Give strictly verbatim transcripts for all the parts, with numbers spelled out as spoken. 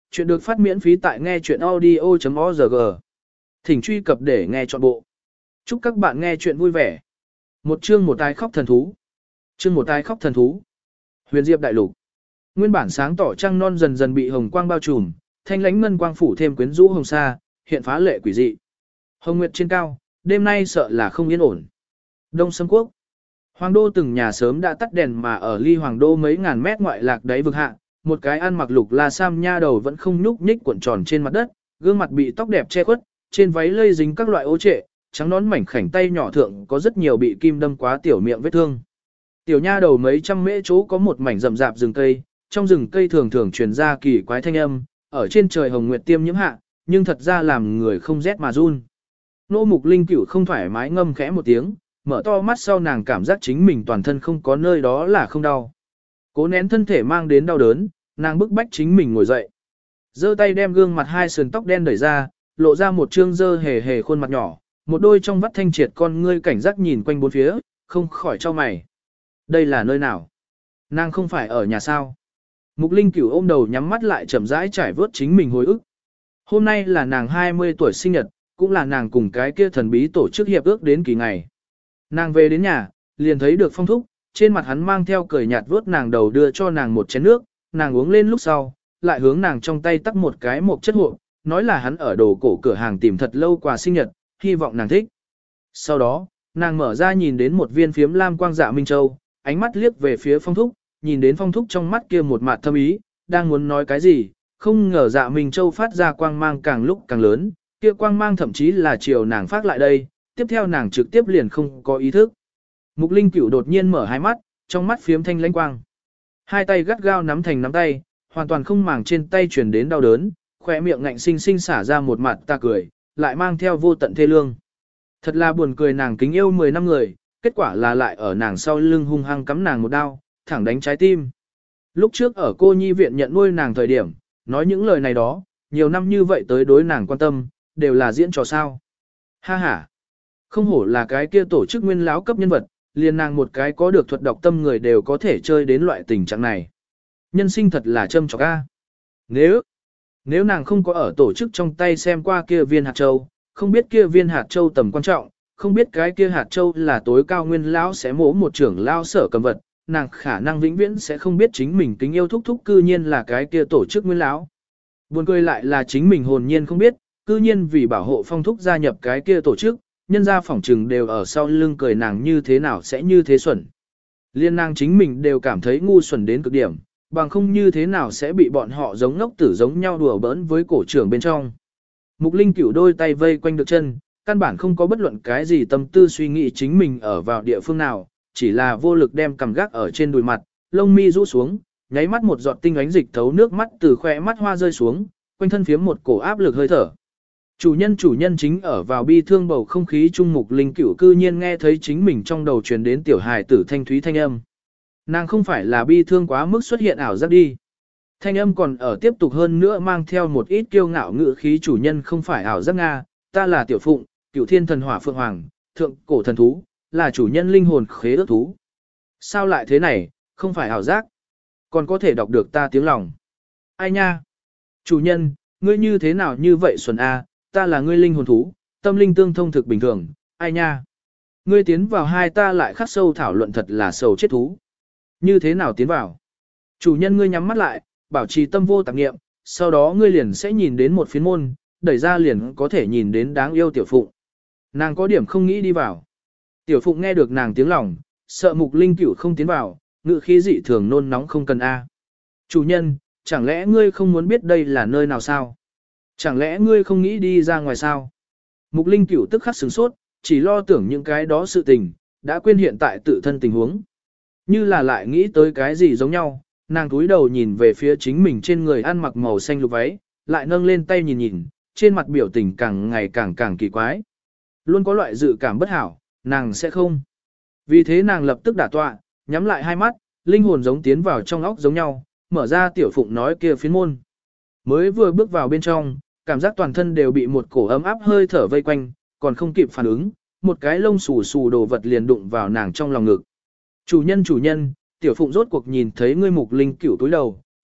Chuyện được phát miễn phí tại nghe chuyện audio.org. Thỉnh truy cập để nghe trọn bộ. Chúc các bạn nghe chuyện vui vẻ. Một chương một tai khóc thần thú. Chương một tai khóc thần thú. Huyền Diệp đại lục. Nguyên bản sáng tỏ trăng non dần dần bị hồng quang bao trùm, thanh lãnh ngân quang phủ thêm quyến rũ hồng sa, hiện phá lệ quỷ dị. Hồng nguyệt trên cao, đêm nay sợ là không yên ổn. Đông Sâm Quốc. Hoàng đô từng nhà sớm đã tắt đèn mà ở ly hoàng đô mấy ngàn mét ngoại lạc đáy vực hạ, một cái ăn mặc lục la sam nha đầu vẫn không nhúc nhích cuộn tròn trên mặt đất, gương mặt bị tóc đẹp che khuất, trên váy lây dính các loại ô trệ, trắng nón mảnh khảnh tay nhỏ thượng có rất nhiều bị kim đâm quá tiểu miệng vết thương. Tiểu nha đầu mấy trăm mễ chỗ có một mảnh rậm rạp rừng cây, trong rừng cây thường thường truyền ra kỳ quái thanh âm, ở trên trời hồng nguyệt tiêm nhiễm hạ, nhưng thật ra làm người không rét mà run. Nô Mục Linh Cửu không thoải mái ngâm khẽ một tiếng, mở to mắt sau nàng cảm giác chính mình toàn thân không có nơi đó là không đau. Cố nén thân thể mang đến đau đớn, nàng bức bách chính mình ngồi dậy. Giơ tay đem gương mặt hai sườn tóc đen đẩy ra, lộ ra một trương dơ hề hề khuôn mặt nhỏ, một đôi trong vắt thanh triệt con ngươi cảnh giác nhìn quanh bốn phía, không khỏi cho mày. Đây là nơi nào? Nàng không phải ở nhà sao? Mục Linh Cửu ôm đầu nhắm mắt lại chậm rãi trải vớt chính mình hồi ức. Hôm nay là nàng hai mươi tuổi sinh nhật, cũng là nàng cùng cái kia thần bí tổ chức hiệp ước đến kỳ ngày. Nàng về đến nhà, liền thấy được Phong Thúc, trên mặt hắn mang theo cười nhạt vớt nàng đầu đưa cho nàng một chén nước, nàng uống lên lúc sau, lại hướng nàng trong tay tắc một cái một chất hộp, nói là hắn ở đồ cổ cửa hàng tìm thật lâu quà sinh nhật, hy vọng nàng thích. Sau đó, nàng mở ra nhìn đến một viên phiếm lam quang dạ Minh Châu, ánh mắt liếc về phía Phong Thúc, nhìn đến Phong Thúc trong mắt kia một mặt thâm ý, đang muốn nói cái gì, không ngờ dạ Minh Châu phát ra quang mang càng lúc càng lớn, kia quang mang thậm chí là chiều nàng phát lại đây, tiếp theo nàng trực tiếp liền không có ý thức. Mục Linh Cửu đột nhiên mở hai mắt, trong mắt phiếm thanh lãnh quang. Hai tay gắt gao nắm thành nắm tay, hoàn toàn không màng trên tay truyền đến đau đớn, khỏe miệng ngạnh sinh sinh xả ra một mặt ta cười, lại mang theo vô tận thê lương. Thật là buồn cười, nàng kính yêu mười năm người, kết quả là lại ở nàng sau lưng hung hăng cắm nàng một đao, thẳng đánh trái tim. Lúc trước ở cô nhi viện nhận nuôi nàng thời điểm, nói những lời này đó, nhiều năm như vậy tới đối nàng quan tâm, đều là diễn trò sao. Ha ha, không hổ là cái kia tổ chức nguyên lão cấp nhân vật, liền nàng một cái có được thuật đọc tâm người đều có thể chơi đến loại tình trạng này. Nhân sinh thật là châm chọc a. Nếu, nếu nàng không có ở tổ chức trong tay xem qua kia viên hạt châu, không biết kia viên hạt châu tầm quan trọng, không biết cái kia hạt châu là tối cao nguyên lão sẽ mổ một trưởng lao sở cầm vật, nàng khả năng vĩnh viễn sẽ không biết chính mình kính yêu thúc thúc cư nhiên là cái kia tổ chức nguyên lão. Buồn cười lại là chính mình hồn nhiên không biết, cư nhiên vì bảo hộ Phong Thúc gia nhập cái kia tổ chức, nhân gia phỏng trừng đều ở sau lưng cười nàng như thế nào sẽ như thế xuẩn. Liên nàng chính mình đều cảm thấy ngu xuẩn đến cực điểm, bằng không như thế nào sẽ bị bọn họ giống ngốc tử giống nhau đùa bỡn với cổ trưởng bên trong. Mục Linh Cửu đôi tay vây quanh được chân, căn bản không có bất luận cái gì tâm tư suy nghĩ chính mình ở vào địa phương nào, chỉ là vô lực đem cầm gác ở trên đùi mặt, lông mi rũ xuống, nháy mắt một giọt tinh ánh dịch thấu nước mắt từ khóe mắt hoa rơi xuống, quanh thân phiếm một cổ áp lực hơi thở. Chủ nhân chủ nhân chính ở vào bi thương bầu không khí trung. Mục Linh Cửu cư nhiên nghe thấy chính mình trong đầu truyền đến tiểu hài tử thanh thúy thanh âm. Nàng không phải là bi thương quá mức xuất hiện ảo giác đi. Thanh âm còn ở tiếp tục hơn nữa mang theo một ít kiêu ngạo ngữ khí, chủ nhân không phải ảo giác Nga, ta là Tiểu Phụng, Cửu Thiên Thần Hỏa Phượng Hoàng, thượng cổ thần thú, là chủ nhân linh hồn khế ước thú. Sao lại thế này, không phải ảo giác, còn có thể đọc được ta tiếng lòng. Ai nha? Chủ nhân, ngươi như thế nào như vậy xuân a? Ta là ngươi linh hồn thú, tâm linh tương thông thực bình thường, ai nha? Ngươi tiến vào hai ta lại khắc sâu thảo luận thật là sầu chết thú. Như thế nào tiến vào? Chủ nhân ngươi nhắm mắt lại, bảo trì tâm vô tạp nghiệm, sau đó ngươi liền sẽ nhìn đến một phiến môn, đẩy ra liền có thể nhìn đến đáng yêu Tiểu Phụng. Nàng có điểm không nghĩ đi vào. Tiểu Phụng nghe được nàng tiếng lòng, sợ Mục Linh Cửu không tiến vào, ngự khí dị thường nôn nóng không cần a. Chủ nhân, chẳng lẽ ngươi không muốn biết đây là nơi nào sao? Chẳng lẽ ngươi không nghĩ đi ra ngoài sao? Mục Linh Cửu tức khắc sửng sốt, chỉ lo tưởng những cái đó sự tình, đã quên hiện tại tự thân tình huống. Như là lại nghĩ tới cái gì giống nhau, nàng cúi đầu nhìn về phía chính mình trên người ăn mặc màu xanh lục váy, lại nâng lên tay nhìn nhìn, trên mặt biểu tình càng ngày càng càng kỳ quái. Luôn có loại dự cảm bất hảo, nàng sẽ không. Vì thế nàng lập tức đả tọa, nhắm lại hai mắt, linh hồn giống tiến vào trong óc giống nhau, mở ra Tiểu Phụng nói kia phiến môn. Mới vừa bước vào bên trong, cảm giác toàn thân đều bị một cổ ấm áp hơi thở vây quanh, còn không kịp phản ứng, một cái lông xù xù đồ vật liền đụng vào nàng trong lòng ngực. Chủ nhân chủ nhân, Tiểu Phụng rốt cuộc nhìn thấy ngươi. Mục Linh Cửu túi đầu,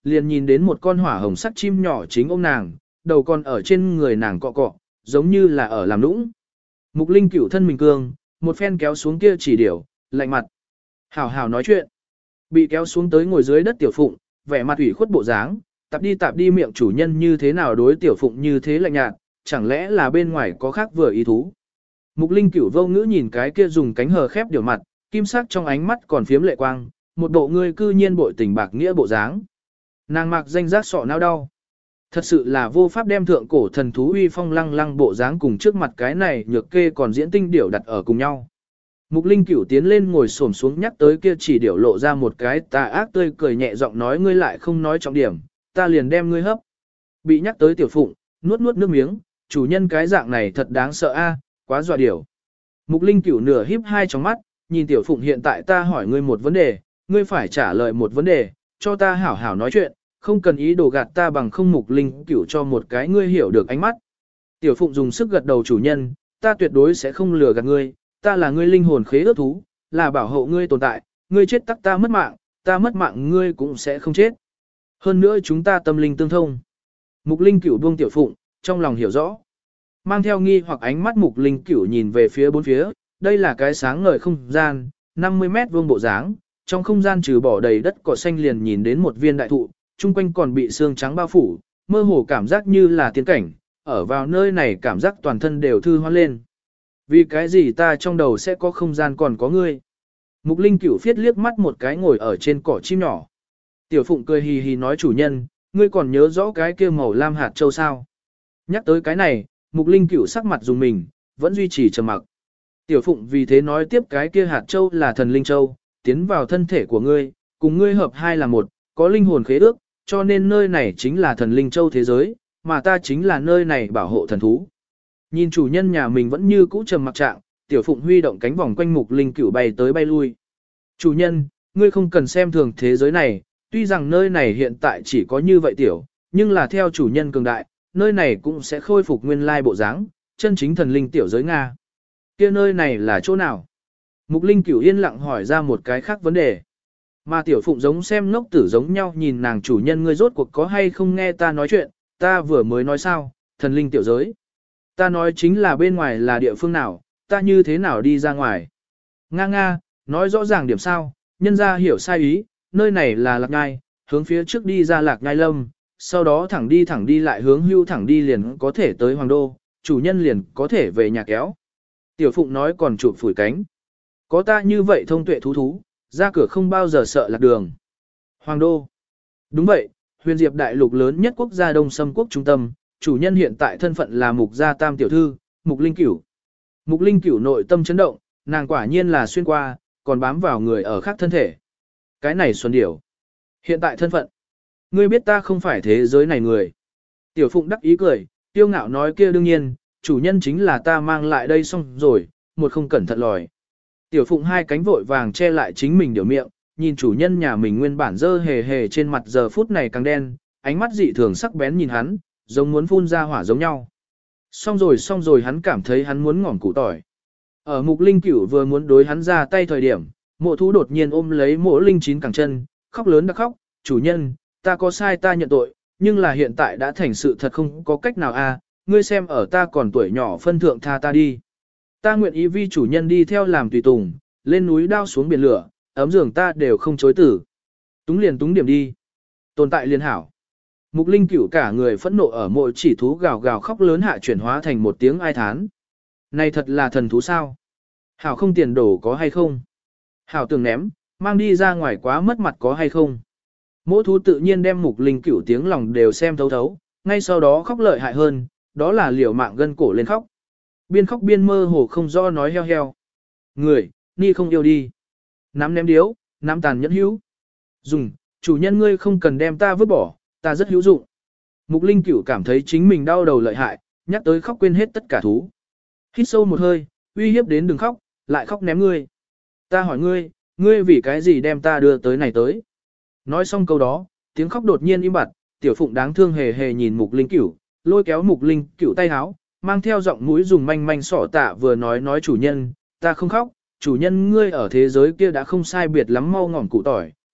liền nhìn đến một con hỏa hồng sắc chim nhỏ chính ôm nàng, đầu còn ở trên người nàng cọ cọ, giống như là ở làm nũng. Mục Linh Cửu thân mình cương, một phen kéo xuống kia chỉ điểu, lạnh mặt. Hảo hảo nói chuyện. Bị kéo xuống tới ngồi dưới đất tiểu phụng, vẻ mặt ủy khuất bộ dáng, tạp đi tạp đi miệng chủ nhân như thế nào đối tiểu phụng như thế lạnh nhạt, chẳng lẽ là bên ngoài có khác vừa ý thú. Mục Linh Cửu vô ngữ nhìn cái kia dùng cánh hờ khép điều mặt, kim sắc trong ánh mắt còn phiếm lệ quang, một bộ ngươi cư nhiên bội tình bạc nghĩa bộ dáng. Nàng mặc danh giác sọ não đau. Thật sự là vô pháp đem thượng cổ thần thú uy phong lăng lăng bộ dáng cùng trước mặt cái này nhược kê còn diễn tinh điểu đặt ở cùng nhau. Mục Linh Cửu tiến lên ngồi xổm xuống nhắc tới kia chỉ điểu lộ ra một cái tà ác tươi cười nhẹ giọng nói ngươi lại không nói trọng điểm, ta liền đem ngươi hấp. Bị nhắc tới tiểu phụng, nuốt nuốt nước miếng, chủ nhân cái dạng này thật đáng sợ a, quá dọa điểu. Mục Linh Cửu nửa híp hai tròng mắt, nhìn tiểu phụng hiện tại ta hỏi ngươi một vấn đề, ngươi phải trả lời một vấn đề, cho ta hảo hảo nói chuyện, không cần ý đồ gạt ta bằng không. Mục Linh Cửu cho một cái ngươi hiểu được ánh mắt. Tiểu phụng dùng sức gật đầu chủ nhân, ta tuyệt đối sẽ không lừa gạt ngươi, ta là ngươi linh hồn khế ước thú, là bảo hộ ngươi tồn tại, ngươi chết tắc ta mất mạng, ta mất mạng ngươi cũng sẽ không chết. Hơn nữa chúng ta tâm linh tương thông. Mục Linh Cửu buông tiểu phụng, trong lòng hiểu rõ. Mang theo nghi hoặc ánh mắt Mục Linh Cửu nhìn về phía bốn phía, đây là cái sáng ngời không gian, năm mươi mét vuông bộ dáng, trong không gian trừ bỏ đầy đất cỏ xanh liền nhìn đến một viên đại thụ, chung quanh còn bị sương trắng bao phủ, mơ hồ cảm giác như là tiên cảnh, ở vào nơi này cảm giác toàn thân đều thư hoan lên. Vì cái gì ta trong đầu sẽ có không gian còn có ngươi? Mục Linh Cửu phiết liếc mắt một cái ngồi ở trên cỏ chim nhỏ. Tiểu Phụng cười hì hì nói chủ nhân, ngươi còn nhớ rõ cái kia màu lam hạt châu sao? Nhắc tới cái này, Mục Linh Cửu sắc mặt dùng mình, vẫn duy trì trầm mặc. Tiểu Phụng vì thế nói tiếp cái kia hạt châu là thần linh châu, tiến vào thân thể của ngươi, cùng ngươi hợp hai là một, có linh hồn khế ước, cho nên nơi này chính là thần linh châu thế giới, mà ta chính là nơi này bảo hộ thần thú. Nhìn chủ nhân nhà mình vẫn như cũ trầm mặc trạng, Tiểu Phụng huy động cánh vòng quanh Mục Linh Cửu bay tới bay lui. Chủ nhân, ngươi không cần xem thường thế giới này, tuy rằng nơi này hiện tại chỉ có như vậy tiểu, nhưng là theo chủ nhân cường đại, nơi này cũng sẽ khôi phục nguyên lai bộ dáng, chân chính thần linh tiểu giới Nga. Kia nơi này là chỗ nào? Mục Linh Cửu yên lặng hỏi ra một cái khác vấn đề. Mà Tiểu Phụng giống xem ngốc tử giống nhau nhìn nàng chủ nhân ngươi rốt cuộc có hay không nghe ta nói chuyện, ta vừa mới nói sao, thần linh tiểu giới. Ta nói chính là bên ngoài là địa phương nào, ta như thế nào đi ra ngoài. Nga nga, nói rõ ràng điểm sao, nhân ra hiểu sai ý, nơi này là Lạc Ngai, hướng phía trước đi ra Lạc Ngai Lâm, sau đó thẳng đi thẳng đi lại hướng hưu thẳng đi liền có thể tới Hoàng Đô, chủ nhân liền có thể về nhà kéo. Tiểu Phụng nói còn chụp phủi cánh. Có ta như vậy thông tuệ thú thú, ra cửa không bao giờ sợ lạc đường. Hoàng Đô. Đúng vậy, huyền diệp đại lục lớn nhất quốc gia Đông Xâm quốc trung tâm, chủ nhân hiện tại thân phận là Mục gia tam tiểu thư, Mục Linh Cửu. Mục Linh Cửu nội tâm chấn động, nàng quả nhiên là xuyên qua, còn bám vào người ở khác thân thể. Cái này xuân điểu. Hiện tại thân phận. Ngươi biết ta không phải thế giới này người. Tiểu Phụng đắc ý cười, tiêu ngạo nói kia đương nhiên, chủ nhân chính là ta mang lại đây xong rồi, một không cẩn thận lòi. Tiểu Phụng hai cánh vội vàng che lại chính mình điều miệng, nhìn chủ nhân nhà mình nguyên bản dơ hề hề trên mặt giờ phút này càng đen, ánh mắt dị thường sắc bén nhìn hắn, giống muốn phun ra hỏa giống nhau. Xong rồi xong rồi hắn cảm thấy hắn muốn ngỏm củ tỏi. Ở Mục Linh Cửu vừa muốn đối hắn ra tay thời điểm, mộ thú đột nhiên ôm lấy mộ Linh chín cẳng chân, khóc lớn đã khóc, chủ nhân, ta có sai ta nhận tội, nhưng là hiện tại đã thành sự thật không có cách nào a, ngươi xem ở ta còn tuổi nhỏ phân thượng tha ta đi. Ta nguyện ý vi chủ nhân đi theo làm tùy tùng, lên núi đao xuống biển lửa, ấm giường ta đều không chối tử. Túng liền túng điểm đi. Tồn tại liên hảo. Mục Linh Cửu cả người phẫn nộ ở mỗi chỉ thú gào gào khóc lớn hạ chuyển hóa thành một tiếng ai thán. Này thật là thần thú sao? Hảo không tiền đổ có hay không? Hảo tường ném, mang đi ra ngoài quá mất mặt có hay không? Mỗi thú tự nhiên đem Mục Linh Cửu tiếng lòng đều xem thấu thấu, ngay sau đó khóc lợi hại hơn, đó là liều mạng gân cổ lên khóc. Biên khóc biên mơ hồ không do nói heo heo. Người, ni không yêu đi. Nắm ném điếu, nắm tàn nhẫn hữu. Dùng, chủ nhân ngươi không cần đem ta vứt bỏ, ta rất hữu dụng. Mục Linh Cửu cảm thấy chính mình đau đầu lợi hại, nhắc tới khóc quên hết tất cả thú. Hít sâu một hơi, uy hiếp đến đừng khóc, lại khóc ném ngươi. Ta hỏi ngươi, ngươi vì cái gì đem ta đưa tới này tới? Nói xong câu đó, tiếng khóc đột nhiên im bặt, Tiểu Phụng đáng thương hề hề nhìn Mục Linh Cửu, lôi kéo Mục Linh Cửu tay háo, mang theo giọng mũi dùng manh manh sỏ tạ vừa nói nói chủ nhân, ta không khóc, chủ nhân ngươi ở thế giới kia đã không sai biệt lắm mau ngỏm cụ tỏi,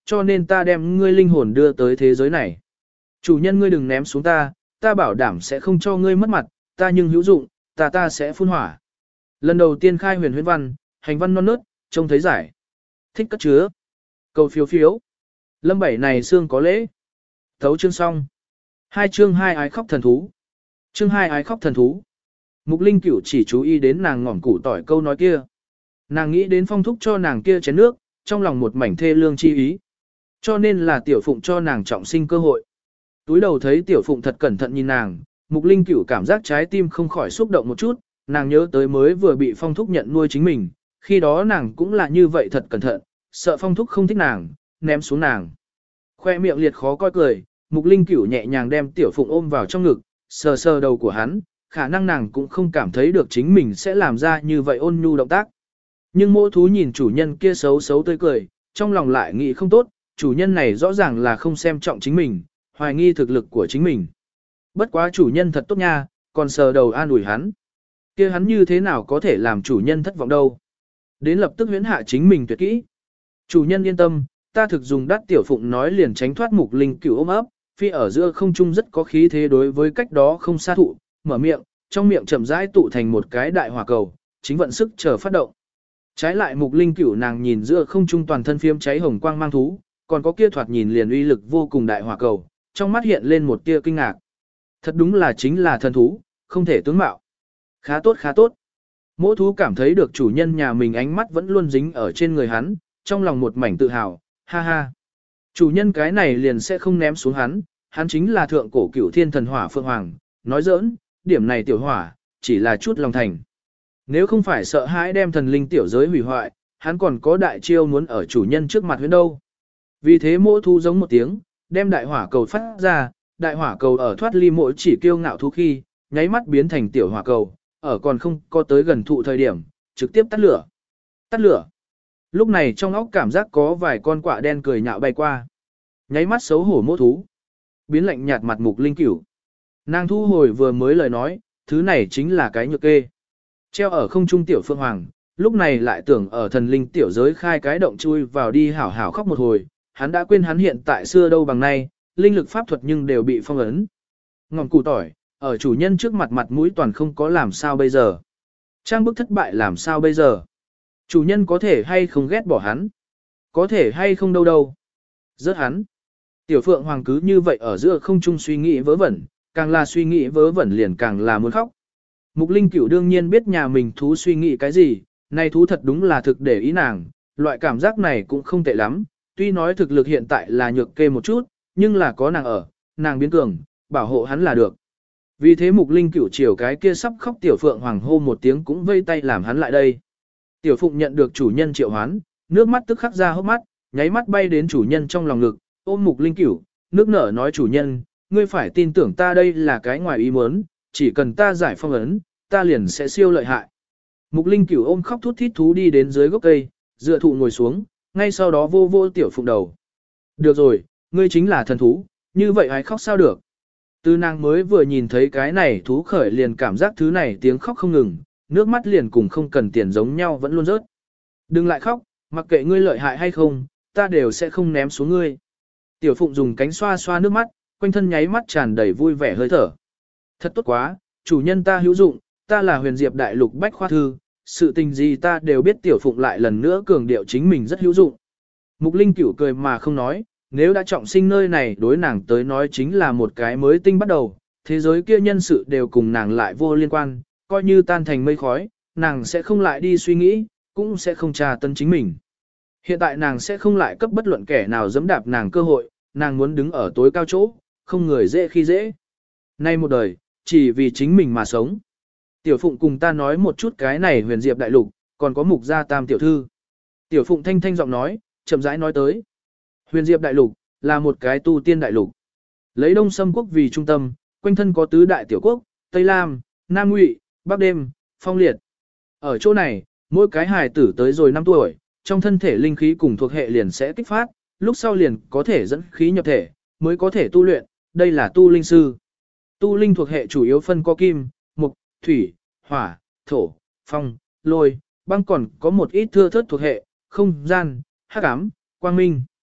cho nên ta đem ngươi linh hồn đưa tới thế giới này. Chủ nhân ngươi đừng ném xuống ta, ta bảo đảm sẽ không cho ngươi mất mặt, ta nhưng hữu dụng, ta ta sẽ phun hỏa. Lần đầu tiên khai huyền huyễn văn, hành văn non nớt, trông thấy giải. Thích cất chứa. Cầu phiếu phiếu. Lâm bảy này xương có lễ. Thấu chương xong. Hai chương hai ái khóc thần thú. Chương hai ái khóc thần thú. Mục Linh Cửu chỉ chú ý đến nàng ngỏm củ tỏi câu nói kia. Nàng nghĩ đến Phong thúc cho nàng kia chén nước, trong lòng một mảnh thê lương chi ý. Cho nên là Tiểu Phụng cho nàng trọng sinh cơ hội. Túi đầu thấy Tiểu Phụng thật cẩn thận nhìn nàng, Mục Linh Cửu cảm giác trái tim không khỏi xúc động một chút, nàng nhớ tới mới vừa bị Phong thúc nhận nuôi chính mình, khi đó nàng cũng là như vậy thật cẩn thận, sợ Phong thúc không thích nàng, ném xuống nàng. Khoe miệng liệt khó coi cười, Mục Linh Cửu nhẹ nhàng đem Tiểu Phụng ôm vào trong ngực, sờ sờ đầu của hắn, khả năng nàng cũng không cảm thấy được chính mình sẽ làm ra như vậy ôn nhu động tác. Nhưng mỗi thú nhìn chủ nhân kia xấu xấu tươi cười, trong lòng lại nghĩ không tốt, chủ nhân này rõ ràng là không xem trọng chính mình, hoài nghi thực lực của chính mình. Bất quá chủ nhân thật tốt nha, còn sờ đầu an ủi hắn. Kia hắn như thế nào có thể làm chủ nhân thất vọng đâu. Đến lập tức huyễn hạ chính mình tuyệt kỹ. Chủ nhân yên tâm, ta thực dùng đắt Tiểu Phụng nói liền tránh thoát Mục Linh Cửu ôm ấp, phi ở giữa không trung rất có khí thế đối với cách đó không xa thụ, mở miệng, trong miệng chậm rãi tụ thành một cái đại hỏa cầu, chính vận sức chờ phát động. Trái lại Mục Linh Cửu nàng nhìn giữa không trung toàn thân phiếm cháy hồng quang mang thú, còn có kia thoạt nhìn liền uy lực vô cùng đại hỏa cầu, trong mắt hiện lên một tia kinh ngạc. Thật đúng là chính là thần thú, không thể tướng mạo. Khá tốt khá tốt. Mỗi thú cảm thấy được chủ nhân nhà mình ánh mắt vẫn luôn dính ở trên người hắn, trong lòng một mảnh tự hào, ha ha. Chủ nhân cái này liền sẽ không ném xuống hắn, hắn chính là thượng cổ cửu thiên thần hỏa phượng hoàng, nói giỡn, điểm này tiểu hỏa, chỉ là chút lòng thành. Nếu không phải sợ hãi đem thần linh tiểu giới hủy hoại, hắn còn có đại chiêu muốn ở chủ nhân trước mặt huyến đâu. Vì thế mỗi thu giống một tiếng, đem đại hỏa cầu phát ra, đại hỏa cầu ở thoát ly mỗi chỉ kiêu ngạo thú khi, nháy mắt biến thành tiểu hỏa cầu, ở còn không có tới gần thụ thời điểm, trực tiếp tắt lửa. Tắt lửa. Lúc này trong óc cảm giác có vài con quạ đen cười nhạo bay qua. Nháy mắt xấu hổ mỗi thú. Biến lạnh nhạt mặt Mục Linh Cửu. Nàng thu hồi vừa mới lời nói, thứ này chính là cái nhược kê. Treo ở không trung tiểu phượng hoàng, lúc này lại tưởng ở thần linh tiểu giới khai cái động chui vào đi hảo hảo khóc một hồi, hắn đã quên hắn hiện tại xưa đâu bằng nay, linh lực pháp thuật nhưng đều bị phong ấn. Ngọn củ tỏi, ở chủ nhân trước mặt mặt mũi toàn không có làm sao bây giờ. Trang bức thất bại làm sao bây giờ. Chủ nhân có thể hay không ghét bỏ hắn. Có thể hay không đâu đâu. Rớt hắn. Tiểu phượng hoàng cứ như vậy ở giữa không trung suy nghĩ vớ vẩn, càng là suy nghĩ vớ vẩn liền càng là muốn khóc. Mục Linh Cửu đương nhiên biết nhà mình thú suy nghĩ cái gì, này thú thật đúng là thực để ý nàng, loại cảm giác này cũng không tệ lắm, tuy nói thực lực hiện tại là nhược kê một chút, nhưng là có nàng ở, nàng biến cường, bảo hộ hắn là được. Vì thế Mục Linh Cửu chiều cái kia sắp khóc tiểu phượng hoàng hô một tiếng cũng vây tay làm hắn lại đây. Tiểu phụng nhận được chủ nhân triệu hoán, nước mắt tức khắc ra hốc mắt, nháy mắt bay đến chủ nhân trong lòng ngực, ôm Mục Linh Cửu, nước nở nói chủ nhân, ngươi phải tin tưởng ta đây là cái ngoài ý muốn, chỉ cần ta giải phong ấn, ta liền sẽ siêu lợi hại. Mục Linh Cửu ôm khóc thút thít thú đi đến dưới gốc cây, dựa thụ ngồi xuống, ngay sau đó vô vô tiểu phụng đầu. Được rồi, ngươi chính là thần thú, như vậy ai khóc sao được. Từ nàng mới vừa nhìn thấy cái này thú khởi liền cảm giác thứ này tiếng khóc không ngừng, nước mắt liền cùng không cần tiền giống nhau vẫn luôn rớt. Đừng lại khóc, mặc kệ ngươi lợi hại hay không, ta đều sẽ không ném xuống ngươi. Tiểu phụng dùng cánh xoa xoa nước mắt, quanh thân nháy mắt tràn đầy vui vẻ hơi thở. Thật tốt quá, chủ nhân ta hữu dụng, ta là huyền diệp đại lục bách khoa thư, sự tình gì ta đều biết tiểu phụng lại lần nữa cường điệu chính mình rất hữu dụng. Mục Linh Cửu cười mà không nói, nếu đã trọng sinh nơi này đối nàng tới nói chính là một cái mới tinh bắt đầu, thế giới kia nhân sự đều cùng nàng lại vô liên quan, coi như tan thành mây khói, nàng sẽ không lại đi suy nghĩ, cũng sẽ không tra tấn chính mình. Hiện tại nàng sẽ không lại cấp bất luận kẻ nào dẫm đạp nàng cơ hội, nàng muốn đứng ở tối cao chỗ, không người dễ khi dễ. Nay một đời, chỉ vì chính mình mà sống. Tiểu Phụng cùng ta nói một chút cái này huyền diệp đại lục, còn có mục gia tam tiểu thư. Tiểu Phụng thanh thanh giọng nói, chậm rãi nói tới. Huyền diệp đại lục, là một cái tu tiên đại lục. Lấy Đông Sâm quốc vì trung tâm, quanh thân có tứ đại tiểu quốc, Tây Lam, Nam Ngụy, Bắc Đêm, Phong Liệt. Ở chỗ này, mỗi cái hài tử tới rồi năm tuổi, trong thân thể linh khí cùng thuộc hệ liền sẽ kích phát, lúc sau liền có thể dẫn khí nhập thể, mới có thể tu luyện, đây là tu linh sư. Tu linh thuộc hệ chủ yếu phân có kim, mục, thủy, hỏa, thổ, phong, lôi, băng còn có một ít thưa thớt thuộc hệ, không gian, hắc ám, quang minh.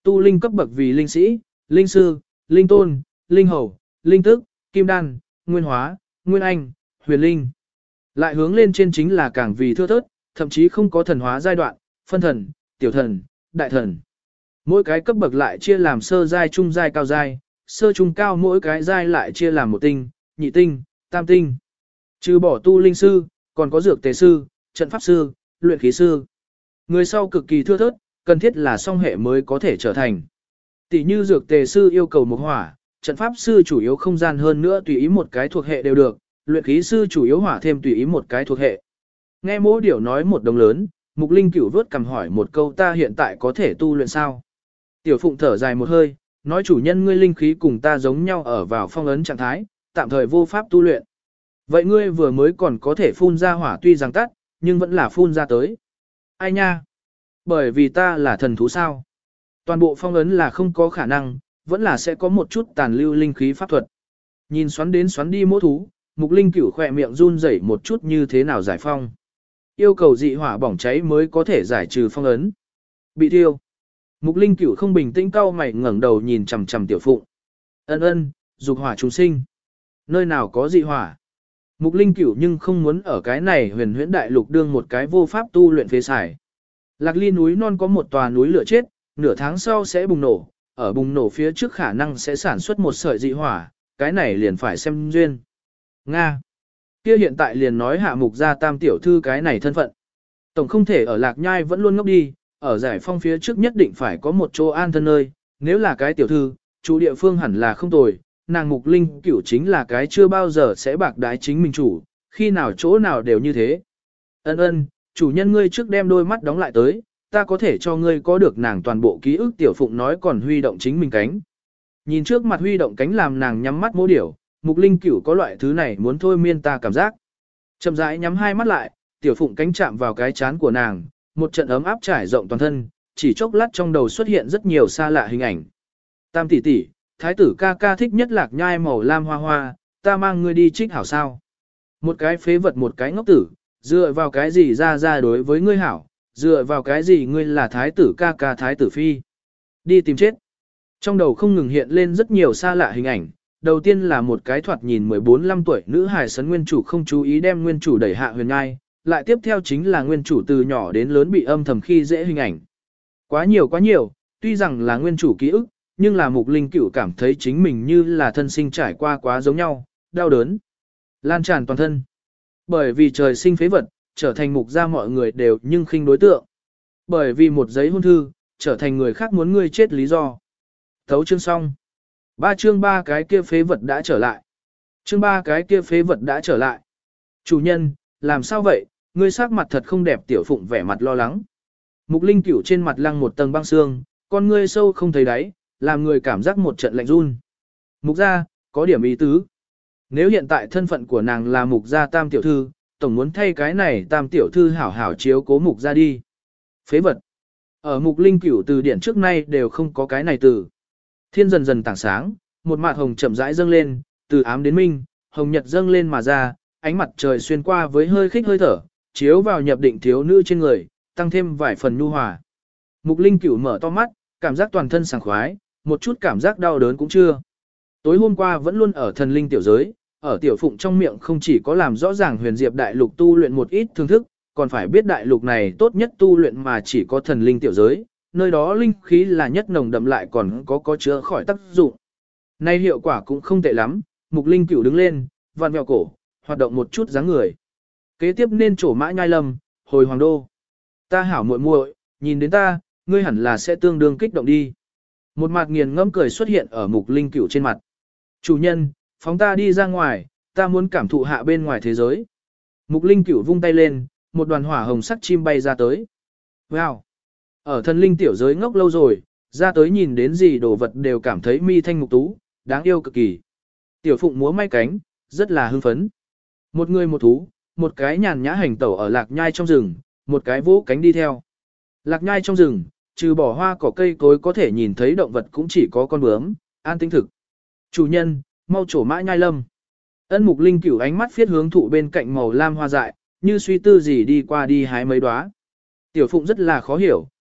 Tu linh cấp bậc vì linh sĩ, linh sư, linh tôn, linh hầu, linh tức, kim đan, nguyên hóa, nguyên anh, huyền linh. Lại hướng lên trên chính là càng vì thưa thớt, thậm chí không có thần hóa giai đoạn, phân thần, tiểu thần, đại thần. Mỗi cái cấp bậc lại chia làm sơ giai, trung giai, cao giai, sơ trung cao mỗi cái giai lại chia làm một tinh, nhị tinh, tam tinh. Trừ bỏ tu linh sư, còn có dược tề sư, trận pháp sư, luyện khí sư. Người sau cực kỳ thưa thớt, cần thiết là song hệ mới có thể trở thành. Tỷ như dược tề sư yêu cầu một hỏa, trận pháp sư chủ yếu không gian hơn nữa tùy ý một cái thuộc hệ đều được, luyện khí sư chủ yếu hỏa thêm tùy ý một cái thuộc hệ. Nghe Mỗ Điểu nói một đồng lớn, Mục Linh Cửu vớt cầm hỏi một câu ta hiện tại có thể tu luyện sao? Tiểu Phụng thở dài một hơi, nói chủ nhân ngươi linh khí cùng ta giống nhau ở vào phong ấn trạng thái, tạm thời vô pháp tu luyện. Vậy ngươi vừa mới còn có thể phun ra hỏa tuy rằng tắt, nhưng vẫn là phun ra tới. Ai nha? Bởi vì ta là thần thú sao? Toàn bộ phong ấn là không có khả năng, vẫn là sẽ có một chút tàn lưu linh khí pháp thuật. Nhìn xoắn đến xoắn đi mỗ thú, Mục Linh Cửu khỏe miệng run rẩy một chút như thế nào giải phong. Yêu cầu dị hỏa bỏng cháy mới có thể giải trừ phong ấn. Bị thiêu. Mục Linh Cửu không bình tĩnh cau mày ngẩng đầu nhìn chằm chằm Tiểu Phụng. Ân ân, dục hỏa chúng sinh. Nơi nào có dị hỏa? Mục Linh Cửu nhưng không muốn ở cái này huyền huyễn đại lục đương một cái vô pháp tu luyện phế xài. Lạc Ly núi non có một tòa núi lửa chết, nửa tháng sau sẽ bùng nổ, ở bùng nổ phía trước khả năng sẽ sản xuất một sợi dị hỏa, cái này liền phải xem duyên. Nga. Kia hiện tại liền nói hạ mục gia tam tiểu thư cái này thân phận. Tổng không thể ở Lạc Nhai vẫn luôn ngốc đi, ở giải phong phía trước nhất định phải có một chỗ an thân nơi, nếu là cái tiểu thư, chủ địa phương hẳn là không tồi, nàng Mục Linh Cửu chính là cái chưa bao giờ sẽ bạc đái chính mình chủ, khi nào chỗ nào đều như thế. Ân ân, chủ nhân ngươi trước đem đôi mắt đóng lại tới, ta có thể cho ngươi có được nàng toàn bộ ký ức. Tiểu Phụng nói còn huy động chính mình cánh. Nhìn trước mặt huy động cánh làm nàng nhắm mắt Mỗ Điểu, Mục Linh Cửu có loại thứ này muốn thôi miên ta cảm giác. Chậm rãi nhắm hai mắt lại, Tiểu Phụng cánh chạm vào cái chán của nàng, một trận ấm áp trải rộng toàn thân, chỉ chốc lát trong đầu xuất hiện rất nhiều xa lạ hình ảnh. Tam tỷ tỷ, thái tử ca ca thích nhất Lạc Nhai màu lam hoa hoa, ta mang ngươi đi trích hảo sao? Một cái phế vật một cái ngốc tử, dựa vào cái gì ra ra đối với ngươi hảo, dựa vào cái gì ngươi là thái tử ca ca thái tử phi? Đi tìm chết. Trong đầu không ngừng hiện lên rất nhiều xa lạ hình ảnh, đầu tiên là một cái thoạt nhìn mười bốn lăm tuổi nữ hài sấn nguyên chủ không chú ý đem nguyên chủ đẩy hạ huyền ngai, lại tiếp theo chính là nguyên chủ từ nhỏ đến lớn bị âm thầm khi dễ hình ảnh. Quá nhiều quá nhiều, tuy rằng là nguyên chủ ký ức, nhưng là Mục Linh Cửu cảm thấy chính mình như là thân sinh trải qua quá giống nhau, đau đớn, lan tràn toàn thân. Bởi vì trời sinh phế vật, trở thành mục gia mọi người đều nhưng khinh đối tượng. Bởi vì một giấy hôn thư, trở thành người khác muốn ngươi chết lý do. Thấu chương xong. Ba chương ba cái kia phế vật đã trở lại. Chương ba cái kia phế vật đã trở lại. Chủ nhân, làm sao vậy, ngươi sắc mặt thật không đẹp. Tiểu Phụng vẻ mặt lo lắng. Mục Linh Cửu trên mặt lăng một tầng băng xương, con ngươi sâu không thấy đáy, làm người cảm giác một trận lạnh run. Mục gia, có điểm ý tứ. Nếu hiện tại thân phận của nàng là mục gia tam tiểu thư, tổng muốn thay cái này tam tiểu thư hảo hảo chiếu cố mục gia đi. Phế vật. Ở Mục Linh Cửu từ điển trước nay đều không có cái này từ. Thiên dần dần tảng sáng, một mạt hồng chậm rãi dâng lên, từ ám đến minh, hồng nhật dâng lên mà ra, ánh mặt trời xuyên qua với hơi khích hơi thở, chiếu vào nhập định thiếu nữ trên người, tăng thêm vài phần nhu hòa. Mục Linh Cửu mở to mắt, cảm giác toàn thân sảng khoái, một chút cảm giác đau đớn cũng chưa. Tối hôm qua vẫn luôn ở thần linh tiểu giới, ở Tiểu Phụng trong miệng không chỉ có làm rõ ràng huyền diệp đại lục tu luyện một ít thương thức, còn phải biết đại lục này tốt nhất tu luyện mà chỉ có thần linh tiểu giới, nơi đó linh khí là nhất nồng đậm lại còn có có chữa khỏi tác dụng. Nay hiệu quả cũng không tệ lắm, Mục Linh Cửu đứng lên, vặn vẹo cổ, hoạt động một chút dáng người. Kế tiếp nên trổ mã nhai lâm, hồi hoàng đô. Ta hảo muội muội, nhìn đến ta, ngươi hẳn là sẽ tương đương kích động đi. Một mặt nghiền ngẫm cười xuất hiện ở Mục Linh Cửu trên mặt. Chủ nhân, phóng ta đi ra ngoài, ta muốn cảm thụ hạ bên ngoài thế giới. Mục Linh Cửu vung tay lên, một đoàn hỏa hồng sắc chim bay ra tới. Wow! Ở thần linh tiểu giới ngốc lâu rồi, ra tới nhìn đến gì đồ vật đều cảm thấy mi thanh mục tú, đáng yêu cực kỳ. Tiểu Phụng múa may cánh, rất là hưng phấn. Một người một thú, một cái nhàn nhã hành tẩu ở Lạc Nhai trong rừng, một cái vỗ cánh đi theo. Lạc Nhai trong rừng, trừ bỏ hoa cỏ cây cối có thể nhìn thấy động vật cũng chỉ có con bướm, an tĩnh thực. Chủ nhân, mau trổ mã nhai lâm. Ân Mục Linh Cửu ánh mắt phiết hướng thụ bên cạnh màu lam hoa dại, như suy tư gì đi qua đi hái mấy đóa. Tiểu Phụng rất là khó hiểu,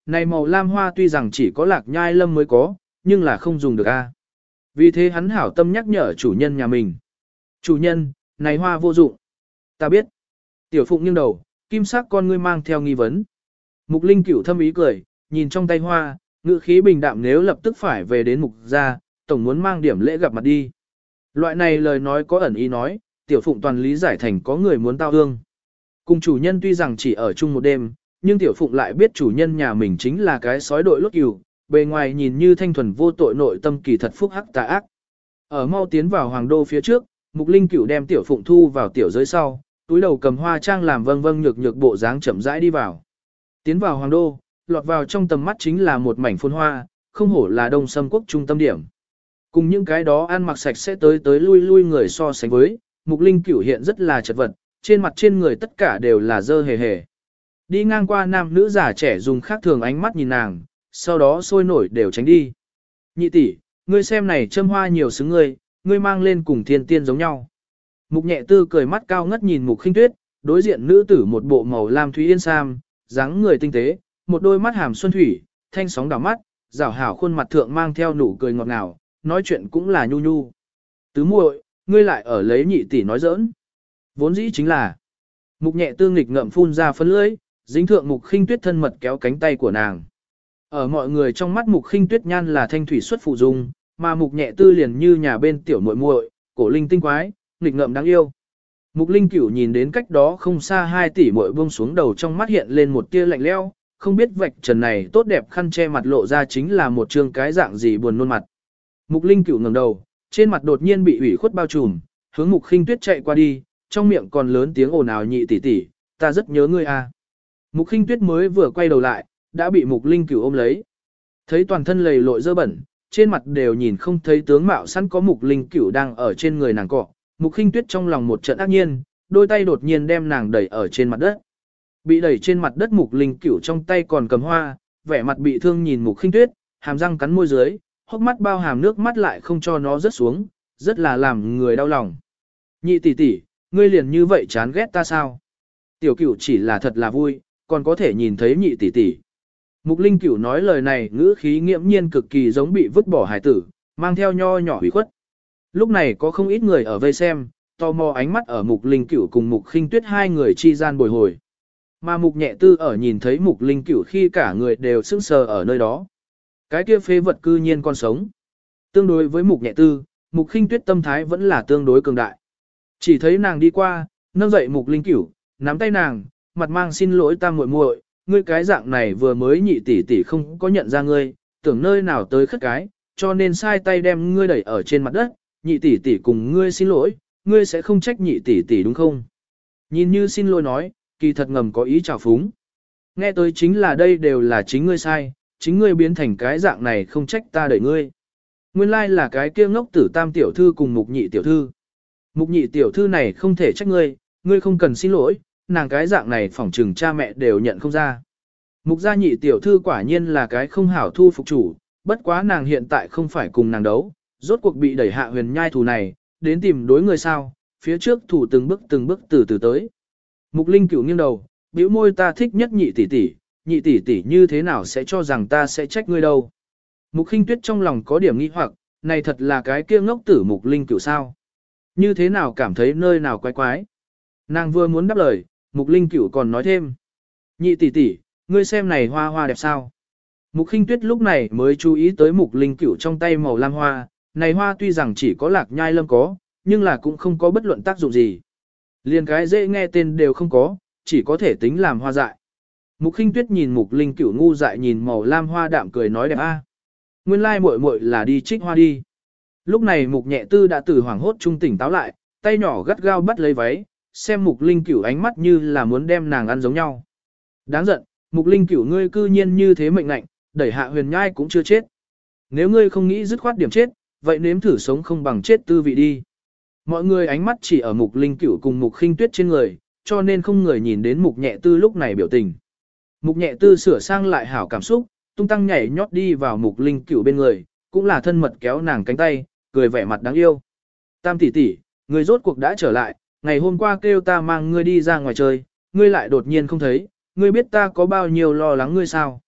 Này màu lam hoa tuy rằng chỉ có lạc nhai lâm mới có, nhưng là không dùng được a. Vì thế hắn hảo tâm nhắc nhở chủ nhân nhà mình. Chủ nhân, này hoa vô dụng. Ta biết. Tiểu Phụng nghiêng đầu, kim sắc con ngươi mang theo nghi vấn. Mục Linh Cửu thâm ý cười, nhìn trong tay hoa, ngữ khí bình đạm nếu lập tức phải về đến mục gia, tổng muốn mang điểm lễ gặp mặt đi. Loại này lời nói có ẩn ý nói, Tiểu Phụng toàn lý giải thành có người muốn tao ương. Cùng chủ nhân tuy rằng chỉ ở chung một đêm, nhưng Tiểu Phụng lại biết chủ nhân nhà mình chính là cái sói đội lốt cừu, bề ngoài nhìn như thanh thuần vô tội nội tâm kỳ thật phúc hắc tà ác. Ở mau tiến vào hoàng đô phía trước, Mục Linh Cửu đem Tiểu Phụng thu vào tiểu giới sau, túi đầu cầm hoa trang làm vâng vâng nhược nhược bộ dáng chậm rãi đi vào. Tiến vào hoàng đô, lọt vào trong tầm mắt chính là một mảnh phồn hoa, không hổ là Đông Sâm quốc trung tâm điểm. Cùng những cái đó ăn mặc sạch sẽ tới tới lui lui người so sánh với, Mục Linh Cửu hiện rất là chật vật, trên mặt trên người tất cả đều là dơ hề hề. Đi ngang qua nam nữ già trẻ dùng khác thường ánh mắt nhìn nàng, sau đó sôi nổi đều tránh đi. Nhị tỷ, ngươi xem này châm hoa nhiều xứng ngươi, ngươi mang lên cùng thiên tiên giống nhau. Mục Nhẹ Tư cười mắt cao ngất nhìn Mục Khinh Tuyết, đối diện nữ tử một bộ màu lam thúy yên sam, dáng người tinh tế, một đôi mắt hàm xuân thủy, thanh sóng đảo mắt, rảo hảo khuôn mặt thượng mang theo nụ cười ngọt ngào, nói chuyện cũng là nhu nhu. Tứ muội, ngươi lại ở lấy nhị tỷ nói giỡn. Vốn dĩ chính là. Mục Nhẹ Tư nghịch ngậm phun ra phấn lưỡi, dính thượng Mục Khinh Tuyết thân mật kéo cánh tay của nàng. Ở mọi người trong mắt Mục Khinh Tuyết nhan là thanh thủy xuất phụ dung, mà Mục Nhẹ Tư liền như nhà bên tiểu muội muội, cổ linh tinh quái, nghịch ngợm đáng yêu. Mục Linh Cửu nhìn đến cách đó không xa hai tỷ muội buông xuống đầu trong mắt hiện lên một tia lạnh lẽo, không biết vạch trần này tốt đẹp khăn che mặt lộ ra chính là một trương cái dạng gì buồn nôn mặt. Mục Linh Cửu ngẩng đầu, trên mặt đột nhiên bị ủy khuất bao trùm, hướng Mục Khinh Tuyết chạy qua đi, trong miệng còn lớn tiếng ồn ào nhị tỷ tỷ, ta rất nhớ ngươi a. Mục Khinh Tuyết mới vừa quay đầu lại, đã bị Mục Linh Cửu ôm lấy. Thấy toàn thân lầy lội dơ bẩn, trên mặt đều nhìn không thấy tướng mạo sẵn có Mục Linh Cửu đang ở trên người nàng cọ. Mục Khinh Tuyết trong lòng một trận ác nhiên, đôi tay đột nhiên đem nàng đẩy ở trên mặt đất. Bị đẩy trên mặt đất Mục Linh Cửu trong tay còn cầm hoa, vẻ mặt bị thương nhìn Mục Khinh Tuyết, hàm răng cắn môi dưới, hốc mắt bao hàm nước mắt lại không cho nó rớt xuống, rất là làm người đau lòng. Nhị tỷ tỷ, ngươi liền như vậy chán ghét ta sao? Tiểu Cửu chỉ là thật là vui, còn có thể nhìn thấy nhị tỷ tỷ. Mục Linh Cửu nói lời này ngữ khí nghiễm nhiên cực kỳ giống bị vứt bỏ hài tử, mang theo nho nhỏ hủy khuất. Lúc này có không ít người ở vây xem, tò mò ánh mắt ở Mục Linh Cửu cùng Mục Khinh Tuyết hai người chi gian bồi hồi. Mà Mục Nhẹ Tư ở nhìn thấy Mục Linh Cửu khi cả người đều sững sờ ở nơi đó. Cái kia phế vật cư nhiên còn sống. Tương đối với Mục Nhẹ Tư, Mục Khinh Tuyết tâm thái vẫn là tương đối cường đại. Chỉ thấy nàng đi qua, nâng dậy Mục Linh Cửu, nắm tay nàng, mặt mang xin lỗi ta muội muội, ngươi cái dạng này vừa mới nhị tỷ tỷ không có nhận ra ngươi, tưởng nơi nào tới khất cái, cho nên sai tay đem ngươi đẩy ở trên mặt đất, nhị tỷ tỷ cùng ngươi xin lỗi, ngươi sẽ không trách nhị tỷ tỷ đúng không? Nhìn như xin lỗi nói, kỳ thật ngầm có ý trào phúng. Nghe tới chính là đây đều là chính ngươi sai, chính ngươi biến thành cái dạng này không trách ta đẩy ngươi. Nguyên lai là cái kia ngốc tử tam tiểu thư cùng mục nhị tiểu thư. Mục nhị tiểu thư này không thể trách ngươi, ngươi không cần xin lỗi, nàng cái dạng này phỏng trừng cha mẹ đều nhận không ra. Mục gia nhị tiểu thư quả nhiên là cái không hảo thu phục chủ, bất quá nàng hiện tại không phải cùng nàng đấu, rốt cuộc bị đẩy hạ huyền nhai thù này, đến tìm đối người sao, phía trước thủ từng bước từng bước từ từ tới. Mục Linh Cửu nghiêng đầu, bĩu môi ta thích nhất nhị tỷ tỷ, nhị tỷ tỷ như thế nào sẽ cho rằng ta sẽ trách ngươi đâu. Mục Khinh Tuyết trong lòng có điểm nghi hoặc, này thật là cái kia ngốc tử Mục Linh Cửu sao? Như thế nào cảm thấy nơi nào quái quái? Nàng vừa muốn đáp lời, Mục Linh Cửu còn nói thêm. Nhị tỷ tỷ, ngươi xem này hoa hoa đẹp sao? Mục Khinh Tuyết lúc này mới chú ý tới Mục Linh Cửu trong tay màu lam hoa, này hoa tuy rằng chỉ có lạc nhai lâm có, nhưng là cũng không có bất luận tác dụng gì. Liền cái dễ nghe tên đều không có, chỉ có thể tính làm hoa dại. Mục Khinh Tuyết nhìn Mục Linh Cửu ngu dại nhìn màu lam hoa đạm cười nói đẹp a. Nguyên lai muội muội là đi trích hoa đi. Lúc này Mục Nhẹ Tư đã từ hoảng hốt trung tỉnh táo lại, tay nhỏ gắt gao bắt lấy váy, xem Mục Linh Cửu ánh mắt như là muốn đem nàng ăn giống nhau. Đáng giận, Mục Linh Cửu ngươi cư nhiên như thế mệnh lạnh, đẩy hạ huyền nhai cũng chưa chết. Nếu ngươi không nghĩ dứt khoát điểm chết, vậy nếm thử sống không bằng chết tư vị đi. Mọi người ánh mắt chỉ ở Mục Linh Cửu cùng Mục Khinh Tuyết trên người, cho nên không người nhìn đến Mục Nhẹ Tư lúc này biểu tình. Mục Nhẹ Tư sửa sang lại hảo cảm xúc, tung tăng nhảy nhót đi vào Mục Linh Cửu bên người, cũng là thân mật kéo nàng cánh tay, cười vẻ mặt đáng yêu. Tam tỷ tỷ, ngươi rốt cuộc đã trở lại, ngày hôm qua kêu ta mang ngươi đi ra ngoài chơi, ngươi lại đột nhiên không thấy, ngươi biết ta có bao nhiêu lo lắng ngươi sao?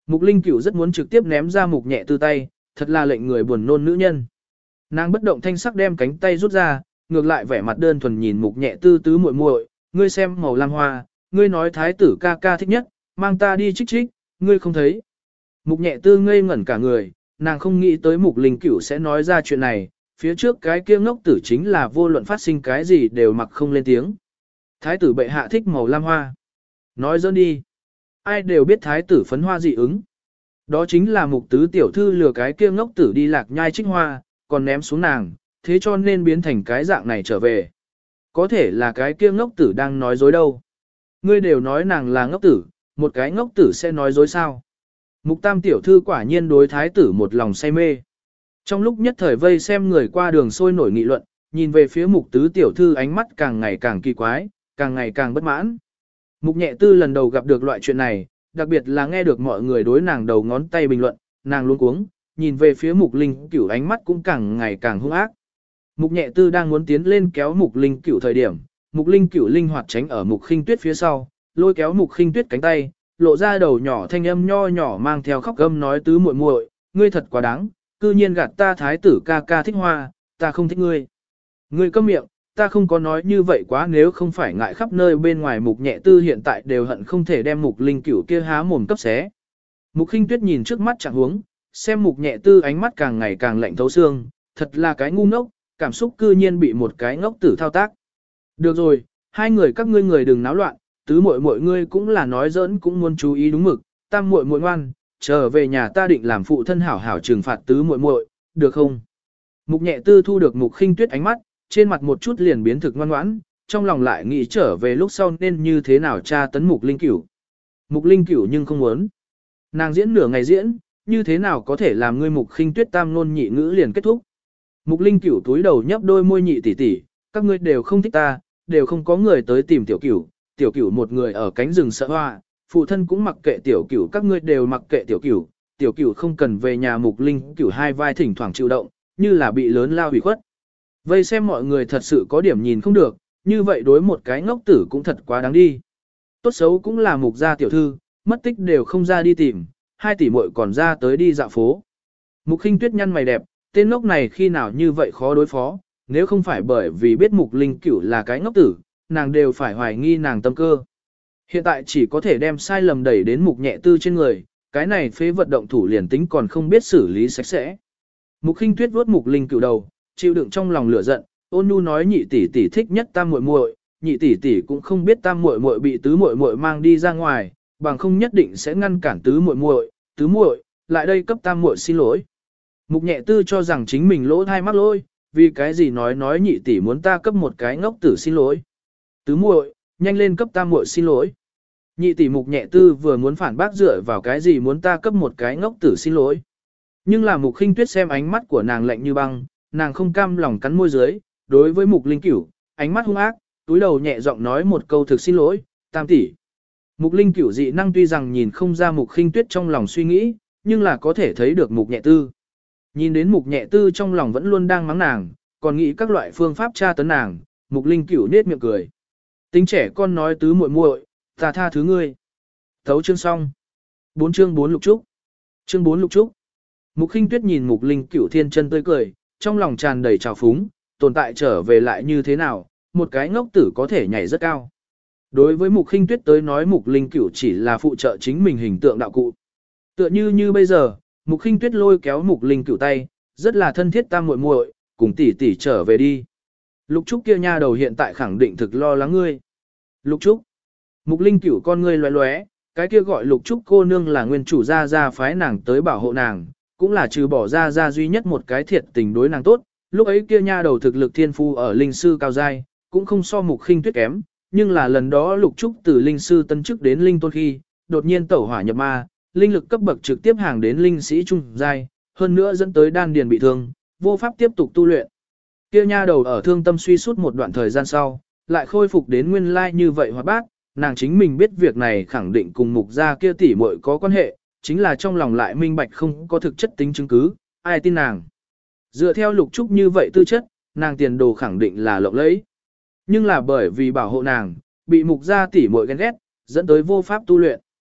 Mục Linh Cửu rất muốn trực tiếp ném ra Mục Nhẹ Tư tay, thật là lệnh người buồn nôn nữ nhân. Nàng bất động thanh sắc đem cánh tay rút ra, ngược lại vẻ mặt đơn thuần nhìn Mục Nhẹ Tư tứ muội muội, ngươi xem màu lam hoa, ngươi nói thái tử ca ca thích nhất, mang ta đi trích trích, ngươi không thấy. Mục Nhẹ Tư ngây ngẩn cả người, nàng không nghĩ tới Mục Linh Cửu sẽ nói ra chuyện này, phía trước cái kia ngốc tử chính là vô luận phát sinh cái gì đều mặc không lên tiếng. Thái tử bệ hạ thích màu lam hoa. Nói dỡn đi. Ai đều biết thái tử phấn hoa dị ứng. Đó chính là Mục tứ tiểu thư lừa cái kia ngốc tử đi lạc nhai trích hoa, còn ném xuống nàng, thế cho nên biến thành cái dạng này trở về. Có thể là cái kia ngốc tử đang nói dối đâu. Ngươi đều nói nàng là ngốc tử, một cái ngốc tử sẽ nói dối sao. Mục tam tiểu thư quả nhiên đối thái tử một lòng say mê. Trong lúc nhất thời vây xem người qua đường sôi nổi nghị luận, nhìn về phía mục tứ tiểu thư ánh mắt càng ngày càng kỳ quái, càng ngày càng bất mãn. Mục Nhẹ Tư lần đầu gặp được loại chuyện này, đặc biệt là nghe được mọi người đối nàng đầu ngón tay bình luận, nàng luống cuống, nhìn về phía Mục Linh Cửu ánh mắt cũng càng ngày càng hung ác. Mục Nhẹ Tư đang muốn tiến lên kéo Mục Linh Cửu thời điểm, Mục Linh Cửu linh hoạt tránh ở Mục Khinh Tuyết phía sau, lôi kéo Mục Khinh Tuyết cánh tay, lộ ra đầu nhỏ thanh âm nho nhỏ mang theo khóc gâm nói tứ muội muội, ngươi thật quá đáng, cư nhiên gạt ta thái tử ca ca thích hoa, ta không thích ngươi. Ngươi câm miệng, ta không có nói như vậy quá, nếu không phải ngại khắp nơi bên ngoài Mục Nhẹ Tư hiện tại đều hận không thể đem Mục Linh Cửu kia há mồm cấp xé. Mục Khinh Tuyết nhìn trước mắt trạng huống, xem Mục Nhẹ Tư ánh mắt càng ngày càng lạnh thấu xương, thật là cái ngu ngốc, cảm xúc cư nhiên bị một cái ngốc tử thao tác. Được rồi, hai người các ngươi người đừng náo loạn, tứ muội muội ngươi cũng là nói giỡn cũng muốn chú ý đúng mực, tam muội muội ngoan, trở về nhà ta định làm phụ thân hảo hảo trừng phạt tứ muội muội, được không? Mục Nhẹ Tư thu được Mục Khinh Tuyết ánh mắt, trên mặt một chút liền biến thực ngoan ngoãn, trong lòng lại nghĩ trở về lúc sau nên như thế nào tra tấn Mục Linh Cửu. Mục Linh Cửu nhưng không muốn. Nàng diễn nửa ngày diễn, như thế nào có thể làm ngươi Mục Khinh Tuyết tam ngôn nhị ngữ liền kết thúc. Mục Linh Cửu túi đầu nhấp đôi môi nhị tỷ tỷ, các ngươi đều không thích ta, đều không có người tới tìm tiểu Cửu, tiểu Cửu một người ở cánh rừng sợ hoa, phụ thân cũng mặc kệ tiểu Cửu, các ngươi đều mặc kệ tiểu Cửu, tiểu Cửu không cần về nhà. Mục Linh Cửu hai vai thỉnh thoảng chịu động, như là bị lớn lao hủy khuất. Vây xem mọi người thật sự có điểm nhìn không được, như vậy đối một cái ngốc tử cũng thật quá đáng đi. Tốt xấu cũng là Mục gia tiểu thư, mất tích đều không ra đi tìm, hai tỷ muội còn ra tới đi dạo phố. Mục Khinh Tuyết nhăn mày đẹp, tên ngốc này khi nào như vậy khó đối phó, nếu không phải bởi vì biết Mục Linh Cửu là cái ngốc tử, nàng đều phải hoài nghi nàng tâm cơ. Hiện tại chỉ có thể đem sai lầm đẩy đến Mục Nhẹ Tư trên người, cái này phế vật động thủ liền tính còn không biết xử lý sạch sẽ. Mục Khinh Tuyết vuốt Mục Linh Cửu đầu, chịu đựng trong lòng lửa giận, ôn nhu nói nhị tỷ tỷ thích nhất tam muội muội, nhị tỷ tỷ cũng không biết tam muội muội bị tứ muội muội mang đi ra ngoài, bằng không nhất định sẽ ngăn cản tứ muội muội, tứ muội, lại đây cấp tam muội xin lỗi. Mục Nhẹ Tư cho rằng chính mình lỗ thai mắc lỗi, vì cái gì nói nói nhị tỷ muốn ta cấp một cái ngốc tử xin lỗi. Tứ muội, nhanh lên cấp tam muội xin lỗi. Nhị tỷ Mục Nhẹ Tư vừa muốn phản bác dựa vào cái gì muốn ta cấp một cái ngốc tử xin lỗi. Nhưng là Mục Khinh Tuyết xem ánh mắt của nàng lạnh như băng, nàng không cam lòng cắn môi dưới, đối với Mục Linh Cửu, ánh mắt hung ác, túi đầu nhẹ giọng nói một câu thực xin lỗi, tam tỷ. Mục Linh Cửu dị năng tuy rằng nhìn không ra Mục Khinh Tuyết trong lòng suy nghĩ, nhưng là có thể thấy được Mục Nhẹ Tư. Nhìn đến Mục Nhẹ Tư trong lòng vẫn luôn đang mắng nàng, còn nghĩ các loại phương pháp tra tấn nàng, Mục Linh Cửu nết miệng cười. Tính trẻ con nói tứ muội muội, ta tha thứ ngươi. Thấu chương xong. Bốn chương bốn lục trúc. Chương bốn lục trúc. Mục Khinh Tuyết nhìn Mục Linh Cửu thiên chân tươi cười, trong lòng tràn đầy trào phúng, tồn tại trở về lại như thế nào, một cái ngốc tử có thể nhảy rất cao. Đối với Mục Khinh Tuyết tới nói Mục Linh Cửu chỉ là phụ trợ chính mình hình tượng đạo cụ. Tựa như như bây giờ, Mục Khinh Tuyết lôi kéo Mục Linh Cửu tay, rất là thân thiết tam muội muội, cùng tỷ tỷ trở về đi. Lục Trúc kia nha đầu hiện tại khẳng định thực lo lắng ngươi. Lục Trúc. Mục Linh Cửu con ngươi lóe lóe, cái kia gọi Lục Trúc cô nương là nguyên chủ gia gia phái nàng tới bảo hộ nàng, cũng là trừ bỏ gia gia duy nhất một cái thiệt tình đối nàng tốt. Lúc ấy kia nha đầu thực lực thiên phu ở linh sư cao giai, cũng không so Mục Khinh Tuyết kém, nhưng là lần đó Lục Trúc từ linh sư tân chức đến linh tôn khi, đột nhiên tẩu hỏa nhập ma, linh lực cấp bậc trực tiếp hàng đến linh sĩ trung giai, hơn nữa dẫn tới đan điền bị thương, vô pháp tiếp tục tu luyện. Kia nha đầu ở thương tâm suy sút một đoạn thời gian sau, lại khôi phục đến nguyên lai như vậy hoạt bát, nàng chính mình biết việc này khẳng định cùng Mục gia kia tỷ muội có quan hệ, chính là trong lòng lại minh bạch không có thực chất tính chứng cứ, ai tin nàng. Dựa theo Lục Trúc như vậy tư chất, nàng tiền đồ khẳng định là lộng lẫy. Nhưng là bởi vì bảo hộ nàng, bị Mục gia tỷ muội ghen ghét, dẫn tới vô pháp tu luyện.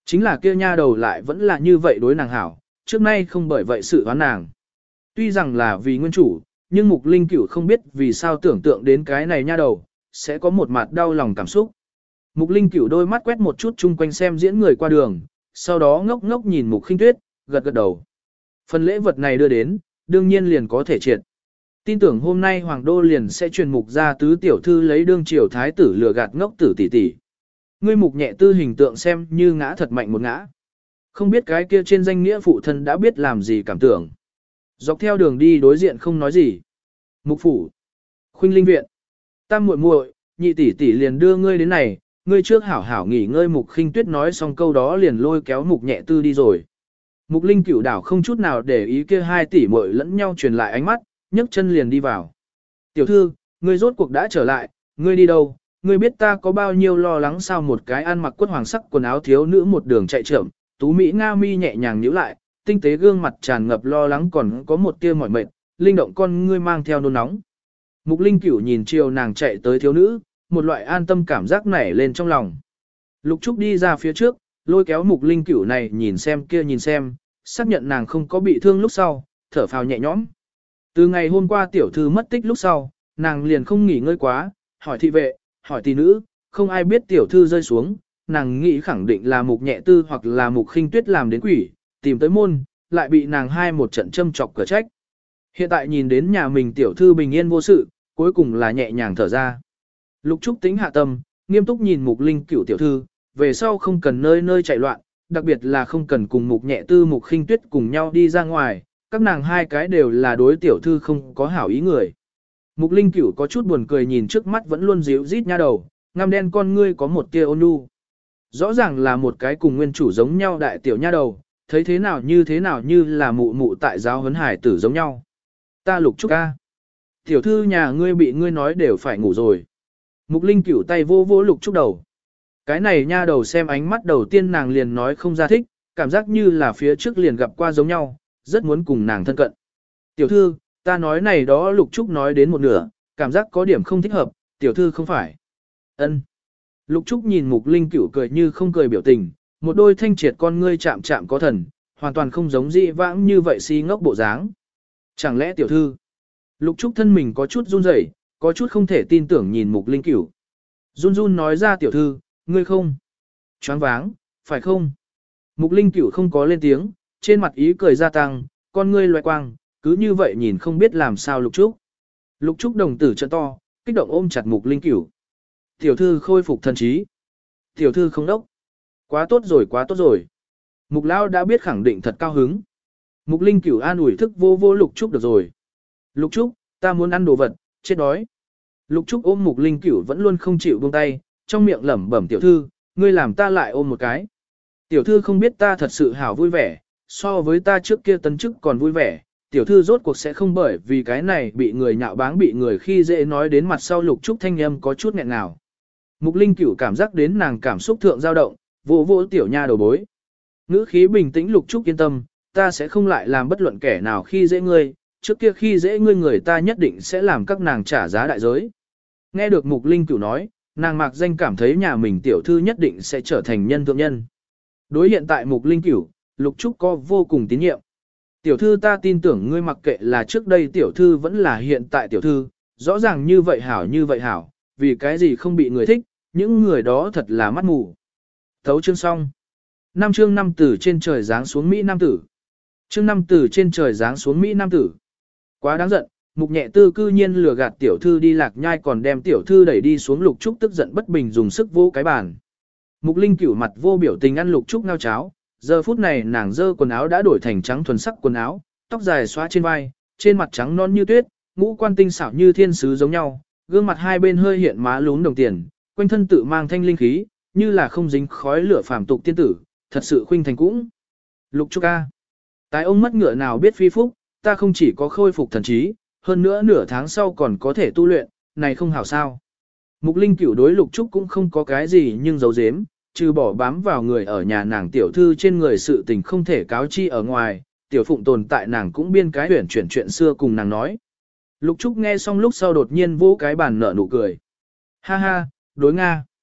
Chính là kia nha đầu lại vẫn là như vậy đối nàng hảo, trước nay không bởi vậy sự hoán nàng. Tuy rằng là vì nguyên chủ, nhưng Mục Linh Cửu không biết vì sao tưởng tượng đến cái này nha đầu, sẽ có một mặt đau lòng cảm xúc. Mục Linh Cửu đôi mắt quét một chút chung quanh xem diễn người qua đường, sau đó ngốc ngốc nhìn Mục Khinh Tuyết, gật gật đầu. Phần lễ vật này đưa đến, đương nhiên liền có thể triệt. Tin tưởng hôm nay Hoàng Đô liền sẽ truyền Mục ra tứ tiểu thư lấy đương triều thái tử lừa gạt ngốc tử tỷ tỷ. Ngươi Mục nhẹ tư hình tượng xem như ngã thật mạnh một ngã. Không biết cái kia trên danh nghĩa phụ thân đã biết làm gì cảm tưởng. Dọc theo đường đi đối diện không nói gì. Mục phủ, Khuynh Linh viện, tam muội muội, nhị tỷ tỷ liền đưa ngươi đến này, ngươi trước hảo hảo nghỉ ngơi. Mục Khinh Tuyết nói xong câu đó liền lôi kéo Mục nhẹ tư đi rồi. Mục Linh Cửu đảo không chút nào để ý kia hai tỷ muội lẫn nhau truyền lại ánh mắt, nhấc chân liền đi vào. Tiểu thư, ngươi rốt cuộc đã trở lại, ngươi đi đâu? Ngươi biết ta có bao nhiêu lo lắng sao? Một cái ăn mặc quất hoàng sắc quần áo thiếu nữ một đường chạy trộm, tú mỹ nga mi nhẹ nhàng nhíu lại, tinh tế gương mặt tràn ngập lo lắng còn có một tia mỏi mệt, linh động con ngươi mang theo nôn nóng. Mục Linh Cửu nhìn chiều nàng chạy tới thiếu nữ, một loại an tâm cảm giác nảy lên trong lòng. Lục Trúc đi ra phía trước, lôi kéo Mục Linh Cửu này nhìn xem kia nhìn xem, xác nhận nàng không có bị thương lúc sau, thở phào nhẹ nhõm. Từ ngày hôm qua tiểu thư mất tích lúc sau, nàng liền không nghỉ ngơi quá, hỏi thị vệ, hỏi tỷ nữ, không ai biết tiểu thư rơi xuống, nàng nghĩ khẳng định là Mục nhẹ tư hoặc là Mục Khinh Tuyết làm đến quỷ, tìm tới môn, lại bị nàng hai một trận châm chọc cửa trách. Hiện tại nhìn đến nhà mình tiểu thư bình yên vô sự, cuối cùng là nhẹ nhàng thở ra. Lục Trúc tính hạ tâm, nghiêm túc nhìn Mục Linh Cửu tiểu thư, về sau không cần nơi nơi chạy loạn, đặc biệt là không cần cùng Mục nhẹ tư Mục Khinh Tuyết cùng nhau đi ra ngoài, các nàng hai cái đều là đối tiểu thư không có hảo ý người. Mục Linh Cửu có chút buồn cười nhìn trước mắt vẫn luôn díu rít nha đầu, ngăm đen con ngươi có một tia ôn nhu. Rõ ràng là một cái cùng nguyên chủ giống nhau đại tiểu nha đầu, thấy thế nào như thế nào như là mụ mụ tại giáo huấn hải tử giống nhau. Ta Lục Trúc ca. Tiểu thư nhà ngươi bị ngươi nói đều phải ngủ rồi. Mục Linh Cửu tay vô vô Lục Trúc đầu. Cái này nha đầu xem ánh mắt đầu tiên nàng liền nói không ra thích, cảm giác như là phía trước liền gặp qua giống nhau, rất muốn cùng nàng thân cận. Tiểu thư, ta nói này đó. Lục Trúc nói đến một nửa, cảm giác có điểm không thích hợp, tiểu thư không phải. Ân. Lục Trúc nhìn Mục Linh Cửu cười như không cười biểu tình, một đôi thanh triệt con ngươi chạm chạm có thần, hoàn toàn không giống dị vãng như vậy si ngốc bộ dáng. Chẳng lẽ tiểu thư? Lục Trúc thân mình có chút run rẩy, có chút không thể tin tưởng nhìn Mục Linh Cửu. Run run nói ra tiểu thư, ngươi không? Choáng váng, phải không? Mục Linh Cửu không có lên tiếng, trên mặt ý cười gia tăng, con ngươi loé quang, cứ như vậy nhìn không biết làm sao Lục Trúc. Lục Trúc đồng tử trợ to, kích động ôm chặt Mục Linh Cửu. Tiểu thư khôi phục thần trí. Tiểu thư không đốc. Quá tốt rồi quá tốt rồi. Mục Lão đã biết khẳng định thật cao hứng. Mục Linh Cửu an ủi thức vô vô Lục Trúc được rồi. Lục Trúc, ta muốn ăn đồ vật, chết đói. Lục Trúc ôm Mục Linh Cửu vẫn luôn không chịu buông tay, trong miệng lẩm bẩm tiểu thư, ngươi làm ta lại ôm một cái. Tiểu thư không biết ta thật sự hảo vui vẻ, so với ta trước kia tấn chức còn vui vẻ, tiểu thư rốt cuộc sẽ không bởi vì cái này bị người nhạo báng bị người khi dễ nói đến mặt sau. Lục Trúc thanh âm có chút nghẹn ngào. Mục Linh Cửu cảm giác đến nàng cảm xúc thượng dao động, vỗ vỗ tiểu nha đầu bối. Ngữ khí bình tĩnh. Lục Trúc yên tâm, ta sẽ không lại làm bất luận kẻ nào khi dễ ngươi, trước kia khi dễ ngươi người ta nhất định sẽ làm các nàng trả giá đại giới. Nghe được Mục Linh Cửu nói, nàng mạc danh cảm thấy nhà mình tiểu thư nhất định sẽ trở thành nhân thượng nhân. Đối hiện tại Mục Linh Cửu, Lục Trúc có vô cùng tín nhiệm. Tiểu thư ta tin tưởng ngươi mặc kệ là trước đây tiểu thư vẫn là hiện tại tiểu thư, rõ ràng như vậy hảo như vậy hảo, vì cái gì không bị người thích, những người đó thật là mắt mù. Thấu chương xong. Năm chương năm tử trên trời giáng xuống Mỹ Nam tử. Chương năm tử trên trời giáng xuống Mỹ Nam tử. Quá đáng giận, Mục nhẹ tư cư nhiên lừa gạt tiểu thư đi Lạc Nhai còn đem tiểu thư đẩy đi xuống. Lục Trúc tức giận bất bình dùng sức vô cái bàn. Mục Linh Cửu mặt vô biểu tình ăn Lục Trúc ngao cháo, giờ phút này nàng dơ quần áo đã đổi thành trắng thuần sắc quần áo, tóc dài xóa trên vai, trên mặt trắng non như tuyết, ngũ quan tinh xảo như thiên sứ giống nhau, gương mặt hai bên hơi hiện má lún đồng tiền, quanh thân tự mang thanh linh khí, như là không dính khói lửa phàm tục tiên tử, thật sự khuynh thành cũng. Lục Trúc ca, tái ông mất ngựa nào biết phi phúc, ta không chỉ có khôi phục thần trí, hơn nữa nửa tháng sau còn có thể tu luyện, này không hảo sao. Mục Linh Cửu đối Lục Trúc cũng không có cái gì nhưng giấu giếm, trừ bỏ bám vào người ở nhà nàng tiểu thư trên người sự tình không thể cáo chi ở ngoài, tiểu phụng tồn tại nàng cũng biên cái huyển chuyển chuyện xưa cùng nàng nói. Lục Trúc nghe xong lúc sau đột nhiên vỗ cái bàn nở nụ cười. Ha ha, đối Nga.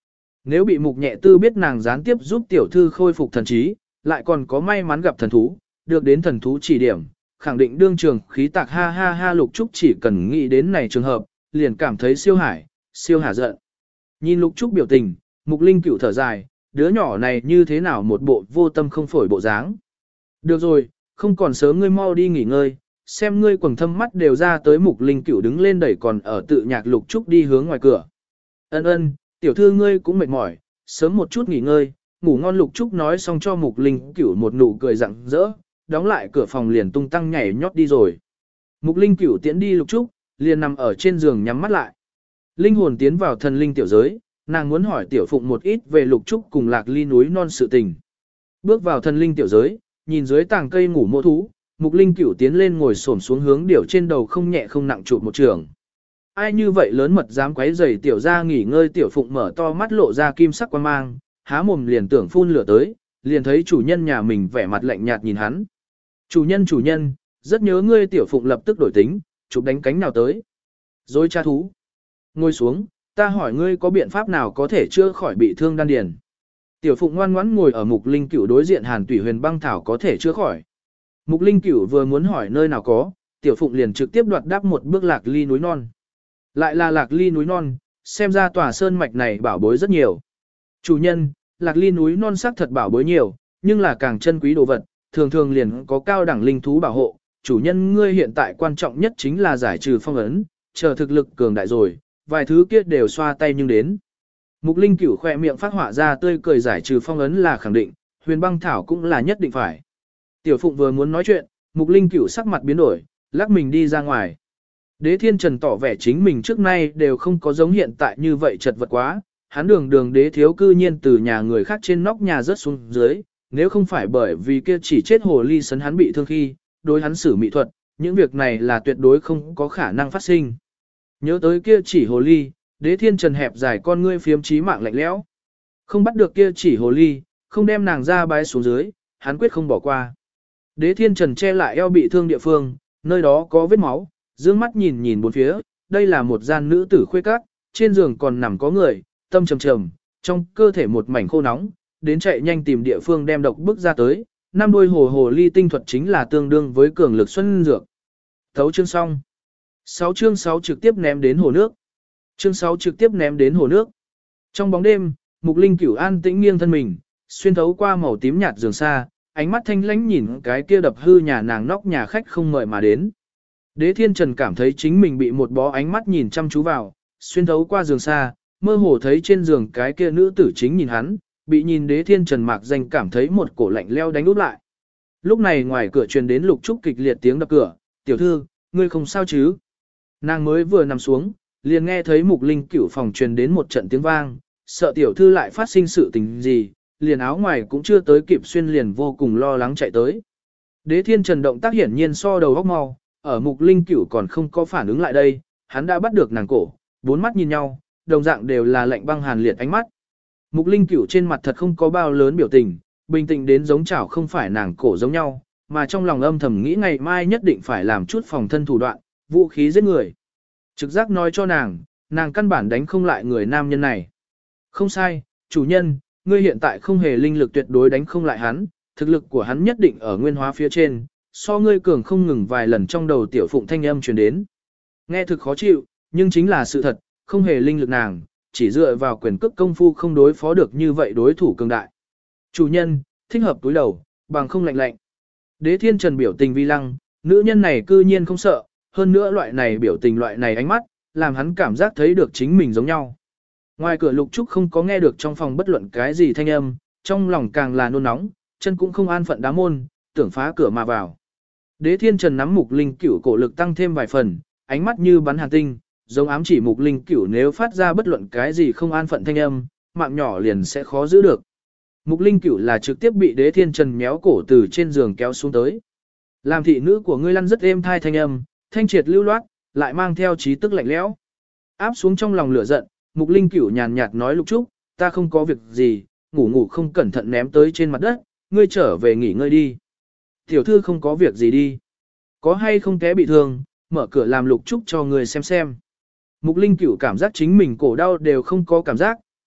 Nếu bị mục nhẹ tư biết nàng gián tiếp giúp tiểu thư khôi phục thần trí, lại còn có may mắn gặp thần thú, được đến thần thú chỉ điểm, khẳng định đương trường khí tạc ha ha ha. Lục Trúc chỉ cần nghĩ đến này trường hợp, liền cảm thấy siêu hải, siêu hả giận. Nhìn Lục Trúc biểu tình, Mục Linh Cửu thở dài, đứa nhỏ này như thế nào một bộ vô tâm không phổi bộ dáng. Được rồi, không còn sớm, ngươi mau đi nghỉ ngơi, xem ngươi quầng thâm mắt đều ra tới. Mục Linh Cửu đứng lên đẩy còn ở tự nhạc Lục Trúc đi hướng ngoài cửa. Ân ân, tiểu thư ngươi cũng mệt mỏi, sớm một chút nghỉ ngơi, ngủ ngon. Lục Trúc nói xong cho Mục Linh Cửu một nụ cười rạng rỡ, đóng lại cửa phòng liền tung tăng nhảy nhót đi rồi. Mục Linh Cửu tiễn đi Lục Trúc, liền nằm ở trên giường nhắm mắt lại. Linh hồn tiến vào thần linh tiểu giới, nàng muốn hỏi tiểu phụng một ít về Lục Trúc cùng Lạc Ly núi non sự tình. Bước vào thần linh tiểu giới, nhìn dưới tàng cây ngủ mộ thú, Mục Linh Cửu tiến lên ngồi xổm xuống hướng điểu trên đầu không nhẹ không nặng chụp một trường. Ai như vậy lớn mật dám quấy rầy tiểu gia nghỉ ngơi. Tiểu phụng mở to mắt lộ ra kim sắc quan mang, há mồm liền tưởng phun lửa tới, liền thấy chủ nhân nhà mình vẻ mặt lạnh nhạt nhìn hắn. Chủ nhân chủ nhân, rất nhớ ngươi. Tiểu phụng lập tức đổi tính, chụp đánh cánh nào tới. Rồi cha thú. Ngồi xuống, ta hỏi ngươi có biện pháp nào có thể chữa khỏi bị thương đan điền. Tiểu phụng ngoan ngoãn ngồi ở Mục Linh Cửu đối diện. Hàn tủy huyền băng thảo có thể chữa khỏi. Mục Linh Cửu vừa muốn hỏi nơi nào có, tiểu phụng liền trực tiếp đoạt đáp một bước Lạc Ly núi non. Lại là Lạc Ly núi non, xem ra tòa sơn mạch này bảo bối rất nhiều. Chủ nhân, Lạc Ly núi non xác thật bảo bối nhiều, nhưng là càng chân quý đồ vật, thường thường liền có cao đẳng linh thú bảo hộ. Chủ nhân ngươi hiện tại quan trọng nhất chính là giải trừ phong ấn, chờ thực lực cường đại rồi, vài thứ kia đều xoa tay nhưng đến. Mục Linh Cửu khỏe miệng phát họa ra tươi cười. Giải trừ phong ấn là khẳng định, huyền băng thảo cũng là nhất định phải. Tiểu phụng vừa muốn nói chuyện, Mục Linh Cửu sắc mặt biến đổi, lắc mình đi ra ngoài. Đế Thiên Trần tỏ vẻ chính mình trước nay đều không có giống hiện tại như vậy chật vật quá, hắn đường đường đế thiếu cư nhiên từ nhà người khác trên nóc nhà rớt xuống dưới, nếu không phải bởi vì kia chỉ chết hồ ly sấn hắn bị thương khi, đối hắn xử mỹ thuật, những việc này là tuyệt đối không có khả năng phát sinh. Nhớ tới kia chỉ hồ ly, Đế Thiên Trần hẹp dài con ngươi phiếm trí mạng lạnh lẽo. Không bắt được kia chỉ hồ ly, không đem nàng ra bái xuống dưới, hắn quyết không bỏ qua. Đế Thiên Trần che lại eo bị thương địa phương, nơi đó có vết máu, dương mắt nhìn nhìn bốn phía, đây là một gian nữ tử khuê các, trên giường còn nằm có người, tâm trầm trầm, trong cơ thể một mảnh khô nóng, đến chạy nhanh tìm địa phương đem độc bức ra tới. Năm đôi hồ hồ ly tinh thuật chính là tương đương với cường lực xuân dược. Thấu chương xong. sáu chương sáu trực tiếp ném đến hồ nước. Chương sáu trực tiếp ném đến hồ nước. Trong bóng đêm, Mục Linh Cửu an tĩnh nghiêng thân mình, xuyên thấu qua màu tím nhạt giường xa, ánh mắt thanh lãnh nhìn cái kia đập hư nhà nàng nóc nhà khách không mời mà đến. Đế Thiên Trần cảm thấy chính mình bị một bó ánh mắt nhìn chăm chú vào, xuyên thấu qua giường xa, mơ hồ thấy trên giường cái kia nữ tử chính nhìn hắn, bị nhìn Đế Thiên Trần mạc danh cảm thấy một cổ lạnh leo đánh úp lại. Lúc này ngoài cửa truyền đến Lục Trúc kịch liệt tiếng đập cửa, "Tiểu thư, ngươi không sao chứ?" Nàng mới vừa nằm xuống, liền nghe thấy Mục Linh Cửu phòng truyền đến một trận tiếng vang, sợ tiểu thư lại phát sinh sự tình gì, liền áo ngoài cũng chưa tới kịp xuyên liền vô cùng lo lắng chạy tới. Đế Thiên Trần động tác hiển nhiên so đầu óc mau, ở Mục Linh Cửu còn không có phản ứng lại đây, hắn đã bắt được nàng cổ, bốn mắt nhìn nhau, đồng dạng đều là lạnh băng hàn liệt ánh mắt. Mục Linh Cửu trên mặt thật không có bao lớn biểu tình, bình tĩnh đến giống chảo không phải nàng cổ giống nhau, mà trong lòng âm thầm nghĩ ngày mai nhất định phải làm chút phòng thân thủ đoạn, vũ khí giết người. Trực giác nói cho nàng, nàng căn bản đánh không lại người nam nhân này. Không sai, chủ nhân, ngươi hiện tại không hề linh lực tuyệt đối đánh không lại hắn, thực lực của hắn nhất định ở nguyên hóa phía trên, so ngươi cường không ngừng vài lần. Trong đầu tiểu phụng thanh âm truyền đến. Nghe thực khó chịu, nhưng chính là sự thật, không hề linh lực nàng, chỉ dựa vào quyền cước công phu không đối phó được như vậy đối thủ cường đại. Chủ nhân, thích hợp túi đầu, bằng không lạnh lạnh. Đế Thiên Trần biểu tình vi lăng, nữ nhân này cư nhiên không sợ, hơn nữa loại này biểu tình loại này ánh mắt, làm hắn cảm giác thấy được chính mình giống nhau. Ngoài cửa Lục Trúc không có nghe được trong phòng bất luận cái gì thanh âm, trong lòng càng là nôn nóng, chân cũng không an phận đá môn, tưởng phá cửa mà vào. Đế Thiên Trần nắm Mục Linh Cửu cổ lực tăng thêm vài phần, ánh mắt như bắn hàn tinh, giống ám chỉ Mục Linh Cửu nếu phát ra bất luận cái gì không an phận thanh âm, mạng nhỏ liền sẽ khó giữ được. Mục Linh Cửu là trực tiếp bị Đế Thiên Trần méo cổ từ trên giường kéo xuống tới. Làm thị nữ của ngươi lăn rất êm thai thanh âm, thanh triệt lưu loát, lại mang theo trí tức lạnh lẽo. Áp xuống trong lòng lửa giận, Mục Linh Cửu nhàn nhạt nói Lục Trúc, ta không có việc gì, ngủ ngủ không cẩn thận ném tới trên mặt đất, ngươi trở về nghỉ ngơi đi. Tiểu thư không có việc gì đi. Có hay không té bị thương, mở cửa làm Lục Trúc cho người xem xem. Mục Linh Cửu cảm giác chính mình cổ đau đều không có cảm giác,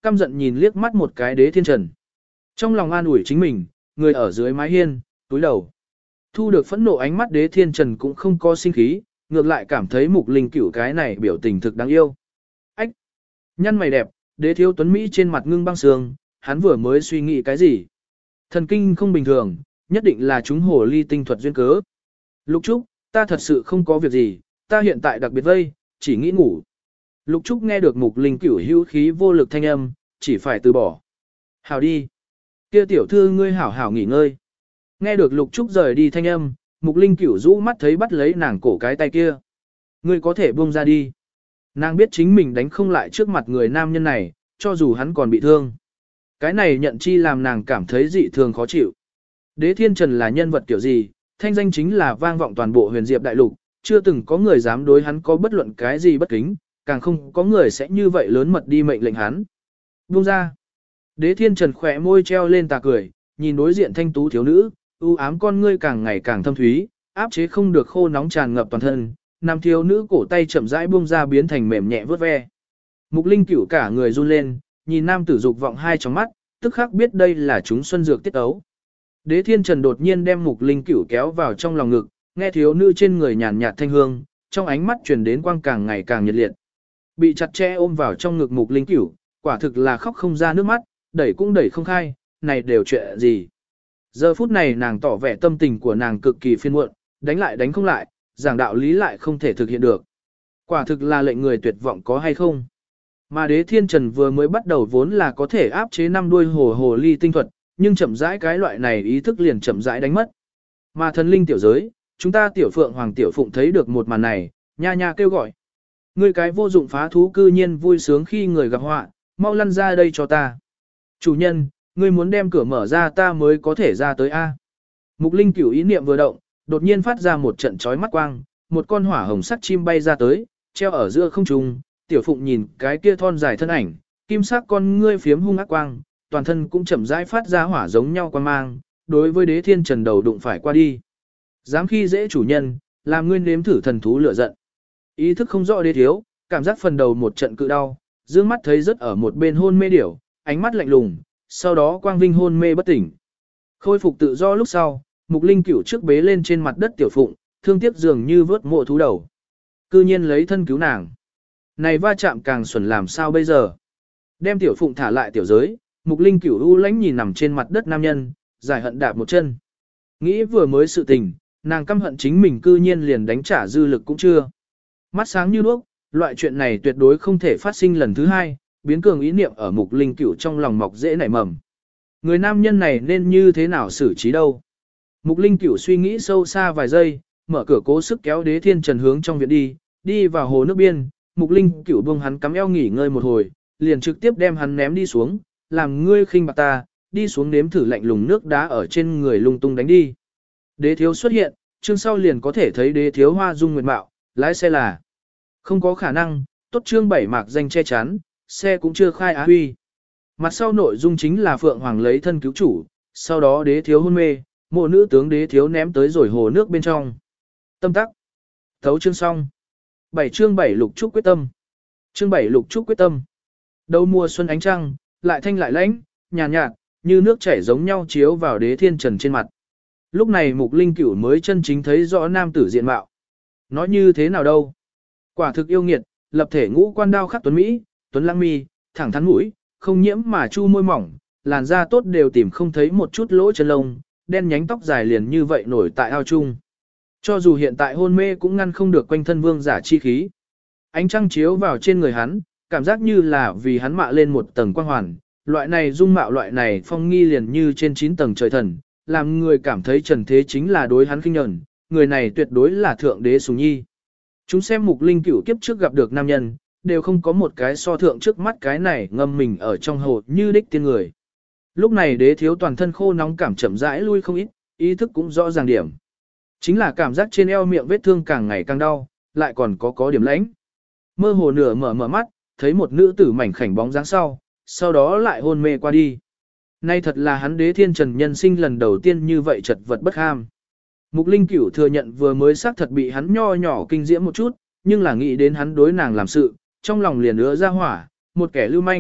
căm giận nhìn liếc mắt một cái Đế Thiên Trần. Trong lòng an ủi chính mình, người ở dưới mái hiên, túi đầu. Thu được phẫn nộ ánh mắt Đế Thiên Trần cũng không có sinh khí, ngược lại cảm thấy Mục Linh Cửu cái này biểu tình thực đáng yêu. Ách! Nhăn mày đẹp, Đế Thiếu Tuấn Mỹ trên mặt ngưng băng sương, hắn vừa mới suy nghĩ cái gì? Thần kinh không bình thường, nhất định là chúng hồ ly tinh thuật duyên cớ. Lục Trúc, ta thật sự không có việc gì, ta hiện tại đặc biệt vây, chỉ nghĩ ngủ. Lục Trúc nghe được Mục Linh Cửu hữu khí vô lực thanh âm, chỉ phải từ bỏ. Hảo đi. Kia tiểu thư ngươi hảo hảo nghỉ ngơi. Nghe được Lục Trúc rời đi thanh âm, Mục Linh Cửu rũ mắt thấy bắt lấy nàng cổ cái tay kia. Ngươi có thể buông ra đi. Nàng biết chính mình đánh không lại trước mặt người nam nhân này, cho dù hắn còn bị thương. Cái này nhận chi làm nàng cảm thấy dị thường khó chịu. Đế Thiên Trần là nhân vật kiểu gì, thanh danh chính là vang vọng toàn bộ huyền diệp đại lục, chưa từng có người dám đối hắn có bất luận cái gì bất kính, càng không có người sẽ như vậy lớn mật đi mệnh lệnh hắn. Buông ra. Đế Thiên Trần khỏe môi treo lên tà cười, nhìn đối diện thanh tú thiếu nữ, u ám con ngươi càng ngày càng thâm thúy, áp chế không được khô nóng tràn ngập toàn thân, nam thiếu nữ cổ tay chậm rãi buông ra biến thành mềm nhẹ vớt ve. Mục Linh Cửu cả người run lên, nhìn nam tử dục vọng hai trong mắt, tức khắc biết đây là chúng xuân dược tiết ấu. Đế Thiên Trần đột nhiên đem Mục Linh Cửu kéo vào trong lòng ngực, nghe thiếu nữ trên người nhàn nhạt thanh hương, trong ánh mắt truyền đến quang càng ngày càng nhiệt liệt. Bị chặt chẽ ôm vào trong ngực Mục Linh Cửu, quả thực là khóc không ra nước mắt, đẩy cũng đẩy không khai, này đều chuyện gì. Giờ phút này nàng tỏ vẻ tâm tình của nàng cực kỳ phiền muộn, đánh lại đánh không lại, giảng đạo lý lại không thể thực hiện được. Quả thực là lệnh người tuyệt vọng có hay không. Mà Đế Thiên Trần vừa mới bắt đầu vốn là có thể áp chế năm đuôi hồ hồ ly tinh thuật, nhưng chậm rãi cái loại này ý thức liền chậm rãi đánh mất. Mà thần linh tiểu giới, chúng ta tiểu phượng hoàng tiểu phụng thấy được một màn này, nha nha kêu gọi. Người cái vô dụng phá thú cư nhiên vui sướng khi người gặp họa, mau lăn ra đây cho ta. Chủ nhân, ngươi muốn đem cửa mở ra ta mới có thể ra tới A. Mục Linh Cửu ý niệm vừa động, đột nhiên phát ra một trận chói mắt quang, một con hỏa hồng sắc chim bay ra tới, treo ở giữa không trung. Tiểu phụng nhìn cái kia thon dài thân ảnh, kim sắc con ngươi phiếm hung ác quang, toàn thân cũng chậm rãi phát ra hỏa giống nhau quan mang, đối với Đế Thiên Trần đầu đụng phải qua đi. Dám khi dễ chủ nhân, làm ngươi nếm thử thần thú lửa giận. Ý thức không rõ Đế thiếu, cảm giác phần đầu một trận cự đau, dương mắt thấy rất ở một bên hôn mê điểu, ánh mắt lạnh lùng, sau đó quang vinh hôn mê bất tỉnh. Khôi phục tự do lúc sau, Mục Linh Cửu trước bế lên trên mặt đất tiểu phụng, thương tiếc dường như vớt mộ thú đầu. Cư nhiên lấy thân cứu nàng. Này va chạm càng xuẩn làm sao bây giờ? Đem tiểu phụng thả lại tiểu giới, Mục Linh Cửu u lãnh nhìn nằm trên mặt đất nam nhân, giải hận đạp một chân. Nghĩ vừa mới sự tình, nàng căm hận chính mình cư nhiên liền đánh trả dư lực cũng chưa. Mắt sáng như đuốc, loại chuyện này tuyệt đối không thể phát sinh lần thứ hai, biến cường ý niệm ở Mục Linh Cửu trong lòng mọc dễ nảy mầm. Người nam nhân này nên như thế nào xử trí đâu? Mục Linh Cửu suy nghĩ sâu xa vài giây, mở cửa cố sức kéo Đế Thiên Trần hướng trong viện đi, đi vào hồ nước biên. Mục Linh Cửu buông hắn cắm eo nghỉ ngơi một hồi, liền trực tiếp đem hắn ném đi xuống, làm ngươi khinh bạc ta, đi xuống nếm thử lạnh lùng nước đá ở trên người lung tung đánh đi. Đế thiếu xuất hiện, chương sau liền có thể thấy Đế thiếu hoa dung nguyệt mạo, lái xe là không có khả năng, tốt chương bảy mạc danh che chắn, xe cũng chưa khai á huy. Mặt sau nội dung chính là Phượng Hoàng lấy thân cứu chủ, sau đó Đế thiếu hôn mê, mộ nữ tướng Đế thiếu ném tới rồi hồ nước bên trong. Tâm tắc. Thấu chương xong. bảy chương bảy lục trúc quyết tâm. Chương bảy lục trúc quyết tâm. Đầu mùa xuân ánh trăng, lại thanh lại lãnh, nhàn nhạt, nhạt, như nước chảy giống nhau chiếu vào Đế Thiên Trần trên mặt. Lúc này Mục Linh Cửu mới chân chính thấy rõ nam tử diện mạo. Nói như thế nào đâu? Quả thực yêu nghiệt, lập thể ngũ quan đao khắc tuấn mỹ, tuấn lãng mi, thẳng thắn mũi, không nhiễm mà chu môi mỏng, làn da tốt đều tìm không thấy một chút lỗ chân lông, đen nhánh tóc dài liền như vậy nổi tại ao chung. Cho dù hiện tại hôn mê cũng ngăn không được quanh thân vương giả chi khí. Ánh trăng chiếu vào trên người hắn, cảm giác như là vì hắn mạ lên một tầng quang hoàn, loại này dung mạo loại này phong nghi liền như trên chín tầng trời thần, làm người cảm thấy trần thế chính là đối hắn khinh nhẫn, người này tuyệt đối là thượng đế sủng nhi. Chúng xem Mục Linh Cửu kiếp trước gặp được nam nhân, đều không có một cái so thượng trước mắt cái này ngâm mình ở trong hồ như đích tiên người. Lúc này Đế thiếu toàn thân khô nóng cảm chậm rãi lui không ít, ý thức cũng rõ ràng điểm. Chính là cảm giác trên eo miệng vết thương càng ngày càng đau, lại còn có có điểm lãnh. Mơ hồ nửa mở mở mắt, thấy một nữ tử mảnh khảnh bóng dáng sau, sau đó lại hôn mê qua đi. Nay thật là hắn Đế Thiên Trần nhân sinh lần đầu tiên như vậy chật vật bất ham. Mục Linh Cửu thừa nhận vừa mới xác thật bị hắn nho nhỏ kinh diễm một chút, nhưng là nghĩ đến hắn đối nàng làm sự, trong lòng liền ứa ra hỏa, một kẻ lưu manh,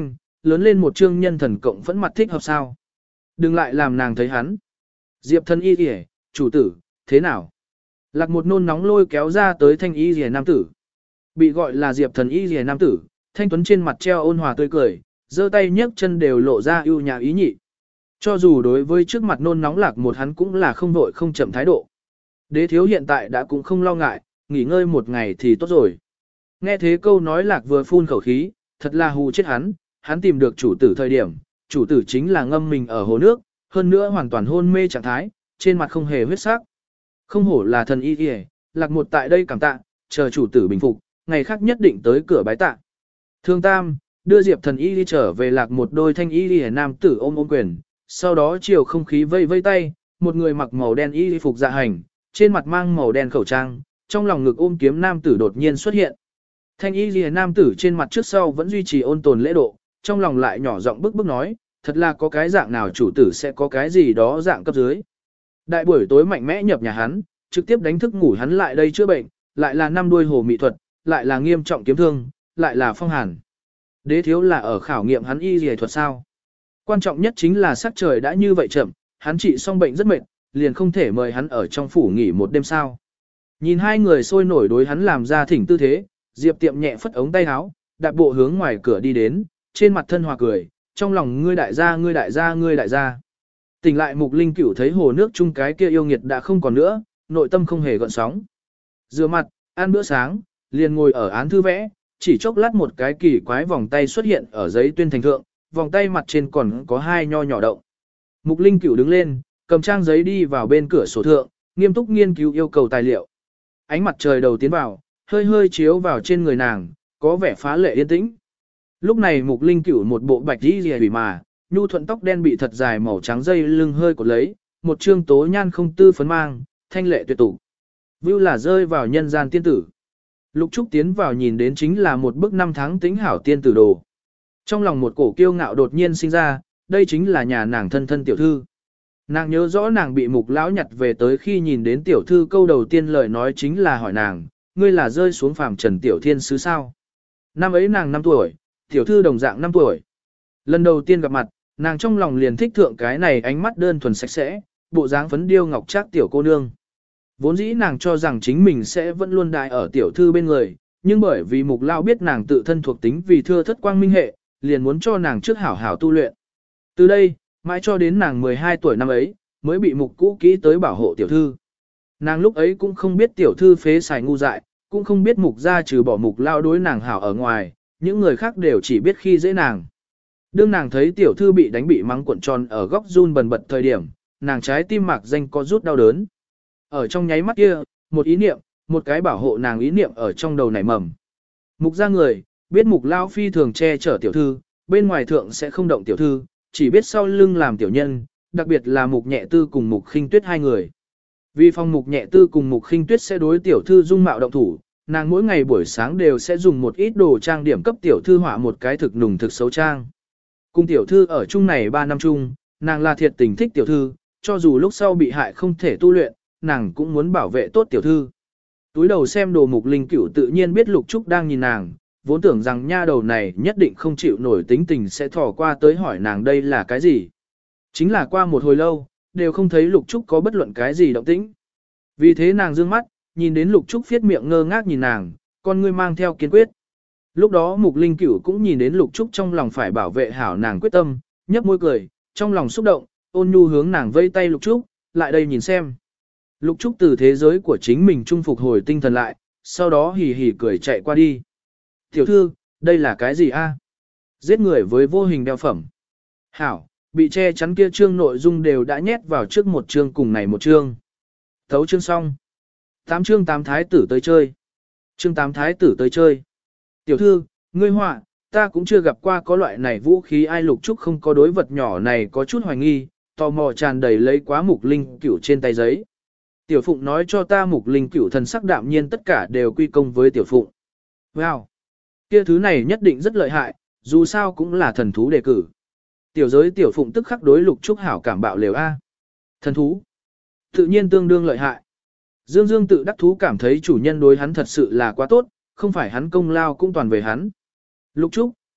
lớn lên một trương nhân thần cộng phẫn mặt thích hợp sao. Đừng lại làm nàng thấy hắn. Diệp thần y kìa, chủ tử, thế nào? Lạc một nôn nóng lôi kéo ra tới thanh y rìa nam tử. Bị gọi là Diệp thần y rìa nam tử, thanh tuấn trên mặt treo ôn hòa tươi cười, giơ tay nhấc chân đều lộ ra ưu nhã ý nhị. Cho dù đối với trước mặt nôn nóng lạc một hắn cũng là không vội không chậm thái độ. Đế thiếu hiện tại đã cũng không lo ngại, nghỉ ngơi một ngày thì tốt rồi. Nghe thế câu nói lạc vừa phun khẩu khí, thật là hù chết hắn, hắn tìm được chủ tử thời điểm, chủ tử chính là ngâm mình ở hồ nước, hơn nữa hoàn toàn hôn mê trạng thái, trên mặt không hề huyết sắc. Không hổ là thần y kìa, lạc một tại đây cảm tạ, chờ chủ tử bình phục, ngày khác nhất định tới cửa bái tạ. Thương Tam, đưa Diệp thần y đi trở về lạc một đôi thanh y đi nam tử ôm ôm quyền, sau đó chiều không khí vây vây tay, một người mặc màu đen y phục dạ hành, trên mặt mang màu đen khẩu trang, trong lòng ngực ôm kiếm nam tử đột nhiên xuất hiện. Thanh y lìa nam tử trên mặt trước sau vẫn duy trì ôn tồn lễ độ, trong lòng lại nhỏ giọng bức bức nói, thật là có cái dạng nào chủ tử sẽ có cái gì đó dạng cấp dưới. Đại buổi tối mạnh mẽ nhập nhà hắn, trực tiếp đánh thức ngủ hắn lại đây chữa bệnh, lại là năm đuôi hồ mỹ thuật, lại là nghiêm trọng kiếm thương, lại là phong hàn. Đế thiếu là ở khảo nghiệm hắn y lìa thuật sao. Quan trọng nhất chính là sắc trời đã như vậy chậm, hắn trị xong bệnh rất mệt, liền không thể mời hắn ở trong phủ nghỉ một đêm sao. Nhìn hai người sôi nổi đối hắn làm ra thỉnh tư thế, Diệp tiệm nhẹ phất ống tay áo, đạp bộ hướng ngoài cửa đi đến, trên mặt thân hòa cười, trong lòng ngươi đại gia ngươi đại gia ngươi đại gia. Tỉnh lại Mục Linh Cửu thấy hồ nước chung cái kia yêu nghiệt đã không còn nữa, nội tâm không hề gợn sóng. Rửa mặt, ăn bữa sáng, liền ngồi ở án thư vẽ, chỉ chốc lát một cái kỳ quái vòng tay xuất hiện ở giấy tuyên thành thượng, vòng tay mặt trên còn có hai nho nhỏ động. Mục Linh Cửu đứng lên, cầm trang giấy đi vào bên cửa sổ thượng, nghiêm túc nghiên cứu yêu cầu tài liệu. Ánh mặt trời đầu tiến vào, hơi hơi chiếu vào trên người nàng, có vẻ phá lệ yên tĩnh. Lúc này Mục Linh Cửu một bộ bạch y liễu thủy mà, nhu thuận tóc đen bị thật dài màu trắng dây lưng hơi cột lấy, một trương tố nhan không tư phấn mang, thanh lệ tuyệt tục. Vưu là rơi vào nhân gian tiên tử. Lục Trúc tiến vào nhìn đến chính là một bức năm tháng tính hảo tiên tử đồ. Trong lòng một cổ kiêu ngạo đột nhiên sinh ra, đây chính là nhà nàng thân thân tiểu thư. Nàng nhớ rõ nàng bị Mục lão nhặt về tới khi nhìn đến tiểu thư câu đầu tiên lời nói chính là hỏi nàng, ngươi là rơi xuống phàm trần tiểu thiên sứ sao? Năm ấy nàng năm tuổi, tiểu thư đồng dạng năm tuổi. Lần đầu tiên gặp mặt, nàng trong lòng liền thích thượng cái này ánh mắt đơn thuần sạch sẽ, bộ dáng phấn điêu ngọc trác tiểu cô nương. Vốn dĩ nàng cho rằng chính mình sẽ vẫn luôn đại ở tiểu thư bên người, nhưng bởi vì Mục lão biết nàng tự thân thuộc tính vì thưa thất quang minh hệ, liền muốn cho nàng trước hảo hảo tu luyện. Từ đây, mãi cho đến nàng mười hai tuổi năm ấy, mới bị Mục cũ kỹ tới bảo hộ tiểu thư. Nàng lúc ấy cũng không biết tiểu thư phế xài ngu dại, cũng không biết Mục gia trừ bỏ Mục lao đối nàng hảo ở ngoài, những người khác đều chỉ biết khi dễ nàng. Đương nàng thấy tiểu thư bị đánh bị mắng cuộn tròn ở góc run bần bật thời điểm, nàng trái tim mạc danh có rút đau đớn. Ở trong nháy mắt kia, một ý niệm, một cái bảo hộ nàng ý niệm ở trong đầu nảy mầm. Mục gia người, biết Mục lao phi thường che chở tiểu thư, bên ngoài thượng sẽ không động tiểu thư, chỉ biết sau lưng làm tiểu nhân, đặc biệt là Mục Nhẹ Tư cùng Mục Khinh Tuyết hai người. Vì phòng Mục Nhẹ Tư cùng Mục Khinh Tuyết sẽ đối tiểu thư dung mạo động thủ, nàng mỗi ngày buổi sáng đều sẽ dùng một ít đồ trang điểm cấp tiểu thư họa một cái thực nùng thực xấu trang. Cùng tiểu thư ở chung này ba năm chung, nàng là thiệt tình thích tiểu thư, cho dù lúc sau bị hại không thể tu luyện, nàng cũng muốn bảo vệ tốt tiểu thư. Túi đầu xem đồ Mục Linh Cửu tự nhiên biết Lục Trúc đang nhìn nàng, vốn tưởng rằng nha đầu này nhất định không chịu nổi tính tình sẽ thò qua tới hỏi nàng đây là cái gì. Chính là qua một hồi lâu, đều không thấy Lục Trúc có bất luận cái gì động tĩnh. Vì thế nàng dương mắt, nhìn đến Lục Trúc phiết miệng ngơ ngác nhìn nàng, con ngươi mang theo kiên quyết. Lúc đó Mục Linh Cửu cũng nhìn đến Lục Trúc trong lòng phải bảo vệ hảo nàng quyết tâm, nhấp môi cười, trong lòng xúc động, ôn nhu hướng nàng vây tay Lục Trúc, lại đây nhìn xem. Lục Trúc từ thế giới của chính mình trung phục hồi tinh thần lại, sau đó hì hì cười chạy qua đi. Tiểu thư, đây là cái gì a? Giết người với vô hình đeo phẩm. Hảo, bị che chắn kia chương nội dung đều đã nhét vào trước một chương cùng này một chương. Thấu chương xong. Tám chương tám thái tử tới chơi. Chương tám thái tử tới chơi. Tiểu thư, ngươi họa, ta cũng chưa gặp qua có loại này vũ khí ai. Lục Trúc không có đối vật nhỏ này có chút hoài nghi, tò mò tràn đầy lấy quá Mục Linh Cửu trên tay giấy. Tiểu Phụng nói cho ta Mục Linh Cửu thần sắc đạm nhiên tất cả đều quy công với Tiểu Phụng. Wow! Kia thứ này nhất định rất lợi hại, dù sao cũng là thần thú đề cử. Tiểu giới Tiểu Phụng tức khắc đối Lục Trúc hảo cảm bạo lều A. Thần thú. Tự nhiên tương đương lợi hại. Dương Dương tự đắc thú cảm thấy chủ nhân đối hắn thật sự là quá tốt, không phải hắn công lao cũng toàn về hắn. Lục Trúc,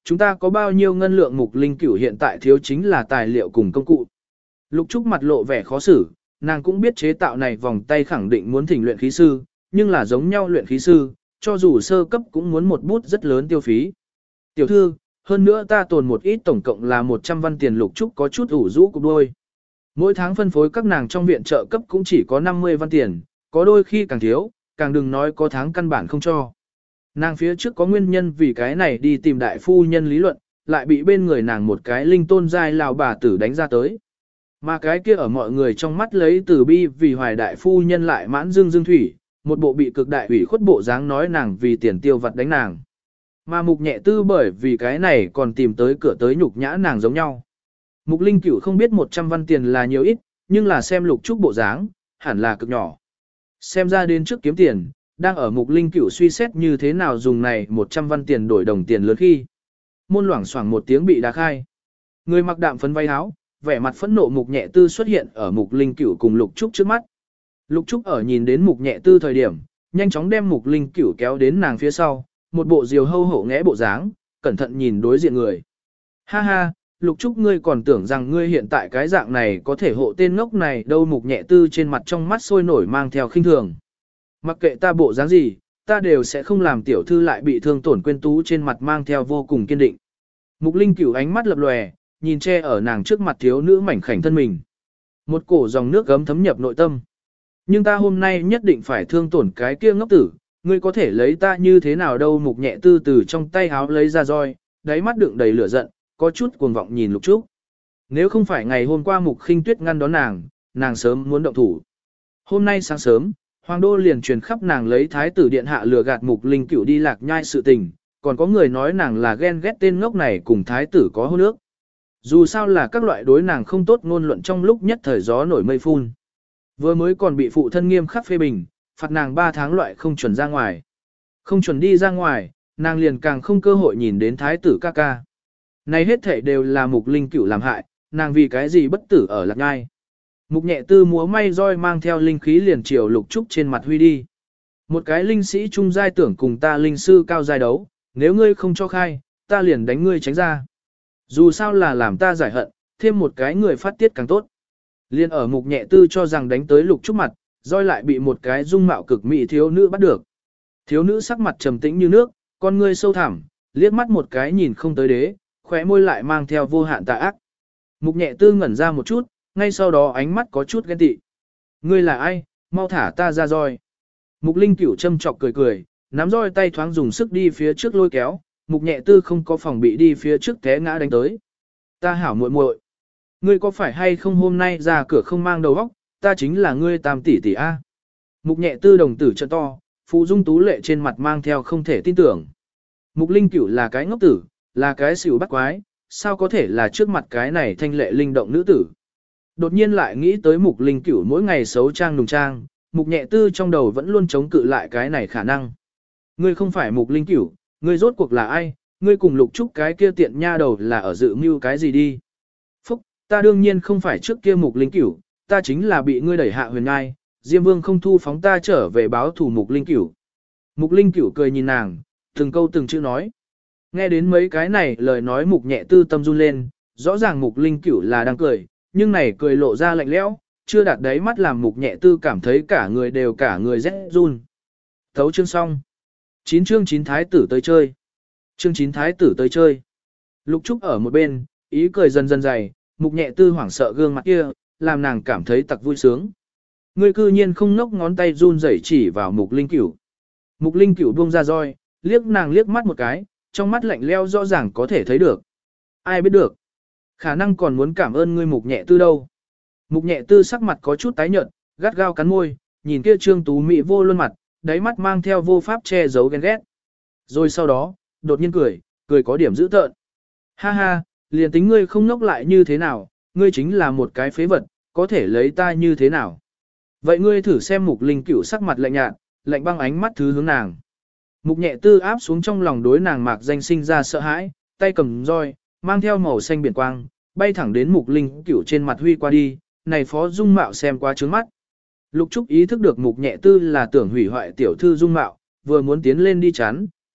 chúng ta có bao nhiêu ngân lượng Mục Linh Cửu hiện tại thiếu chính là tài liệu cùng công cụ. Lục Trúc mặt lộ vẻ khó xử, nàng cũng biết chế tạo này vòng tay khẳng định muốn thỉnh luyện khí sư, nhưng là giống nhau luyện khí sư, cho dù sơ cấp cũng muốn một bút rất lớn tiêu phí. Tiểu thư, hơn nữa ta tồn một ít tổng cộng là một trăm văn tiền. Lục Trúc có chút ủ rũ cục đôi. Mỗi tháng phân phối các nàng trong viện trợ cấp cũng chỉ có năm mươi văn tiền, có đôi khi càng thiếu, càng đừng nói có tháng căn bản không cho. Nàng phía trước có nguyên nhân vì cái này đi tìm đại phu nhân lý luận, lại bị bên người nàng một cái linh tôn giai lào bà tử đánh ra tới. Mà cái kia ở mọi người trong mắt lấy từ bi vì hoài đại phu nhân lại mãn dương dương thủy, một bộ bị cực đại ủy khuất bộ dáng nói nàng vì tiền tiêu vặt đánh nàng. Mà Mục Nhẹ Tư bởi vì cái này còn tìm tới cửa tới nhục nhã nàng giống nhau. Mục Linh Cửu không biết một trăm văn tiền là nhiều ít, nhưng là xem Lục Trúc bộ dáng, hẳn là cực nhỏ. Xem ra đến trước kiếm tiền, đang ở Mục Linh Cửu suy xét như thế nào dùng này một trăm văn tiền đổi đồng tiền lớn khi. Môn loảng xoảng một tiếng bị đá khai. Người mặc đạm phấn váy áo, vẻ mặt phẫn nộ Mục Nhẹ Tư xuất hiện ở Mục Linh Cửu cùng Lục Trúc trước mắt. Lục Trúc ở nhìn đến Mục Nhẹ Tư thời điểm, nhanh chóng đem Mục Linh Cửu kéo đến nàng phía sau, một bộ diều hâu hổ ngẽ bộ dáng, cẩn thận nhìn đối diện người. Ha ha, Lục Trúc ngươi còn tưởng rằng ngươi hiện tại cái dạng này có thể hộ tên ngốc này đâu. Mục Nhẹ Tư trên mặt trong mắt sôi nổi mang theo khinh thường. Mặc kệ ta bộ dáng gì, ta đều sẽ không làm tiểu thư lại bị thương tổn. Quyên Tú trên mặt mang theo vô cùng kiên định. Mục Linh Cửu ánh mắt lập lòe, nhìn che ở nàng trước mặt thiếu nữ mảnh khảnh thân mình. Một cổ dòng nước gấm thấm nhập nội tâm. Nhưng ta hôm nay nhất định phải thương tổn cái kia ngốc tử, ngươi có thể lấy ta như thế nào đâu. Mục Nhẹ Tư từ trong tay háo lấy ra roi, đáy mắt đựng đầy lửa giận, có chút cuồng vọng nhìn Lục Trúc. Nếu không phải ngày hôm qua Mục Khinh Tuyết ngăn đón nàng, nàng sớm muốn động thủ. Hôm nay sáng sớm, Hoàng đô liền truyền khắp nàng lấy thái tử điện hạ lừa gạt Mục Linh Cửu đi Lạc Nhai sự tình, còn có người nói nàng là ghen ghét tên ngốc này cùng thái tử có hôn ước. Dù sao là các loại đối nàng không tốt ngôn luận trong lúc nhất thời gió nổi mây phun. Vừa mới còn bị phụ thân nghiêm khắc phê bình, phạt nàng ba tháng loại không chuẩn ra ngoài. Không chuẩn đi ra ngoài, nàng liền càng không cơ hội nhìn đến thái tử ca ca. Này hết thảy đều là Mục Linh Cửu làm hại, nàng vì cái gì bất tử ở Lạc Nhai. Mục Nhẹ Tư múa may roi mang theo linh khí liền chiều Lục Trúc trên mặt huy đi. Một cái linh sĩ trung giai tưởng cùng ta linh sư cao giai đấu, nếu ngươi không cho khai, ta liền đánh ngươi tránh ra. Dù sao là làm ta giải hận, thêm một cái người phát tiết càng tốt. Liên ở Mục Nhẹ Tư cho rằng đánh tới Lục Trúc mặt, roi lại bị một cái dung mạo cực mỹ thiếu nữ bắt được. Thiếu nữ sắc mặt trầm tĩnh như nước, con ngươi sâu thẳm, liếc mắt một cái nhìn không tới đế, khóe môi lại mang theo vô hạn tà ác. Mục Nhẹ Tư ngẩn ra một chút, ngay sau đó ánh mắt có chút ghen tị. Ngươi là ai, mau thả ta ra roi. Mục Linh Cửu châm chọc cười cười, nắm roi tay thoáng dùng sức đi phía trước lôi kéo, Mục Nhẹ Tư không có phòng bị đi phía trước té ngã đánh tới. Ta hảo muội muội, ngươi có phải hay không hôm nay ra cửa không mang đầu óc, ta chính là ngươi tam tỷ tỷ a. Mục Nhẹ Tư đồng tử trợn to, phụ dung tú lệ trên mặt mang theo không thể tin tưởng. Mục Linh Cửu là cái ngốc tử, là cái xỉu bắt quái, sao có thể là trước mặt cái này thanh lệ linh động nữ tử. Đột nhiên lại nghĩ tới Mục Linh Cửu mỗi ngày xấu trang nùng trang, Mục Nhẹ Tư trong đầu vẫn luôn chống cự lại cái này khả năng. Ngươi không phải Mục Linh Cửu, ngươi rốt cuộc là ai, ngươi cùng Lục Trúc cái kia tiện nha đầu là ở dự mưu cái gì đi. Phúc, ta đương nhiên không phải trước kia Mục Linh Cửu, ta chính là bị ngươi đẩy hạ huyền ngai, Diêm Vương không thu phóng ta trở về báo thủ Mục Linh Cửu. Mục Linh Cửu cười nhìn nàng, từng câu từng chữ nói. Nghe đến mấy cái này lời nói Mục Nhẹ Tư tâm run lên, rõ ràng Mục Linh Cửu là đang cười, nhưng này cười lộ ra lạnh lẽo, chưa đạt đáy mắt làm Mục Nhẹ Tư cảm thấy cả người đều cả người rét run. Thấu chương xong. chín chương chín thái tử tới chơi. Chương chín thái tử tới chơi. Lục Trúc ở một bên, ý cười dần dần dày, Mục Nhẹ Tư hoảng sợ gương mặt kia, làm nàng cảm thấy tặc vui sướng. Ngươi cư nhiên không nốc ngón tay run rẩy chỉ vào Mục Linh Cửu. Mục Linh Cửu buông ra roi, liếc nàng liếc mắt một cái, trong mắt lạnh lẽo rõ ràng có thể thấy được. Ai biết được. Khả năng còn muốn cảm ơn ngươi Mục Nhẹ Tư đâu. Mục Nhẹ Tư sắc mặt có chút tái nhợt, gắt gao cắn môi, nhìn kia trương tú mỹ vô luân mặt, đáy mắt mang theo vô pháp che giấu ghen ghét. Rồi sau đó, đột nhiên cười, cười có điểm dữ tợn. Ha ha, liền tính ngươi không ngốc lại như thế nào, ngươi chính là một cái phế vật, có thể lấy ta như thế nào. Vậy ngươi thử xem Mục Linh Cửu sắc mặt lạnh nhạt, lạnh băng ánh mắt thứ hướng nàng. Mục Nhẹ Tư áp xuống trong lòng đối nàng mạc danh sinh ra sợ hãi, tay cầm roi, mang theo màu xanh biển quang, bay thẳng đến Mục Linh Cửu trên mặt huy qua đi, này phó dung mạo xem qua trướng mắt. Lục Trúc ý thức được Mục Nhẹ Tư là tưởng hủy hoại tiểu thư dung mạo, vừa muốn tiến lên đi chắn,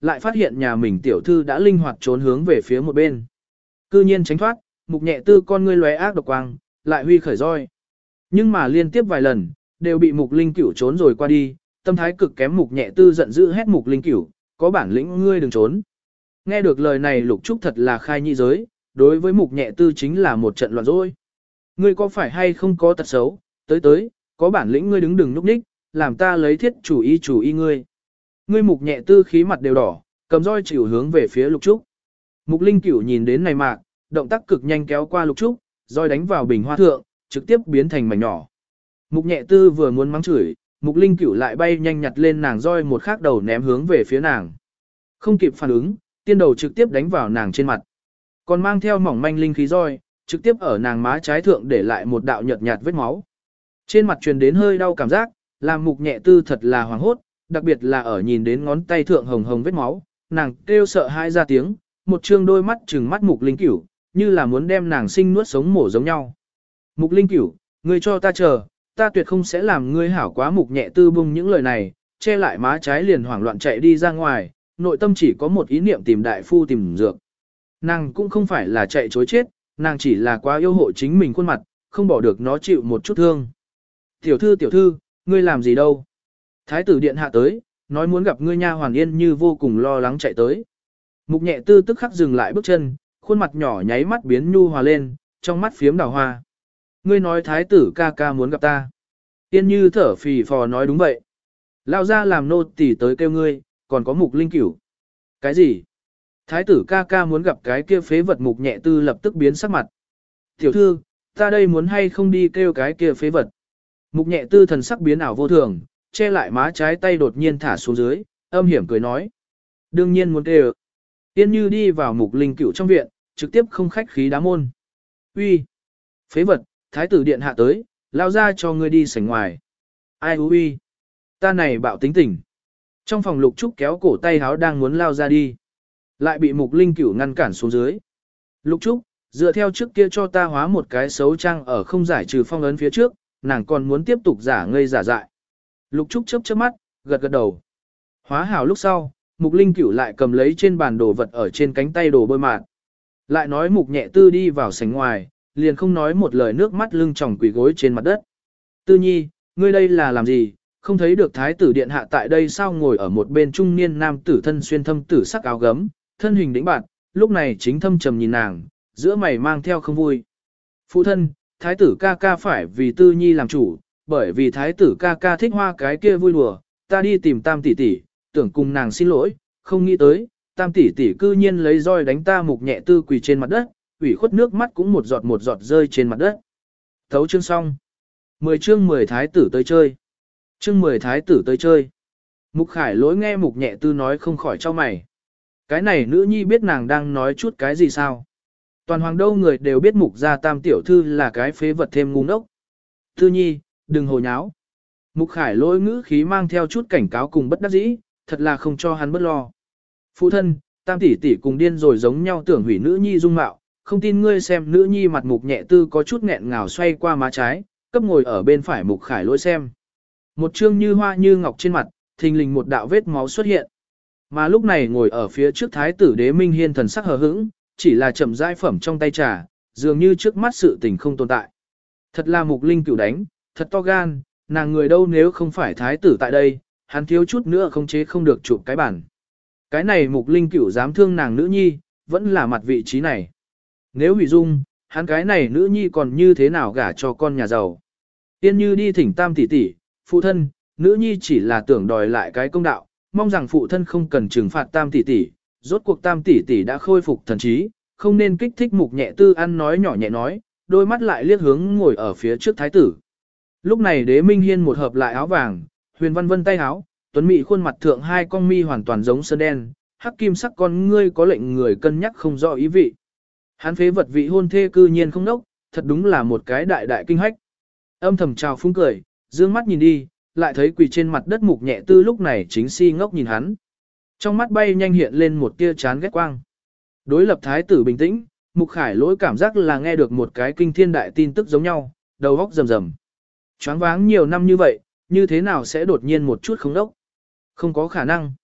lại phát hiện nhà mình tiểu thư đã linh hoạt trốn hướng về phía một bên. Cư nhiên tránh thoát, mục nhẹ tư con ngươi lóe ác độc quang, lại huy khởi roi. Nhưng mà liên tiếp vài lần, đều bị mục linh cửu trốn rồi qua đi, tâm thái cực kém mục nhẹ tư giận dữ hét mục linh cửu, có bản lĩnh ngươi đừng trốn. Nghe được lời này Lục Trúc thật là khai nhị giới, đối với mục nhẹ tư chính là một trận loạn rối. Ngươi có phải hay không có tật xấu, tới tới, có bản lĩnh ngươi đứng đừng núp ních, làm ta lấy thiết chủ y chủ y ngươi. Ngươi mục nhẹ tư khí mặt đều đỏ, cầm roi chịu hướng về phía Lục Trúc. Mục linh cửu nhìn đến này mạc, động tác cực nhanh kéo qua Lục Trúc, roi đánh vào bình hoa thượng, trực tiếp biến thành mảnh nhỏ. Mục nhẹ tư vừa muốn mắng chửi, mục linh cửu lại bay nhanh nhặt lên nàng roi một khắc đầu ném hướng về phía nàng. Không kịp phản ứng, tiên đầu trực tiếp đánh vào nàng trên mặt. Còn mang theo mỏng manh linh khí roi, trực tiếp ở nàng má trái thượng để lại một đạo nhợt nhạt vết máu. Trên mặt truyền đến hơi đau cảm giác, làm mục nhẹ tư thật là hoảng hốt, đặc biệt là ở nhìn đến ngón tay thượng hồng hồng vết máu, nàng kêu sợ hãi ra tiếng, một trương đôi mắt trừng mắt mục linh cửu, như là muốn đem nàng sinh nuốt sống mổ giống nhau. Mục linh cửu, ngươi cho ta chờ, ta tuyệt không sẽ làm ngươi hảo quá. Mục nhẹ tư bung những lời này, che lại má trái liền hoảng loạn chạy đi ra ngoài, nội tâm chỉ có một ý niệm tìm đại phu tìm dược. Nàng cũng không phải là chạy chối chết, nàng chỉ là quá yêu hộ chính mình khuôn mặt, không bỏ được nó chịu một chút thương. Tiểu thư tiểu thư, ngươi làm gì đâu? Thái tử điện hạ tới, nói muốn gặp ngươi nha hoàn Yên Như vô cùng lo lắng chạy tới. Mục nhẹ tư tức khắc dừng lại bước chân, khuôn mặt nhỏ nháy mắt biến nhu hòa lên, trong mắt phiếm đào hoa. Ngươi nói thái tử ca ca muốn gặp ta. Yên Như thở phì phò nói đúng vậy. Lao ra làm nô tỳ tới kêu ngươi, còn có mục linh cửu. Cái gì? Thái tử ca ca muốn gặp cái kia phế vật. Mục nhẹ tư lập tức biến sắc mặt. Tiểu thư, ta đây muốn hay không đi kêu cái kia phế vật. Mục nhẹ tư thần sắc biến ảo vô thường, che lại má trái tay đột nhiên thả xuống dưới, âm hiểm cười nói. Đương nhiên muốn kêu. Yên Như đi vào mục linh cửu trong viện, trực tiếp không khách khí đá môn. Uy, phế vật, thái tử điện hạ tới, lao ra cho ngươi đi sảnh ngoài. Ai hú uy, ta này bạo tính tình. Trong phòng Lục Trúc kéo cổ tay háo đang muốn lao ra đi, lại bị mục linh cửu ngăn cản xuống dưới. Lục Trúc, dựa theo trước kia cho ta hóa một cái xấu trang ở không giải trừ phong ấn phía trước, nàng còn muốn tiếp tục giả ngây giả dại. Lục Trúc chớp chớp mắt, gật gật đầu. Hóa hảo lúc sau, mục linh cửu lại cầm lấy trên bàn đồ vật ở trên cánh tay đồ bôi mạt. Lại nói mục nhẹ tư đi vào sảnh ngoài, liền không nói một lời, nước mắt lưng tròng quỳ gối trên mặt đất. Tư nhi, ngươi đây là làm gì, không thấy được thái tử điện hạ tại đây sao? Ngồi ở một bên trung niên nam tử thân xuyên thâm tử sắc áo gấm, thân hình đĩnh bạt, lúc này chính thâm trầm nhìn nàng, giữa mày mang theo không vui. Phụ thân, thái tử ca ca phải vì tư nhi làm chủ, bởi vì thái tử ca ca thích hoa cái kia vui đùa, ta đi tìm tam tỷ tỷ, tưởng cùng nàng xin lỗi, không nghĩ tới, tam tỷ tỷ cư nhiên lấy roi đánh ta. Mục nhẹ tư quỳ trên mặt đất, ủy khuất nước mắt cũng một giọt một giọt rơi trên mặt đất. Thấu chương xong. mười chương mười thái tử tới chơi. Chương mười thái tử tới chơi. Mục Khải Lỗi nghe mục nhẹ tư nói không khỏi chau mày. Cái này nữ nhi biết nàng đang nói chút cái gì sao? Toàn hoàng đâu người đều biết mục gia tam tiểu thư là cái phế vật thêm ngu ngốc. Tư nhi, đừng hồ nháo. Mục Khải Lỗi ngữ khí mang theo chút cảnh cáo cùng bất đắc dĩ, thật là không cho hắn bất lo. Phụ thân, tam tỷ tỷ cùng điên rồi giống nhau tưởng hủy nữ nhi dung mạo, không tin ngươi xem. Nữ nhi mặt mục nhẹ tư có chút nghẹn ngào xoay qua má trái, cấp ngồi ở bên phải Mục Khải Lỗi xem. Một trương như hoa như ngọc trên mặt, thình lình một đạo vết máu xuất hiện. Mà lúc này ngồi ở phía trước thái tử Đế Minh Hiên thần sắc hờ hững, chỉ là chậm rãi phẩm trong tay trà, dường như trước mắt sự tình không tồn tại. Thật là Mục Linh Cửu đánh, thật to gan, nàng người đâu nếu không phải thái tử tại đây, hắn thiếu chút nữa không chế không được chụp cái bản. Cái này Mục Linh Cửu dám thương nàng nữ nhi, vẫn là mặt vị trí này. Nếu hủy dung, hắn cái này nữ nhi còn như thế nào gả cho con nhà giàu. Tiên Như đi thỉnh tam tỷ tỷ, phụ thân, nữ nhi chỉ là tưởng đòi lại cái công đạo, mong rằng phụ thân không cần trừng phạt tam tỷ tỷ. Rốt cuộc tam tỷ tỷ đã khôi phục thần trí, không nên kích thích Mục nhẹ tư ăn nói nhỏ nhẹ nói, đôi mắt lại liếc hướng ngồi ở phía trước thái tử. Lúc này Đế Minh Hiên một hợp lại áo vàng, huyền văn vân tay áo, tuấn mỹ khuôn mặt thượng hai con mi hoàn toàn giống sơn đen, hắc kim sắc con ngươi có lệnh người cân nhắc không rõ ý vị. Hắn phế vật vị hôn thê cư nhiên không nốc, thật đúng là một cái đại đại kinh hách. Âm thầm chào phúng cười, dương mắt nhìn đi, lại thấy quỳ trên mặt đất Mục nhẹ tư lúc này chính si ngốc nhìn hắn. Trong mắt bay nhanh hiện lên một tia chán ghét quang. Đối lập thái tử bình tĩnh, Mục Khải Lỗi cảm giác là nghe được một cái kinh thiên đại tin tức giống nhau, đầu óc rầm rầm. Choáng váng nhiều năm như vậy, như thế nào sẽ đột nhiên một chút không đốc? Không có khả năng.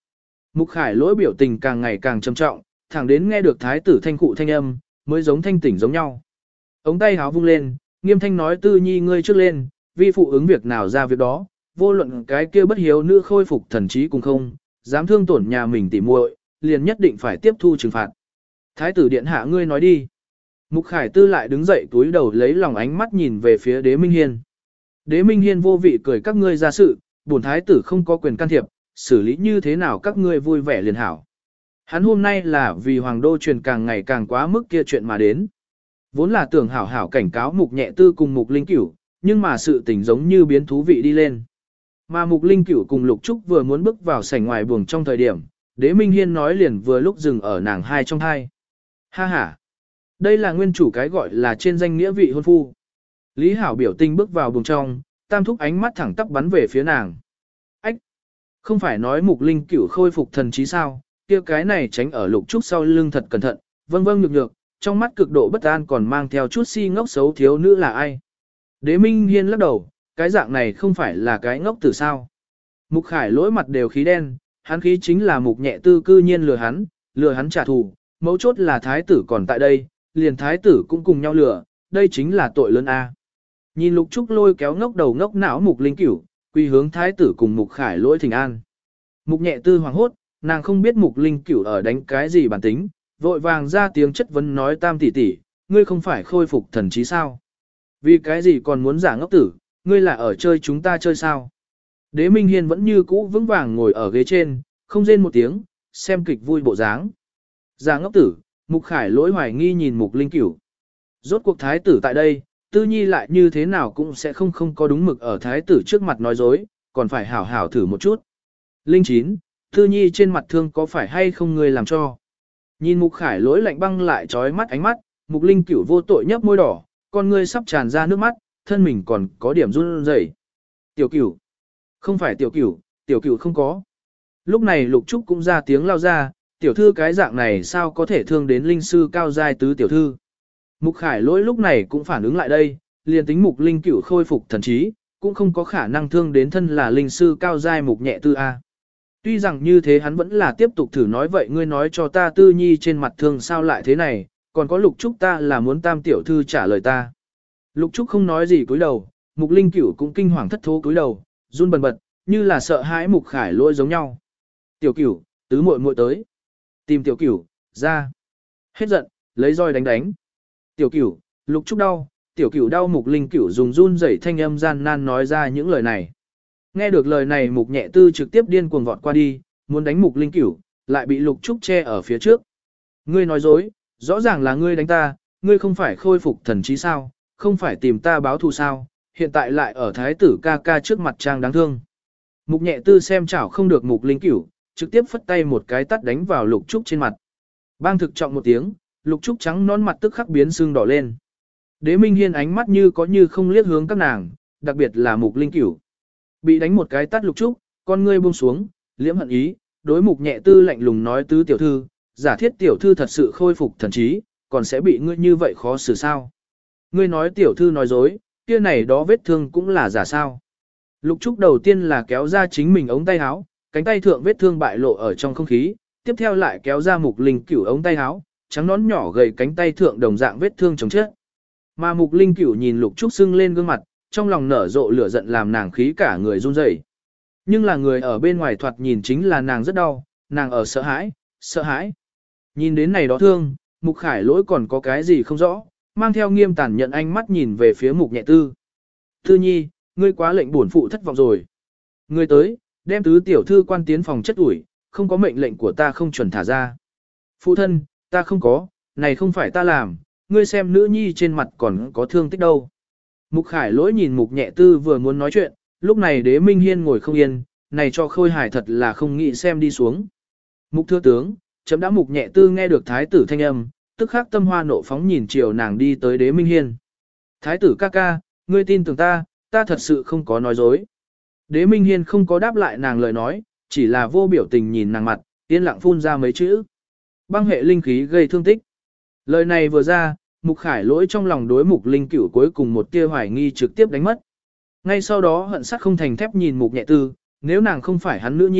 Mục Khải lỗi biểu tình càng ngày càng trầm trọng, thẳng đến nghe được thái tử thanh cụ thanh âm, mới giống thanh tỉnh giống nhau. Ống tay háo vung lên, nghiêm thanh nói Tư Nhi ngươi trước lên, vi phụ ứng việc nào ra việc đó, vô luận cái kia bất hiếu nữ khôi phục thần trí cùng không, dám thương tổn nhà mình tỉ muội, liền nhất định phải tiếp thu trừng phạt. Thái tử điện hạ ngươi nói đi. Mục Khải Tư lại đứng dậy túi đầu lấy lòng ánh mắt nhìn về phía Đế Minh Hiên. Đế Minh Hiên vô vị cười các ngươi ra sự, bổn thái tử không có quyền can thiệp, xử lý như thế nào các ngươi vui vẻ liền hảo. Hắn hôm nay là vì hoàng đô truyền càng ngày càng quá mức kia chuyện mà đến. Vốn là tưởng hảo hảo cảnh cáo Mục Nhẹ Tư cùng Mục Linh Cửu, nhưng mà sự tình giống như biến thú vị đi lên. Mà Mục Linh Cửu cùng Lục Trúc vừa muốn bước vào sảnh ngoài buồng trong thời điểm, Đế Minh Hiên nói liền vừa lúc dừng ở nàng hai trong hai. Ha ha! Đây là nguyên chủ cái gọi là trên danh nghĩa vị hôn phu. Lý Hảo biểu tình bước vào buồng trong, tam thúc ánh mắt thẳng tắp bắn về phía nàng. Ách! Không phải nói Mục Linh Cửu khôi phục thần trí sao, kia cái này tránh ở Lục Trúc sau lưng thật cẩn thận, vâng vâng nhược nhược, trong mắt cực độ bất an còn mang theo chút si ngốc xấu thiếu nữ là ai. Đế Minh Hiên lắc đầu, cái dạng này không phải là cái ngốc tử sao. Mục Khải lỗi mặt đều khí đen, hắn khí chính là Mục Nhẹ Tư cư nhiên lừa hắn, lừa hắn trả thù, mấu chốt là thái tử còn tại đây, liền thái tử cũng cùng nhau lừa, đây chính là tội lớn A. Nhìn Lục Trúc lôi kéo ngốc đầu ngốc não Mục Linh Cửu, quy hướng thái tử cùng Mục Khải lỗi thỉnh an. Mục Nhẹ Tư hoảng hốt, nàng không biết Mục Linh Cửu ở đánh cái gì bản tính, vội vàng ra tiếng chất vấn nói tam tỷ tỷ, ngươi không phải khôi phục thần trí sao? Vì cái gì còn muốn giả ngốc tử, ngươi là ở chơi chúng ta chơi sao? Đế Minh Hiên vẫn như cũ vững vàng ngồi ở ghế trên, không rên một tiếng, xem kịch vui bộ dáng. Giả ngốc tử, Mục Khải lỗi hoài nghi nhìn Mục Linh Cửu. Rốt cuộc thái tử tại đây, Tư Nhi lại như thế nào cũng sẽ không không có đúng mực ở thái tử trước mặt nói dối, còn phải hảo hảo thử một chút. Linh chín, Tư Nhi trên mặt thương có phải hay không ngươi làm cho? Nhìn Mục Khải lỗi lạnh băng lại trói mắt ánh mắt, Mục Linh Cửu vô tội nhấp môi đỏ, con ngươi sắp tràn ra nước mắt, thân mình còn có điểm run rẩy. Tiểu Cửu, không phải Tiểu Cửu, Tiểu Cửu không có. Lúc này Lục Trúc cũng ra tiếng lao ra, tiểu thư cái dạng này sao có thể thương đến linh sư cao giai tứ tiểu thư. Mục Khải lỗi lúc này cũng phản ứng lại đây, liền tính Mục Linh Cửu khôi phục thần trí, cũng không có khả năng thương đến thân là linh sư cao giai Mục Nhẹ Tư A. Tuy rằng như thế hắn vẫn là tiếp tục thử nói vậy ngươi nói cho ta Tư Nhi trên mặt thương sao lại thế này, còn có Lục Trúc ta là muốn tam tiểu thư trả lời ta. Lục Trúc không nói gì cúi đầu, Mục Linh Cửu cũng kinh hoàng thất thố cúi đầu, run bần bật, như là sợ hãi Mục Khải lỗi giống nhau. Tiểu Cửu, tứ muội muội tới. Tìm Tiểu Cửu, ra. Hết giận, lấy roi đánh đánh. Tiểu Cửu, Lục Trúc đau, Tiểu Cửu đau Mục Linh Cửu dùng run rẩy thanh âm gian nan nói ra những lời này. Nghe được lời này Mục Nhẹ Tư trực tiếp điên cuồng vọt qua đi, muốn đánh Mục Linh Cửu, lại bị Lục Trúc che ở phía trước. Ngươi nói dối, rõ ràng là ngươi đánh ta, ngươi không phải khôi phục thần trí sao, không phải tìm ta báo thù sao, hiện tại lại ở thái tử ca ca trước mặt trang đáng thương. Mục Nhẹ Tư xem chảo không được Mục Linh Cửu, trực tiếp phất tay một cái tát đánh vào Lục Trúc trên mặt. Bang thực trọng một tiếng, Lục Trúc trắng nón mặt tức khắc biến sưng đỏ lên. Đế Minh Hiên ánh mắt như có như không liếc hướng các nàng, đặc biệt là Mục Linh Cửu. Bị đánh một cái tát Lục Trúc, con ngươi buông xuống, liễm hận ý, đối Mục Nhẹ Tư lạnh lùng nói tứ tiểu thư, giả thiết tiểu thư thật sự khôi phục thần trí, còn sẽ bị ngươi như vậy khó xử sao? Ngươi nói tiểu thư nói dối, kia này đó vết thương cũng là giả sao? Lục Trúc đầu tiên là kéo ra chính mình ống tay áo, cánh tay thượng vết thương bại lộ ở trong không khí, tiếp theo lại kéo ra Mục Linh Cửu ống tay áo, trắng nón nhỏ gầy cánh tay thượng đồng dạng vết thương chồng chết. Mà Mục Linh Cửu nhìn Lục Trúc sưng lên gương mặt, trong lòng nở rộ lửa giận làm nàng khí cả người run rẩy. Nhưng là người ở bên ngoài thoạt nhìn chính là nàng rất đau, nàng ở sợ hãi, sợ hãi. Nhìn đến này đó thương, Mục Khải lỗi còn có cái gì không rõ, mang theo nghiêm tàn nhận ánh mắt nhìn về phía Mục Nhẹ Tư. Tư Nhi, ngươi quá lệnh bổn phụ thất vọng rồi. Ngươi tới, đem tứ tiểu thư quan tiến phòng chất ủi, không có mệnh lệnh của ta không chuẩn thả ra. Phụ thân, ta không có, này không phải ta làm, ngươi xem nữ nhi trên mặt còn có thương tích đâu. Mục Khải lỗi nhìn Mục Nhẹ Tư vừa muốn nói chuyện, lúc này Đế Minh Hiên ngồi không yên, này cho Khôi Hải thật là không nghĩ xem đi xuống. Mục thưa tướng, chấm đã Mục Nhẹ Tư nghe được thái tử thanh âm, tức khắc tâm hoa nộ phóng nhìn chiều nàng đi tới Đế Minh Hiên. Thái tử ca ca, ngươi tin tưởng ta, ta thật sự không có nói dối. Đế Minh Hiên không có đáp lại nàng lời nói, chỉ là vô biểu tình nhìn nàng mặt, yên lặng phun ra mấy chữ. Băng hệ linh khí gây thương tích. Lời này vừa ra, Mục Khải lỗi trong lòng đối Mục Linh Cửu cuối cùng một tia hoài nghi trực tiếp đánh mất. Ngay sau đó hận sắt không thành thép nhìn Mục Nhẹ Tư, nếu nàng không phải hắn nữ nhi,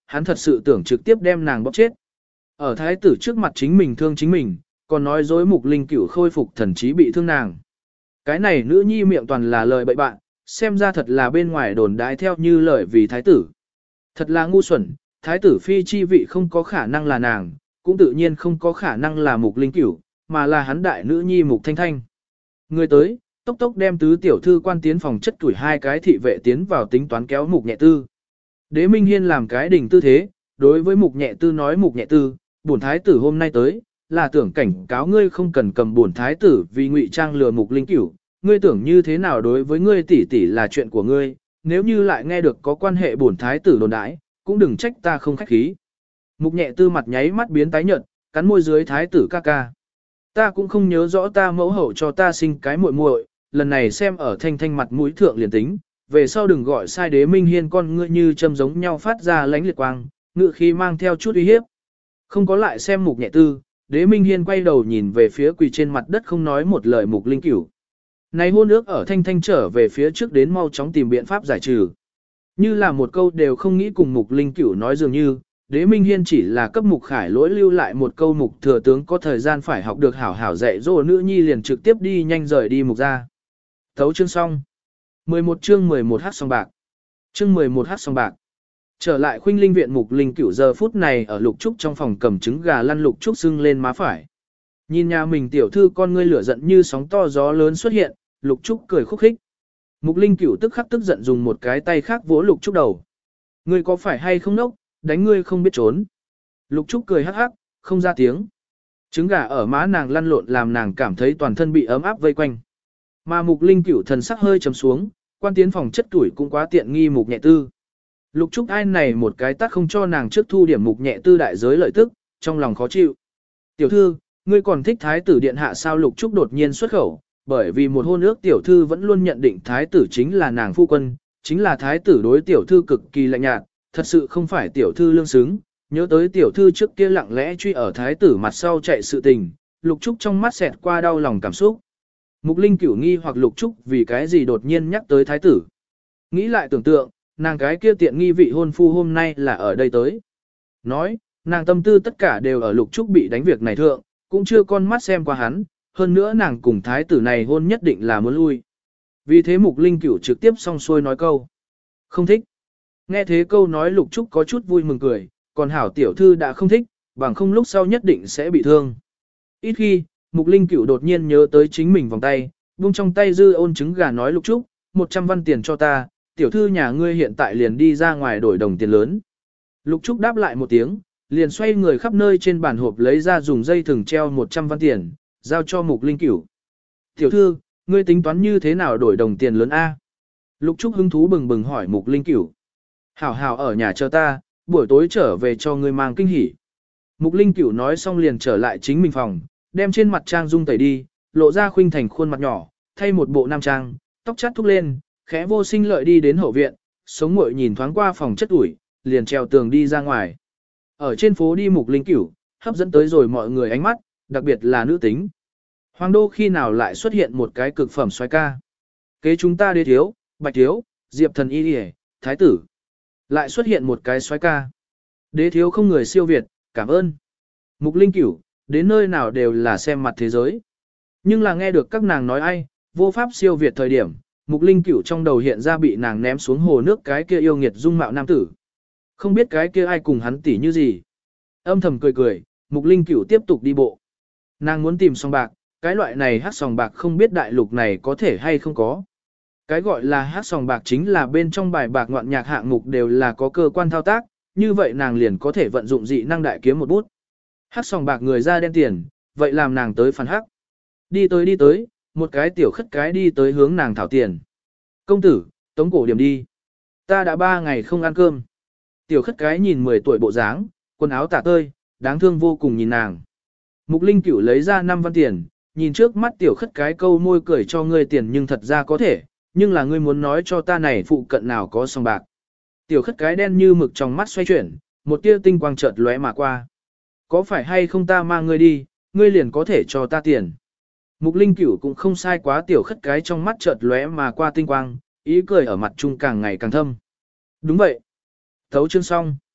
hắn thật sự tưởng trực tiếp đem nàng bóp chết. Ở thái tử trước mặt chính mình thương chính mình, còn nói dối Mục Linh Cửu khôi phục thần trí bị thương nàng. Cái này nữ nhi miệng toàn là lời bậy bạn, xem ra thật là bên ngoài đồn đái theo như lời vì thái tử. Thật là ngu xuẩn, thái tử phi chi vị không có khả năng là nàng, cũng tự nhiên không có khả năng là Mục Linh Cửu, mà là hắn đại nữ nhi Mục Thanh Thanh. Người tới, tốc tốc đem tứ tiểu thư quan tiến phòng chất tuổi hai cái thị vệ tiến vào tính toán kéo Mục Nhẹ Tư. Đế Minh Hiên làm cái đỉnh tư thế, đối với Mục Nhẹ Tư nói Mục Nhẹ Tư, bổn thái tử hôm nay tới, là tưởng cảnh cáo ngươi không cần cầm bổn thái tử vì ngụy trang lừa Mục Linh Cửu, ngươi tưởng như thế nào đối với ngươi tỷ tỷ là chuyện của ngươi, nếu như lại nghe được có quan hệ bổn thái tử đồn đãi, cũng đừng trách ta không khách khí. Mục Nhẹ Tư mặt nháy mắt biến tái nhợt, cắn môi dưới thái tử ca ca. Ta cũng không nhớ rõ ta mẫu hậu cho ta sinh cái muội muội, lần này xem ở Thanh Thanh mặt mũi thượng liền tính, về sau đừng gọi sai Đế Minh Hiên con ngươi như châm giống nhau phát ra lánh liệt quang, ngự khí mang theo chút uy hiếp. Không có lại xem Mục Nhẹ Tư, Đế Minh Hiên quay đầu nhìn về phía quỳ trên mặt đất không nói một lời Mục Linh Cửu. Này hôn ước ở Thanh Thanh trở về phía trước đến mau chóng tìm biện pháp giải trừ. Như là một câu đều không nghĩ cùng Mục Linh Cửu nói dường như, Đế Minh Hiên chỉ là cấp Mục Khải lỗi lưu lại một câu Mục thừa tướng có thời gian phải học được hảo hảo dạy dỗ nữ nhi liền trực tiếp đi nhanh rời đi Mục ra. Thấu chương xong. mười một chương mười một hát song bạc. Chương mười một hát song bạc. Trở lại Khuynh Linh viện Mục Linh Cửu giờ phút này ở Lục Trúc trong phòng cầm trứng gà lăn Lục Trúc sưng lên má phải. Nhìn nhà mình tiểu thư con ngươi lửa giận như sóng to gió lớn xuất hiện, Lục Trúc cười khúc khích. Mục Linh Cửu tức khắc tức giận dùng một cái tay khác vỗ Lục Trúc đầu. Ngươi có phải hay không nốc, đánh ngươi không biết trốn. Lục Trúc cười hắc hắc, không ra tiếng. Trứng gà ở má nàng lăn lộn làm nàng cảm thấy toàn thân bị ấm áp vây quanh. Mà Mục Linh Cửu thần sắc hơi trầm xuống, quan tiến phòng chất tuổi cũng quá tiện nghi Mục Nhẹ Tư. Lục Trúc ai này một cái tắt không cho nàng trước thu điểm Mục Nhẹ Tư đại giới lợi tức, trong lòng khó chịu. Tiểu thư, ngươi còn thích thái tử điện hạ sao? Lục Trúc đột nhiên xuất khẩu, bởi vì một hôn ước tiểu thư vẫn luôn nhận định thái tử chính là nàng phu quân, chính là thái tử đối tiểu thư cực kỳ lạnh nhạt, thật sự không phải tiểu thư lương xứng. Nhớ tới tiểu thư trước kia lặng lẽ truy ở thái tử mặt sau chạy sự tình, Lục Trúc trong mắt xẹt qua đau lòng cảm xúc. Mục Linh Cửu nghi hoặc Lục Trúc vì cái gì đột nhiên nhắc tới thái tử. Nghĩ lại tưởng tượng, nàng cái kia tiện nghi vị hôn phu hôm nay là ở đây tới. Nói, nàng tâm tư tất cả đều ở Lục Trúc bị đánh việc này thượng, cũng chưa con mắt xem qua hắn, hơn nữa nàng cùng thái tử này hôn nhất định là muốn lui. Vì thế Mục Linh Cửu trực tiếp xong xuôi nói câu. Không thích. Nghe thế câu nói Lục Trúc có chút vui mừng cười, còn hảo tiểu thư đã không thích, bằng không lúc sau nhất định sẽ bị thương. Ít khi, Mục Linh Cửu đột nhiên nhớ tới chính mình vòng tay, buông trong tay dư ôn trứng gà nói Lục Trúc, một trăm văn tiền cho ta, tiểu thư nhà ngươi hiện tại liền đi ra ngoài đổi đồng tiền lớn. Lục Trúc đáp lại một tiếng, liền xoay người khắp nơi trên bàn hộp lấy ra dùng dây thừng treo một trăm văn tiền, giao cho Mục Linh Cửu. Tiểu thư, ngươi tính toán như thế nào đổi đồng tiền lớn A? Lục Trúc hứng thú bừng bừng hỏi Mục Linh Cửu. Hảo hảo ở nhà chờ ta, buổi tối trở về cho ngươi mang kinh hỉ. Mục Linh Cửu nói xong liền trở lại chính mình phòng, đem trên mặt trang dung tẩy đi, lộ ra khuynh thành khuôn mặt nhỏ, thay một bộ nam trang, tóc chát thúc lên, khẽ vô sinh lợi đi đến hậu viện, sống muội nhìn thoáng qua phòng chất ủi, liền treo tường đi ra ngoài. Ở trên phố đi Mục Linh Cửu, hấp dẫn tới rồi mọi người ánh mắt, đặc biệt là nữ tính. Hoàng đô khi nào lại xuất hiện một cái cực phẩm soái ca. Kế chúng ta đế thiếu, bạch thiếu, diệp thần y điề, thái tử. Lại xuất hiện một cái soái ca. Đế thiếu không người siêu việt, cảm ơn. Mục Linh Cửu, đến nơi nào đều là xem mặt thế giới. Nhưng là nghe được các nàng nói ai, vô pháp siêu việt thời điểm, Mục Linh Cửu trong đầu hiện ra bị nàng ném xuống hồ nước cái kia yêu nghiệt dung mạo nam tử. Không biết cái kia ai cùng hắn tỉ như gì. Âm thầm cười cười, Mục Linh Cửu tiếp tục đi bộ. Nàng muốn tìm sòng bạc, cái loại này hát sòng bạc không biết đại lục này có thể hay không có. Cái gọi là hát sòng bạc chính là bên trong bài bạc ngoạn nhạc hạng mục đều là có cơ quan thao tác, như vậy nàng liền có thể vận dụng dị năng đại kiếm một bút. Hát sòng bạc người ra đen tiền, vậy làm nàng tới phản hắc. Đi tới đi tới, một cái tiểu khất cái đi tới hướng nàng thảo tiền. Công tử, tống cổ điểm đi. Ta đã ba ngày không ăn cơm. Tiểu khất cái nhìn mười tuổi bộ dáng, quần áo tả tơi, đáng thương vô cùng nhìn nàng. Mục Linh Cửu lấy ra năm văn tiền, nhìn trước mắt tiểu khất cái câu môi cười cho ngươi tiền nhưng thật ra có thể, nhưng là ngươi muốn nói cho ta này phụ cận nào có sòng bạc. Tiểu khất cái đen như mực trong mắt xoay chuyển, một tia tinh quang chợt lóe mà qua. Có phải hay không ta mang ngươi đi, ngươi liền có thể cho ta tiền. Mục Linh Cửu cũng không sai quá tiểu khất cái trong mắt chợt lóe mà qua tinh quang, ý cười ở mặt trung càng ngày càng thâm. Đúng vậy. Thấu chương xong.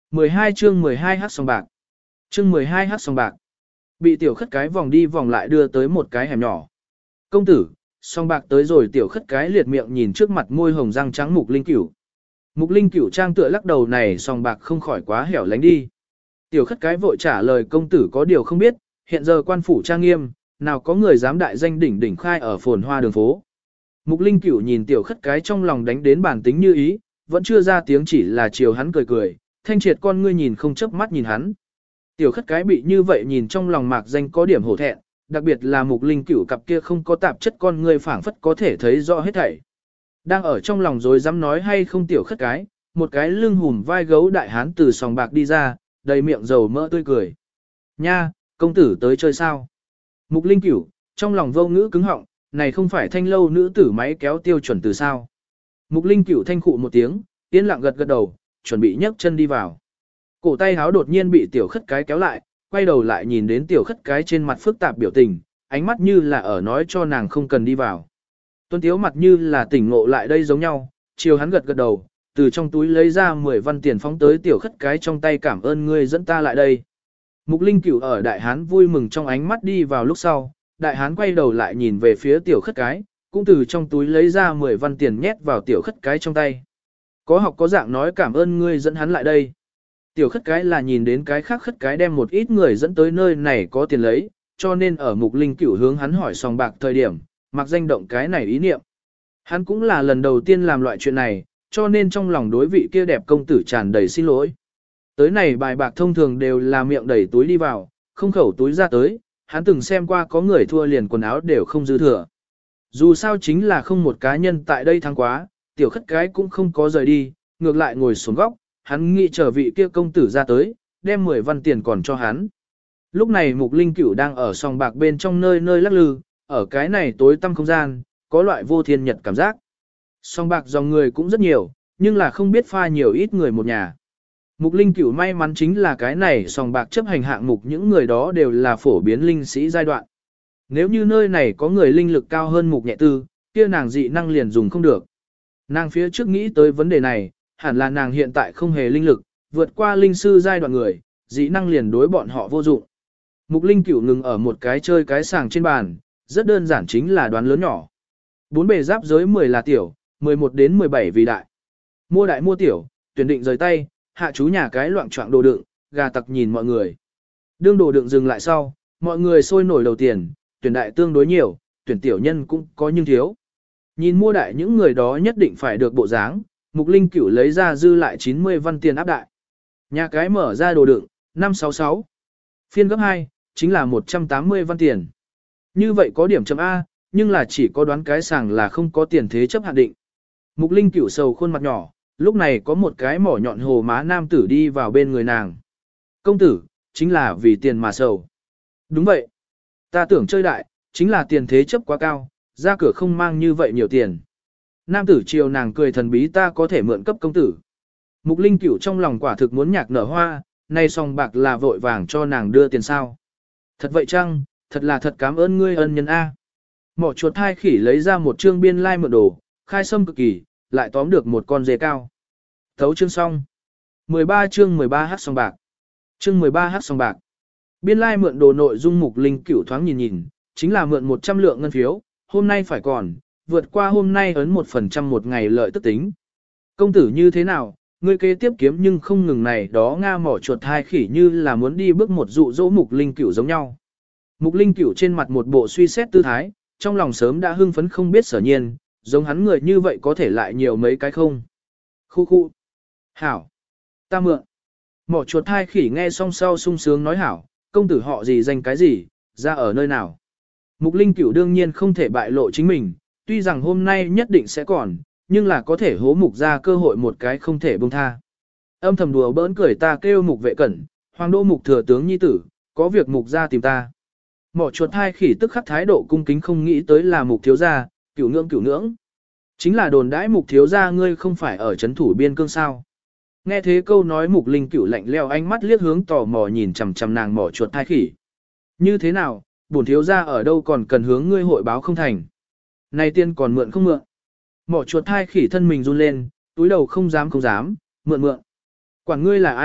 mười hai chương mười hai hát sòng bạc. Chương mười hai hát sòng bạc. Bị tiểu khất cái vòng đi vòng lại đưa tới một cái hẻm nhỏ. Công tử, sòng bạc tới rồi, tiểu khất cái liệt miệng nhìn trước mặt môi hồng răng trắng Mục Linh Cửu. Mục Linh Cửu trang tựa lắc đầu, này sòng bạc không khỏi quá hẻo lánh đi. Tiểu khất cái vội trả lời, công tử có điều không biết, hiện giờ quan phủ trang nghiêm, nào có người dám đại danh đỉnh đỉnh khai ở phồn hoa đường phố. Mục Linh Cửu nhìn tiểu khất cái trong lòng đánh đến bản tính như ý, vẫn chưa ra tiếng, chỉ là chiều hắn cười cười, thanh triệt con ngươi nhìn không chớp mắt nhìn hắn. Tiểu khất cái bị như vậy nhìn trong lòng mạc danh có điểm hổ thẹn, đặc biệt là Mục Linh Cửu cặp kia không có tạp chất con ngươi phảng phất có thể thấy rõ hết thảy. Đang ở trong lòng rồi dám nói hay không tiểu khất cái, một cái lưng hùm vai gấu đại hán từ sòng bạc đi ra, đầy miệng dầu mỡ tươi cười. Nha, công tử tới chơi sao? Mục Linh Cửu, trong lòng vô ngữ cứng họng, này không phải thanh lâu nữ tử máy kéo tiêu chuẩn từ sao? Mục Linh Cửu thanh khụ một tiếng, yên lặng gật gật đầu, chuẩn bị nhấc chân đi vào. Cổ tay háo đột nhiên bị tiểu khất cái kéo lại, quay đầu lại nhìn đến tiểu khất cái trên mặt phức tạp biểu tình, ánh mắt như là ở nói cho nàng không cần đi vào. Tuân Tiếu mặt như là tỉnh ngộ lại đây giống nhau, chiều hắn gật gật đầu, từ trong túi lấy ra mười văn tiền phóng tới tiểu khất cái trong tay, cảm ơn ngươi dẫn ta lại đây. Mục Linh Cửu ở đại hán vui mừng trong ánh mắt đi vào lúc sau, đại hán quay đầu lại nhìn về phía tiểu khất cái, cũng từ trong túi lấy ra mười văn tiền nhét vào tiểu khất cái trong tay. Có học có dạng nói cảm ơn ngươi dẫn hắn lại đây. Tiểu khất cái là nhìn đến cái khác khất cái đem một ít người dẫn tới nơi này có tiền lấy, cho nên ở Mục Linh Cửu hướng hắn hỏi sòng bạc thời điểm, mặc danh động cái này ý niệm. Hắn cũng là lần đầu tiên làm loại chuyện này, cho nên trong lòng đối vị kia đẹp công tử tràn đầy xin lỗi. Tới này bài bạc thông thường đều là miệng đẩy túi đi vào, không khẩu túi ra tới, hắn từng xem qua có người thua liền quần áo đều không dư thừa. Dù sao chính là không một cá nhân tại đây thắng quá, tiểu khất cái cũng không có rời đi, ngược lại ngồi xuống góc, hắn nghĩ chờ vị kia công tử ra tới, đem mười văn tiền còn cho hắn. Lúc này Mục Linh Cửu đang ở sòng bạc bên trong nơi nơi lắc lư, ở cái này tối tăm không gian, có loại vô thiên nhật cảm giác. Sòng bạc dòng người cũng rất nhiều, nhưng là không biết pha nhiều ít người một nhà. Mục Linh Cửu may mắn chính là cái này sòng bạc chấp hành hạng mục những người đó đều là phổ biến linh sĩ giai đoạn. Nếu như nơi này có người linh lực cao hơn Mục Nhẹ Tư, kia nàng dị năng liền dùng không được. Nàng phía trước nghĩ tới vấn đề này, hẳn là nàng hiện tại không hề linh lực, vượt qua linh sư giai đoạn người, dị năng liền đối bọn họ vô dụng. Mục Linh Cửu ngừng ở một cái chơi cái sàng trên bàn, rất đơn giản chính là đoán lớn nhỏ. Bốn bề giáp giới mười là tiểu, mười một đến mười bảy vì đại. Mua đại mua tiểu, tuyển định rời tay, hạ chú nhà cái loạn trọng đồ đựng, gà tặc nhìn mọi người. Đương đồ đựng dừng lại sau, mọi người sôi nổi đầu tiền, tuyển đại tương đối nhiều, tuyển tiểu nhân cũng có nhưng thiếu. Nhìn mua đại những người đó nhất định phải được bộ dáng, Mục Linh Cửu lấy ra dư lại chín mươi văn tiền áp đại. Nhà cái mở ra đồ đựng, năm sáu sáu. Phiên gấp hai, chính là một trăm tám mươi văn tiền. Như vậy có điểm chấm A, nhưng là chỉ có đoán cái sàng là không có tiền thế chấp hạn định. Mục Linh Cửu sầu khuôn mặt nhỏ, lúc này có một cái mỏ nhọn hồ má nam tử đi vào bên người nàng. Công tử, chính là vì tiền mà sầu. Đúng vậy. Ta tưởng chơi đại, chính là tiền thế chấp quá cao, ra cửa không mang như vậy nhiều tiền. Nam tử chiều nàng cười thần bí, ta có thể mượn cấp công tử. Mục Linh Cửu trong lòng quả thực muốn nhạc nở hoa, nay sòng bạc là vội vàng cho nàng đưa tiền sao. Thật vậy chăng, thật là thật cảm ơn ngươi ân nhân A. Mỏ chuột hai khỉ lấy ra một trương biên lai like mượn đồ, khai sâm cực kỳ, lại tóm được một con dê cao. Thấu chương xong. mười ba chương mười ba hát sòng bạc. Chương mười ba hát sòng bạc. Biên lai like mượn đồ nội dung Mục Linh Cửu thoáng nhìn nhìn, chính là mượn một trăm lượng ngân phiếu, hôm nay phải còn, vượt qua hôm nay ấn một phần trăm một ngày lợi tức tính. Công tử như thế nào, ngươi kế tiếp kiếm nhưng không ngừng này đó Nga mỏ chuột hai khỉ như là muốn đi bước một dụ dỗ Mục Linh Cửu giống nhau. Mục Linh Cửu trên mặt một bộ suy xét tư thái, trong lòng sớm đã hưng phấn không biết sở nhiên, giống hắn người như vậy có thể lại nhiều mấy cái không. Khu khu. Hảo. Ta mượn. Mỏ chuột hai khỉ nghe xong sau sung sướng nói hảo, công tử họ gì danh cái gì, ra ở nơi nào. Mục Linh Cửu đương nhiên không thể bại lộ chính mình, tuy rằng hôm nay nhất định sẽ còn, nhưng là có thể hố Mục ra cơ hội một cái không thể buông tha. Âm thầm đùa bỡn cười, ta kêu Mục vệ cẩn, hoàng đô Mục thừa tướng nhi tử, có việc Mục ra tìm ta. Mỏ chuột hai khỉ tức khắc thái độ cung kính, không nghĩ tới là Mục thiếu gia, cửu ngưỡng cửu ngưỡng. Chính là đồn đãi Mục thiếu gia ngươi không phải ở trấn thủ biên cương sao. Nghe thế câu nói Mục Linh Cửu lạnh leo ánh mắt liếc hướng tò mò nhìn chằm chằm nàng mỏ chuột hai khỉ. Như thế nào, bổn thiếu gia ở đâu còn cần hướng ngươi hội báo không thành. Này tiên còn mượn không mượn. Mỏ chuột hai khỉ thân mình run lên, túi đầu không dám không dám, mượn mượn. Quản ngươi là ai,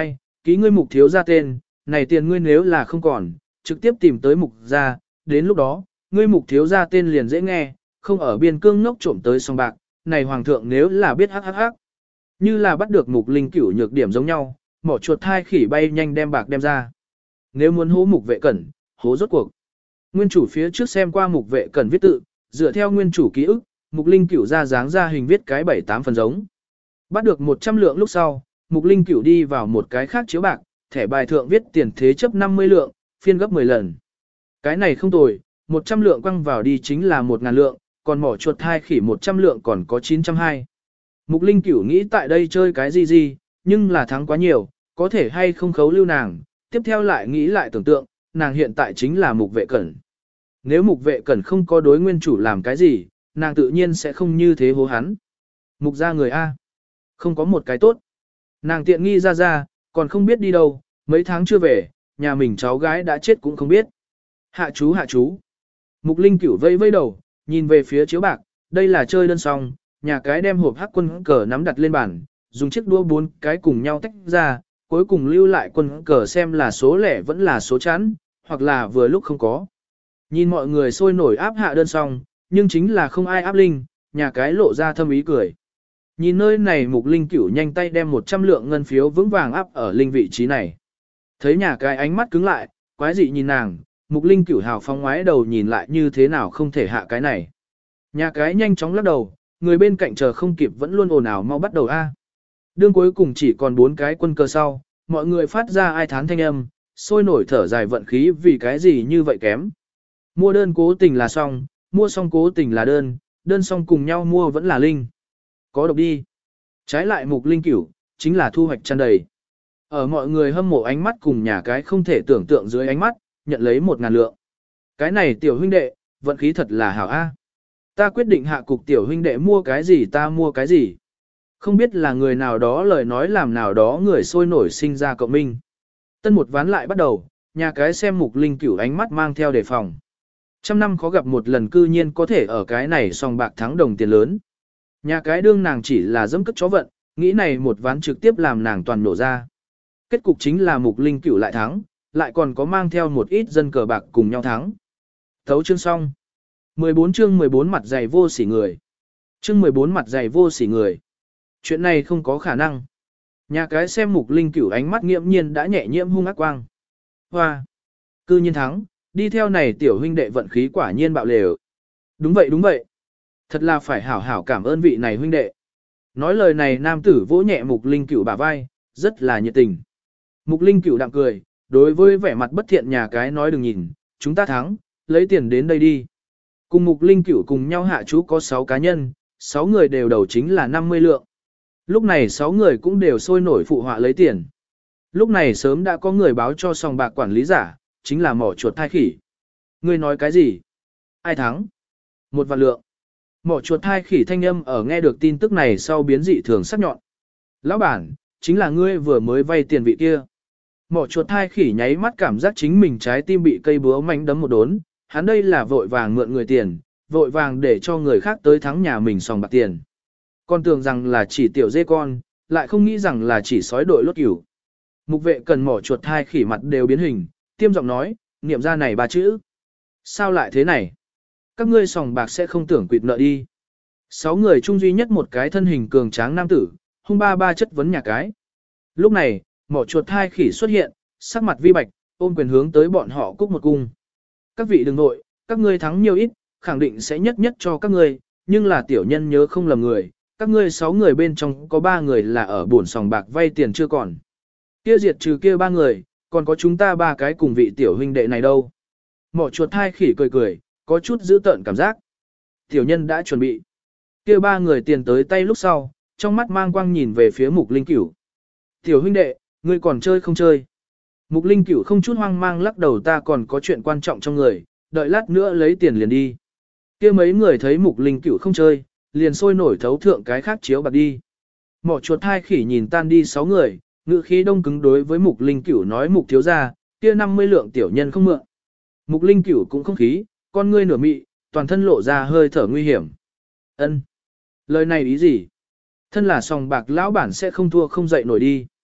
ký ngươi mục thiếu gia tên, này tiền ngươi nếu là không còn, trực tiếp tìm tới mục gia, đến lúc đó, ngươi mục thiếu gia tên liền dễ nghe, không ở biên cương ngốc trộm tới song bạc, này hoàng thượng nếu là biết hắc hắc hắc. Như là bắt được mục linh cửu nhược điểm giống nhau, mỏ chuột thai khỉ bay nhanh đem bạc đem ra. Nếu muốn hố mục vệ cẩn, hố rốt cuộc. Nguyên chủ phía trước xem qua mục vệ cẩn viết tự, dựa theo nguyên chủ ký ức, mục linh cửu ra dáng ra hình viết cái bảy tám phần giống. Bắt được một trăm lượng lúc sau, mục linh cửu đi vào một cái khác chiếu bạc, thẻ bài thượng viết tiền thế chấp năm mươi lượng, phiên gấp mười lần. Cái này không tồi, một trăm lượng quăng vào đi chính là một ngàn lượng, còn mỏ chuột thai khỉ một trăm lượng còn có chín trăm hai. Mục linh cửu nghĩ tại đây chơi cái gì gì, nhưng là thắng quá nhiều, có thể hay không khấu lưu nàng, tiếp theo lại nghĩ lại tưởng tượng, nàng hiện tại chính là mục vệ cẩn. Nếu mục vệ cẩn không có đối nguyên chủ làm cái gì, nàng tự nhiên sẽ không như thế hố hắn. Mục ra người A. Không có một cái tốt. Nàng tiện nghi ra ra, còn không biết đi đâu, mấy tháng chưa về, nhà mình cháu gái đã chết cũng không biết. Hạ chú hạ chú. Mục linh cửu vây vây đầu, nhìn về phía chiếu bạc, đây là chơi đơn song, nhà cái đem hộp hắc quân cờ nắm đặt lên bàn, dùng chiếc đũa bốn cái cùng nhau tách ra, cuối cùng lưu lại quân cờ xem là số lẻ vẫn là số chẵn, hoặc là vừa lúc không có. Nhìn mọi người sôi nổi áp hạ đơn song, nhưng chính là không ai áp linh, nhà cái lộ ra thâm ý cười. Nhìn nơi này mục linh cửu nhanh tay đem một trăm lượng ngân phiếu vững vàng áp ở linh vị trí này. Thấy nhà cái ánh mắt cứng lại, quái dị nhìn nàng, mục linh cửu hào phóng ngoái đầu nhìn lại như thế nào không thể hạ cái này. Nhà cái nhanh chóng lắc đầu, người bên cạnh chờ không kịp vẫn luôn ồn ào mau bắt đầu a. Đương cuối cùng chỉ còn bốn cái quân cờ sau, mọi người phát ra ai thán thanh âm, sôi nổi thở dài vận khí vì cái gì như vậy kém. Mua đơn cố tình là xong, mua xong cố tình là đơn, đơn xong cùng nhau mua vẫn là linh. Có độc đi. Trái lại mục linh cửu, chính là thu hoạch tràn đầy. Ở mọi người hâm mộ ánh mắt cùng nhà cái không thể tưởng tượng dưới ánh mắt, nhận lấy một ngàn lượng. Cái này tiểu huynh đệ, vận khí thật là hảo a. Ta quyết định hạ cục tiểu huynh đệ mua cái gì ta mua cái gì. Không biết là người nào đó lời nói làm nào đó người sôi nổi sinh ra cộng minh. Tân một ván lại bắt đầu, nhà cái xem mục linh cửu ánh mắt mang theo đề phòng. Trăm năm khó gặp một lần cư nhiên có thể ở cái này song bạc thắng đồng tiền lớn. Nhà cái đương nàng chỉ là dẫm cất chó vận, nghĩ này một ván trực tiếp làm nàng toàn nổ ra. Kết cục chính là mục linh cửu lại thắng, lại còn có mang theo một ít dân cờ bạc cùng nhau thắng. Thấu chương xong. mười bốn chương mười bốn mặt dày vô sỉ người. Chương mười bốn mặt dày vô sỉ người. Chuyện này không có khả năng. Nhà cái xem mục linh cửu ánh mắt nghiễm nhiên đã nhẹ nhiễm hung ác quang. Hoa. Cư nhiên thắng, đi theo này tiểu huynh đệ vận khí quả nhiên bạo lều. Đúng vậy đúng vậy. Thật là phải hảo hảo cảm ơn vị này huynh đệ. Nói lời này nam tử vỗ nhẹ mục linh cửu bả vai, rất là nhiệt tình. Mục linh cửu đạm cười, đối với vẻ mặt bất thiện nhà cái nói đừng nhìn, chúng ta thắng, lấy tiền đến đây đi. Cùng mục linh cửu cùng nhau hạ chú có sáu cá nhân, sáu người đều đầu chính là năm mươi lượng. Lúc này sáu người cũng đều sôi nổi phụ họa lấy tiền. Lúc này sớm đã có người báo cho sòng bạc quản lý giả, chính là mỏ chuột thai khỉ. Ngươi nói cái gì? Ai thắng? Một vạn lượng. Mỏ chuột thai khỉ thanh âm ở nghe được tin tức này sau biến dị thường sắc nhọn. Lão bản, chính là ngươi vừa mới vay tiền vị kia. Mỏ chuột thai khỉ nháy mắt cảm giác chính mình trái tim bị cây búa mánh đấm một đốn, hắn đây là vội vàng mượn người tiền, vội vàng để cho người khác tới thắng nhà mình sòng bạc tiền. Con tưởng rằng là chỉ tiểu dê con, lại không nghĩ rằng là chỉ sói đội lốt cửu. Mục vệ cần mỏ chuột thai khỉ mặt đều biến hình, tiêm giọng nói, niệm ra này ba chữ. Sao lại thế này? Các ngươi sòng bạc sẽ không tưởng quỵt nợ đi. Sáu người chung duy nhất một cái thân hình cường tráng nam tử, hung ba ba chất vấn nhà cái. Lúc này, mỏ chuột thai khỉ xuất hiện, sắc mặt vi bạch, ôm quyền hướng tới bọn họ cúc một cung. Các vị đừng nội, các ngươi thắng nhiều ít, khẳng định sẽ nhất nhất cho các ngươi, nhưng là tiểu nhân nhớ không lầm người, các ngươi sáu người bên trong có ba người là ở buồn sòng bạc vay tiền chưa còn. Kia diệt trừ kia ba người, còn có chúng ta ba cái cùng vị tiểu huynh đệ này đâu. Mỏ chuột thai khỉ cười cười, có chút giữ tợn cảm giác. Tiểu nhân đã chuẩn bị. Kia ba người tiền tới tay lúc sau, trong mắt mang quang nhìn về phía mục linh cửu. Tiểu huynh đệ, ngươi còn chơi không chơi? Mục linh cửu không chút hoang mang lắc đầu ta còn có chuyện quan trọng trong người, đợi lát nữa lấy tiền liền đi. Kia mấy người thấy mục linh cửu không chơi, liền sôi nổi thấu thượng cái khác chiếu bạc đi. Mỏ chuột thai khỉ nhìn tan đi sáu người, ngữ khí đông cứng đối với mục linh cửu nói mục thiếu ra, kia năm mươi lượng tiểu nhân không mượn. Mục linh cửu cũng không khí, con ngươi nửa mị, toàn thân lộ ra hơi thở nguy hiểm. Ân, lời này ý gì? Thân là sòng bạc lão bản sẽ không thua không dậy nổi đi.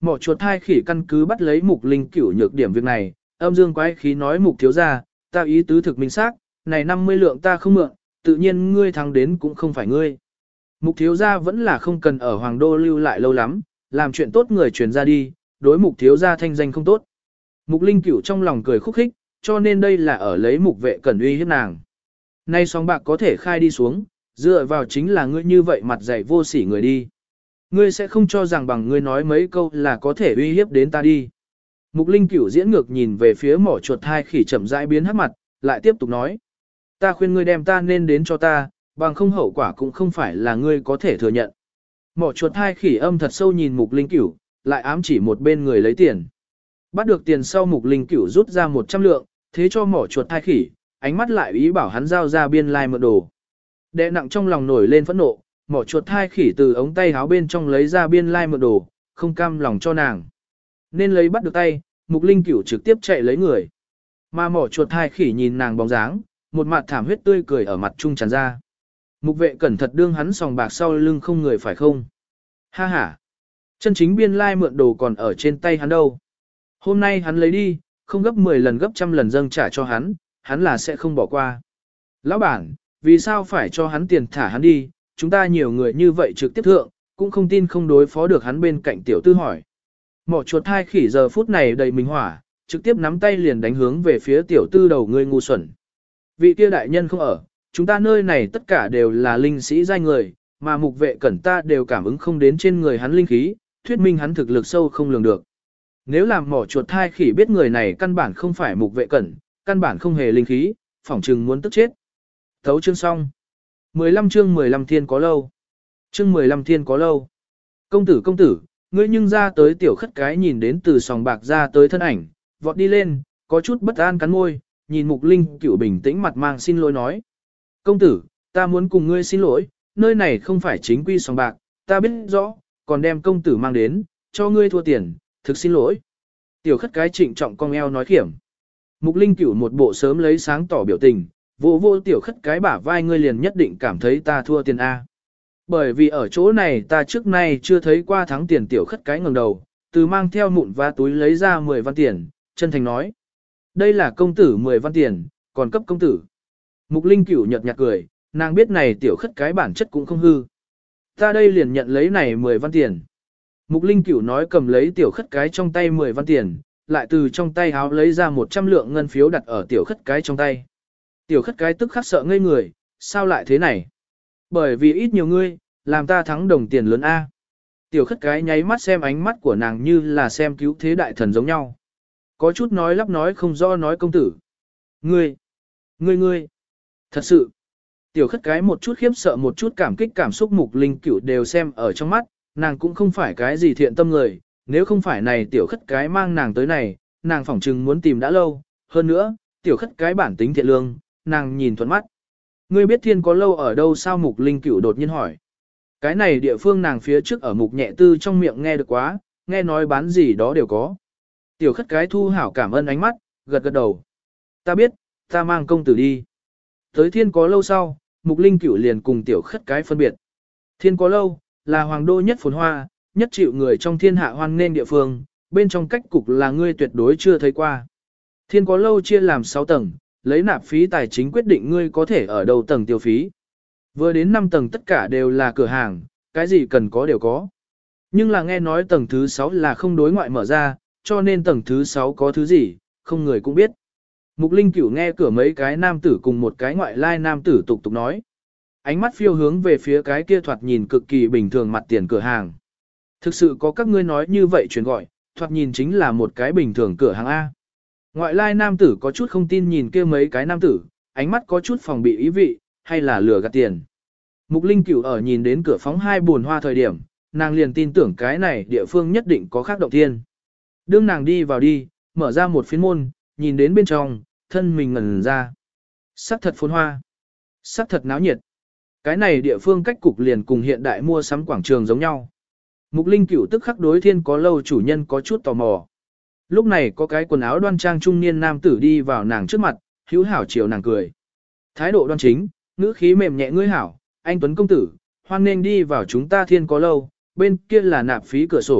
Mỏ chuột hai khỉ căn cứ bắt lấy Mục Linh Cửu nhược điểm việc này, âm dương quái khí nói Mục thiếu gia, ta ý tứ thực minh xác, này năm mươi lượng ta không mượn, tự nhiên ngươi thắng đến cũng không phải ngươi. Mục thiếu gia vẫn là không cần ở Hoàng Đô lưu lại lâu lắm, làm chuyện tốt người truyền ra đi, đối Mục thiếu gia thanh danh không tốt. Mục Linh Cửu trong lòng cười khúc khích, cho nên đây là ở lấy Mục Vệ Cẩn uy hiếp nàng. Nay song bạc có thể khai đi xuống, dựa vào chính là ngươi như vậy mặt dày vô sỉ người đi. Ngươi sẽ không cho rằng bằng ngươi nói mấy câu là có thể uy hiếp đến ta đi. Mục Linh Cửu diễn ngược nhìn về phía mỏ chuột hai khỉ chậm rãi biến hắc mặt, lại tiếp tục nói. Ta khuyên ngươi đem ta nên đến cho ta, bằng không hậu quả cũng không phải là ngươi có thể thừa nhận. Mỏ chuột hai khỉ âm thật sâu nhìn Mục Linh Cửu, lại ám chỉ một bên người lấy tiền. Bắt được tiền sau Mục Linh Cửu rút ra một trăm lượng, thế cho mỏ chuột hai khỉ, ánh mắt lại ý bảo hắn giao ra biên lai like mượn đồ. Đệ nặng trong lòng nổi lên phẫn nộ, mỏ chuột hai khỉ từ ống tay áo bên trong lấy ra biên lai like mượn đồ, không cam lòng cho nàng. Nên lấy bắt được tay, Mục Linh Cửu trực tiếp chạy lấy người. Mà mỏ chuột hai khỉ nhìn nàng bóng dáng, một mặt thảm huyết tươi cười ở mặt trung tràn ra. Mục Vệ cẩn thận đương hắn sòng bạc sau lưng không người phải không? Ha ha! Chân chính biên lai like mượn đồ còn ở trên tay hắn đâu. Hôm nay hắn lấy đi, không gấp mười lần gấp trăm lần dâng trả cho hắn, hắn là sẽ không bỏ qua. Lão bản, vì sao phải cho hắn tiền thả hắn đi, chúng ta nhiều người như vậy trực tiếp thượng, cũng không tin không đối phó được hắn bên cạnh tiểu tư hỏi. Mỏ chuột hai khỉ giờ phút này đầy mình hỏa, trực tiếp nắm tay liền đánh hướng về phía tiểu tư đầu người ngu xuẩn. Vị kia đại nhân không ở, chúng ta nơi này tất cả đều là linh sĩ giai người, mà Mục Vệ cẩn ta đều cảm ứng không đến trên người hắn linh khí, thuyết minh hắn thực lực sâu không lường được. Nếu làm mỏ chuột hai khỉ biết người này căn bản không phải Mục Vệ cẩn, căn bản không hề linh khí, phỏng chừng muốn tức chết. Thấu chương xong. mười lăm chương mười lăm thiên có lâu. Chương mười lăm thiên có lâu. Công tử công tử, ngươi nhưng ra tới tiểu khất cái nhìn đến từ sòng bạc ra tới thân ảnh, vọt đi lên, có chút bất an cắn môi, nhìn Mục Linh Cửu bình tĩnh mặt mang xin lỗi nói. Công tử, ta muốn cùng ngươi xin lỗi, nơi này không phải chính quy sòng bạc, ta biết rõ, còn đem công tử mang đến, cho ngươi thua tiền, thực xin lỗi. Tiểu khất cái trịnh trọng cong eo nói khiểm. Mục Linh Cửu một bộ sớm lấy sáng tỏ biểu tình, vô vô tiểu khất cái bả vai ngươi liền nhất định cảm thấy ta thua tiền A. Bởi vì ở chỗ này ta trước nay chưa thấy qua thắng tiền tiểu khất cái ngẩng đầu, từ mang theo mụn và túi lấy ra mười văn tiền, chân thành nói. Đây là công tử mười văn tiền, còn cấp công tử. Mục Linh Cửu nhợt nhạt cười, nàng biết này tiểu khất cái bản chất cũng không hư. Ta đây liền nhận lấy này mười văn tiền. Mục Linh Cửu nói cầm lấy tiểu khất cái trong tay mười văn tiền, lại từ trong tay áo lấy ra một trăm lượng ngân phiếu đặt ở tiểu khất cái trong tay. Tiểu khất cái tức khắc sợ ngây người, sao lại thế này? Bởi vì ít nhiều ngươi, làm ta thắng đồng tiền lớn A. Tiểu khất cái nháy mắt xem ánh mắt của nàng như là xem cứu thế đại thần giống nhau. Có chút nói lắp nói không rõ nói công tử. Ngươi, ngươi ngươi, thật sự. Tiểu khất cái một chút khiếp sợ một chút cảm kích cảm xúc Mục Linh Cửu đều xem ở trong mắt, nàng cũng không phải cái gì thiện tâm người, nếu không phải này tiểu khất cái mang nàng tới này, nàng phỏng chừng muốn tìm đã lâu, hơn nữa, tiểu khất cái bản tính thiện lương, nàng nhìn thuận mắt. Ngươi biết thiên có lâu ở đâu sao Mục Linh Cửu đột nhiên hỏi. Cái này địa phương nàng phía trước ở Mục Nhẹ Tư trong miệng nghe được quá, nghe nói bán gì đó đều có. Tiểu khất cái thu hảo cảm ơn ánh mắt, gật gật đầu. Ta biết, ta mang công tử đi. Tới thiên có lâu sau, Mục Linh Cửu liền cùng tiểu khất cái phân biệt. Thiên có lâu, là hoàng đô nhất phồn hoa, nhất chịu người trong thiên hạ hoan nên địa phương, bên trong cách cục là ngươi tuyệt đối chưa thấy qua. Thiên có lâu chia làm sáu tầng, lấy nạp phí tài chính quyết định ngươi có thể ở đầu tầng tiêu phí. Vừa đến năm tầng tất cả đều là cửa hàng, cái gì cần có đều có. Nhưng là nghe nói tầng thứ sáu là không đối ngoại mở ra, cho nên tầng thứ sáu có thứ gì, không người cũng biết. Mục Linh Cửu nghe cửa mấy cái nam tử cùng một cái ngoại lai nam tử tục tục nói. Ánh mắt phiêu hướng về phía cái kia thoạt nhìn cực kỳ bình thường mặt tiền cửa hàng. Thực sự có các ngươi nói như vậy truyền gọi, thoạt nhìn chính là một cái bình thường cửa hàng A. Ngoại lai nam tử có chút không tin nhìn kia mấy cái nam tử, ánh mắt có chút phòng bị ý vị, hay là lừa gạt tiền. Mục Linh Cửu ở nhìn đến cửa phóng hai buồn hoa thời điểm, nàng liền tin tưởng cái này địa phương nhất định có khác động thiên. Đương nàng đi vào đi, mở ra một phiến môn, nhìn đến bên trong, thân mình ngẩn ra. Sắc thật phồn hoa, sắc thật náo nhiệt. Cái này địa phương cách cục liền cùng hiện đại mua sắm quảng trường giống nhau. Mục Linh Cửu tức khắc đối thiên có lâu chủ nhân có chút tò mò. Lúc này có cái quần áo đoan trang trung niên nam tử đi vào nàng trước mặt, hữu hảo chiều nàng cười. Thái độ đoan chính, ngữ khí mềm nhẹ ngươi hảo, anh Tuấn công tử, hoan nên đi vào chúng ta thiên có lâu, bên kia là nạp phí cửa sổ,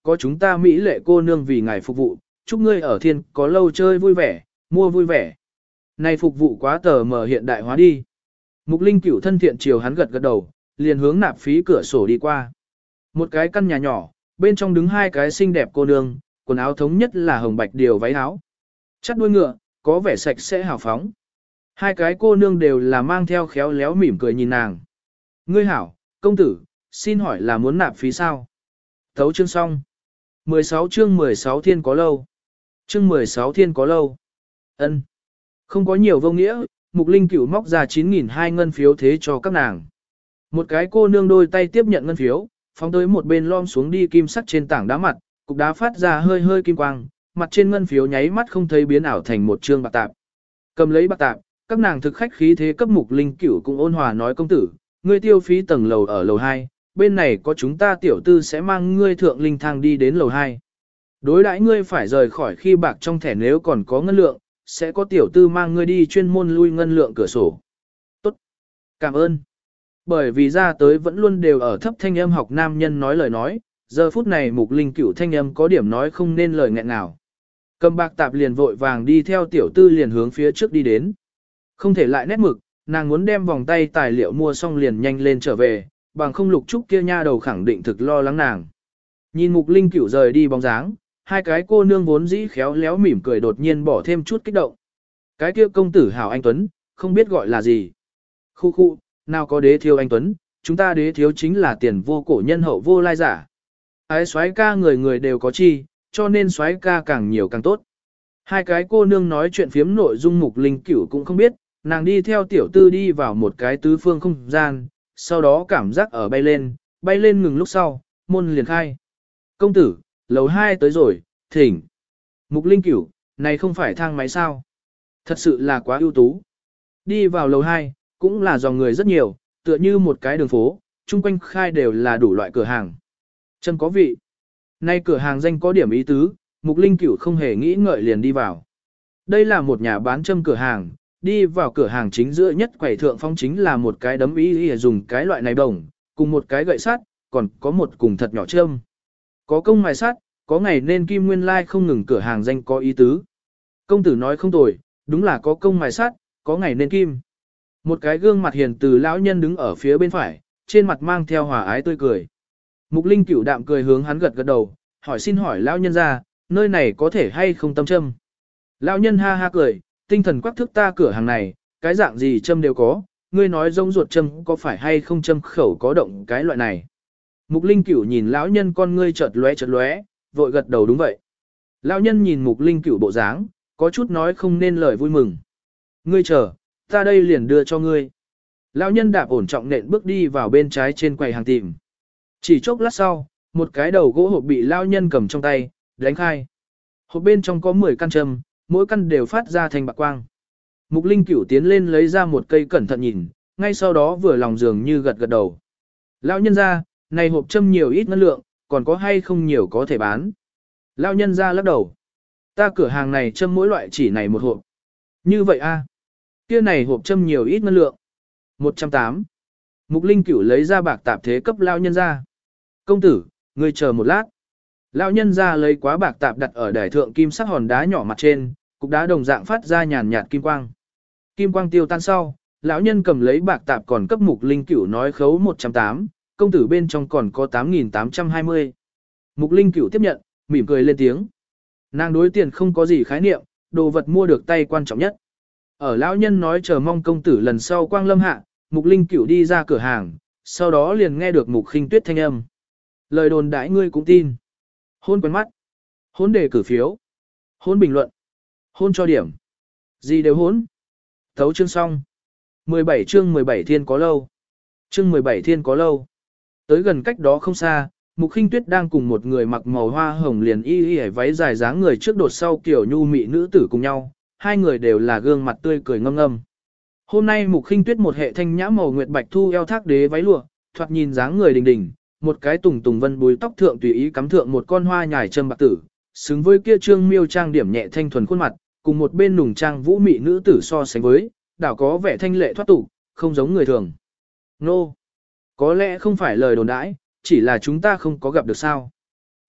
có chúng ta mỹ lệ cô nương vì ngài phục vụ, chúc ngươi ở thiên có lâu chơi vui vẻ, mua vui vẻ. Này phục vụ quá tờ mờ hiện đại hóa đi. Mục Linh Cửu thân thiện chiều hắn gật gật đầu, liền hướng nạp phí cửa sổ đi qua. Một cái căn nhà nhỏ, bên trong đứng hai cái xinh đẹp cô nương, quần áo thống nhất là hồng bạch điều váy áo. Chắt đuôi ngựa, có vẻ sạch sẽ hào phóng. Hai cái cô nương đều là mang theo khéo léo mỉm cười nhìn nàng. Ngươi hảo, công tử, xin hỏi là muốn nạp phí sao? Thấu chương xong. mười sáu chương mười sáu thiên có lâu. Chương mười sáu thiên có lâu. Ân. Không có nhiều vô nghĩa, Mục Linh Cửu móc ra chín nghìn hai ngân phiếu thế cho các nàng. Một cái cô nương đôi tay tiếp nhận ngân phiếu, phóng tới một bên lom xuống đi kim sắt trên tảng đá mặt, cục đá phát ra hơi hơi kim quang, mặt trên ngân phiếu nháy mắt không thấy biến ảo thành một trương bạc tạp. Cầm lấy bạc tạp, các nàng thực khách khí thế cấp Mục Linh Cửu cũng ôn hòa nói công tử, ngươi tiêu phí tầng lầu ở lầu hai, bên này có chúng ta tiểu tư sẽ mang ngươi thượng linh thang đi đến lầu hai. Đối đãi ngươi phải rời khỏi khi bạc trong thẻ nếu còn có ngân lượng, sẽ có tiểu tư mang ngươi đi chuyên môn lui ngân lượng cửa sổ. Tốt. Cảm ơn. Bởi vì ra tới vẫn luôn đều ở thấp thanh âm học nam nhân nói lời nói, giờ phút này Mục Linh Cửu thanh âm có điểm nói không nên lời nghẹn nào. Cầm bạc tạp liền vội vàng đi theo tiểu tư liền hướng phía trước đi đến. Không thể lại nét mực, nàng muốn đem vòng tay tài liệu mua xong liền nhanh lên trở về, bằng không Lục Trúc kia nha đầu khẳng định thực lo lắng nàng. Nhìn Mục Linh Cửu rời đi bóng dáng, hai cái cô nương vốn dĩ khéo léo mỉm cười đột nhiên bỏ thêm chút kích động. Cái kia công tử hảo anh Tuấn, không biết gọi là gì. Khu khu, nào có đế thiếu anh Tuấn, chúng ta đế thiếu chính là tiền vô cổ nhân hậu vô lai giả. Ái soái ca người người đều có chi, cho nên soái ca càng nhiều càng tốt. Hai cái cô nương nói chuyện phiếm nội dung Mục Linh Cửu cũng không biết, nàng đi theo tiểu tư đi vào một cái tứ phương không gian, sau đó cảm giác ở bay lên, bay lên ngừng lúc sau, môn liền khai. Công tử, lầu hai tới rồi, thỉnh. Mục Linh Cửu, này không phải thang máy sao? Thật sự là quá ưu tú. Đi vào lầu hai, cũng là dòng người rất nhiều, tựa như một cái đường phố, chung quanh khai đều là đủ loại cửa hàng. Chân có vị. Nay cửa hàng danh có điểm ý tứ, Mục Linh Cửu không hề nghĩ ngợi liền đi vào. Đây là một nhà bán châm cửa hàng, đi vào cửa hàng chính giữa nhất quầy thượng phong chính là một cái đấm ý ý dùng cái loại này đồng, cùng một cái gậy sắt, còn có một cùng thật nhỏ châm. Có công mài sắt, có ngày nên kim nguyên lai like không ngừng cửa hàng danh có ý tứ. Công tử nói không tồi, đúng là có công mài sắt, có ngày nên kim. Một cái gương mặt hiền từ lão nhân đứng ở phía bên phải, trên mặt mang theo hòa ái tươi cười. Mục Linh Cửu đạm cười hướng hắn gật gật đầu, hỏi xin hỏi lão nhân ra, nơi này có thể hay không tâm châm. Lão nhân ha ha cười, tinh thần quắc thức ta cửa hàng này, cái dạng gì châm đều có, ngươi nói giống ruột châm có phải hay không châm khẩu có động cái loại này. Mục Linh Cửu nhìn lão nhân con ngươi chợt lóe chợt lóe, vội gật đầu đúng vậy. Lão nhân nhìn Mục Linh Cửu bộ dáng, có chút nói không nên lời vui mừng. Ngươi chờ, ta đây liền đưa cho ngươi. Lão nhân đạp ổn trọng nện bước đi vào bên trái trên quầy hàng tìm. Chỉ chốc lát sau, một cái đầu gỗ hộp bị lão nhân cầm trong tay, đánh khai. Hộp bên trong có mười căn châm, mỗi căn đều phát ra thành bạc quang. Mục Linh Cửu tiến lên lấy ra một cây cẩn thận nhìn, ngay sau đó vừa lòng dường như gật gật đầu. Lão nhân ra, này hộp châm nhiều ít ngân lượng, còn có hay không nhiều có thể bán. Lão nhân ra lắc đầu. Ta cửa hàng này châm mỗi loại chỉ này một hộp. Như vậy a, kia này hộp châm nhiều ít ngân lượng. một trăm tám. Mục Linh Cửu lấy ra bạc tạp thế cấp lão nhân ra. Công tử, ngươi chờ một lát. Lão nhân ra lấy quá bạc tạp đặt ở đài thượng kim sắc hòn đá nhỏ mặt trên, cục đá đồng dạng phát ra nhàn nhạt kim quang. Kim quang tiêu tan sau, lão nhân cầm lấy bạc tạp còn cấp Mục Linh Cửu nói khấu một trăm tám, công tử bên trong còn có tám nghìn tám trăm hai mươi. Mục Linh Cửu tiếp nhận, mỉm cười lên tiếng. Nàng đối tiền không có gì khái niệm, đồ vật mua được tay quan trọng nhất. Ở lão nhân nói chờ mong công tử lần sau quang lâm hạ, Mục Linh Cửu đi ra cửa hàng, sau đó liền nghe được Mục Khinh Tuyết thanh âm. Lời đồn đãi ngươi cũng tin. Hôn quen mắt. Hôn đề cử phiếu. Hôn bình luận. Hôn cho điểm. Gì đều hôn. Thấu chương xong. mười bảy chương mười bảy thiên có lâu. Chương mười bảy thiên có lâu. Tới gần cách đó không xa, Mục Khinh Tuyết đang cùng một người mặc màu hoa hồng liền y y váy dài dáng người trước đột sau kiểu nhu mị nữ tử cùng nhau, hai người đều là gương mặt tươi cười ngâm ngâm. Hôm nay Mục Khinh Tuyết một hệ thanh nhã màu nguyệt bạch thu eo thác đế váy lụa, thoạt nhìn dáng người đình đình, một cái tùng tùng vân búi tóc thượng tùy ý cắm thượng một con hoa nhài châm bạc tử, xứng với kia trương miêu trang điểm nhẹ thanh thuần khuôn mặt, cùng một bên nùng trang vũ mị nữ tử so sánh với, đảo có vẻ thanh lệ thoát tục, không giống người thường. Nô, no. Có lẽ không phải lời đồn đãi, chỉ là chúng ta không có gặp được sao.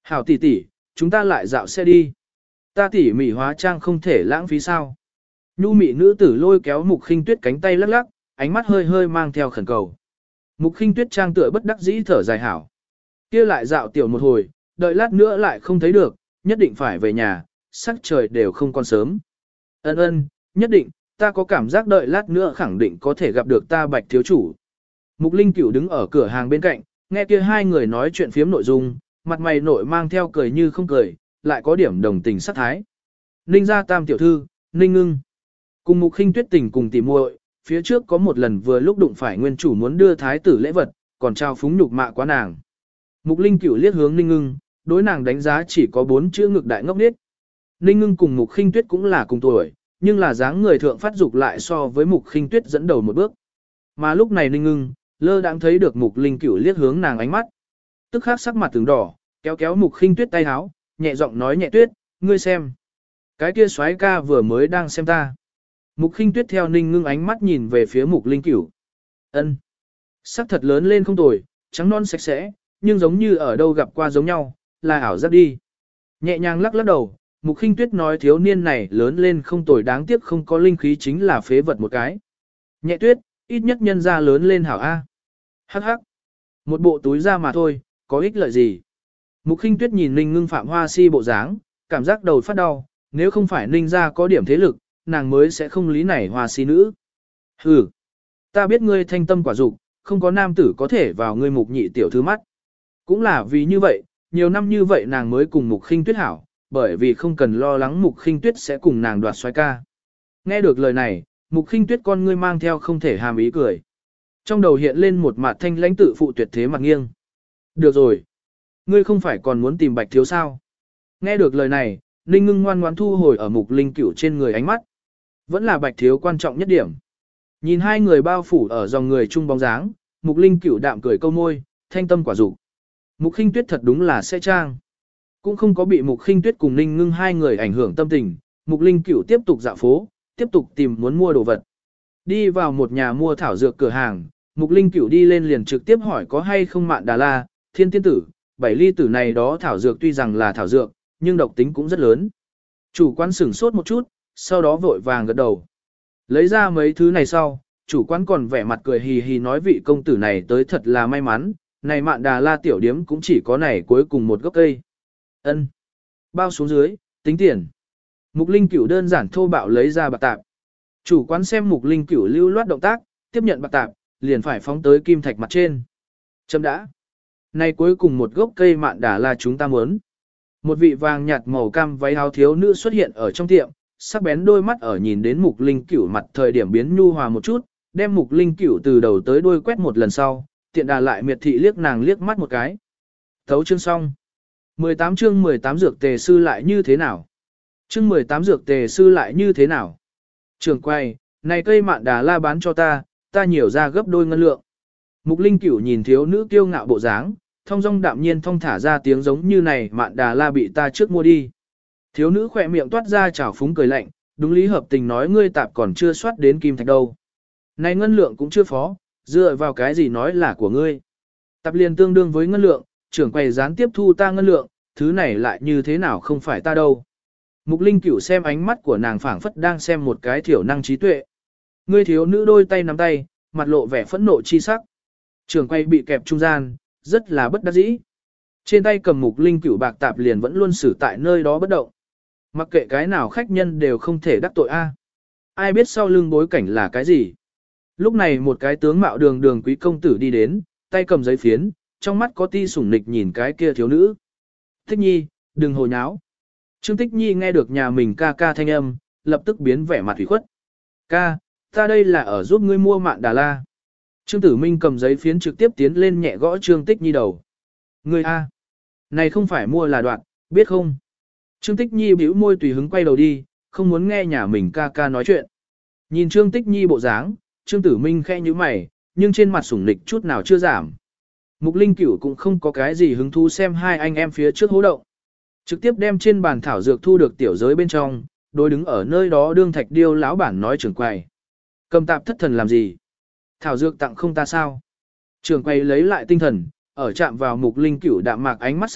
Hảo tỷ tỷ, chúng ta lại dạo xe đi. Ta tỉ mỉ hóa trang không thể lãng phí sao. Nhu mị nữ tử lôi kéo Mục Khinh Tuyết cánh tay lắc lắc, ánh mắt hơi hơi mang theo khẩn cầu. Mục Khinh Tuyết trang tựa bất đắc dĩ thở dài hảo. Kia lại dạo tiểu một hồi, đợi lát nữa lại không thấy được, nhất định phải về nhà, sắc trời đều không còn sớm. Ân ân, nhất định, ta có cảm giác đợi lát nữa khẳng định có thể gặp được ta Bạch thiếu chủ. Mục Linh Cửu đứng ở cửa hàng bên cạnh, nghe kia hai người nói chuyện phiếm nội dung, mặt mày nội mang theo cười như không cười, lại có điểm đồng tình sát thái. Ninh gia tam tiểu thư, Ninh Ngưng. Cùng Mục Khinh Tuyết tình cùng tỉ muội, phía trước có một lần vừa lúc đụng phải nguyên chủ muốn đưa thái tử lễ vật, còn trao phúng nhục mạ quá nàng. Mục Linh Cửu liếc hướng Ninh Ngưng, đối nàng đánh giá chỉ có bốn chữ ngực đại ngốc nết. Ninh Ngưng cùng Mục Khinh Tuyết cũng là cùng tuổi, nhưng là dáng người thượng phát dục lại so với Mục Khinh Tuyết dẫn đầu một bước. Mà lúc này Ninh Ngưng, lơ đãng thấy được Mục Linh Cửu liếc hướng nàng ánh mắt. Tức khắc sắc mặt từng đỏ, kéo kéo Mục Khinh Tuyết tay áo, nhẹ giọng nói nhẹ Tuyết, ngươi xem. Cái kia soái ca vừa mới đang xem ta. Mục Khinh Tuyết theo Ninh Ngưng ánh mắt nhìn về phía Mục Linh Cửu. Ân, sắc thật lớn lên không tồi, trắng non sạch sẽ, nhưng giống như ở đâu gặp qua giống nhau, là ảo giác đi. Nhẹ nhàng lắc lắc đầu, Mục Khinh Tuyết nói thiếu niên này lớn lên không tồi đáng tiếc không có linh khí chính là phế vật một cái. Nhẹ Tuyết, ít nhất nhân ra lớn lên hảo A. Hắc hắc. Một bộ túi ra mà thôi, có ích lợi gì. Mục Khinh Tuyết nhìn Ninh Ngưng Phạm Hoa Si bộ dáng, cảm giác đầu phát đau, nếu không phải Ninh ra có điểm thế lực, nàng mới sẽ không lý nảy Hoa Si nữ. Hừ, ta biết ngươi thanh tâm quả dục, không có nam tử có thể vào ngươi Mục nhị tiểu thư mắt. Cũng là vì như vậy, nhiều năm như vậy nàng mới cùng Mục Khinh Tuyết hảo, bởi vì không cần lo lắng Mục Khinh Tuyết sẽ cùng nàng đoạt soái ca. Nghe được lời này, Mục Khinh Tuyết con ngươi mang theo không thể hàm ý cười. Trong đầu hiện lên một mặt thanh lãnh tự phụ tuyệt thế mặt nghiêng. Được rồi. Ngươi không phải còn muốn tìm Bạch thiếu sao? Nghe được lời này, Ninh Ngưng ngoan ngoãn thu hồi ở Mục Linh Cửu trên người ánh mắt. Vẫn là Bạch thiếu quan trọng nhất điểm. Nhìn hai người bao phủ ở dòng người chung bóng dáng, Mục Linh Cửu đạm cười câu môi, thanh tâm quả dục. Mục Khinh Tuyết thật đúng là sẽ trang. Cũng không có bị Mục Khinh Tuyết cùng Ninh Ngưng hai người ảnh hưởng tâm tình, Mục Linh Cửu tiếp tục dạo phố, tiếp tục tìm muốn mua đồ vật. Đi vào một nhà mua thảo dược cửa hàng, Mục Linh Cửu đi lên liền trực tiếp hỏi có hay không Mạn Đà La, Thiên Tiên Tử, bảy ly tử này đó thảo dược tuy rằng là thảo dược, nhưng độc tính cũng rất lớn. Chủ quán sửng sốt một chút, sau đó vội vàng gật đầu. Lấy ra mấy thứ này sau, chủ quán còn vẻ mặt cười hì hì nói vị công tử này tới thật là may mắn, này Mạn Đà La tiểu điếm cũng chỉ có này cuối cùng một gốc cây. Ân, bao xuống dưới, tính tiền. Mục Linh Cửu đơn giản thô bạo lấy ra bạc tạp. Chủ quán xem Mục Linh Cửu lưu loát động tác, tiếp nhận bạc tạp, liền phải phóng tới kim thạch mặt trên. Chấm đã. Này cuối cùng một gốc cây Mạn Đà La chúng ta muốn. Một vị vàng nhạt màu cam váy áo thiếu nữ xuất hiện ở trong tiệm, sắc bén đôi mắt ở nhìn đến Mục Linh Cửu mặt thời điểm biến nhu hòa một chút, đem Mục Linh Cửu từ đầu tới đuôi quét một lần sau, tiện đà lại miệt thị liếc nàng liếc mắt một cái. Thấu chương xong. mười tám chương mười tám dược tề sư lại như thế nào? Chương mười tám dược tề sư lại như thế nào? Trường quay, này cây Mạn Đà La bán cho ta, ta nhiều ra gấp đôi ngân lượng. Mục Linh Cửu nhìn thiếu nữ kiêu ngạo bộ dáng, thong dong đạm nhiên thong thả ra tiếng giống như này Mạn Đà La bị ta trước mua đi. Thiếu nữ khỏe miệng toát ra chảo phúng cười lạnh, đúng lý hợp tình nói ngươi tạp còn chưa soát đến kim thạch đâu. Này ngân lượng cũng chưa phó, dựa vào cái gì nói là của ngươi. Tạp liền tương đương với ngân lượng, trưởng quầy gián tiếp thu ta ngân lượng, thứ này lại như thế nào không phải ta đâu. Mục Linh Cửu xem ánh mắt của nàng phảng phất đang xem một cái thiểu năng trí tuệ. Ngươi thiếu nữ đôi tay nắm tay, mặt lộ vẻ phẫn nộ chi sắc. Trưởng quầy bị kẹp trung gian, rất là bất đắc dĩ. Trên tay cầm Mục Linh Cửu bạc tạp liền vẫn luôn xử tại nơi đó bất động. Mặc kệ cái nào khách nhân đều không thể đắc tội a. Ai biết sau lưng bối cảnh là cái gì. Lúc này một cái tướng mạo đường đường quý công tử đi đến, tay cầm giấy phiến, trong mắt có ti sủng nịch nhìn cái kia thiếu nữ. Tích Nhi, đừng hồ nháo. Trương Tích Nhi nghe được nhà mình ca ca thanh âm, lập tức biến vẻ mặt ủy khuất. Ca, ta đây là ở giúp ngươi mua Mạn Đà La. Trương Tử Minh cầm giấy phiến trực tiếp tiến lên nhẹ gõ Trương Tích Nhi đầu. Ngươi a, này không phải mua là đoạn, biết không? Trương Tích Nhi bĩu môi tùy hứng quay đầu đi, không muốn nghe nhà mình ca ca nói chuyện. Nhìn Trương Tích Nhi bộ dáng, Trương Tử Minh khẽ nhíu mày, nhưng trên mặt sủng nịch chút nào chưa giảm. Mục Linh Cửu cũng không có cái gì hứng thú xem hai anh em phía trước hố động. Trực tiếp đem trên bàn thảo dược thu được tiểu giới bên trong, đối đứng ở nơi đó đương thạch điêu lão bản nói trưởng quầy. Cầm tạp thất thần làm gì? Thảo dược tặng không ta sao? Trưởng quầy lấy lại tinh thần, ở chạm vào Mục Linh Cửu đạm mạc ánh mắt sau,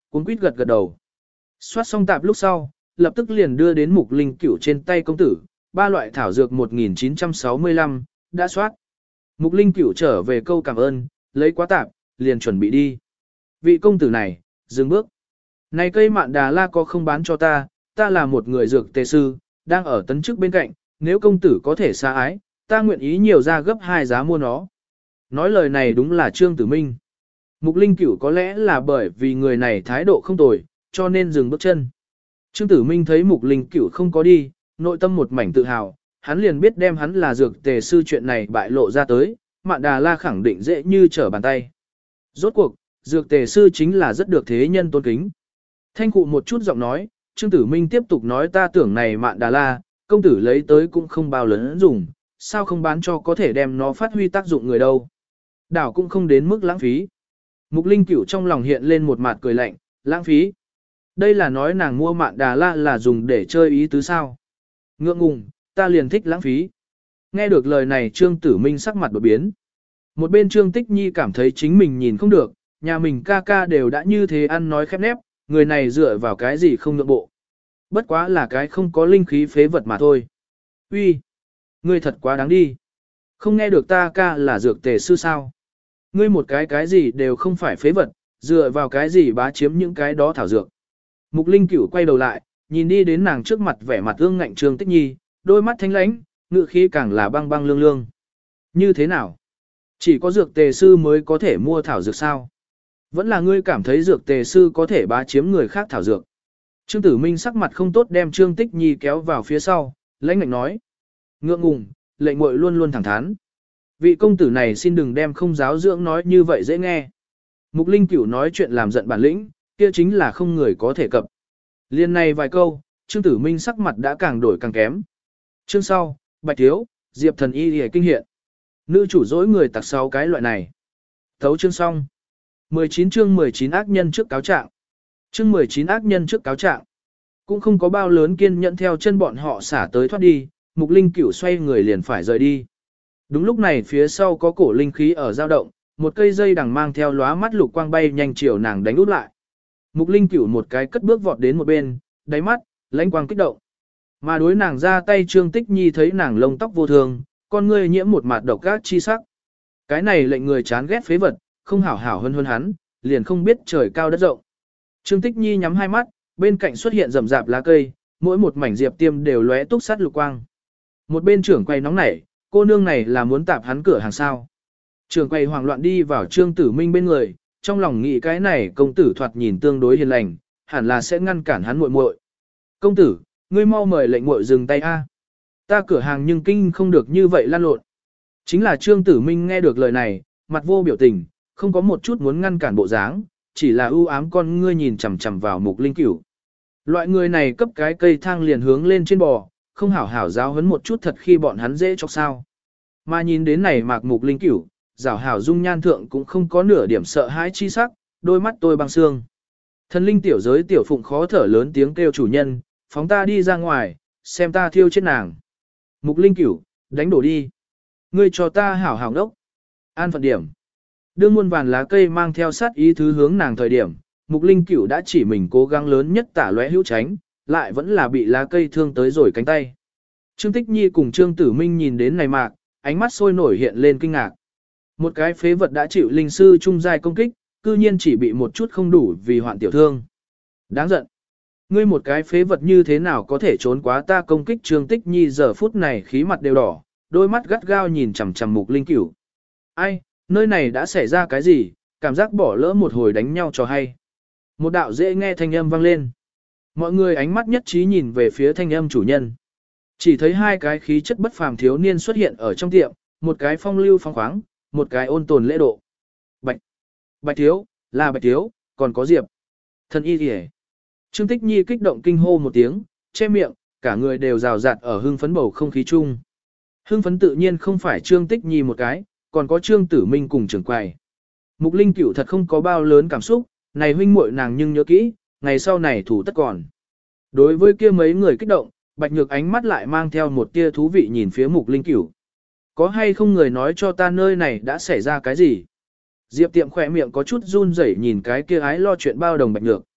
cuống quýt gật gật đầu. Soát xong tạp lúc sau, lập tức liền đưa đến Mục Linh Cửu trên tay công tử, ba loại thảo dược một nghìn chín trăm sáu mươi lăm, đã soát. Mục Linh Cửu trở về câu cảm ơn, lấy quá tạp, liền chuẩn bị đi. Vị công tử này, dừng bước. Này cây mạn đà la có không bán cho ta, ta là một người dược tề sư, đang ở tấn chức bên cạnh, nếu công tử có thể xa ái, ta nguyện ý nhiều ra gấp hai giá mua nó. Nói lời này đúng là Trương Tử Minh. Mục Linh Cửu có lẽ là bởi vì người này thái độ không tồi, cho nên dừng bước chân. Trương Tử Minh thấy Mục Linh Cửu không có đi, nội tâm một mảnh tự hào, hắn liền biết đem hắn là dược tề sư chuyện này bại lộ ra tới, Mạn Đà La khẳng định dễ như trở bàn tay. Rốt cuộc, dược tề sư chính là rất được thế nhân tôn kính. Thanh cụ một chút giọng nói, Trương Tử Minh tiếp tục nói ta tưởng này Mạn Đà La, công tử lấy tới cũng không bao lớn dùng, sao không bán cho có thể đem nó phát huy tác dụng người đâu. Đảo cũng không đến mức lãng phí. Mục Linh Cửu trong lòng hiện lên một mặt cười lạnh, lãng phí. Đây là nói nàng mua Mạn Đà La là dùng để chơi ý tứ sao. Ngượng ngùng, ta liền thích lãng phí. Nghe được lời này Trương Tử Minh sắc mặt đột biến. Một bên Trương Tích Nhi cảm thấy chính mình nhìn không được, nhà mình ca ca đều đã như thế ăn nói khép nép, người này dựa vào cái gì không nhượng bộ. Bất quá là cái không có linh khí phế vật mà thôi. Uy, ngươi thật quá đáng đi. Không nghe được ta ca là dược tề sư sao. Ngươi một cái cái gì đều không phải phế vật, dựa vào cái gì bá chiếm những cái đó thảo dược. Mục Linh Cửu quay đầu lại, nhìn đi đến nàng trước mặt vẻ mặt ương ngạnh Trương Tích Nhi, đôi mắt thanh lãnh, ngự khí càng là băng băng lương lương. Như thế nào? Chỉ có dược tề sư mới có thể mua thảo dược sao? Vẫn là ngươi cảm thấy dược tề sư có thể bá chiếm người khác thảo dược. Trương Tử Minh sắc mặt không tốt đem Trương Tích Nhi kéo vào phía sau, lãnh ngạnh nói. Ngượng ngùng, lệnh muội luôn luôn thẳng thắn. Vị công tử này xin đừng đem không giáo dưỡng nói như vậy dễ nghe. Mục Linh Cửu nói chuyện làm giận bản lĩnh, kia chính là không người có thể cập. Liên này vài câu, Trương Tử Minh sắc mặt đã càng đổi càng kém. Chương sau, Bạch Thiếu, Diệp Thần Y hề kinh hiện. Nữ chủ dối người tặc sáu cái loại này. Thấu chương xong. mười chín chương mười chín ác nhân trước cáo trạng. Chương mười chín ác nhân trước cáo trạng. Cũng không có bao lớn kiên nhẫn theo chân bọn họ xả tới thoát đi, Mục Linh Cửu xoay người liền phải rời đi. Đúng lúc này phía sau có cổ linh khí ở dao động, một cây dây đằng mang theo lóa mắt lục quang bay nhanh chiều nàng đánh út lại. Mục Linh Cửu một cái cất bước vọt đến một bên, đáy mắt, lãnh quang kích động. Mà đối nàng ra tay Trương Tích Nhi thấy nàng lông tóc vô thường, con ngươi nhiễm một mặt độc ác chi sắc. Cái này lệnh người chán ghét phế vật, không hảo hảo hơn hơn hắn, liền không biết trời cao đất rộng. Trương Tích Nhi nhắm hai mắt, bên cạnh xuất hiện rậm rạp lá cây, mỗi một mảnh diệp tiêm đều lóe túc sắt lục quang. Một bên trưởng quay nóng nảy, cô nương này là muốn tạp hắn cửa hàng sao. Trưởng quay hoảng loạn đi vào Trương Tử Minh bên người, trong lòng nghĩ cái này công tử thoạt nhìn tương đối hiền lành, hẳn là sẽ ngăn cản hắn muội muội. Công tử, ngươi mau mời lệnh muội dừng tay a. Ta cửa hàng nhưng kinh không được như vậy lan lộn. Chính là Trương Tử Minh nghe được lời này, mặt vô biểu tình, không có một chút muốn ngăn cản bộ dáng, chỉ là ưu ám con ngươi nhìn chằm chằm vào Mục Linh Cửu. Loại người này cấp cái cây thang liền hướng lên trên bò, không hảo hảo giáo huấn một chút thật khi bọn hắn dễ chọc sao. Mà nhìn đến này mạc Mục Linh Cửu, rảo hảo dung nhan thượng cũng không có nửa điểm sợ hãi chi sắc, đôi mắt tôi băng xương. Thần linh tiểu giới tiểu phụng khó thở lớn tiếng kêu chủ nhân, phóng ta đi ra ngoài, xem ta thiêu chết nàng. Mục Linh Cửu, đánh đổ đi. Ngươi cho ta hảo hảo đốc. An phận điểm. Đương muôn vàn lá cây mang theo sát ý thứ hướng nàng thời điểm, Mục Linh Cửu đã chỉ mình cố gắng lớn nhất tả lóe hữu tránh, lại vẫn là bị lá cây thương tới rồi cánh tay. Trương Tích Nhi cùng Trương Tử Minh nhìn đến này mạc, ánh mắt sôi nổi hiện lên kinh ngạc. Một cái phế vật đã chịu linh sư trung giai công kích, cư nhiên chỉ bị một chút không đủ vì hoạn tiểu thương. Đáng giận. Ngươi một cái phế vật như thế nào có thể trốn quá ta công kích. Trương Tích Nhi giờ phút này khí mặt đều đỏ, đôi mắt gắt gao nhìn chằm chằm Mục Linh Cửu. Ai, nơi này đã xảy ra cái gì, cảm giác bỏ lỡ một hồi đánh nhau cho hay. Một đạo dễ nghe thanh âm vang lên. Mọi người ánh mắt nhất trí nhìn về phía thanh âm chủ nhân. Chỉ thấy hai cái khí chất bất phàm thiếu niên xuất hiện ở trong tiệm, một cái phong lưu phong khoáng, một cái ôn tồn lễ độ. Bạch, Bạch thiếu, là Bạch thiếu, còn có Diệp. Thần y kìa. Trương Tích Nhi kích động kinh hô một tiếng, che miệng, cả người đều rào rạt ở hưng phấn bầu không khí chung. Hưng phấn tự nhiên không phải Trương Tích Nhi một cái, còn có Trương Tử Minh cùng trưởng quầy. Mục Linh Cửu thật không có bao lớn cảm xúc, này huynh muội nàng nhưng nhớ kỹ, ngày sau này thủ tất còn. Đối với kia mấy người kích động, Bạch Nhược ánh mắt lại mang theo một tia thú vị nhìn phía Mục Linh Cửu. Có hay không người nói cho ta nơi này đã xảy ra cái gì? Diệp Tiệm khỏe miệng có chút run rẩy nhìn cái kia ái lo chuyện bao đồng Bạch Nhược.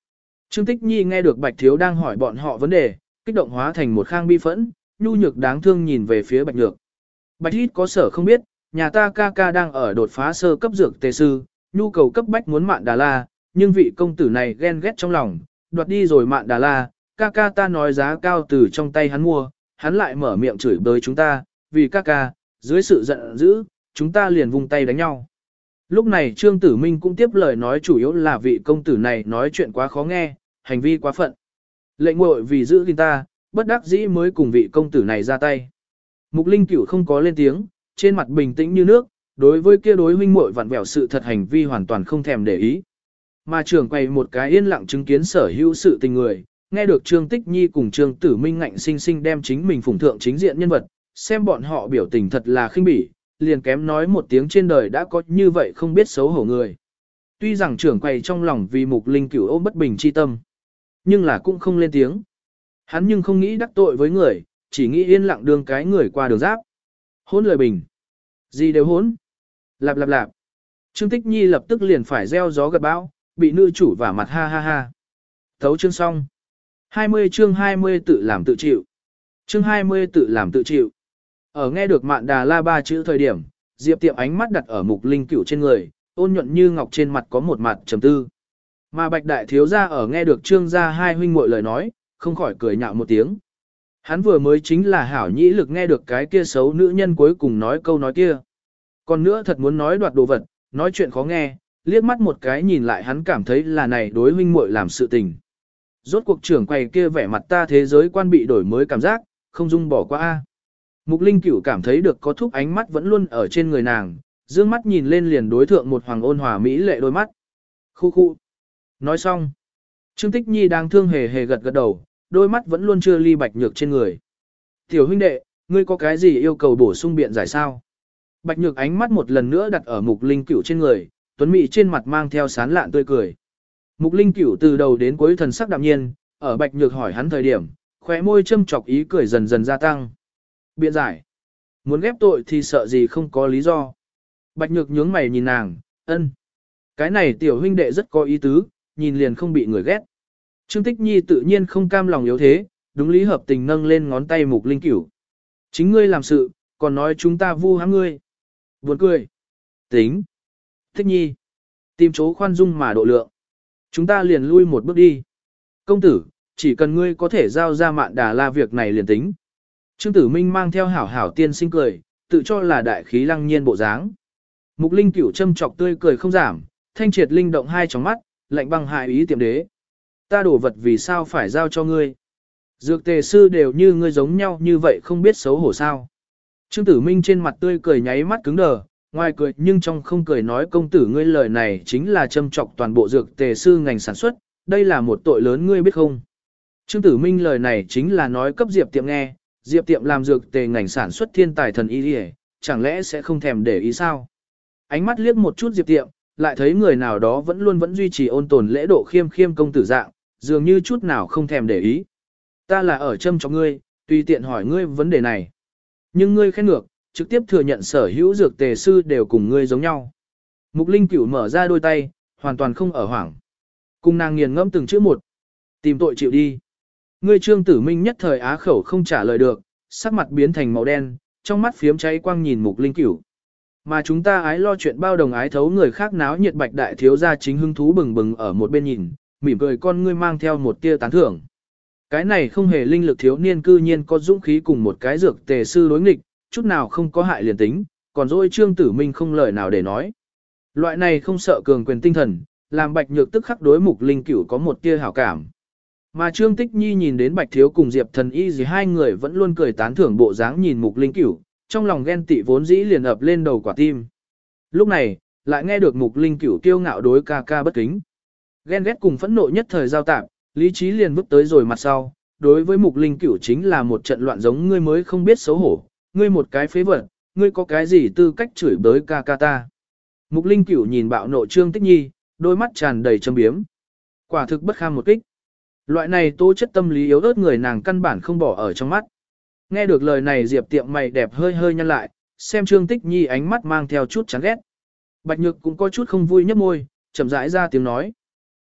Trương Tích Nhi nghe được Bạch Thiếu đang hỏi bọn họ vấn đề, kích động hóa thành một khang bi phẫn, nhu nhược đáng thương nhìn về phía Bạch Nhược. Bạch Hít có sở không biết, nhà ta ca ca đang ở đột phá sơ cấp dược tề sư, nhu cầu cấp bách muốn Mạn Đà La, nhưng vị công tử này ghen ghét trong lòng, đoạt đi rồi Mạn Đà La, ca ca ta nói giá cao từ trong tay hắn mua, hắn lại mở miệng chửi bới chúng ta, vì ca ca, dưới sự giận dữ, chúng ta liền vung tay đánh nhau. Lúc này Trương Tử Minh cũng tiếp lời nói chủ yếu là vị công tử này nói chuyện quá khó nghe, hành vi quá phận. Lệnh nguội vì giữ gìn ta, bất đắc dĩ mới cùng vị công tử này ra tay. Mục Linh Cửu không có lên tiếng, trên mặt bình tĩnh như nước, đối với kia đối huynh muội vặn vẹo sự thật hành vi hoàn toàn không thèm để ý. Mà trưởng quầy một cái yên lặng chứng kiến sở hữu sự tình người, nghe được Trương Tích Nhi cùng Trương Tử Minh ngạnh sinh sinh đem chính mình phụng thượng chính diện nhân vật, xem bọn họ biểu tình thật là khinh bỉ, liền kém nói một tiếng trên đời đã có như vậy không biết xấu hổ người. Tuy rằng trưởng quầy trong lòng vì Mục Linh Cửu ôm bất bình chi tâm, nhưng là cũng không lên tiếng. Hắn nhưng không nghĩ đắc tội với người, chỉ nghĩ yên lặng đường cái người qua đường giáp. Hôn lời bình. Gì đều hốn. Lạp lạp lạp. Trương Tích Nhi lập tức liền phải gieo gió gặt bão, bị nữ chủ vả mặt ha ha ha. Thấu chương xong. hai mươi chương hai mươi tự làm tự chịu. Chương hai mươi tự làm tự chịu. Ở nghe được Mạn Đà La ba chữ thời điểm, Diệp Tiệm ánh mắt đặt ở Mục Linh Cửu trên người, ôn nhuận như ngọc trên mặt có một mặt trầm tư. Mà Bạch Đại Thiếu gia ở nghe được Trương gia hai huynh muội lời nói, không khỏi cười nhạo một tiếng. Hắn vừa mới chính là hảo nhĩ lực nghe được cái kia xấu nữ nhân cuối cùng nói câu nói kia. Còn nữa thật muốn nói đoạt đồ vật, nói chuyện khó nghe, liếc mắt một cái nhìn lại hắn cảm thấy là này đối huynh muội làm sự tình. Rốt cuộc trưởng quầy kia vẻ mặt ta thế giới quan bị đổi mới cảm giác, không dung bỏ qua a. Mục Linh Cửu cảm thấy được có thúc ánh mắt vẫn luôn ở trên người nàng, dương mắt nhìn lên liền đối thượng một hoàng ôn hòa mỹ lệ đôi mắt. Khu khu. Nói xong. Trương Tích Nhi đang thương hề hề gật gật đầu, đôi mắt vẫn luôn chưa ly Bạch Nhược trên người. Tiểu huynh đệ, ngươi có cái gì yêu cầu bổ sung biện giải sao? Bạch Nhược ánh mắt một lần nữa đặt ở Mục Linh Cửu trên người, tuấn mỹ trên mặt mang theo sán lạn tươi cười. Mục Linh Cửu từ đầu đến cuối thần sắc đạm nhiên, ở Bạch Nhược hỏi hắn thời điểm, khóe môi châm chọc ý cười dần dần gia tăng. Biện giải. Muốn ghép tội thì sợ gì không có lý do. Bạch Nhược nhướng mày nhìn nàng, ân. Cái này tiểu huynh đệ rất có ý tứ, nhìn liền không bị người ghét. Trương Tích Nhi tự nhiên không cam lòng yếu thế, đúng lý hợp tình nâng lên ngón tay Mục Linh Cửu. Chính ngươi làm sự, còn nói chúng ta vu hãm ngươi. Buồn cười. Tính. Tích Nhi. Tìm chỗ khoan dung mà độ lượng. Chúng ta liền lui một bước đi. Công tử, chỉ cần ngươi có thể giao ra Mạn Đà La việc này liền tính. Trương Tử Minh mang theo hảo hảo tiên sinh cười, tự cho là đại khí lăng nhiên bộ dáng. Mục Linh Cửu châm chọc tươi cười không giảm, thanh triệt linh động hai tròng mắt, lạnh băng hại ý tiệm đế. Ta đổ vật vì sao phải giao cho ngươi? Dược tề sư đều như ngươi giống nhau như vậy không biết xấu hổ sao? Trương Tử Minh trên mặt tươi cười nháy mắt cứng đờ, ngoài cười nhưng trong không cười nói công tử ngươi lời này chính là châm chọc toàn bộ dược tề sư ngành sản xuất, đây là một tội lớn ngươi biết không? Trương Tử Minh lời này chính là nói cấp Diệp Tiệm nghe, Diệp Tiệm làm dược tề ngành sản xuất thiên tài thần y đi, chẳng lẽ sẽ không thèm để ý sao? Ánh mắt liếc một chút Diệp Tiệm, lại thấy người nào đó vẫn luôn vẫn duy trì ôn tồn lễ độ khiêm khiêm công tử dạng, dường như chút nào không thèm để ý. Ta là ở châm cho ngươi, tùy tiện hỏi ngươi vấn đề này. Nhưng ngươi khen ngược, trực tiếp thừa nhận sở hữu dược tề sư đều cùng ngươi giống nhau. Mục Linh Cửu mở ra đôi tay, hoàn toàn không ở hoảng. Cùng nàng nghiền ngẫm từng chữ một. Tìm tội chịu đi. Ngươi Trương Tử Minh nhất thời á khẩu không trả lời được, sắc mặt biến thành màu đen, trong mắt phiếm cháy quang nhìn Mục Linh Cửu. Mà chúng ta ái lo chuyện bao đồng ái thấu người khác náo nhiệt Bạch Đại Thiếu gia chính hứng thú bừng bừng ở một bên nhìn, mỉm cười con ngươi mang theo một tia tán thưởng. Cái này không hề linh lực thiếu niên cư nhiên có dũng khí cùng một cái dược tề sư đối nghịch, chút nào không có hại liền tính, còn dỗi Trương Tử Minh không lời nào để nói. Loại này không sợ cường quyền tinh thần, làm Bạch Nhược tức khắc đối Mục Linh Cửu có một tia hảo cảm. Mà Trương Tích Nhi nhìn đến Bạch Thiếu cùng Diệp Thần Y gì hai người vẫn luôn cười tán thưởng bộ dáng nhìn Mục Linh Cửu, trong lòng ghen tị vốn dĩ liền ập lên đầu quả tim. Lúc này, lại nghe được Mục Linh Cửu kiêu ngạo đối ca ca bất kính. Ghen ghét cùng phẫn nộ nhất thời giao tạp, lý trí liền bước tới rồi mặt sau, đối với Mục Linh Cửu chính là một trận loạn giống ngươi mới không biết xấu hổ, ngươi một cái phế vật, ngươi có cái gì tư cách chửi bới ca ca ta. Mục Linh Cửu nhìn bạo nộ Trương Tích Nhi, đôi mắt tràn đầy châm biếm. Quả thực bất kham một kích. Loại này tố chất tâm lý yếu ớt người nàng căn bản không bỏ ở trong mắt. Nghe được lời này Diệp Tiệm mày đẹp hơi hơi nhăn lại, xem Trương Tích Nhi ánh mắt mang theo chút chán ghét. Bạch Nhược cũng có chút không vui nhấp môi, chậm rãi ra tiếng nói.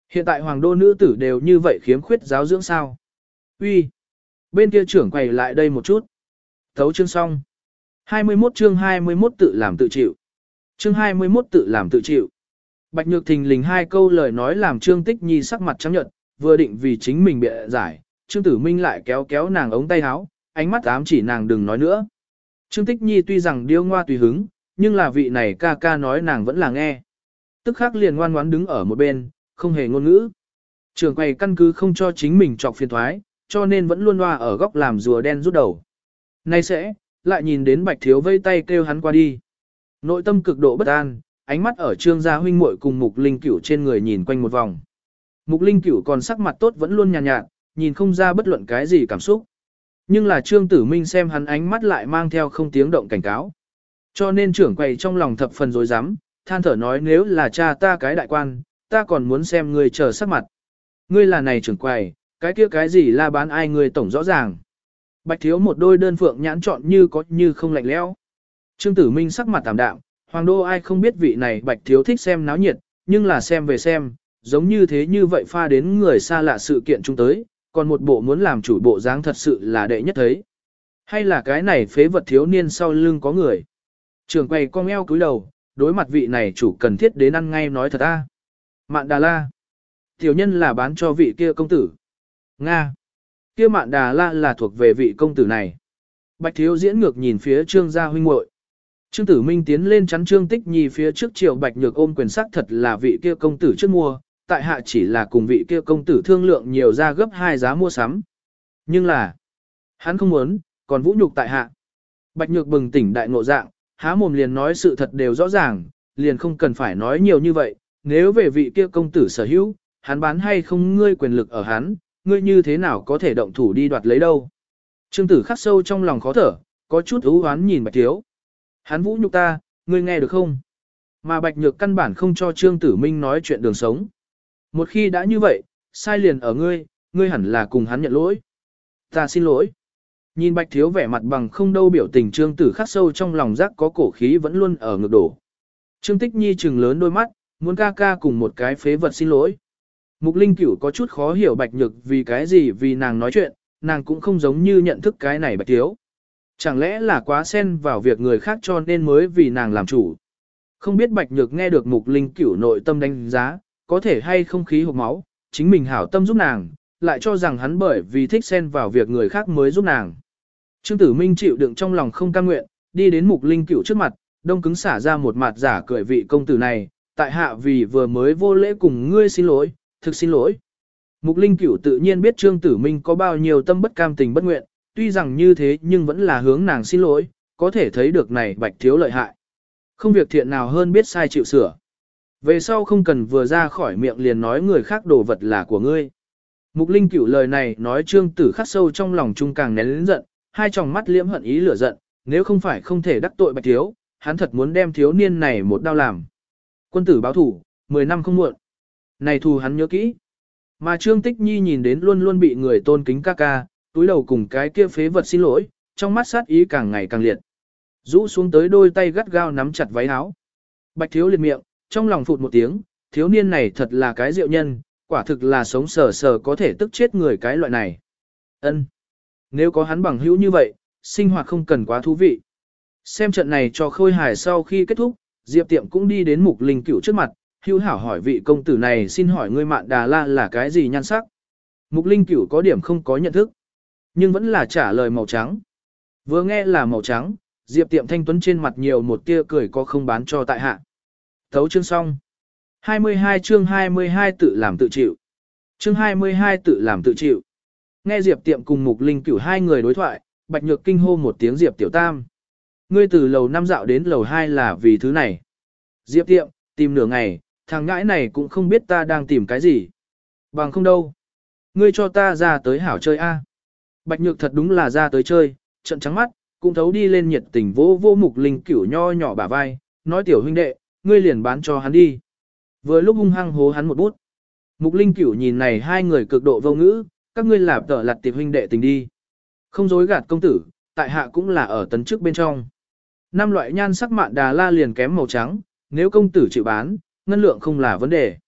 Hiện tại hoàng đô nữ tử đều như vậy khiếm khuyết giáo dưỡng sao? Uy, bên kia trưởng quầy lại đây một chút. Thấu chương xong. hai mươi mốt chương hai mươi mốt tự làm tự chịu. Chương hai mươi mốt tự làm tự chịu. Bạch Nhược thình lình hai câu lời nói làm Trương Tích Nhi sắc mặt trắng nhợt, vừa định vì chính mình bịa giải, Trương Tử Minh lại kéo kéo nàng ống tay áo, ánh mắt ám chỉ nàng đừng nói nữa. Trương Tích Nhi tuy rằng điêu ngoa tùy hứng, nhưng là vị này ca ca nói nàng vẫn là nghe. Tức khắc liền ngoan ngoãn đứng ở một bên, không hề ngôn ngữ. Trường quầy căn cứ không cho chính mình chọc phiền thoái, cho nên vẫn luôn loa ở góc làm rùa đen rút đầu. Nay sẽ, lại nhìn đến Bạch Thiếu vây tay kêu hắn qua đi. Nội tâm cực độ bất an, ánh mắt ở Trương gia huynh muội cùng Mục Linh Cửu trên người nhìn quanh một vòng. Mục Linh Cửu còn sắc mặt tốt vẫn luôn nhàn nhạt, nhạt, nhìn không ra bất luận cái gì cảm xúc. Nhưng là Trương Tử Minh xem hắn ánh mắt lại mang theo không tiếng động cảnh cáo. Cho nên trưởng quầy trong lòng thập phần rối rắm, than thở nói nếu là cha ta cái đại quan, ta còn muốn xem ngươi chờ sắc mặt. Ngươi là này trưởng quầy, cái kia cái gì la bán ai ngươi tổng rõ ràng. Bạch Thiếu một đôi đơn phượng nhãn chọn như có như không lạnh lẽo. Trương Tử Minh sắc mặt tạm đạm, hoàng đô ai không biết vị này Bạch Thiếu thích xem náo nhiệt, nhưng là xem về xem, giống như thế như vậy pha đến người xa lạ sự kiện chung tới, còn một bộ muốn làm chủ bộ dáng thật sự là đệ nhất thấy. Hay là cái này phế vật thiếu niên sau lưng có người. Trường quầy cong eo cúi đầu, đối mặt vị này chủ cần thiết đến ăn ngay nói thật a. Mạn Đà La. Tiểu nhân là bán cho vị kia công tử. Nga. Kia Mạn Đà La là thuộc về vị công tử này. Bạch Thiếu diễn ngược nhìn phía Trương gia huynh muội. Trương Tử Minh tiến lên chắn Trương Tích Nhi phía trước Triệu Bạch Nhược ôm quyền sắc thật là vị kia công tử trước mua, tại hạ chỉ là cùng vị kia công tử thương lượng nhiều ra gấp hai giá mua sắm. Nhưng là, hắn không muốn, còn vũ nhục tại hạ. Bạch Nhược bừng tỉnh đại ngộ dạng, há mồm liền nói sự thật đều rõ ràng, liền không cần phải nói nhiều như vậy, nếu về vị kia công tử sở hữu, hắn bán hay không ngươi quyền lực ở hắn, ngươi như thế nào có thể động thủ đi đoạt lấy đâu. Trương Tử khắc sâu trong lòng khó thở, có chút ưu hoán nhìn Bạch Thiếu. Hắn vũ nhục ta, ngươi nghe được không? Mà Bạch Nhược căn bản không cho Trương Tử Minh nói chuyện đường sống. Một khi đã như vậy, sai liền ở ngươi, ngươi hẳn là cùng hắn nhận lỗi. Ta xin lỗi. Nhìn Bạch Thiếu vẻ mặt bằng không đâu biểu tình Trương Tử khắc sâu trong lòng giác có cổ khí vẫn luôn ở ngực đổ. Trương Tích Nhi trừng lớn đôi mắt, muốn ca ca cùng một cái phế vật xin lỗi. Mục Linh Cửu có chút khó hiểu Bạch Nhược vì cái gì vì nàng nói chuyện, nàng cũng không giống như nhận thức cái này Bạch Thiếu. Chẳng lẽ là quá xen vào việc người khác cho nên mới vì nàng làm chủ. Không biết Bạch Nhược nghe được Mục Linh Cửu nội tâm đánh giá, có thể hay không khí hộp máu, chính mình hảo tâm giúp nàng, lại cho rằng hắn bởi vì thích xen vào việc người khác mới giúp nàng. Trương Tử Minh chịu đựng trong lòng không cam nguyện, đi đến Mục Linh Cửu trước mặt, đông cứng xả ra một mặt giả cười vị công tử này, tại hạ vì vừa mới vô lễ cùng ngươi xin lỗi, thực xin lỗi. Mục Linh Cửu tự nhiên biết Trương Tử Minh có bao nhiêu tâm bất cam tình bất nguyện, tuy rằng như thế nhưng vẫn là hướng nàng xin lỗi, có thể thấy được này Bạch Thiếu lợi hại. Không việc thiện nào hơn biết sai chịu sửa. Về sau không cần vừa ra khỏi miệng liền nói người khác đồ vật là của ngươi. Mục Linh Cửu lời này nói Trương Tử khắc sâu trong lòng trung càng nén lớn giận, hai tròng mắt liễm hận ý lửa giận, nếu không phải không thể đắc tội Bạch Thiếu, hắn thật muốn đem thiếu niên này một đao làm. Quân tử báo thủ, mười năm không muộn. Này thù hắn nhớ kỹ. Mà Trương Tích Nhi nhìn đến luôn luôn bị người tôn kính ca ca, túi đầu cùng cái kia phế vật xin lỗi, trong mắt sát ý càng ngày càng liệt. Rũ xuống tới đôi tay gắt gao nắm chặt váy áo. Bạch Thiếu liệt miệng, trong lòng phụt một tiếng, thiếu niên này thật là cái diệu nhân, quả thực là sống sờ sờ có thể tức chết người cái loại này. Ân, nếu có hắn bằng hữu như vậy, sinh hoạt không cần quá thú vị. Xem trận này cho khôi hài sau khi kết thúc, Diệp Tiệm cũng đi đến Mục Linh Cửu trước mặt, hữu hảo hỏi vị công tử này xin hỏi ngươi Mạn Đà La là cái gì nhan sắc. Mục Linh Cửu có điểm không có nhận thức, nhưng vẫn là trả lời màu trắng. Vừa nghe là màu trắng, Diệp Tiệm thanh tuấn trên mặt nhiều một tia cười có không bán cho tại hạ. Thấu chương xong. hai mươi hai chương hai mươi hai tự làm tự chịu. Chương hai mươi hai tự làm tự chịu. Nghe Diệp Tiệm cùng Mục Linh Cửu hai người đối thoại, Bạch Nhược kinh hô một tiếng Diệp Tiểu Tam. Ngươi từ lầu năm dạo đến lầu hai là vì thứ này. Diệp Tiệm, tìm nửa ngày, thằng ngãi này cũng không biết ta đang tìm cái gì. Bằng không đâu. Ngươi cho ta ra tới hảo chơi a. Bạch Nhược thật đúng là ra tới chơi, trận trắng mắt, cũng thấu đi lên nhiệt tình vô vô Mục Linh Cửu nho nhỏ bả vai, nói tiểu huynh đệ, ngươi liền bán cho hắn đi. Vừa lúc hung hăng hố hắn một bút. Mục Linh Cửu nhìn này hai người cực độ vô ngữ, các ngươi lạp tở lặt tiệp huynh đệ tình đi. Không dối gạt công tử, tại hạ cũng là ở tấn chức bên trong. Năm loại nhan sắc Mạn Đà La liền kém màu trắng, nếu công tử chịu bán, ngân lượng không là vấn đề.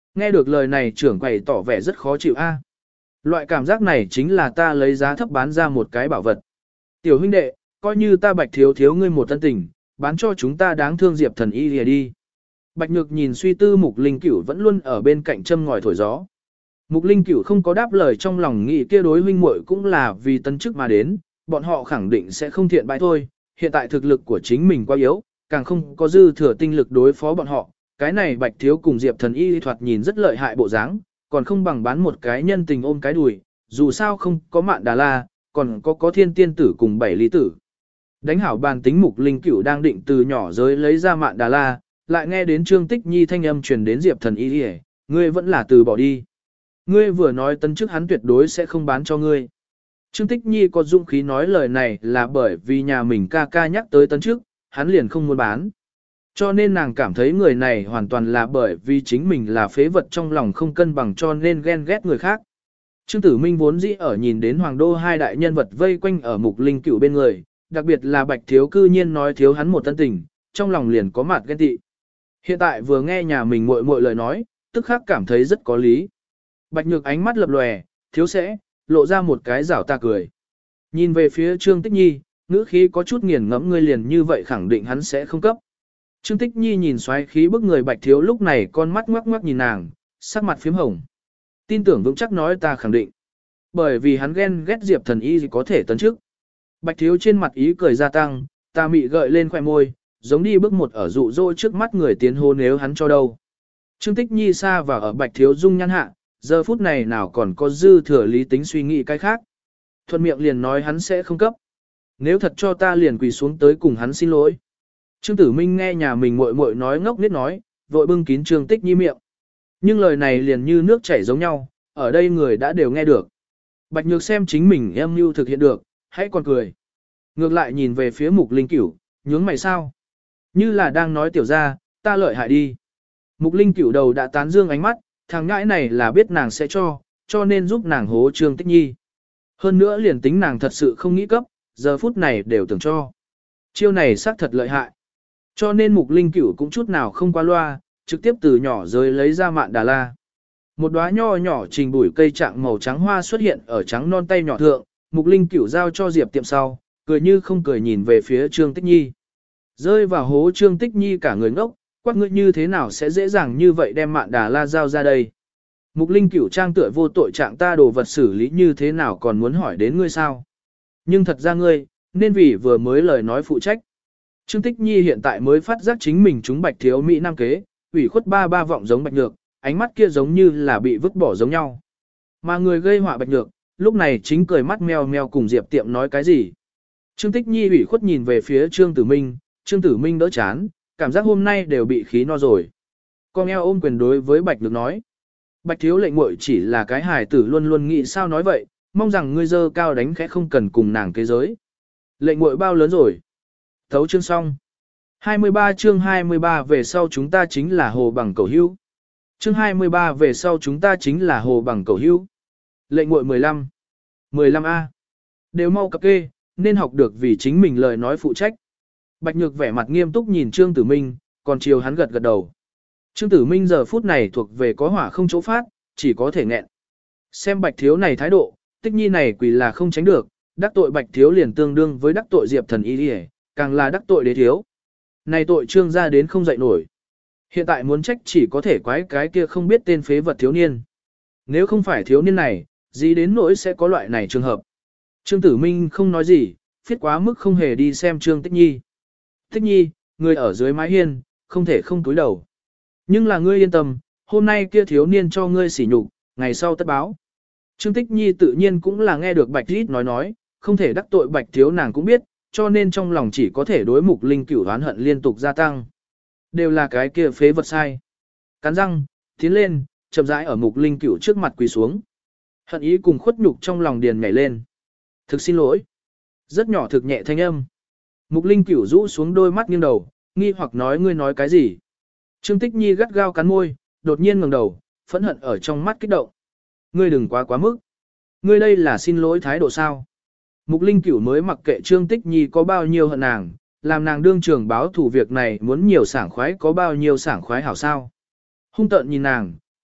Nghe được lời này trưởng quầy tỏ vẻ rất khó chịu a. Loại cảm giác này chính là ta lấy giá thấp bán ra một cái bảo vật. Tiểu huynh đệ, coi như ta Bạch thiếu thiếu ngươi một tân tình, bán cho chúng ta đáng thương Diệp thần y lìa đi. Bạch Nhược nhìn suy tư Mục Linh Cửu vẫn luôn ở bên cạnh châm ngòi thổi gió. Mục Linh Cửu không có đáp lời, trong lòng nghĩ kia đối huynh muội cũng là vì tân chức mà đến, bọn họ khẳng định sẽ không thiện bại thôi, hiện tại thực lực của chính mình quá yếu, càng không có dư thừa tinh lực đối phó bọn họ, cái này Bạch thiếu cùng Diệp thần y thoạt nhìn rất lợi hại bộ dáng, còn không bằng bán một cái nhân tình ôm cái đùi, dù sao không có Mạn Đà La, còn có có Thiên Tiên tử cùng bảy lý tử. Đánh hảo bàn tính Mục Linh Cửu đang định từ nhỏ giới lấy ra Mạn Đà La, lại nghe đến Trương Tích Nhi thanh âm truyền đến Diệp thần y, ngươi vẫn là từ bỏ đi. Ngươi vừa nói tấn chức hắn tuyệt đối sẽ không bán cho ngươi. Trương Tích Nhi có dũng khí nói lời này là bởi vì nhà mình ca ca nhắc tới tấn chức, hắn liền không muốn bán. Cho nên nàng cảm thấy người này hoàn toàn là bởi vì chính mình là phế vật trong lòng không cân bằng cho nên ghen ghét người khác. Trương Tử Minh vốn dĩ ở nhìn đến Hoàng Đô hai đại nhân vật vây quanh ở Mục Linh Cửu bên người, đặc biệt là Bạch thiếu cư nhiên nói thiếu hắn một tân tình, trong lòng liền có mặt ghen tị. Hiện tại vừa nghe nhà mình muội muội lời nói, tức khắc cảm thấy rất có lý. Bạch Nhược ánh mắt lập lòe, thiếu sẽ, lộ ra một cái rảo ta cười. Nhìn về phía Trương Tích Nhi, ngữ khí có chút nghiền ngẫm, ngươi liền như vậy khẳng định hắn sẽ không cấp. Trương Tích Nhi nhìn xoáy khí bức người Bạch thiếu lúc này con mắt ngoắc ngoắc nhìn nàng, sắc mặt phím hồng. Tin tưởng vững chắc nói ta khẳng định. Bởi vì hắn ghen ghét Diệp thần y gì có thể tấn trước. Bạch thiếu trên mặt ý cười gia tăng, ta mị gợi lên khóe môi, giống đi bước một ở dụ dỗ trước mắt người tiến hô nếu hắn cho đâu. Trương Tích Nhi xa vào ở Bạch thiếu dung nhăn hạ, giờ phút này nào còn có dư thừa lý tính suy nghĩ cái khác. Thuận miệng liền nói hắn sẽ không cấp. Nếu thật cho ta liền quỳ xuống tới cùng hắn xin lỗi. Trương Tử Minh nghe nhà mình muội muội nói ngốc nghếch nói, vội bưng kín Trương Tích Nhi miệng. Nhưng lời này liền như nước chảy giống nhau, ở đây người đã đều nghe được. Bạch Nhược xem chính mình em mưu thực hiện được, hãy còn cười. Ngược lại nhìn về phía Mục Linh Cửu, nhướng mày sao? Như là đang nói tiểu ra, ta lợi hại đi. Mục Linh Cửu đầu đã tán dương ánh mắt, thằng ngãi này là biết nàng sẽ cho, cho nên giúp nàng hố Trương Tích Nhi. Hơn nữa liền tính nàng thật sự không nghĩ cấp, giờ phút này đều tưởng cho. Chiêu này xác thật lợi hại. Cho nên Mục Linh Cửu cũng chút nào không qua loa, trực tiếp từ nhỏ rơi lấy ra Mạn Đà La. Một đóa nho nhỏ trình bụi cây trạng màu trắng hoa xuất hiện ở trắng non tay nhỏ thượng, Mục Linh Cửu giao cho Diệp tiệm sau, cười như không cười nhìn về phía Trương Tích Nhi. Rơi vào hố Trương Tích Nhi cả người ngốc, quát ngươi như thế nào sẽ dễ dàng như vậy đem Mạn Đà La giao ra đây. Mục Linh Cửu trang tựa vô tội trạng ta đồ vật xử lý như thế nào còn muốn hỏi đến ngươi sao. Nhưng thật ra ngươi, nên vì vừa mới lời nói phụ trách. Trương Tích Nhi hiện tại mới phát giác chính mình chúng Bạch thiếu Mỹ Nam kế, ủy khuất ba ba vọng giống Bạch Nhược, ánh mắt kia giống như là bị vứt bỏ giống nhau. Mà người gây họa Bạch Nhược, lúc này chính cười mắt meo meo cùng Diệp tiệm nói cái gì. Trương Tích Nhi ủy khuất nhìn về phía Trương Tử Minh, Trương Tử Minh đỡ chán, cảm giác hôm nay đều bị khí no rồi. Con eo ôm quyền đối với Bạch Nhược nói. Bạch thiếu lệnh muội chỉ là cái hài tử luôn luôn nghĩ sao nói vậy, mong rằng ngươi dơ cao đánh khẽ không cần cùng nàng kế giới. Lệnh muội bao lớn rồi. Thấu chương xong. hai mươi ba chương hai mươi ba về sau chúng ta chính là hồ bằng cầu hữu. Chương hai mươi ba về sau chúng ta chính là hồ bằng cầu hữu. Lệnh muội mười lăm. mười lăm A. Đều mau cập kê, nên học được vì chính mình lời nói phụ trách. Bạch Nhược vẻ mặt nghiêm túc nhìn Trương Tử Minh, còn chiều hắn gật gật đầu. Trương Tử Minh giờ phút này thuộc về có hỏa không chỗ phát, chỉ có thể nghẹn. Xem Bạch thiếu này thái độ, Tích Nhi này quỷ là không tránh được, đắc tội Bạch thiếu liền tương đương với đắc tội Diệp thần y đi, càng là đắc tội đế thiếu. Này tội Trương gia đến không dậy nổi. Hiện tại muốn trách chỉ có thể quái cái kia không biết tên phế vật thiếu niên. Nếu không phải thiếu niên này, gì đến nỗi sẽ có loại này trường hợp. Trương Tử Minh không nói gì, phiết quá mức không hề đi xem Trương Tích Nhi. Tích Nhi, người ở dưới mái hiên, không thể không cúi đầu. Nhưng là ngươi yên tâm, hôm nay kia thiếu niên cho ngươi sỉ nhục, ngày sau tất báo. Trương Tích Nhi tự nhiên cũng là nghe được Bạch Rít nói nói, không thể đắc tội Bạch thiếu nàng cũng biết, cho nên trong lòng chỉ có thể đối Mục Linh Cửu oán hận liên tục gia tăng. Đều là cái kia phế vật sai. Cắn răng, tiến lên, chậm rãi ở Mục Linh Cửu trước mặt quỳ xuống. Hận ý cùng khuất nhục trong lòng điền nhảy lên. Thực xin lỗi. Rất nhỏ thực nhẹ thanh âm. Mục Linh Cửu rũ xuống đôi mắt nghiêng đầu, nghi hoặc nói ngươi nói cái gì. Trương Tích Nhi gắt gao cắn môi, đột nhiên ngẩng đầu, phẫn hận ở trong mắt kích động. Ngươi đừng quá quá mức. Ngươi đây là xin lỗi thái độ sao? Mục Linh Cửu mới mặc kệ Trương Tích Nhi có bao nhiêu hận nàng, làm nàng đương trường báo thủ việc này muốn nhiều sảng khoái có bao nhiêu sảng khoái hảo sao. Hung tợn nhìn nàng,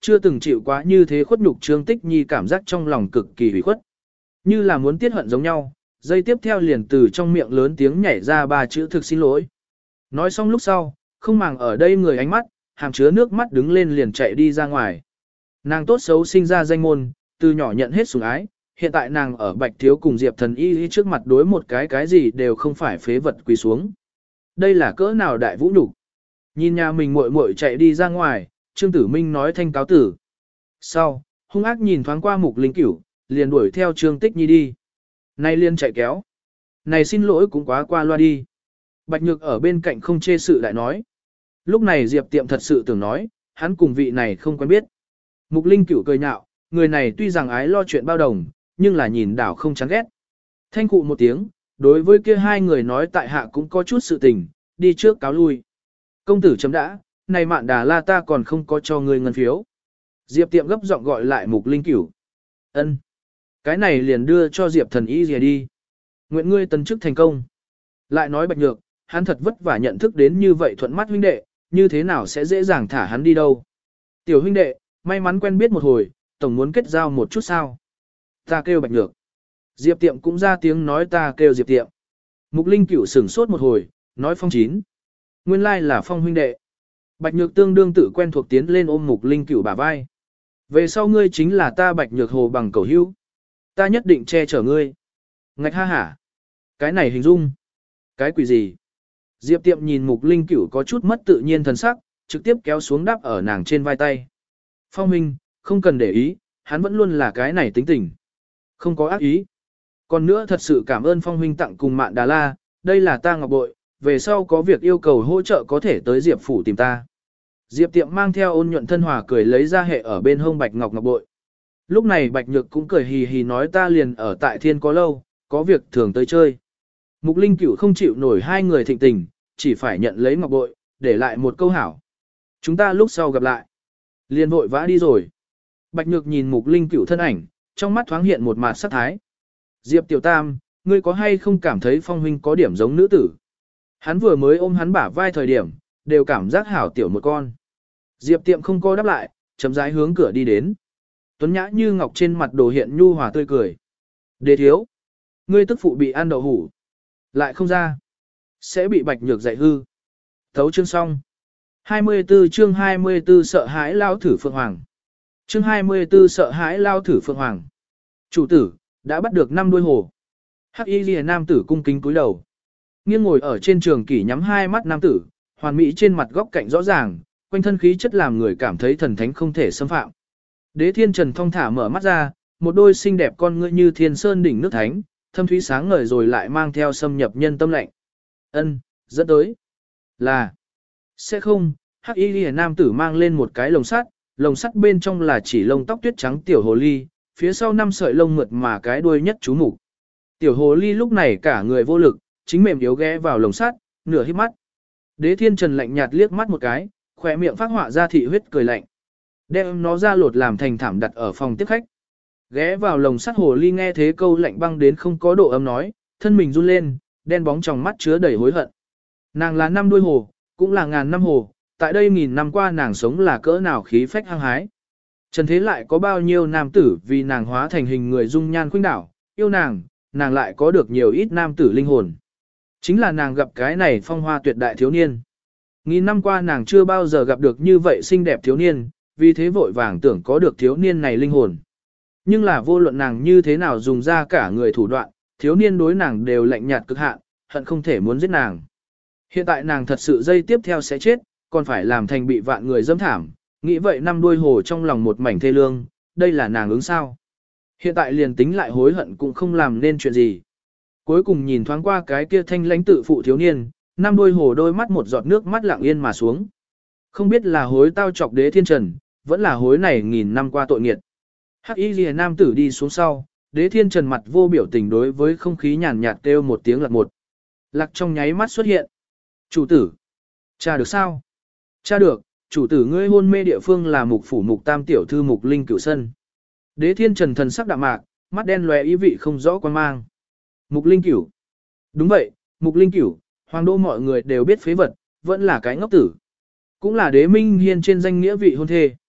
chưa từng chịu quá như thế khuất nhục Trương Tích Nhi cảm giác trong lòng cực kỳ hủy khuất. Như là muốn tiết hận giống nhau, giây tiếp theo liền từ trong miệng lớn tiếng nhảy ra ba chữ thực xin lỗi. Nói xong lúc sau, không màng ở đây người ánh mắt, hàm chứa nước mắt đứng lên liền chạy đi ra ngoài. Nàng tốt xấu sinh ra danh môn, từ nhỏ nhận hết sủng ái, hiện tại nàng ở Bạch Thiếu cùng Diệp Thần Y trước mặt đối một cái cái gì đều không phải phế vật quỳ xuống. Đây là cỡ nào đại vũ nhục. Nhìn nhà mình muội muội chạy đi ra ngoài, Trương Tử Minh nói thanh cáo tử. Sau, hung ác nhìn thoáng qua Mục Linh Cửu, liền đuổi theo Trương Tích Nhi đi. Này liên chạy kéo. Này xin lỗi cũng quá qua loa đi. Bạch Nhược ở bên cạnh không chê sự lại nói. Lúc này Diệp Tiệm thật sự tưởng nói, hắn cùng vị này không quen biết. Mục Linh Cửu cười nhạo, người này tuy rằng ái lo chuyện bao đồng, nhưng là nhìn đảo không chán ghét. Thanh cụ một tiếng, đối với kia hai người nói tại hạ cũng có chút sự tình, đi trước cáo lui. Công tử chấm đã, này Mạn Đà La ta còn không có cho người ngân phiếu. Diệp Tiệm gấp giọng gọi lại Mục Linh Cửu. Ân, cái này liền đưa cho Diệp Thần Y rìa đi. Nguyện ngươi tấn chức thành công. Lại nói Bạch Nhược, hắn thật vất vả nhận thức đến như vậy thuận mắt huynh đệ, như thế nào sẽ dễ dàng thả hắn đi đâu. Tiểu huynh đệ, may mắn quen biết một hồi, tổng muốn kết giao một chút sao. Ta kêu Bạch Nhược. Diệp Tiệm cũng ra tiếng nói ta kêu Diệp Tiệm. Mục Linh Cửu sửng sốt một hồi, nói Phong Chín. Nguyên lai là Phong huynh đệ. Bạch Nhược tương đương tự quen thuộc tiến lên ôm Mục Linh Cửu bả vai. Về sau ngươi chính là ta Bạch Nhược hồ bằng cầu hữu. Ta nhất định che chở ngươi. Ngạch ha hả. Cái này hình dung. Cái quỷ gì? Diệp Tiệm nhìn Mục Linh Cửu có chút mất tự nhiên thần sắc, trực tiếp kéo xuống đắp ở nàng trên vai tay. Phong huynh, không cần để ý, hắn vẫn luôn là cái này tính tình. Không có ác ý. Còn nữa thật sự cảm ơn Phong huynh tặng cùng Mạn Đà La, đây là ta ngọc bội, về sau có việc yêu cầu hỗ trợ có thể tới Diệp phủ tìm ta. Diệp Tiệm mang theo ôn nhuận thân hòa cười lấy ra hệ ở bên hông Bạch Ngọc ngọc bội. Lúc này Bạch Nhược cũng cười hì hì nói ta liền ở tại thiên có lâu, có việc thường tới chơi. Mục Linh Cửu không chịu nổi hai người thịnh tình, chỉ phải nhận lấy ngọc bội, để lại một câu hảo. Chúng ta lúc sau gặp lại. Liền vội vã đi rồi. Bạch Nhược nhìn Mục Linh Cửu thân ảnh, trong mắt thoáng hiện một mạt sắc thái. Diệp Tiểu Tam, ngươi có hay không cảm thấy Phong huynh có điểm giống nữ tử? Hắn vừa mới ôm hắn bả vai thời điểm, đều cảm giác hảo tiểu một con. Diệp Tiệm không co đáp lại, chậm rãi hướng cửa đi đến. Tuấn nhã như ngọc trên mặt đồ hiện nhu hòa tươi cười. Đế thiếu, ngươi tức phụ bị ăn đậu hủ, lại không ra, sẽ bị Bạch Nhược dạy hư. Thấu chương xong. hai mươi tư chương hai mươi tư sợ hãi lao thử Phượng Hoàng. Chương hai mươi tư sợ hãi lao thử Phượng Hoàng. Chủ tử, đã bắt được năm đuôi hồ. Hắc Y Liễu nam tử cung kính cúi đầu. Nghiêng ngồi ở trên trường kỷ nhắm hai mắt nam tử, hoàn mỹ trên mặt góc cạnh rõ ràng, quanh thân khí chất làm người cảm thấy thần thánh không thể xâm phạm. Đế Thiên Trần thong thả mở mắt ra, một đôi xinh đẹp con ngươi như thiên sơn đỉnh nước thánh, thâm thúy sáng ngời rồi lại mang theo xâm nhập nhân tâm lạnh. Ân, dẫn tới. Là. Sẽ không, Hắc Y Liễu nam tử mang lên một cái lồng sắt, lồng sắt bên trong là chỉ lông tóc tuyết trắng tiểu hồ ly, phía sau năm sợi lông mượt mà cái đuôi nhất chú mục. Tiểu hồ ly lúc này cả người vô lực, chính mềm yếu ghé vào lồng sắt, nửa híp mắt. Đế Thiên Trần lạnh nhạt liếc mắt một cái, khỏe miệng phát họa ra thị huyết cười lạnh. Đem nó ra lột làm thành thảm đặt ở phòng tiếp khách. Ghé vào lồng sắt hồ ly nghe thế câu lạnh băng đến không có độ ấm nói, thân mình run lên, đen bóng trong mắt chứa đầy hối hận. Nàng là năm đuôi hồ, cũng là ngàn năm hồ, tại đây nghìn năm qua nàng sống là cỡ nào khí phách hăng hái. Trần thế lại có bao nhiêu nam tử vì nàng hóa thành hình người dung nhan khuynh đảo, yêu nàng, nàng lại có được nhiều ít nam tử linh hồn. Chính là nàng gặp cái này phong hoa tuyệt đại thiếu niên. Nghìn năm qua nàng chưa bao giờ gặp được như vậy xinh đẹp thiếu niên, vì thế vội vàng tưởng có được thiếu niên này linh hồn. Nhưng là vô luận nàng như thế nào dùng ra cả người thủ đoạn, thiếu niên đối nàng đều lạnh nhạt cực hạn, hận không thể muốn giết nàng. Hiện tại nàng thật sự dây tiếp theo sẽ chết, còn phải làm thành bị vạn người dâm thảm, nghĩ vậy năm đuôi hồ trong lòng một mảnh thê lương, đây là nàng ứng sao. Hiện tại liền tính lại hối hận cũng không làm nên chuyện gì. Cuối cùng nhìn thoáng qua cái kia thanh lãnh tự phụ thiếu niên, năm đuôi hồ đôi mắt một giọt nước mắt lặng yên mà xuống. Không biết là hối tao chọc Đế Thiên Trần, vẫn là hối này nghìn năm qua tội nghiệt. Hắc Y Liễu nam tử đi xuống sau, Đế Thiên Trần mặt vô biểu tình đối với không khí nhàn nhạt kêu một tiếng lạc một. Lạc trong nháy mắt xuất hiện. Chủ tử. Cha được sao? Cha được, chủ tử ngươi hôn mê địa phương là mục phủ mục tam tiểu thư mục linh cửu sân. Đế Thiên Trần thần sắc đạm mạc, mắt đen lóe ý vị không rõ quan mang. Mục linh cửu. Đúng vậy, mục linh cửu, hoàng đô mọi người đều biết phế vật, vẫn là cái ngốc tử. Cũng là đế minh hiên trên danh nghĩa vị hôn thê.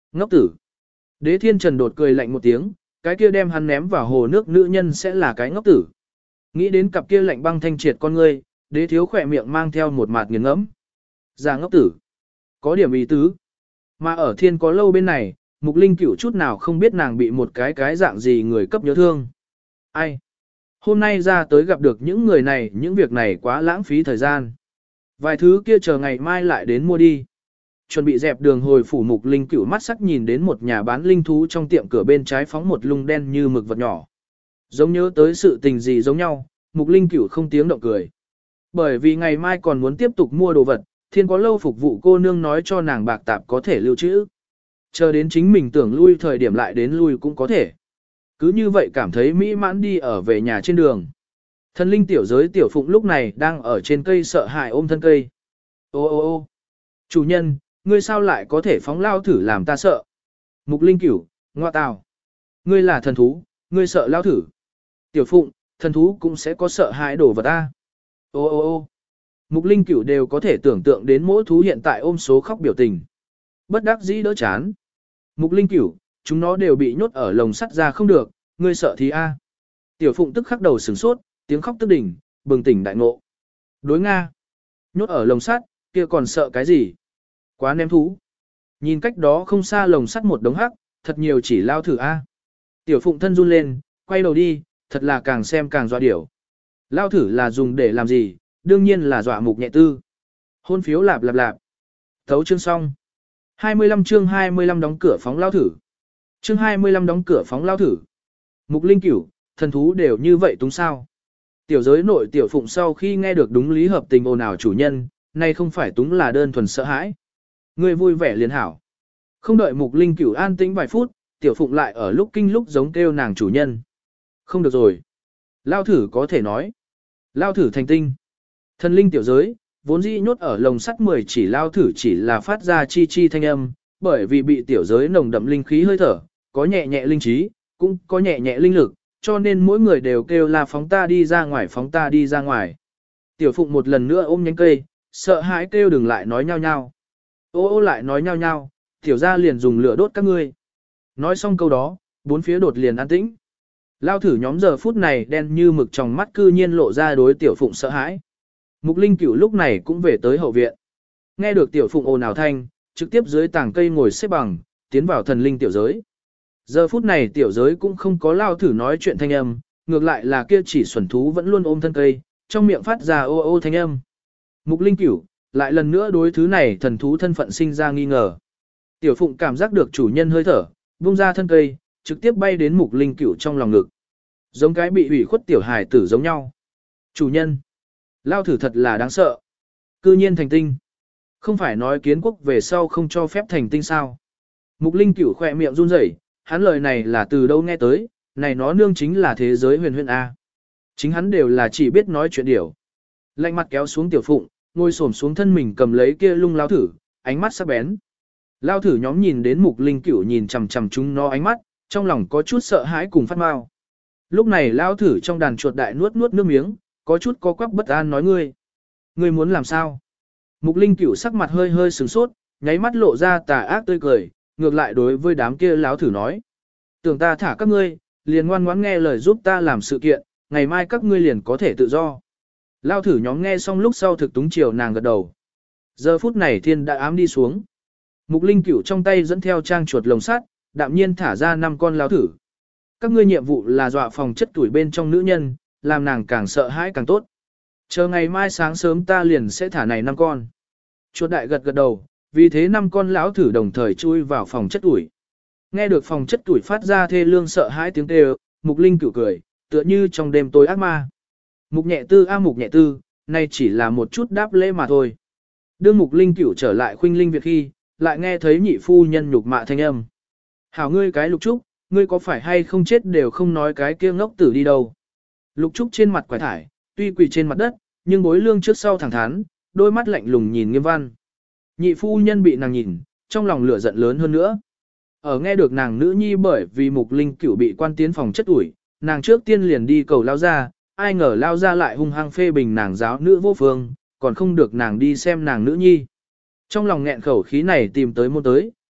Ngốc tử. Đế Thiên Trần đột cười lạnh một tiếng, cái kia đem hắn ném vào hồ nước nữ nhân sẽ là cái ngốc tử. Nghĩ đến cặp kia lạnh băng thanh triệt con ngươi, đế thiếu khỏe miệng mang theo một mạt nghiền ngẫm. Già ngốc tử. Có điểm ý tứ. Mà ở thiên có lâu bên này, Mục Linh Cửu chút nào không biết nàng bị một cái cái dạng gì người cấp nhớ thương. Ai? Hôm nay ra tới gặp được những người này, những việc này quá lãng phí thời gian. Vài thứ kia chờ ngày mai lại đến mua đi. Chuẩn bị dẹp đường hồi phủ Mục Linh Cửu mắt sắc nhìn đến một nhà bán linh thú trong tiệm cửa bên trái phóng một lung đen như mực vật nhỏ. Giống nhớ tới sự tình gì giống nhau, Mục Linh Cửu không tiếng động cười. Bởi vì ngày mai còn muốn tiếp tục mua đồ vật, thiên có lâu phục vụ cô nương nói cho nàng bạc tạp có thể lưu trữ. Chờ đến chính mình tưởng lui thời điểm lại đến lui cũng có thể. Cứ như vậy cảm thấy mỹ mãn đi ở về nhà trên đường. Thần linh tiểu giới tiểu phụng lúc này đang ở trên cây sợ hãi ôm thân cây. Ô ô ô chủ nhân, ngươi sao lại có thể phóng lao thử làm ta sợ? Mục Linh Cửu, ngoa tào. Ngươi là thần thú, ngươi sợ lao thử. Tiểu phụng, thần thú cũng sẽ có sợ hãi đổ vật ta. Ô ô ô Mục Linh Cửu đều có thể tưởng tượng đến mỗi thú hiện tại ôm số khóc biểu tình. Bất đắc dĩ đỡ chán. Mục Linh Cửu, chúng nó đều bị nhốt ở lồng sắt ra không được, ngươi sợ thì a. Tiểu phụng tức khắc đầu sửng sốt, tiếng khóc tức đỉnh, bừng tỉnh đại ngộ. Đối Nga. Nhốt ở lồng sắt, kia còn sợ cái gì? Quá ném thú. Nhìn cách đó không xa lồng sắt một đống hắc, thật nhiều chỉ lao thử a. Tiểu phụng thân run lên, quay đầu đi, thật là càng xem càng dọa điểu. Lao thử là dùng để làm gì? Đương nhiên là dọa mục nhẹ tư. Hôn phiếu lạp lạp lạp. Thấu chương xong. hai mươi lăm chương hai mươi lăm đóng cửa phóng lao thử. Chương hai mươi lăm đóng cửa phóng lao thử. Mục Linh Cửu, thần thú đều như vậy túng sao. Tiểu giới nội tiểu phụng sau khi nghe được đúng lý hợp tình ồn ào chủ nhân, nay không phải túng là đơn thuần sợ hãi. Người vui vẻ liền hảo. Không đợi Mục Linh Cửu an tĩnh vài phút, tiểu phụng lại ở lúc kinh lúc giống kêu nàng chủ nhân. Không được rồi. Lao thử có thể nói. Lao thử thành tinh. Thần linh tiểu giới, vốn dĩ nhốt ở lồng sắt mười chỉ lao thử chỉ là phát ra chi chi thanh âm, bởi vì bị tiểu giới nồng đậm linh khí hơi thở, có nhẹ nhẹ linh trí, cũng có nhẹ nhẹ linh lực, cho nên mỗi người đều kêu là phóng ta đi ra ngoài, phóng ta đi ra ngoài. Tiểu phụng một lần nữa ôm nhánh cây, sợ hãi kêu đừng lại nói nhau nhau. Ô ô lại nói nhau nhau, tiểu ra liền dùng lửa đốt các ngươi. Nói xong câu đó, bốn phía đột liền an tĩnh. Lao thử nhóm giờ phút này đen như mực trong mắt cư nhiên lộ ra đối tiểu phụng sợ hãi. Mục Linh Cửu lúc này cũng về tới hậu viện. Nghe được tiểu phụng ồn ào thanh, trực tiếp dưới tảng cây ngồi xếp bằng, tiến vào thần linh tiểu giới. Giờ phút này tiểu giới cũng không có lao thử nói chuyện thanh âm, ngược lại là kia chỉ xuẩn thú vẫn luôn ôm thân cây, trong miệng phát ra ô ô thanh âm. Mục Linh Cửu, lại lần nữa đối thứ này thần thú thân phận sinh ra nghi ngờ. Tiểu phụng cảm giác được chủ nhân hơi thở, vung ra thân cây, trực tiếp bay đến Mục Linh Cửu trong lòng ngực. Giống cái bị hủy khuất tiểu hài tử giống nhau. Chủ nhân. Lao thử thật là đáng sợ. Cư nhiên thành tinh. Không phải nói kiến quốc về sau không cho phép thành tinh sao. Mục Linh Cửu khỏe miệng run rẩy, hắn lời này là từ đâu nghe tới, này nó nương chính là thế giới huyền huyền A. Chính hắn đều là chỉ biết nói chuyện điểu. Lạnh mặt kéo xuống tiểu phụng, ngồi xổm xuống thân mình cầm lấy kia lung lao thử, ánh mắt sắc bén. Lao thử nhóm nhìn đến Mục Linh Cửu nhìn chằm chằm chúng nó ánh mắt, trong lòng có chút sợ hãi cùng phát mau. Lúc này lao thử trong đàn chuột đại nuốt nuốt nước miếng, có chút có quắc bất an nói ngươi. Ngươi muốn làm sao? Mục Linh Cửu sắc mặt hơi hơi sửng sốt, nháy mắt lộ ra tà ác tươi cười, ngược lại đối với đám kia láo thử nói. Tưởng ta thả các ngươi, liền ngoan ngoãn nghe lời giúp ta làm sự kiện, ngày mai các ngươi liền có thể tự do. Lao thử nhóm nghe xong lúc sau thực túng chiều nàng gật đầu. Giờ phút này thiên đã ám đi xuống. Mục Linh Cửu trong tay dẫn theo trang chuột lồng sắt, đạm nhiên thả ra năm con láo thử. Các ngươi nhiệm vụ là dọa phòng chất tuổi bên trong nữ nhân, làm nàng càng sợ hãi càng tốt. Chờ ngày mai sáng sớm ta liền sẽ thả này năm con. Chuột đại gật gật đầu, vì thế năm con lão thử đồng thời chui vào phòng chất tuổi. Nghe được phòng chất tuổi phát ra thê lương sợ hãi tiếng kêu, Mục Linh Cửu cười, tựa như trong đêm tối ác ma. Mục nhẹ tư a mục nhẹ tư, nay chỉ là một chút đáp lễ mà thôi. Đương Mục Linh Cửu trở lại khuynh linh việc khi, lại nghe thấy nhị phu nhân nhục mạ thanh âm. Hảo ngươi cái Lục Trúc, ngươi có phải hay không chết đều không nói cái kia ngốc tử đi đâu. Lục Trúc trên mặt quải thải, tuy quỳ trên mặt đất, nhưng bối lương trước sau thẳng thắn, đôi mắt lạnh lùng nhìn Nghiêm Văn. Nhị phu nhân bị nàng nhìn, trong lòng lửa giận lớn hơn nữa. Ở nghe được nàng nữ nhi bởi vì Mục Linh Cửu bị quan tiến phòng chất ủi, nàng trước tiên liền đi cầu lao ra, ai ngờ lao ra lại hung hăng phê bình nàng giáo nữ vô phương, còn không được nàng đi xem nàng nữ nhi. Trong lòng nghẹn khẩu khí này tìm tới môn tới,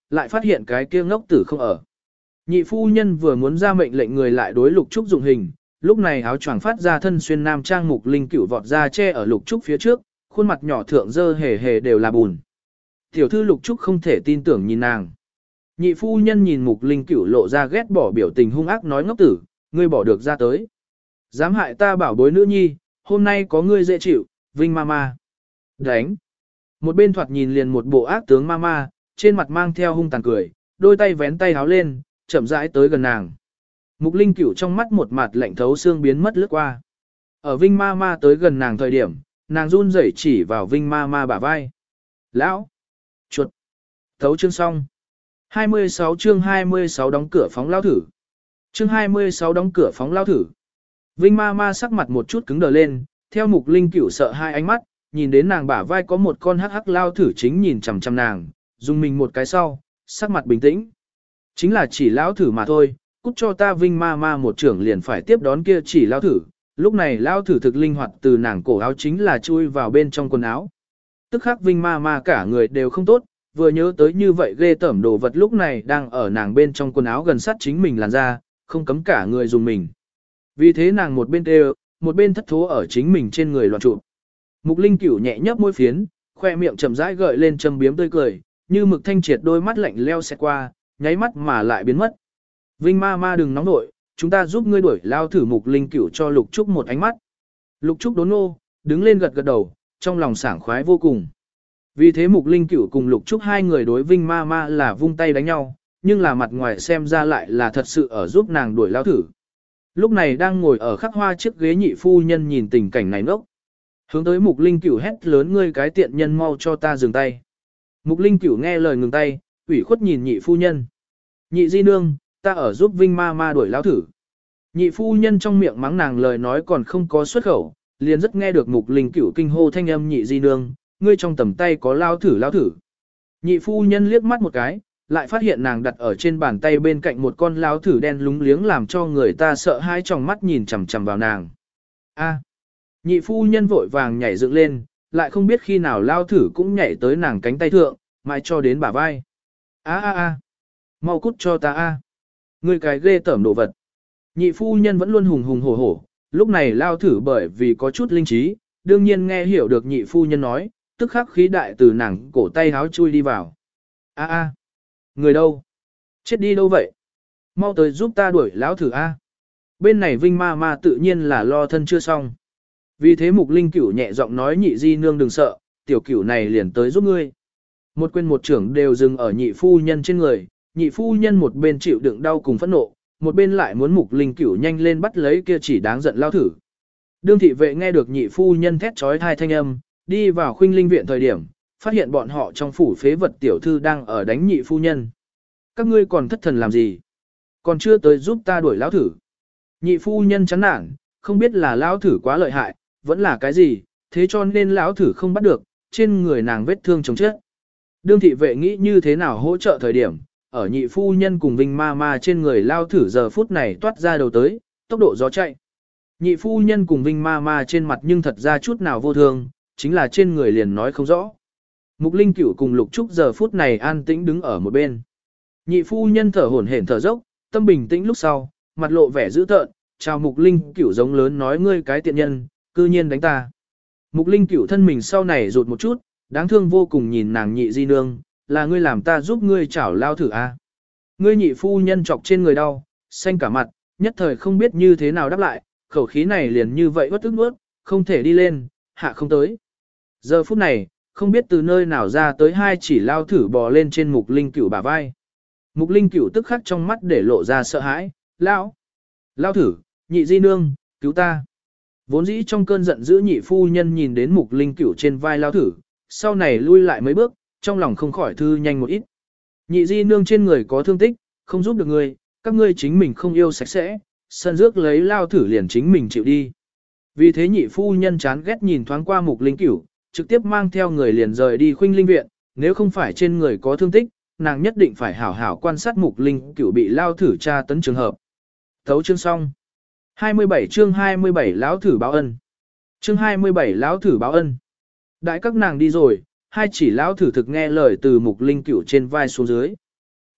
lại phát hiện cái kia ngốc tử không ở. Nhị phu nhân vừa muốn ra mệnh lệnh người lại đối Lục Trúc dụng hình, lúc này áo choàng phát ra thân xuyên nam trang Mục Linh Cửu vọt ra che ở Lục Trúc phía trước, khuôn mặt nhỏ thượng dơ hề hề đều là bùn. Tiểu thư Lục Trúc không thể tin tưởng nhìn nàng. Nhị phu nhân nhìn Mục Linh Cửu lộ ra ghét bỏ biểu tình hung ác nói ngốc tử, ngươi bỏ được ra tới. Dám hại ta bảo bối nữ nhi, hôm nay có ngươi dễ chịu, Vinh Mama. Đánh. Một bên thoạt nhìn liền một bộ ác tướng Mama, trên mặt mang theo hung tàn cười, đôi tay vén tay háo lên, chậm rãi tới gần nàng. Mục Linh Cửu trong mắt một mặt lạnh thấu xương biến mất lướt qua. Ở Vinh Mama tới gần nàng thời điểm, nàng run rẩy chỉ vào Vinh Mama bả vai. Lão. Chuột. Thấu chương xong. hai mươi sáu chương hai mươi sáu đóng cửa phóng lao thử. Chương hai mươi sáu đóng cửa phóng lao thử. Vinh Mama sắc mặt một chút cứng đờ lên, theo Mục Linh Cửu sợ hai ánh mắt, nhìn đến nàng bả vai có một con hắc hắc lao thử chính nhìn chằm chằm nàng, dùng mình một cái sau, sắc mặt bình tĩnh. Chính là chỉ lao thử mà thôi, cút cho ta Vinh Mama một trưởng liền phải tiếp đón kia chỉ lao thử, lúc này lao thử thực linh hoạt từ nàng cổ áo chính là chui vào bên trong quần áo. Tức khắc Vinh Mama cả người đều không tốt, vừa nhớ tới như vậy ghê tởm đồ vật lúc này đang ở nàng bên trong quần áo gần sát chính mình làn ra, không cấm cả người dùng mình. Vì thế nàng một bên đều, một bên thất thố ở chính mình trên người loạn trụ. Mục Linh Cửu nhẹ nhấp môi phiến, khoe miệng chậm rãi gợi lên châm biếm tươi cười, như mực thanh triệt đôi mắt lạnh leo xẹt qua, nháy mắt mà lại biến mất. Vinh Mama đừng nóng nội, chúng ta giúp ngươi đuổi lao thử. Mục Linh Cửu cho Lục Trúc một ánh mắt. Lục Trúc đốn nô, đứng lên gật gật đầu, trong lòng sảng khoái vô cùng. Vì thế Mục Linh Cửu cùng Lục Trúc hai người đối Vinh Mama là vung tay đánh nhau, nhưng là mặt ngoài xem ra lại là thật sự ở giúp nàng đuổi lao thử. Lúc này đang ngồi ở khắc hoa chiếc ghế nhị phu nhân nhìn tình cảnh này ngốc. Hướng tới Mục Linh Cửu hét lớn ngươi cái tiện nhân mau cho ta dừng tay. Mục Linh Cửu nghe lời ngừng tay, ủy khuất nhìn nhị phu nhân. Nhị di nương, ta ở giúp Vinh Mama đuổi lao thử. Nhị phu nhân trong miệng mắng nàng lời nói còn không có xuất khẩu, liền rất nghe được Mục Linh Cửu kinh hô thanh âm nhị di nương, ngươi trong tầm tay có lao thử lao thử. Nhị phu nhân liếc mắt một cái, lại phát hiện nàng đặt ở trên bàn tay bên cạnh một con lao thử đen lúng liếng làm cho người ta sợ hai tròng mắt nhìn chằm chằm vào nàng. A. Nhị phu nhân vội vàng nhảy dựng lên, lại không biết khi nào lao thử cũng nhảy tới nàng cánh tay thượng, mãi cho đến bả vai. A a a. Mau cút cho ta a. Ngươi cái ghê tởm đồ vật. Nhị phu nhân vẫn luôn hùng hùng hổ hổ, lúc này lao thử bởi vì có chút linh trí, đương nhiên nghe hiểu được nhị phu nhân nói, tức khắc khí đại từ nàng cổ tay háo chui đi vào. A a. Người đâu? Chết đi đâu vậy? Mau tới giúp ta đuổi lão thử a. Bên này Vinh Mama tự nhiên là lo thân chưa xong. Vì thế Mục Linh Cửu nhẹ giọng nói nhị di nương đừng sợ, tiểu cửu này liền tới giúp ngươi. Một quên một trưởng đều dừng ở nhị phu nhân trên người, nhị phu nhân một bên chịu đựng đau cùng phẫn nộ, một bên lại muốn Mục Linh Cửu nhanh lên bắt lấy kia chỉ đáng giận lao thử. Đương thị vệ nghe được nhị phu nhân thét trói thai thanh âm, đi vào Khuynh Linh viện thời điểm, phát hiện bọn họ trong phủ phế vật tiểu thư đang ở đánh nhị phu nhân. Các ngươi còn thất thần làm gì? Còn chưa tới giúp ta đuổi lão thử. Nhị phu nhân chán nản, không biết là lão thử quá lợi hại, vẫn là cái gì, thế cho nên lão thử không bắt được, trên người nàng vết thương chồng chết. Đương thị vệ nghĩ như thế nào hỗ trợ thời điểm, ở nhị phu nhân cùng Vinh Mama trên người lao thử giờ phút này toát ra đầu tới, tốc độ gió chạy. Nhị phu nhân cùng Vinh Mama trên mặt nhưng thật ra chút nào vô thương, chính là trên người liền nói không rõ. Mục Linh Cửu cùng Lục Trúc giờ phút này an tĩnh đứng ở một bên. Nhị phu nhân thở hổn hển thở dốc, tâm bình tĩnh lúc sau, mặt lộ vẻ dữ tợn, chào Mục Linh Cửu giống lớn nói ngươi cái tiện nhân, cư nhiên đánh ta. Mục Linh Cửu thân mình sau này rụt một chút, đáng thương vô cùng nhìn nàng nhị di nương, là ngươi làm ta giúp ngươi chảo lao thử a. À. Ngươi nhị phu nhân chọc trên người đau, xanh cả mặt, nhất thời không biết như thế nào đáp lại, khẩu khí này liền như vậy bất tức nuốt, không thể đi lên, hạ không tới. Giờ phút này, không biết từ nơi nào ra tới hai chỉ lao thử bò lên trên Mục Linh Cửu bả vai. Mục Linh Cửu tức khắc trong mắt để lộ ra sợ hãi, lão, lao thử, nhị di nương, cứu ta. Vốn dĩ trong cơn giận dữ nhị phu nhân nhìn đến Mục Linh Cửu trên vai lao thử, sau này lui lại mấy bước, trong lòng không khỏi thư nhanh một ít. Nhị di nương trên người có thương tích, không giúp được ngươi, các ngươi chính mình không yêu sạch sẽ, sân rước lấy lao thử liền chính mình chịu đi. Vì thế nhị phu nhân chán ghét nhìn thoáng qua Mục Linh Cửu, trực tiếp mang theo người liền rời đi Khuynh Linh viện, nếu không phải trên người có thương tích, nàng nhất định phải hảo hảo quan sát Mục Linh Cửu bị lao thử tra tấn trường hợp. Thấu chương xong. hai mươi bảy chương hai mươi bảy lão thử báo ân. Chương hai mươi bảy lão thử báo ân. Đại các nàng đi rồi, hai chỉ lão thử thực nghe lời từ Mục Linh Cửu trên vai xuống dưới.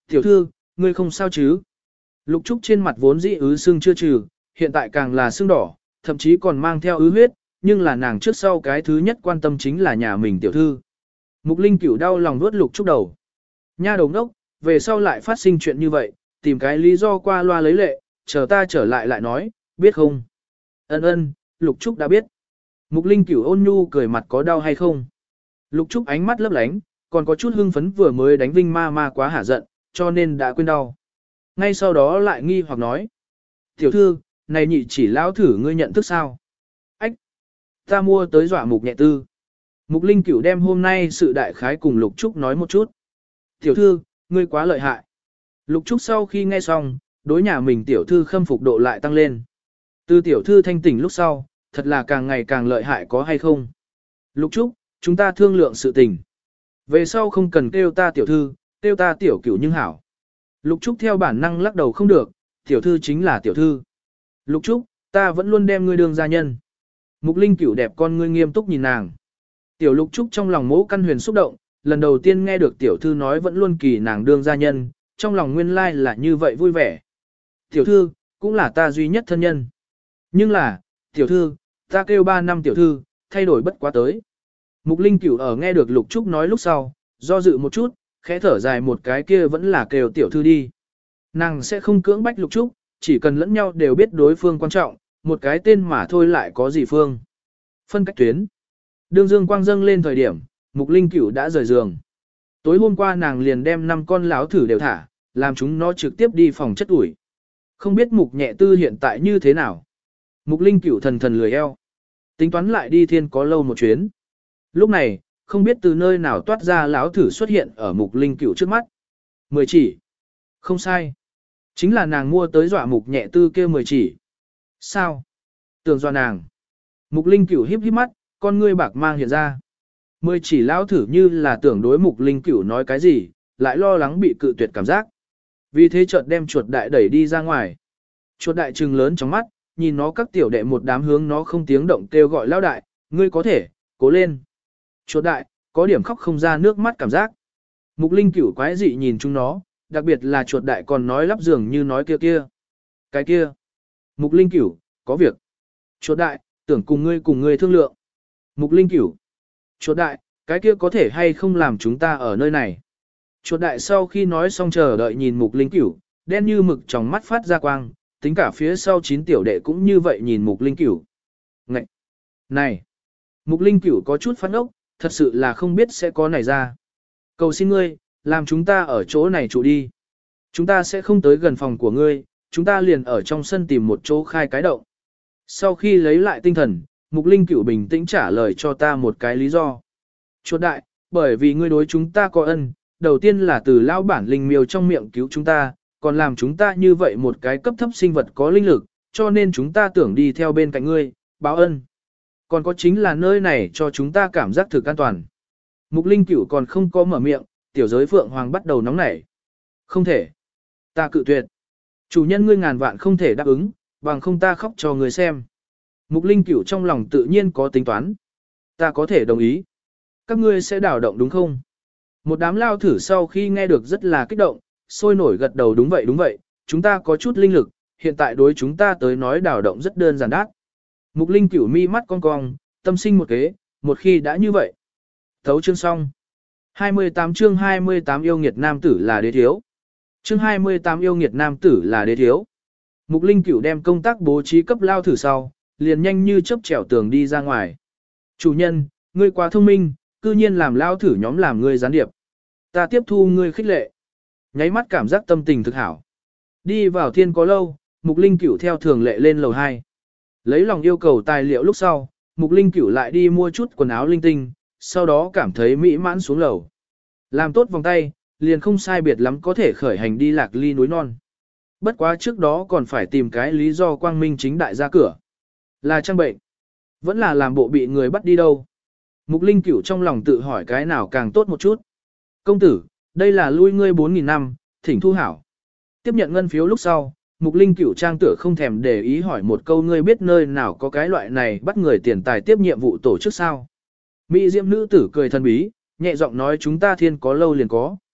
Tiểu thư, ngươi không sao chứ? Lục Trúc trên mặt vốn dĩ ứ sưng chưa trừ, hiện tại càng là sưng đỏ, thậm chí còn mang theo ứ huyết, nhưng là nàng trước sau cái thứ nhất quan tâm chính là nhà mình tiểu thư. Mục Linh Cửu đau lòng nuốt Lục Trúc đầu. Nha đầu ngốc, về sau lại phát sinh chuyện như vậy, tìm cái lý do qua loa lấy lệ, chờ ta trở lại lại nói, biết không? Ân ân, Lục Trúc đã biết. Mục Linh Cửu ôn nhu cười mặt có đau hay không? Lục Trúc ánh mắt lấp lánh, còn có chút hưng phấn vừa mới đánh Vinh ma ma quá hả giận, cho nên đã quên đau. Ngay sau đó lại nghi hoặc nói. Tiểu thư, này nhị chỉ lão thử ngươi nhận thức sao? Ách! Ta mua tới dọa mục nhẹ tư. Mục Linh Cửu đem hôm nay sự đại khái cùng Lục Trúc nói một chút. Tiểu thư, ngươi quá lợi hại. Lục Trúc sau khi nghe xong, đối nhà mình tiểu thư khâm phục độ lại tăng lên. Từ tiểu thư thanh tỉnh lúc sau, thật là càng ngày càng lợi hại có hay không? Lục Trúc, chúng ta thương lượng sự tình. Về sau không cần kêu ta tiểu thư, kêu ta tiểu cửu nhưng hảo. Lục Trúc theo bản năng lắc đầu không được, tiểu thư chính là tiểu thư. Lục Trúc, ta vẫn luôn đem ngươi đương gia nhân. Mục Linh Cửu đẹp con ngươi nghiêm túc nhìn nàng. Tiểu Lục Trúc trong lòng mỗ căn huyền xúc động, lần đầu tiên nghe được tiểu thư nói vẫn luôn kỳ nàng đương gia nhân, trong lòng nguyên lai là như vậy vui vẻ. Tiểu thư, cũng là ta duy nhất thân nhân. Nhưng là, tiểu thư, ta kêu ba năm tiểu thư, thay đổi bất quá tới. Mục Linh Cửu ở nghe được Lục Trúc nói lúc sau, do dự một chút, khẽ thở dài một cái kia vẫn là kêu tiểu thư đi. Nàng sẽ không cưỡng bách Lục Trúc, chỉ cần lẫn nhau đều biết đối phương quan trọng, một cái tên mà thôi lại có gì phương. Phân cách tuyến. Đương dương quang dâng lên thời điểm, Mục Linh Cửu đã rời giường. Tối hôm qua nàng liền đem năm con láo thử đều thả, làm chúng nó trực tiếp đi phòng chất ủi. Không biết Mục Nhẹ Tư hiện tại như thế nào. Mục Linh Cửu thần thần lười eo. Tính toán lại đi thiên có lâu một chuyến. Lúc này, không biết từ nơi nào toát ra láo thử xuất hiện ở Mục Linh Cửu trước mắt. Mười chỉ. Không sai. Chính là nàng mua tới dọa Mục Nhẹ Tư kia mười chỉ. Sao? Tưởng dọa nàng. Mục Linh Cửu híp híp mắt, con ngươi bạc mang hiện ra. Mười chỉ lão thử như là tưởng đối Mục Linh Cửu nói cái gì, lại lo lắng bị cự tuyệt cảm giác. Vì thế chợt đem chuột đại đẩy đi ra ngoài. Chuột đại trừng lớn trong mắt, nhìn nó các tiểu đệ một đám hướng nó không tiếng động kêu gọi lão đại, ngươi có thể, cố lên. Chuột đại, có điểm khóc không ra nước mắt cảm giác. Mục Linh Cửu quái dị nhìn chúng nó, đặc biệt là chuột đại còn nói lắp dường như nói kia kia. Cái kia. Mục Linh Cửu, có việc. Chuột đại, tưởng cùng ngươi cùng ngươi thương lượng. Mục Linh Cửu. Chuột đại, cái kia có thể hay không làm chúng ta ở nơi này. Chuột đại sau khi nói xong chờ đợi nhìn Mục Linh Cửu, đen như mực trong mắt phát ra quang, tính cả phía sau chín tiểu đệ cũng như vậy nhìn Mục Linh Cửu. Ngậy! Này! Mục Linh Cửu có chút phát ốc, thật sự là không biết sẽ có này ra. Cầu xin ngươi, làm chúng ta ở chỗ này trụ đi. Chúng ta sẽ không tới gần phòng của ngươi, chúng ta liền ở trong sân tìm một chỗ khai cái động. Sau khi lấy lại tinh thần, Mục Linh Cửu bình tĩnh trả lời cho ta một cái lý do. Chuột đại, bởi vì ngươi đối chúng ta có ân, đầu tiên là từ lão bản linh miêu trong miệng cứu chúng ta, còn làm chúng ta như vậy một cái cấp thấp sinh vật có linh lực, cho nên chúng ta tưởng đi theo bên cạnh ngươi, báo ân. Còn có chính là nơi này cho chúng ta cảm giác thực an toàn. Mục Linh Cửu còn không có mở miệng, tiểu giới Phượng Hoàng bắt đầu nóng nảy. Không thể. Ta cự tuyệt. Chủ nhân ngươi ngàn vạn không thể đáp ứng, bằng không ta khóc cho người xem. Mục Linh Cửu trong lòng tự nhiên có tính toán. Ta có thể đồng ý. Các ngươi sẽ đảo động đúng không? Một đám lao thử sau khi nghe được rất là kích động, sôi nổi gật đầu đúng vậy đúng vậy, chúng ta có chút linh lực, hiện tại đối chúng ta tới nói đảo động rất đơn giản đát. Mục Linh Cửu mi mắt cong cong, tâm sinh một kế, một khi đã như vậy. Thấu chương xong. hai mươi tám chương hai mươi tám yêu nghiệt nam tử là đế thiếu. Chương hai mươi tám yêu nghiệt nam tử là đế thiếu. Mục Linh Cửu đem công tác bố trí cấp lao thử sau, liền nhanh như chớp trèo tường đi ra ngoài. Chủ nhân, ngươi quá thông minh, cư nhiên làm lao thử nhóm làm ngươi gián điệp. Ta tiếp thu ngươi khích lệ. Nháy mắt cảm giác tâm tình thực hảo. Đi vào thiên có lâu, Mục Linh Cửu theo thường lệ lên lầu hai. Lấy lòng yêu cầu tài liệu lúc sau, Mục Linh Cửu lại đi mua chút quần áo linh tinh, sau đó cảm thấy mỹ mãn xuống lầu. Làm tốt vòng tay, liền không sai biệt lắm có thể khởi hành đi Lạc Ly núi non. Bất quá trước đó còn phải tìm cái lý do quang minh chính đại ra cửa. Là trang bệnh. Vẫn là làm bộ bị người bắt đi đâu. Mục Linh Cửu trong lòng tự hỏi cái nào càng tốt một chút. Công tử, đây là lui ngươi bốn nghìn năm, thỉnh thu hảo. Tiếp nhận ngân phiếu lúc sau, Mục Linh Cửu trang tựa không thèm để ý hỏi một câu ngươi biết nơi nào có cái loại này bắt người tiền tài tiếp nhiệm vụ tổ chức sao. Mỹ diệm nữ tử cười thần bí, nhẹ giọng nói chúng ta thiên có lâu liền có.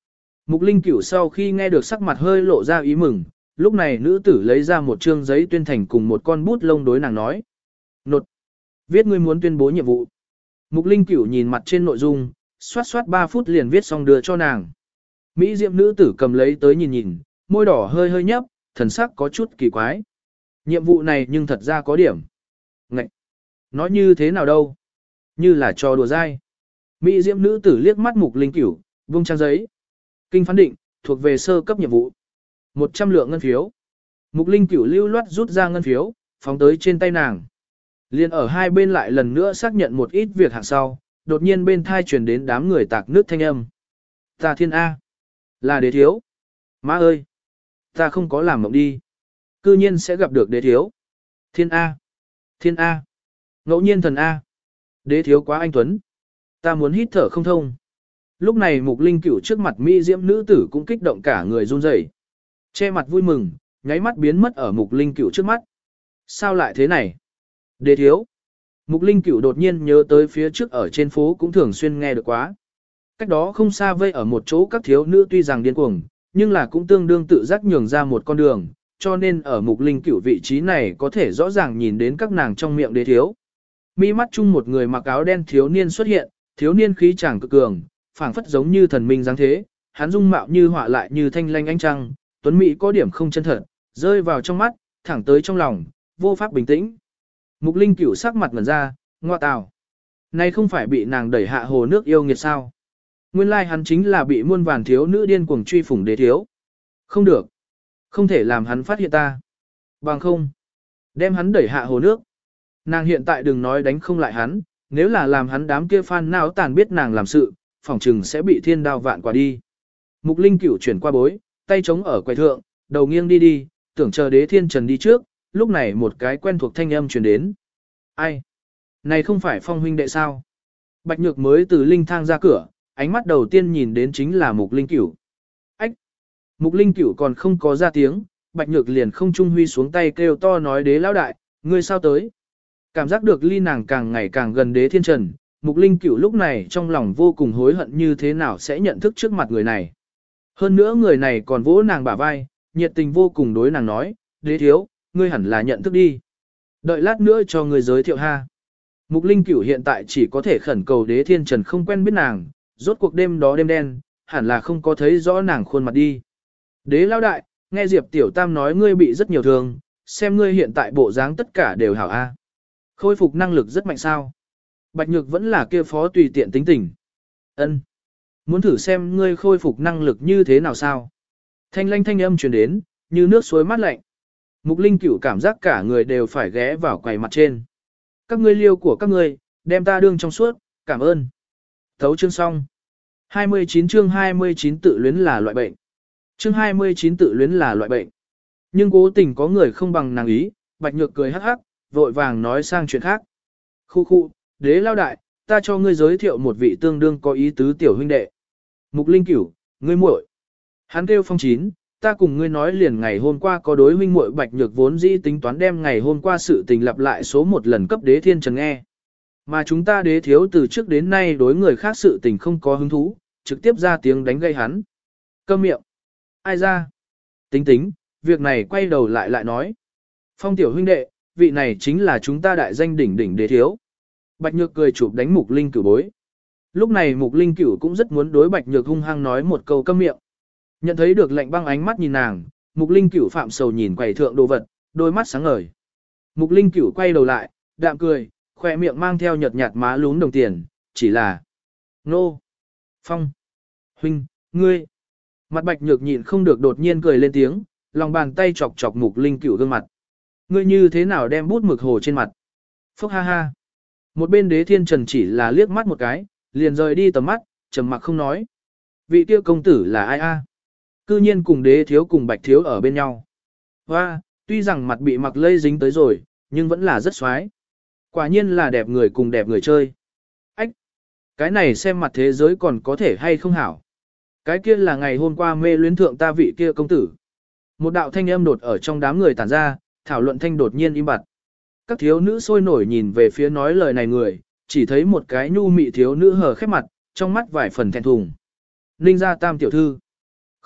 Mục Linh Cửu sau khi nghe được sắc mặt hơi lộ ra ý mừng, lúc này nữ tử lấy ra một trương giấy tuyên thành cùng một con bút lông đối nàng nói. Nột. Viết ngươi muốn tuyên bố nhiệm vụ. Mục Linh Cửu nhìn mặt trên nội dung, xoát xoát ba phút liền viết xong đưa cho nàng. Mỹ diệm nữ tử cầm lấy tới nhìn nhìn, môi đỏ hơi hơi nhấp, thần sắc có chút kỳ quái. Nhiệm vụ này nhưng thật ra có điểm. Ngậy! Nói như thế nào đâu? Như là trò đùa dai. Mỹ diệm nữ tử liếc mắt Mục Linh Cửu, vung trang giấy. Kinh phán định, thuộc về sơ cấp nhiệm vụ. một trăm lượng ngân phiếu. Mục Linh Cửu lưu loát rút ra ngân phiếu, phóng tới trên tay nàng. Liên ở hai bên lại lần nữa xác nhận một ít việc hạng sau, đột nhiên bên thai truyền đến đám người tạc nước thanh âm. Ta thiên A. Là đế thiếu. Má ơi. Ta không có làm mộng đi. Cư nhiên sẽ gặp được đế thiếu. Thiên A. Thiên A. Ngẫu nhiên thần A. Đế thiếu quá anh tuấn. Ta muốn hít thở không thông. Lúc này Mục Linh Cửu trước mặt mỹ diễm nữ tử cũng kích động cả người run rẩy, che mặt vui mừng, nháy mắt biến mất ở Mục Linh Cửu trước mắt. Sao lại thế này? Đế thiếu. Mục Linh Cửu đột nhiên nhớ tới phía trước ở trên phố cũng thường xuyên nghe được quá. Cách đó không xa vây ở một chỗ các thiếu nữ tuy rằng điên cuồng, nhưng là cũng tương đương tự giác nhường ra một con đường, cho nên ở Mục Linh Cửu vị trí này có thể rõ ràng nhìn đến các nàng trong miệng đế thiếu. Mi mắt chung một người mặc áo đen thiếu niên xuất hiện, thiếu niên khí chàng cực cường, phảng phất giống như thần minh dáng thế, hắn dung mạo như họa lại như thanh lanh ánh trăng, tuấn mỹ có điểm không chân thật, rơi vào trong mắt, thẳng tới trong lòng, vô pháp bình tĩnh. Mục Linh Cửu sắc mặt ngẩn ra, ngoa tào. Này không phải bị nàng đẩy hạ hồ nước yêu nghiệt sao? Nguyên lai hắn chính là bị muôn vàn thiếu nữ điên cuồng truy phủng đế thiếu. Không được. Không thể làm hắn phát hiện ta. Bằng không. Đem hắn đẩy hạ hồ nước. Nàng hiện tại đừng nói đánh không lại hắn, nếu là làm hắn đám kia fan não tàn biết nàng làm sự, phỏng chừng sẽ bị thiên đao vạn quả đi. Mục Linh Cửu chuyển qua bối, tay chống ở quầy thượng, đầu nghiêng đi đi, tưởng chờ đế thiên trần đi trước, lúc này một cái quen thuộc thanh âm truyền đến. Ai? Này không phải Phong huynh đệ sao? Bạch Nhược mới từ linh thang ra cửa, ánh mắt đầu tiên nhìn đến chính là Mục Linh Cửu. Ách! Mục Linh Cửu còn không có ra tiếng, Bạch Nhược liền không trung huy xuống tay kêu to nói đế lão đại, ngươi sao tới? Cảm giác được ly nàng càng ngày càng gần đế thiên trần, Mục Linh Cửu lúc này trong lòng vô cùng hối hận như thế nào sẽ nhận thức trước mặt người này. Hơn nữa người này còn vỗ nàng bả vai, nhiệt tình vô cùng đối nàng nói, đế thiếu, ngươi hẳn là nhận thức đi. Đợi lát nữa cho ngươi giới thiệu ha. Mục Linh Cửu hiện tại chỉ có thể khẩn cầu đế thiên trần không quen biết nàng, rốt cuộc đêm đó đêm đen, hẳn là không có thấy rõ nàng khuôn mặt đi. Đế lão đại, nghe Diệp Tiểu Tam nói ngươi bị rất nhiều thương, xem ngươi hiện tại bộ dáng tất cả đều hảo a. Khôi phục năng lực rất mạnh sao. Bạch Nhược vẫn là kia phó tùy tiện tính tình. Ân, muốn thử xem ngươi khôi phục năng lực như thế nào sao? Thanh lanh thanh âm truyền đến, như nước suối mát lạnh. Mục Linh Cửu cảm giác cả người đều phải ghé vào quầy mặt trên. Các ngươi liêu của các ngươi, đem ta đương trong suốt, cảm ơn. Thấu chương xong. hai mươi chín chương hai mươi chín tự luyến là loại bệnh. Chương hai mươi chín tự luyến là loại bệnh. Nhưng cố tình có người không bằng nàng ý, Bạch Nhược cười hắc hắc, vội vàng nói sang chuyện khác. Khu khu, đế lao đại, ta cho ngươi giới thiệu một vị tương đương có ý tứ tiểu huynh đệ. Mục Linh Cửu, ngươi muội. Hắn kêu Phong Chín, ta cùng ngươi nói liền ngày hôm qua có đối huynh muội Bạch Nhược vốn dĩ tính toán đem ngày hôm qua sự tình lặp lại số một lần cấp đế thiên trần nghe. Mà chúng ta đế thiếu từ trước đến nay đối người khác sự tình không có hứng thú, trực tiếp ra tiếng đánh gây hắn. Câm miệng. Ai ra? Tính tính, việc này quay đầu lại lại nói. Phong tiểu huynh đệ, vị này chính là chúng ta đại danh đỉnh đỉnh đế thiếu. Bạch Nhược cười chụp đánh Mục Linh Cửu bối. Lúc này Mục Linh Cửu cũng rất muốn đối Bạch Nhược hung hăng nói một câu câm miệng. Nhận thấy được lạnh băng ánh mắt nhìn nàng, Mục Linh Cửu phạm sầu nhìn quầy thượng đồ vật, đôi mắt sáng ngời. Mục Linh Cửu quay đầu lại, đạm cười, khoe miệng mang theo nhợt nhạt má lún đồng tiền, chỉ là nô, Phong, huynh, ngươi. Mặt Bạch Nhược nhịn không được đột nhiên cười lên tiếng, lòng bàn tay chọc chọc Mục Linh Cửu gương mặt. Ngươi như thế nào đem bút mực hồ trên mặt? Phốc ha ha. Một bên đế thiên trần chỉ là liếc mắt một cái, liền rời đi tầm mắt, trầm mặc không nói. Vị kia công tử là ai a? Cư nhiên cùng đế thiếu cùng Bạch thiếu ở bên nhau. Hoa, tuy rằng mặt bị mặc lây dính tới rồi, nhưng vẫn là rất xoái. Quả nhiên là đẹp người cùng đẹp người chơi. Ách! Cái này xem mặt thế giới còn có thể hay không hảo. Cái kia là ngày hôm qua mê luyến thượng ta vị kia công tử. Một đạo thanh âm đột ở trong đám người tản ra, thảo luận thanh đột nhiên im bặt. Các thiếu nữ sôi nổi nhìn về phía nói lời này người, chỉ thấy một cái nhu mị thiếu nữ hờ khép mặt, trong mắt vài phần thẹn thùng. Ninh gia tam tiểu thư.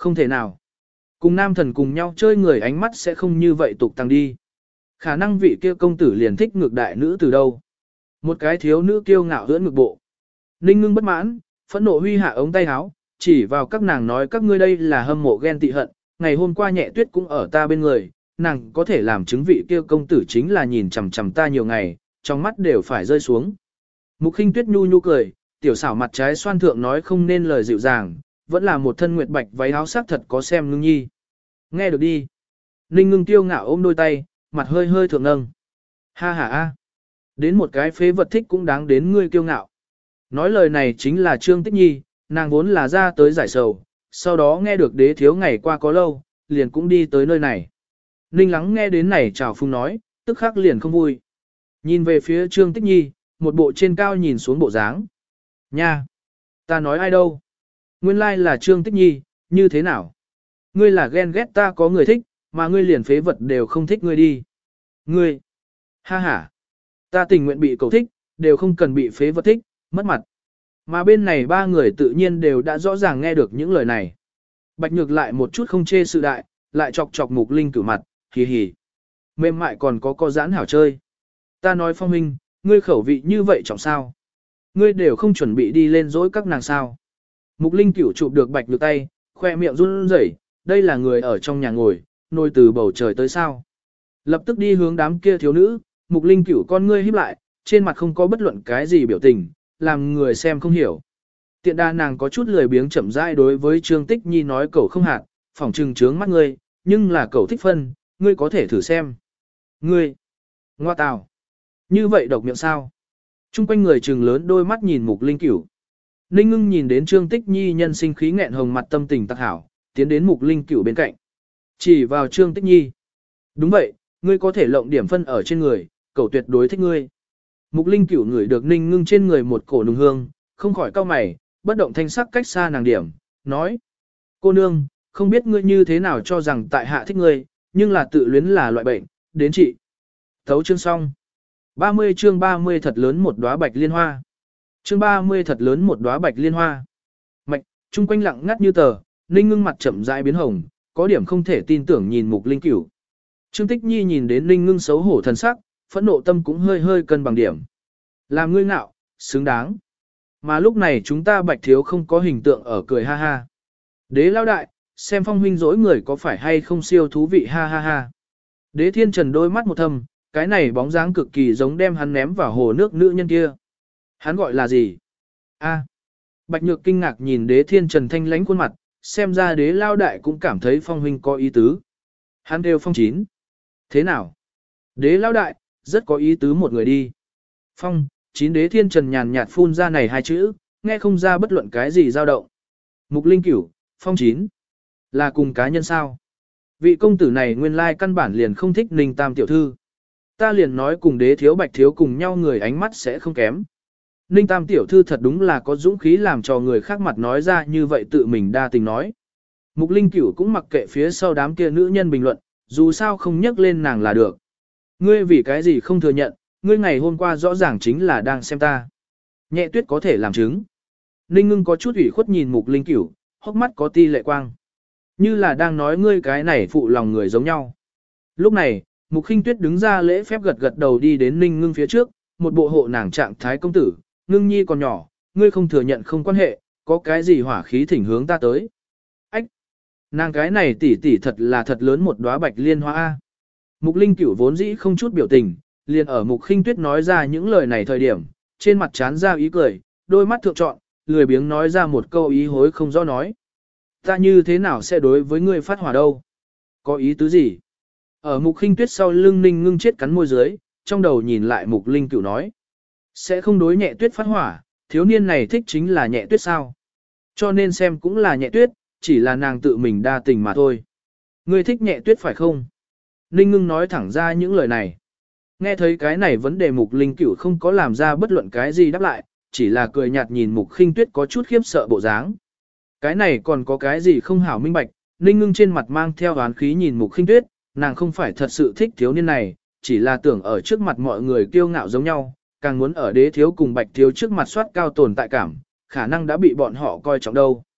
Không thể nào. Cùng nam thần cùng nhau chơi người ánh mắt sẽ không như vậy tục tăng đi. Khả năng vị kia công tử liền thích ngược đại nữ từ đâu. Một cái thiếu nữ kiêu ngạo hưỡn ngực bộ. Ninh ngưng bất mãn, phẫn nộ huy hạ ống tay áo, chỉ vào các nàng nói các ngươi đây là hâm mộ ghen tị hận. Ngày hôm qua nhẹ tuyết cũng ở ta bên người, nàng có thể làm chứng vị kia công tử chính là nhìn chằm chằm ta nhiều ngày, trong mắt đều phải rơi xuống. Mục Khinh Tuyết nhu nhu cười, tiểu xảo mặt trái xoan thượng nói không nên lời dịu dàng, vẫn là một thân nguyệt bạch váy áo sắc thật có xem ngưng nhi. Nghe được đi. Ninh ngưng tiêu ngạo ôm đôi tay, mặt hơi hơi thượng nâng. Ha ha a. Đến một cái phế vật thích cũng đáng đến ngươi kiêu ngạo. Nói lời này chính là Trương Tích Nhi, nàng vốn là ra tới giải sầu, sau đó nghe được đế thiếu ngày qua có lâu, liền cũng đi tới nơi này. Ninh lắng nghe đến này chào phung nói, tức khắc liền không vui. Nhìn về phía Trương Tích Nhi, một bộ trên cao nhìn xuống bộ dáng. Nha! Ta nói ai đâu? Nguyên lai là Trương Tích Nhi, như thế nào? Ngươi là ghen ghét ta có người thích, mà ngươi liền phế vật đều không thích ngươi đi. Ngươi! Ha ha! Ta tình nguyện bị cầu thích, đều không cần bị phế vật thích, mất mặt. Mà bên này ba người tự nhiên đều đã rõ ràng nghe được những lời này. Bạch Nhược lại một chút không chê sự đại, lại chọc chọc Mục Linh cử mặt, hì hì. Mềm mại còn có co giãn hảo chơi. Ta nói Phong huynh, ngươi khẩu vị như vậy trọng sao? Ngươi đều không chuẩn bị đi lên dối các nàng sao? Mục Linh cửu chụp được Bạch Nhược tay, khoe miệng run rẩy, đây là người ở trong nhà ngồi, nôi từ bầu trời tới sao? Lập tức đi hướng đám kia thiếu nữ, Mục Linh cửu con ngươi híp lại, trên mặt không có bất luận cái gì biểu tình, làm người xem không hiểu. Tiện đa nàng có chút lười biếng chậm rãi đối với Trương Tích Nhi nói cậu không hạt, phỏng trừng trướng mắt ngươi, nhưng là cậu thích phân, ngươi có thể thử xem. Ngươi, ngoa tào, như vậy độc miệng sao? Trung quanh người trừng lớn đôi mắt nhìn Mục Linh Cửu. Ninh Ngưng nhìn đến Trương Tích Nhi nhân sinh khí nghẹn hồng mặt tâm tình tặc hảo, tiến đến Mục Linh Cửu bên cạnh. Chỉ vào Trương Tích Nhi. Đúng vậy, ngươi có thể lộng điểm phân ở trên người, cậu tuyệt đối thích ngươi. Mục Linh Cửu ngửi được Ninh Ngưng trên người một cổ nùng hương, không khỏi cau mày, bất động thanh sắc cách xa nàng điểm, nói. Cô nương, không biết ngươi như thế nào cho rằng tại hạ thích ngươi, nhưng là tự luyến là loại bệnh, đến trị. Thấu chương xong. ba mươi chương ba mươi thật lớn một đóa bạch liên hoa. Chương ba mươi thật lớn một đóa bạch liên hoa. Mạch, chung quanh lặng ngắt như tờ, Ninh Ngưng mặt chậm rãi biến hồng, có điểm không thể tin tưởng nhìn Mục Linh Cửu. Trương Tích Nhi nhìn đến Ninh Ngưng xấu hổ thần sắc, phẫn nộ tâm cũng hơi hơi cân bằng điểm. Làm ngươi ngạo, xứng đáng. Mà lúc này chúng ta Bạch thiếu không có hình tượng ở cười ha ha. Đế lao đại, xem Phong huynh dỗi người có phải hay không siêu thú vị ha ha ha. Đế Thiên Trần đôi mắt một thâm, cái này bóng dáng cực kỳ giống đem hắn ném vào hồ nước nữ nhân kia. Hắn gọi là gì? A. Bạch Nhược kinh ngạc nhìn Đế Thiên Trần thanh lãnh khuôn mặt, xem ra Đế lao đại cũng cảm thấy Phong huynh có ý tứ. Hắn đều Phong chín. Thế nào? Đế lao đại, rất có ý tứ một người đi. Phong, chín. Đế Thiên Trần nhàn nhạt phun ra này hai chữ, nghe không ra bất luận cái gì dao động. Mục Linh Cửu, Phong chín. Là cùng cá nhân sao? Vị công tử này nguyên lai căn bản liền không thích Ninh Tam tiểu thư. Ta liền nói cùng Đế thiếu Bạch thiếu cùng nhau người ánh mắt sẽ không kém. Ninh Tam tiểu thư thật đúng là có dũng khí làm cho người khác mặt nói ra như vậy tự mình đa tình nói. Mục Linh Cửu cũng mặc kệ phía sau đám kia nữ nhân bình luận, dù sao không nhắc lên nàng là được. Ngươi vì cái gì không thừa nhận, ngươi ngày hôm qua rõ ràng chính là đang xem ta. Nhẹ tuyết có thể làm chứng. Ninh Ngưng có chút ủy khuất nhìn Mục Linh Cửu, hốc mắt có ti lệ quang. Như là đang nói ngươi cái này phụ lòng người giống nhau. Lúc này, Mục Khinh Tuyết đứng ra lễ phép gật gật đầu đi đến Ninh Ngưng phía trước, một bộ hộ nàng trạng thái công tử, Ngưng nhi còn nhỏ, ngươi không thừa nhận không quan hệ, có cái gì hỏa khí thỉnh hướng ta tới. Ách! Nàng cái này tỷ tỷ thật là thật lớn một đóa bạch liên hoa A. Mục Linh Cửu vốn dĩ không chút biểu tình, liền ở Mục Khinh Tuyết nói ra những lời này thời điểm, trên mặt chán ra ý cười, đôi mắt thượng trọn, lười biếng nói ra một câu ý hối không rõ nói. Ta như thế nào sẽ đối với ngươi phát hỏa đâu? Có ý tứ gì? Ở Mục Khinh Tuyết sau lưng Ninh Ngưng chết cắn môi dưới, trong đầu nhìn lại Mục Linh Cửu nói. Sẽ không đối Nhẹ Tuyết phát hỏa, thiếu niên này thích chính là Nhẹ Tuyết sao? Cho nên xem cũng là Nhẹ Tuyết, chỉ là nàng tự mình đa tình mà thôi. Ngươi thích Nhẹ Tuyết phải không? Ninh Ngưng nói thẳng ra những lời này. Nghe thấy cái này vấn đề Mục Linh Cửu không có làm ra bất luận cái gì đáp lại, chỉ là cười nhạt nhìn Mục Khinh Tuyết có chút khiếp sợ bộ dáng. Cái này còn có cái gì không hảo minh bạch, Ninh Ngưng trên mặt mang theo oán khí nhìn Mục Khinh Tuyết, nàng không phải thật sự thích thiếu niên này, chỉ là tưởng ở trước mặt mọi người kiêu ngạo giống nhau, càng muốn ở Đế thiếu cùng Bạch thiếu trước mặt soát cao tồn tại cảm, khả năng đã bị bọn họ coi trọng đâu.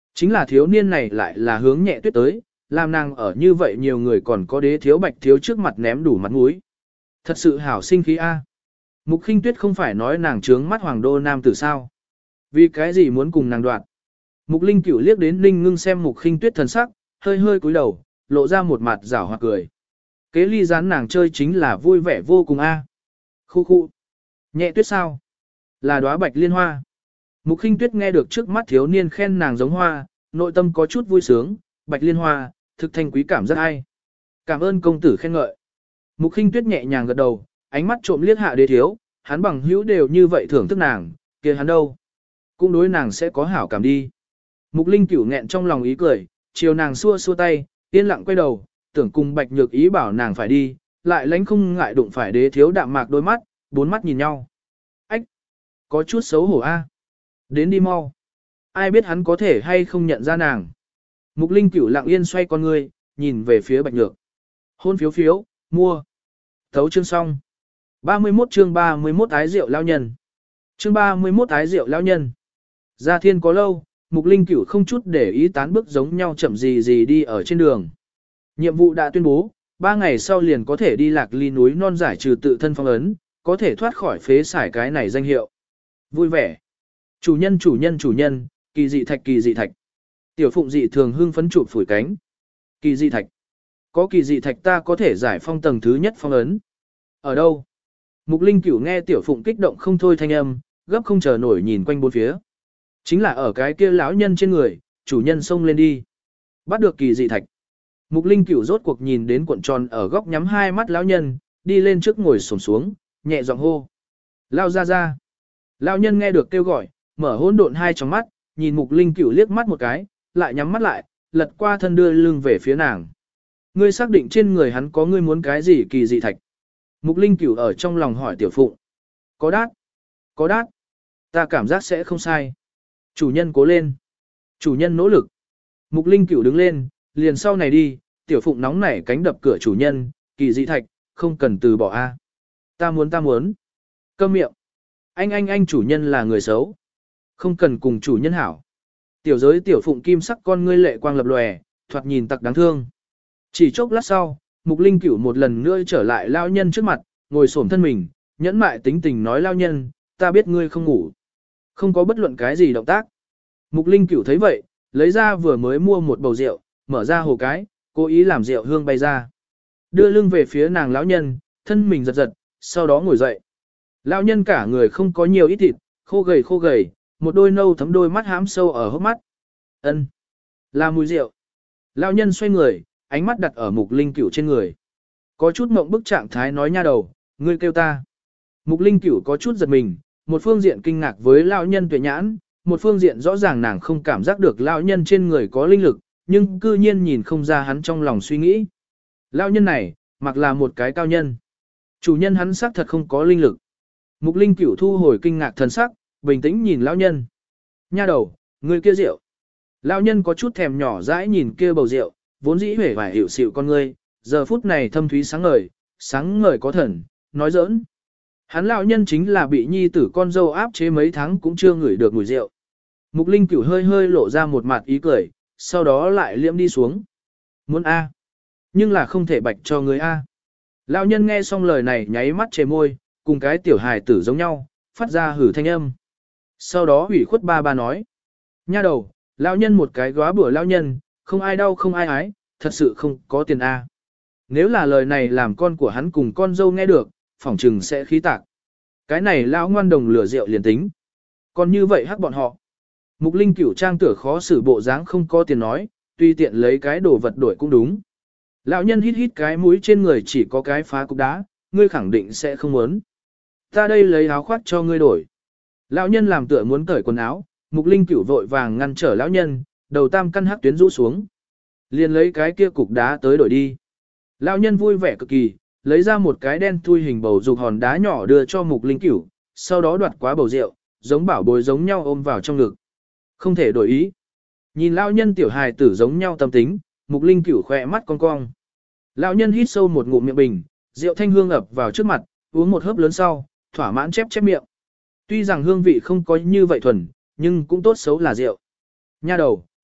Chính là thiếu niên này lại là hướng nhẹ tuyết tới, làm nàng ở như vậy nhiều người còn có đế thiếu bạch thiếu trước mặt ném đủ mặt mũi. Thật sự hảo sinh khí a. Mục Khinh Tuyết không phải nói nàng trướng mắt hoàng đô nam tử sao? Vì cái gì muốn cùng nàng đoạt? Mục Linh Cửu liếc đến Linh Ngưng xem Mục Khinh Tuyết thần sắc, hơi hơi cúi đầu, lộ ra một mặt giảo hoạt cười. Kế ly gián nàng chơi chính là vui vẻ vô cùng a. Khu khu. Nhẹ tuyết sao? Là đóa bạch liên hoa. Mục Khinh Tuyết nghe được trước mắt thiếu niên khen nàng giống hoa, nội tâm có chút vui sướng, bạch liên hoa, thực thanh quý cảm rất hay. Cảm ơn công tử khen ngợi. Mục Khinh Tuyết nhẹ nhàng gật đầu, ánh mắt trộm liếc hạ đế thiếu, hắn bằng hữu đều như vậy thưởng thức nàng, kia hắn đâu? Cũng đối nàng sẽ có hảo cảm đi. Mục Linh Cửu nghẹn trong lòng ý cười, chiều nàng xua xua tay, yên lặng quay đầu, tưởng cùng Bạch Nhược Ý bảo nàng phải đi, lại lánh không ngại đụng phải đế thiếu đạm mạc đôi mắt, bốn mắt nhìn nhau. Ách! Có chút xấu hổ a. Đến đi mau. Ai biết hắn có thể hay không nhận ra nàng. Mục Linh Cửu lặng yên xoay con người, nhìn về phía Bạch Nhược. Hôn phiếu phiếu, mua. Thấu chương xong. ba mươi mốt chương ba mươi mốt ái rượu lao nhân. Chương ba mươi mốt ái rượu lao nhân. Ra thiên có lâu, Mục Linh Cửu không chút để ý tán bước giống nhau chậm gì gì đi ở trên đường. Nhiệm vụ đã tuyên bố, ba ngày sau liền có thể đi Lạc Ly núi non giải trừ tự thân phong ấn, có thể thoát khỏi phế xài cái này danh hiệu. Vui vẻ. Chủ nhân chủ nhân chủ nhân, kỳ dị thạch kỳ dị thạch. Tiểu Phụng dị thường hưng phấn chụp phủi cánh. Kỳ dị thạch. Có kỳ dị thạch ta có thể giải phong tầng thứ nhất phong ấn. Ở đâu? Mục Linh Cửu nghe Tiểu Phụng kích động không thôi thanh âm, gấp không chờ nổi nhìn quanh bốn phía. Chính là ở cái kia lão nhân trên người, chủ nhân xông lên đi. Bắt được kỳ dị thạch. Mục Linh Cửu rốt cuộc nhìn đến cuộn tròn ở góc nhắm hai mắt lão nhân, đi lên trước ngồi xổm xuống, nhẹ giọng hô. Lao ra ra. Lão nhân nghe được kêu gọi, mở hỗn độn hai tròng mắt, nhìn Mục Linh Cửu liếc mắt một cái, lại nhắm mắt lại, lật qua thân đưa lưng về phía nàng. Ngươi xác định trên người hắn có ngươi muốn cái gì kỳ dị thạch? Mục Linh Cửu ở trong lòng hỏi Tiểu Phụng. Có đát. Có đát. Ta cảm giác sẽ không sai. Chủ nhân cố lên. Chủ nhân nỗ lực. Mục Linh Cửu đứng lên, liền sau này đi, Tiểu Phụng nóng nảy cánh đập cửa chủ nhân, kỳ dị thạch, không cần từ bỏ a. Ta muốn ta muốn. Câm miệng. Anh anh anh chủ nhân là người xấu. Không cần cùng chủ nhân hảo. Tiểu giới Tiểu Phụng kim sắc con ngươi lệ quang lập lòe, thoạt nhìn tặc đáng thương. Chỉ chốc lát sau, Mục Linh Cửu một lần nữa trở lại lao nhân trước mặt, ngồi xổm thân mình, nhẫn mại tính tình nói lao nhân, ta biết ngươi không ngủ. Không có bất luận cái gì động tác. Mục Linh Cửu thấy vậy, lấy ra vừa mới mua một bầu rượu, mở ra hồ cái, cố ý làm rượu hương bay ra. Đưa lưng về phía nàng lão nhân, thân mình giật giật, sau đó ngồi dậy. Lão nhân cả người không có nhiều ít thịt, khô gầy khô gầy, một đôi nâu thấm đôi mắt hám sâu ở hốc mắt. Ân, là mùi rượu. Lão nhân xoay người, ánh mắt đặt ở Mục Linh Cửu trên người. Có chút mộng bức trạng thái nói nha đầu, ngươi kêu ta. Mục Linh Cửu có chút giật mình, một phương diện kinh ngạc với lão nhân tuệ nhãn, một phương diện rõ ràng nàng không cảm giác được lão nhân trên người có linh lực, nhưng cư nhiên nhìn không ra hắn trong lòng suy nghĩ. Lão nhân này, mặc là một cái cao nhân. Chủ nhân hắn xác thật không có linh lực. Mục Linh Cửu thu hồi kinh ngạc thần sắc, bình tĩnh nhìn lão nhân. Nha đầu, ngươi kia rượu. Lão nhân có chút thèm nhỏ dãi nhìn kia bầu rượu, vốn dĩ hể vải hiểu xịu con ngươi, giờ phút này thâm thúy sáng ngời, sáng ngời có thần, nói giỡn. Hắn lão nhân chính là bị nhi tử con dâu áp chế mấy tháng cũng chưa ngửi được mùi rượu. Mục Linh Cửu hơi hơi lộ ra một mặt ý cười, sau đó lại liễm đi xuống. Muốn A. Nhưng là không thể bạch cho người A. Lão nhân nghe xong lời này nháy mắt chề môi, cùng cái tiểu hài tử giống nhau, phát ra hử thanh âm. Sau đó ủy khuất ba ba nói. Nha đầu, lão nhân một cái góa bữa lão nhân, không ai đau không ai ái, thật sự không có tiền A. Nếu là lời này làm con của hắn cùng con dâu nghe được, phỏng trừng sẽ khí tạc. Cái này lão ngoan đồng lửa rượu liền tính. Còn như vậy hắc bọn họ. Mục Linh Cửu trang tửa khó xử bộ dáng không có tiền nói, tuy tiện lấy cái đồ vật đổi cũng đúng. Lão nhân hít hít cái mũi trên người chỉ có cái phá cục đá, ngươi khẳng định sẽ không muốn. Ta đây lấy áo khoác cho ngươi đổi. Lão nhân làm tựa muốn cởi quần áo, Mục Linh Cửu vội vàng ngăn trở lão nhân, đầu tam căn hắc tuyến rũ xuống. Liền lấy cái kia cục đá tới đổi đi. Lão nhân vui vẻ cực kỳ, lấy ra một cái đen thui hình bầu dục hòn đá nhỏ đưa cho Mục Linh Cửu, sau đó đoạt quá bầu rượu, giống bảo bối giống nhau ôm vào trong ngực. Không thể đổi ý. Nhìn lão nhân tiểu hài tử giống nhau tâm tính, Mục Linh Cửu khỏe mắt cong cong. Lão nhân hít sâu một ngụm miệng bình, rượu thanh hương ập vào trước mặt, uống một hớp lớn sau, thỏa mãn chép chép miệng. Tuy rằng hương vị không có như vậy thuần, nhưng cũng tốt xấu là rượu. Nha đầu,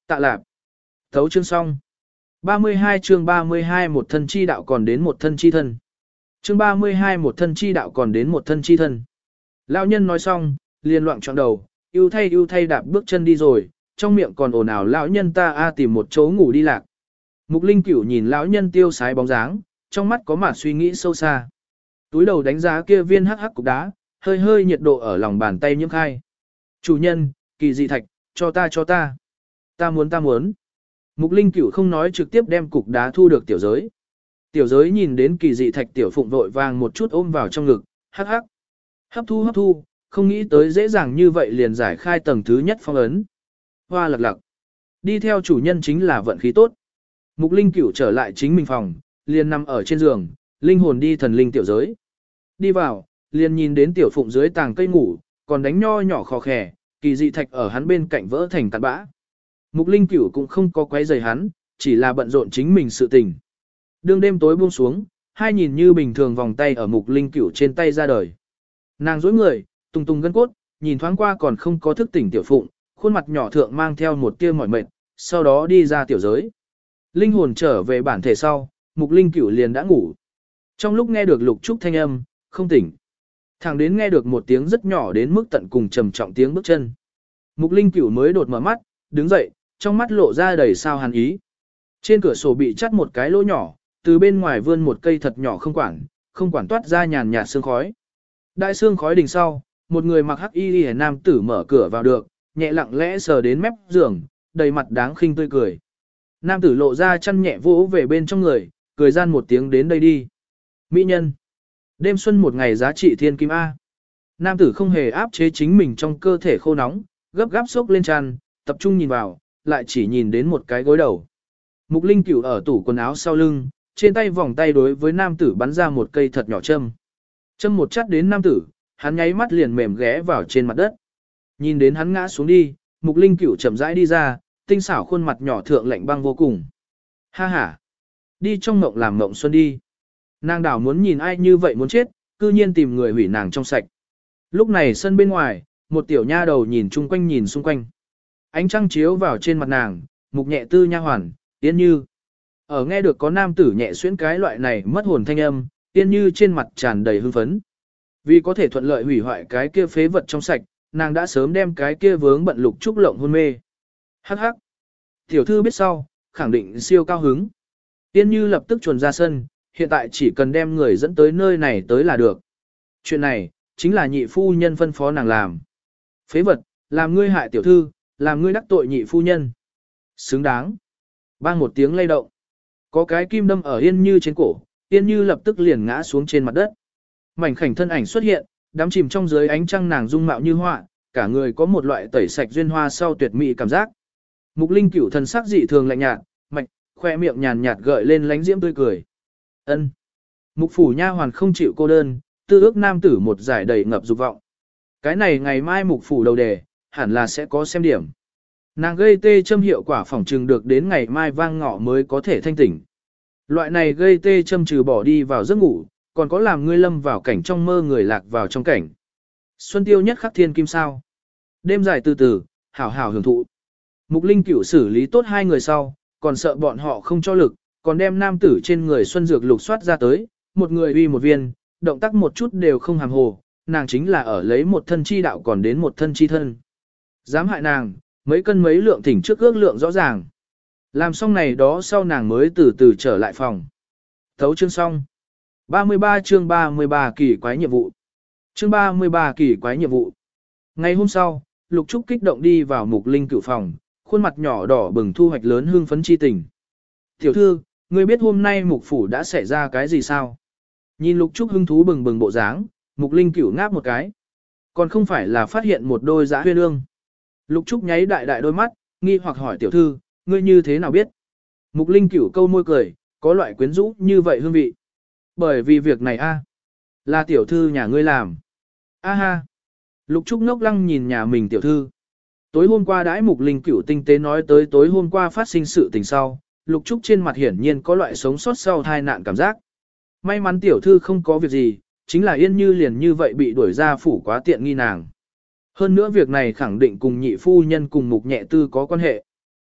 Tạ lạp. Thấu chương xong. ba mươi hai chương ba mươi hai một thân chi đạo còn đến một thân chi thân. Chương ba mươi hai một thân chi đạo còn đến một thân chi thân. Lão nhân nói xong, liền loạn trọn đầu, yêu thay yêu thay đạp bước chân đi rồi, trong miệng còn ồn ào lão nhân ta a tìm một chỗ ngủ đi lạc. Mục Linh Cửu nhìn lão nhân tiêu sái bóng dáng, trong mắt có mạt suy nghĩ sâu xa. Túi đầu đánh giá kia viên hắc hắc cục đá, hơi hơi nhiệt độ ở lòng bàn tay nhiễm khai. Chủ nhân, kỳ dị thạch, cho ta cho ta. Ta muốn ta muốn. Mục Linh Cửu không nói trực tiếp đem cục đá thu được tiểu giới. Tiểu giới nhìn đến kỳ dị thạch tiểu phụng vội vàng một chút ôm vào trong ngực, hắc hắc. Hấp thu hấp thu, không nghĩ tới dễ dàng như vậy liền giải khai tầng thứ nhất phong ấn. Hoa lặc lặc. Đi theo chủ nhân chính là vận khí tốt. Mục Linh Cửu trở lại chính mình phòng, liền nằm ở trên giường, linh hồn đi thần linh tiểu giới. Đi vào, liền nhìn đến tiểu phụng dưới tàng cây ngủ, còn đánh nho nhỏ khò khè, kỳ dị thạch ở hắn bên cạnh vỡ thành tạt bã. Mục Linh Cửu cũng không có quấy rầy hắn, chỉ là bận rộn chính mình sự tình. Đương đêm tối buông xuống, hai nhìn như bình thường vòng tay ở Mục Linh Cửu trên tay ra đời. Nàng dối người, tung tung gân cốt, nhìn thoáng qua còn không có thức tỉnh tiểu phụng, khuôn mặt nhỏ thượng mang theo một tia mỏi mệt, sau đó đi ra tiểu giới. Linh hồn trở về bản thể sau, Mục Linh Cửu liền đã ngủ. Trong lúc nghe được lục trúc thanh âm, không tỉnh. Thẳng đến nghe được một tiếng rất nhỏ đến mức tận cùng trầm trọng tiếng bước chân. Mục Linh Cửu mới đột mở mắt, đứng dậy, trong mắt lộ ra đầy sao hàn ý. Trên cửa sổ bị chắt một cái lỗ nhỏ, từ bên ngoài vươn một cây thật nhỏ không quản, không quản toát ra nhàn nhạt sương khói. Đại sương khói đỉnh sau, một người mặc hắc y liễu nam tử mở cửa vào được, nhẹ lặng lẽ sờ đến mép giường, đầy mặt đáng khinh tươi cười. Nam tử lộ ra chăn nhẹ vỗ về bên trong người, cười gian một tiếng đến đây đi. Mỹ nhân. Đêm xuân một ngày giá trị thiên kim A. Nam tử không hề áp chế chính mình trong cơ thể khô nóng, gấp gáp xốc lên chăn, tập trung nhìn vào, lại chỉ nhìn đến một cái gối đầu. Mục Linh Cửu ở tủ quần áo sau lưng, trên tay vòng tay đối với nam tử bắn ra một cây thật nhỏ châm. Châm một chát đến nam tử, hắn nháy mắt liền mềm ghé vào trên mặt đất. Nhìn đến hắn ngã xuống đi, Mục Linh Cửu chậm rãi đi ra, tinh xảo khuôn mặt nhỏ thượng lạnh băng vô cùng. Ha ha, đi trong mộng làm mộng xuân đi. Nàng đảo muốn nhìn ai như vậy muốn chết, cư nhiên tìm người hủy nàng trong sạch. Lúc này sân bên ngoài, một tiểu nha đầu nhìn chung quanh nhìn xung quanh. Ánh trăng chiếu vào trên mặt nàng, Mục nhẹ tư nha hoàn, Tiên Như. Ở nghe được có nam tử nhẹ xuyến cái loại này mất hồn thanh âm, Tiên Như trên mặt tràn đầy hưng phấn. Vì có thể thuận lợi hủy hoại cái kia phế vật trong sạch, nàng đã sớm đem cái kia vướng bận lục trúc lộng hôn mê. Hắc hắc. Tiểu thư biết sau, khẳng định siêu cao hứng. Tiên Như lập tức chuồn ra sân, hiện tại chỉ cần đem người dẫn tới nơi này tới là được. Chuyện này, chính là nhị phu nhân phân phó nàng làm. Phế vật, làm ngươi hại tiểu thư, làm ngươi đắc tội nhị phu nhân. Xứng đáng. Bang một tiếng lay động. Có cái kim đâm ở Yên Như trên cổ, Yên Như lập tức liền ngã xuống trên mặt đất. Mảnh khảnh thân ảnh xuất hiện, đắm chìm trong dưới ánh trăng nàng dung mạo như họa, cả người có một loại tẩy sạch duyên hoa sau tuyệt mỹ cảm giác. Mục Linh Cửu thần sắc dị thường lạnh nhạt, mạch, khoe miệng nhàn nhạt gợi lên lánh diễm tươi cười. Ân. Mục phủ nha hoàn không chịu cô đơn, tư ước nam tử một giải đầy ngập dục vọng. Cái này ngày mai mục phủ đầu đề, hẳn là sẽ có xem điểm. Nàng gây tê châm hiệu quả phỏng trừng được đến ngày mai vang ngọ mới có thể thanh tỉnh. Loại này gây tê châm trừ bỏ đi vào giấc ngủ, còn có làm ngươi lâm vào cảnh trong mơ người lạc vào trong cảnh. Xuân tiêu nhất khắc thiên kim sao. Đêm dài từ từ, hảo hảo hưởng thụ. Mục Linh Cửu xử lý tốt hai người sau, còn sợ bọn họ không cho lực, còn đem nam tử trên người xuân dược lục soát ra tới, một người uy một viên, động tác một chút đều không hàm hồ, nàng chính là ở lấy một thân chi đạo còn đến một thân chi thân. Dám hại nàng, mấy cân mấy lượng thỉnh trước ước lượng rõ ràng. Làm xong này đó sau nàng mới từ từ trở lại phòng. Thấu chương xong. ba mươi ba chương ba mươi ba kỳ quái nhiệm vụ. Chương ba mươi ba kỳ quái nhiệm vụ. Ngày hôm sau, Lục Trúc kích động đi vào Mục Linh Cửu phòng, khuôn mặt nhỏ đỏ bừng thu hoạch lớn hương phấn chi tình. Tiểu thư, ngươi biết hôm nay Mục phủ đã xảy ra cái gì sao? Nhìn Lục Trúc hưng thú bừng bừng bộ dáng, Mục Linh Cửu ngáp một cái. Còn không phải là phát hiện một đôi dã huyên ương. Lục Trúc nháy đại đại đôi mắt, nghi hoặc hỏi tiểu thư, ngươi như thế nào biết? Mục Linh Cửu câu môi cười, có loại quyến rũ như vậy hương vị. Bởi vì việc này a, là tiểu thư nhà ngươi làm. A ha. Lục Trúc ngốc lăng nhìn nhà mình tiểu thư. Tối hôm qua đãi Mục Linh Cửu tinh tế nói tới tối hôm qua phát sinh sự tình sau, Lục Trúc trên mặt hiển nhiên có loại sống sót sau tai nạn cảm giác. May mắn tiểu thư không có việc gì, chính là Yên Như liền như vậy bị đuổi ra phủ quá tiện nghi nàng. Hơn nữa việc này khẳng định cùng nhị phu nhân cùng Mục nhẹ tư có quan hệ.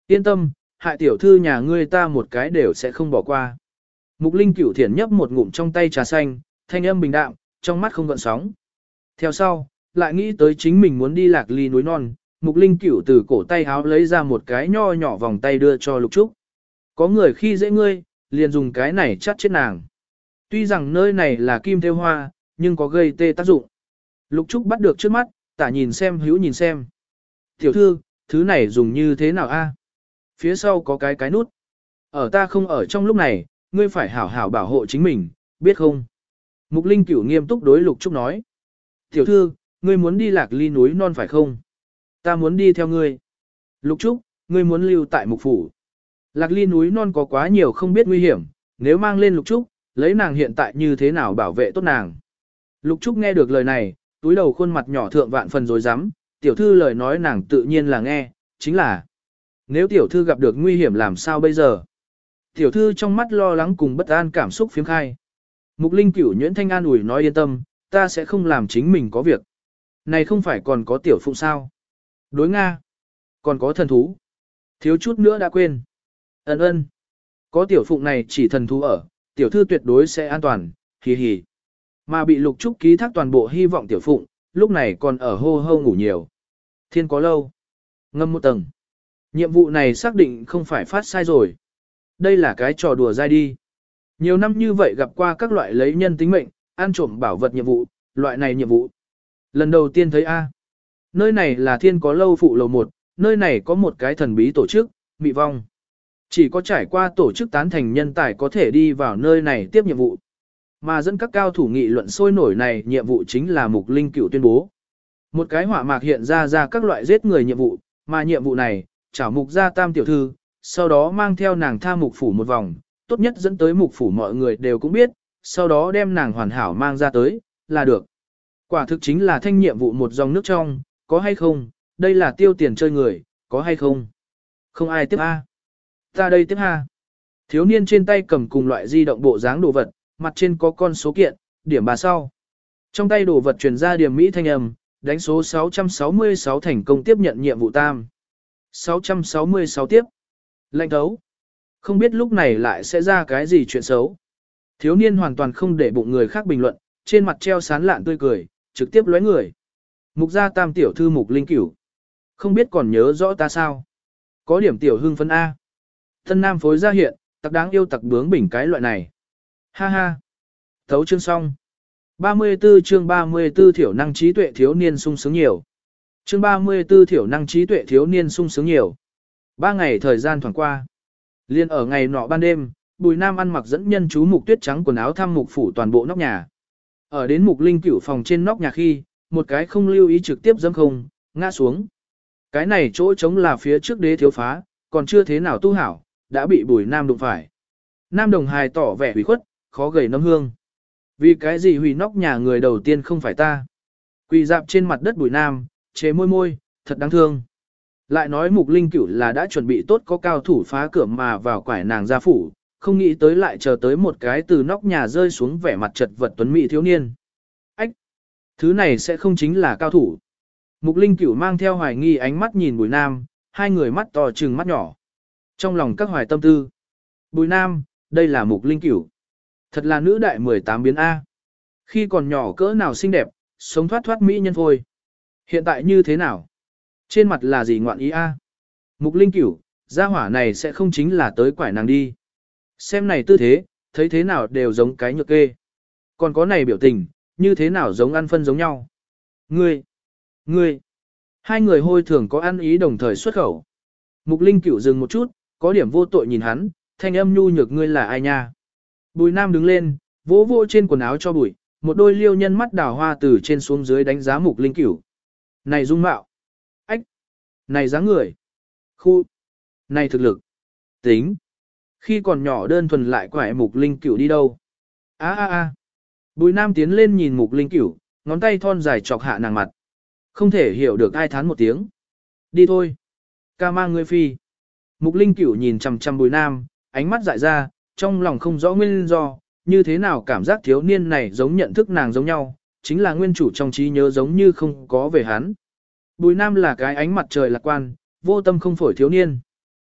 Yên tâm, hại tiểu thư nhà ngươi ta một cái đều sẽ không bỏ qua. Mục Linh Cửu thiển nhấp một ngụm trong tay trà xanh, thanh âm bình đạm, trong mắt không gợn sóng. Theo sau, lại nghĩ tới chính mình muốn đi Lạc Ly núi non, Mục Linh Cửu từ cổ tay háo lấy ra một cái nho nhỏ vòng tay đưa cho Lục Trúc. Có người khi dễ ngươi, liền dùng cái này chắt chết nàng. Tuy rằng nơi này là kim thêu hoa, nhưng có gây tê tác dụng. Lục Trúc bắt được trước mắt, tả nhìn xem hữu nhìn xem. Tiểu thư, thứ này dùng như thế nào a? Phía sau có cái cái nút. Ở ta không ở trong lúc này, ngươi phải hảo hảo bảo hộ chính mình, biết không? Mục Linh Cửu nghiêm túc đối Lục Trúc nói. Tiểu thư, ngươi muốn đi Lạc Ly núi non phải không? Ta muốn đi theo ngươi. Lục Trúc, ngươi muốn lưu tại mục phủ. Lạc Ly núi non có quá nhiều không biết nguy hiểm, nếu mang lên Lục Trúc, lấy nàng hiện tại như thế nào bảo vệ tốt nàng. Lục Trúc nghe được lời này, túi đầu khuôn mặt nhỏ thượng vạn phần rồi dám, tiểu thư lời nói nàng tự nhiên là nghe, chính là nếu tiểu thư gặp được nguy hiểm làm sao bây giờ? Tiểu thư trong mắt lo lắng cùng bất an cảm xúc phiếm khai. Mục Linh Cửu nhuyễn thanh an ủi nói yên tâm, ta sẽ không làm chính mình có việc. Này không phải còn có tiểu phụng sao? Đối Nga. Còn có thần thú. Thiếu chút nữa đã quên. Ấn ơn. Có tiểu phụng này chỉ thần thú ở, tiểu thư tuyệt đối sẽ an toàn, hì hì. Mà bị Lục Trúc ký thác toàn bộ hy vọng tiểu phụng, lúc này còn ở hô hô ngủ nhiều. Thiên có lâu. Ngâm một tầng. Nhiệm vụ này xác định không phải phát sai rồi. Đây là cái trò đùa dai đi. Nhiều năm như vậy gặp qua các loại lấy nhân tính mệnh, ăn trộm bảo vật nhiệm vụ, loại này nhiệm vụ. Lần đầu tiên thấy A. Nơi này là thiên có lâu phụ lầu một, nơi này có một cái thần bí tổ chức, Mị Vong. Chỉ có trải qua tổ chức tán thành nhân tài có thể đi vào nơi này tiếp nhiệm vụ. Mà dẫn các cao thủ nghị luận sôi nổi này nhiệm vụ chính là Mục Linh Cửu tuyên bố. Một cái họa mạc hiện ra ra các loại giết người nhiệm vụ, mà nhiệm vụ này, chảo mục ra tam tiểu thư, sau đó mang theo nàng tha mục phủ một vòng, tốt nhất dẫn tới mục phủ mọi người đều cũng biết, sau đó đem nàng hoàn hảo mang ra tới, là được. Quả thực chính là thanh nhiệm vụ một dòng nước trong, có hay không, đây là tiêu tiền chơi người, có hay không? Không ai tiếp A. Ta đây tiếp ha. Thiếu niên trên tay cầm cùng loại di động bộ dáng đồ vật, mặt trên có con số kiện, điểm bà sau. Trong tay đồ vật truyền ra điểm Mỹ thanh âm, đánh số sáu trăm sáu mươi sáu thành công tiếp nhận nhiệm vụ tam. sáu trăm sáu mươi sáu tiếp. Lệnh thấu. Không biết lúc này lại sẽ ra cái gì chuyện xấu. Thiếu niên hoàn toàn không để bụng người khác bình luận, trên mặt treo sán lạn tươi cười, trực tiếp lóe người. Mục gia tam tiểu thư Mục Linh Cửu. Không biết còn nhớ rõ ta sao? Có điểm tiểu hưng phấn A. Thân nam phối ra hiện, tặc đáng yêu tặc bướng bỉnh cái loại này. Ha ha. Thấu chương xong. ba mươi tư chương ba mươi tư thiểu năng trí tuệ thiếu niên sung sướng nhiều. Chương ba mươi tư thiểu năng trí tuệ thiếu niên sung sướng nhiều. Ba ngày thời gian thoảng qua. Liên ở ngày nọ ban đêm, Bùi Nam ăn mặc dẫn nhân chú Mục Tuyết trắng quần áo thăm Mục phủ toàn bộ nóc nhà. Ở đến Mục Linh Cửu phòng trên nóc nhà khi, một cái không lưu ý trực tiếp dẫm không, ngã xuống. Cái này chỗ trống là phía trước đế thiếu phá, còn chưa thế nào tu hảo, đã bị Bùi Nam đụng phải. Nam Đồng Hài tỏ vẻ hủy khuất, khó gầy nấm hương. Vì cái gì hủy nóc nhà người đầu tiên không phải ta? Quỳ dạp trên mặt đất Bùi Nam, chế môi môi, thật đáng thương. Lại nói Mục Linh Cửu là đã chuẩn bị tốt có cao thủ phá cửa mà vào quải nàng ra phủ, không nghĩ tới lại chờ tới một cái từ nóc nhà rơi xuống vẻ mặt chật vật tuấn mỹ thiếu niên. Ách! Thứ này sẽ không chính là cao thủ. Mục Linh Cửu mang theo hoài nghi ánh mắt nhìn Bùi Nam, hai người mắt to trừng mắt nhỏ. Trong lòng các hoài tâm tư. Bùi Nam, đây là Mục Linh Cửu. Thật là nữ đại mười tám biến A. Khi còn nhỏ cỡ nào xinh đẹp, sống thoát thoát mỹ nhân phôi. Hiện tại như thế nào? Trên mặt là gì ngoạn ý A? Mục Linh Cửu, gia hỏa này sẽ không chính là tới quải nàng đi. Xem này tư thế, thấy thế nào đều giống cái nhược kê. Còn có này biểu tình, như thế nào giống ăn phân giống nhau. Ngươi, ngươi, hai người hôi thường có ăn ý đồng thời xuất khẩu. Mục Linh Cửu dừng một chút, có điểm vô tội nhìn hắn, thanh âm nhu nhược ngươi là ai nha. Bùi Nam đứng lên, vỗ vỗ trên quần áo cho bụi, một đôi liêu nhân mắt đào hoa từ trên xuống dưới đánh giá Mục Linh Cửu. Này dung mạo, ách, này dáng người, khu, này thực lực, tính. Khi còn nhỏ đơn thuần lại quải Mục Linh Cửu đi đâu. A a a. Bùi Nam tiến lên nhìn Mục Linh Cửu, ngón tay thon dài chọc hạ nàng mặt. Không thể hiểu được ai thán một tiếng. Đi thôi. Ca mang ngươi phi. Mục Linh Cửu nhìn chằm chằm Bùi Nam, ánh mắt dại ra, trong lòng không rõ nguyên do, như thế nào cảm giác thiếu niên này giống nhận thức nàng giống nhau, chính là nguyên chủ trong trí nhớ giống như không có về hắn. Bùi Nam là cái ánh mặt trời lạc quan, vô tâm không phổi thiếu niên.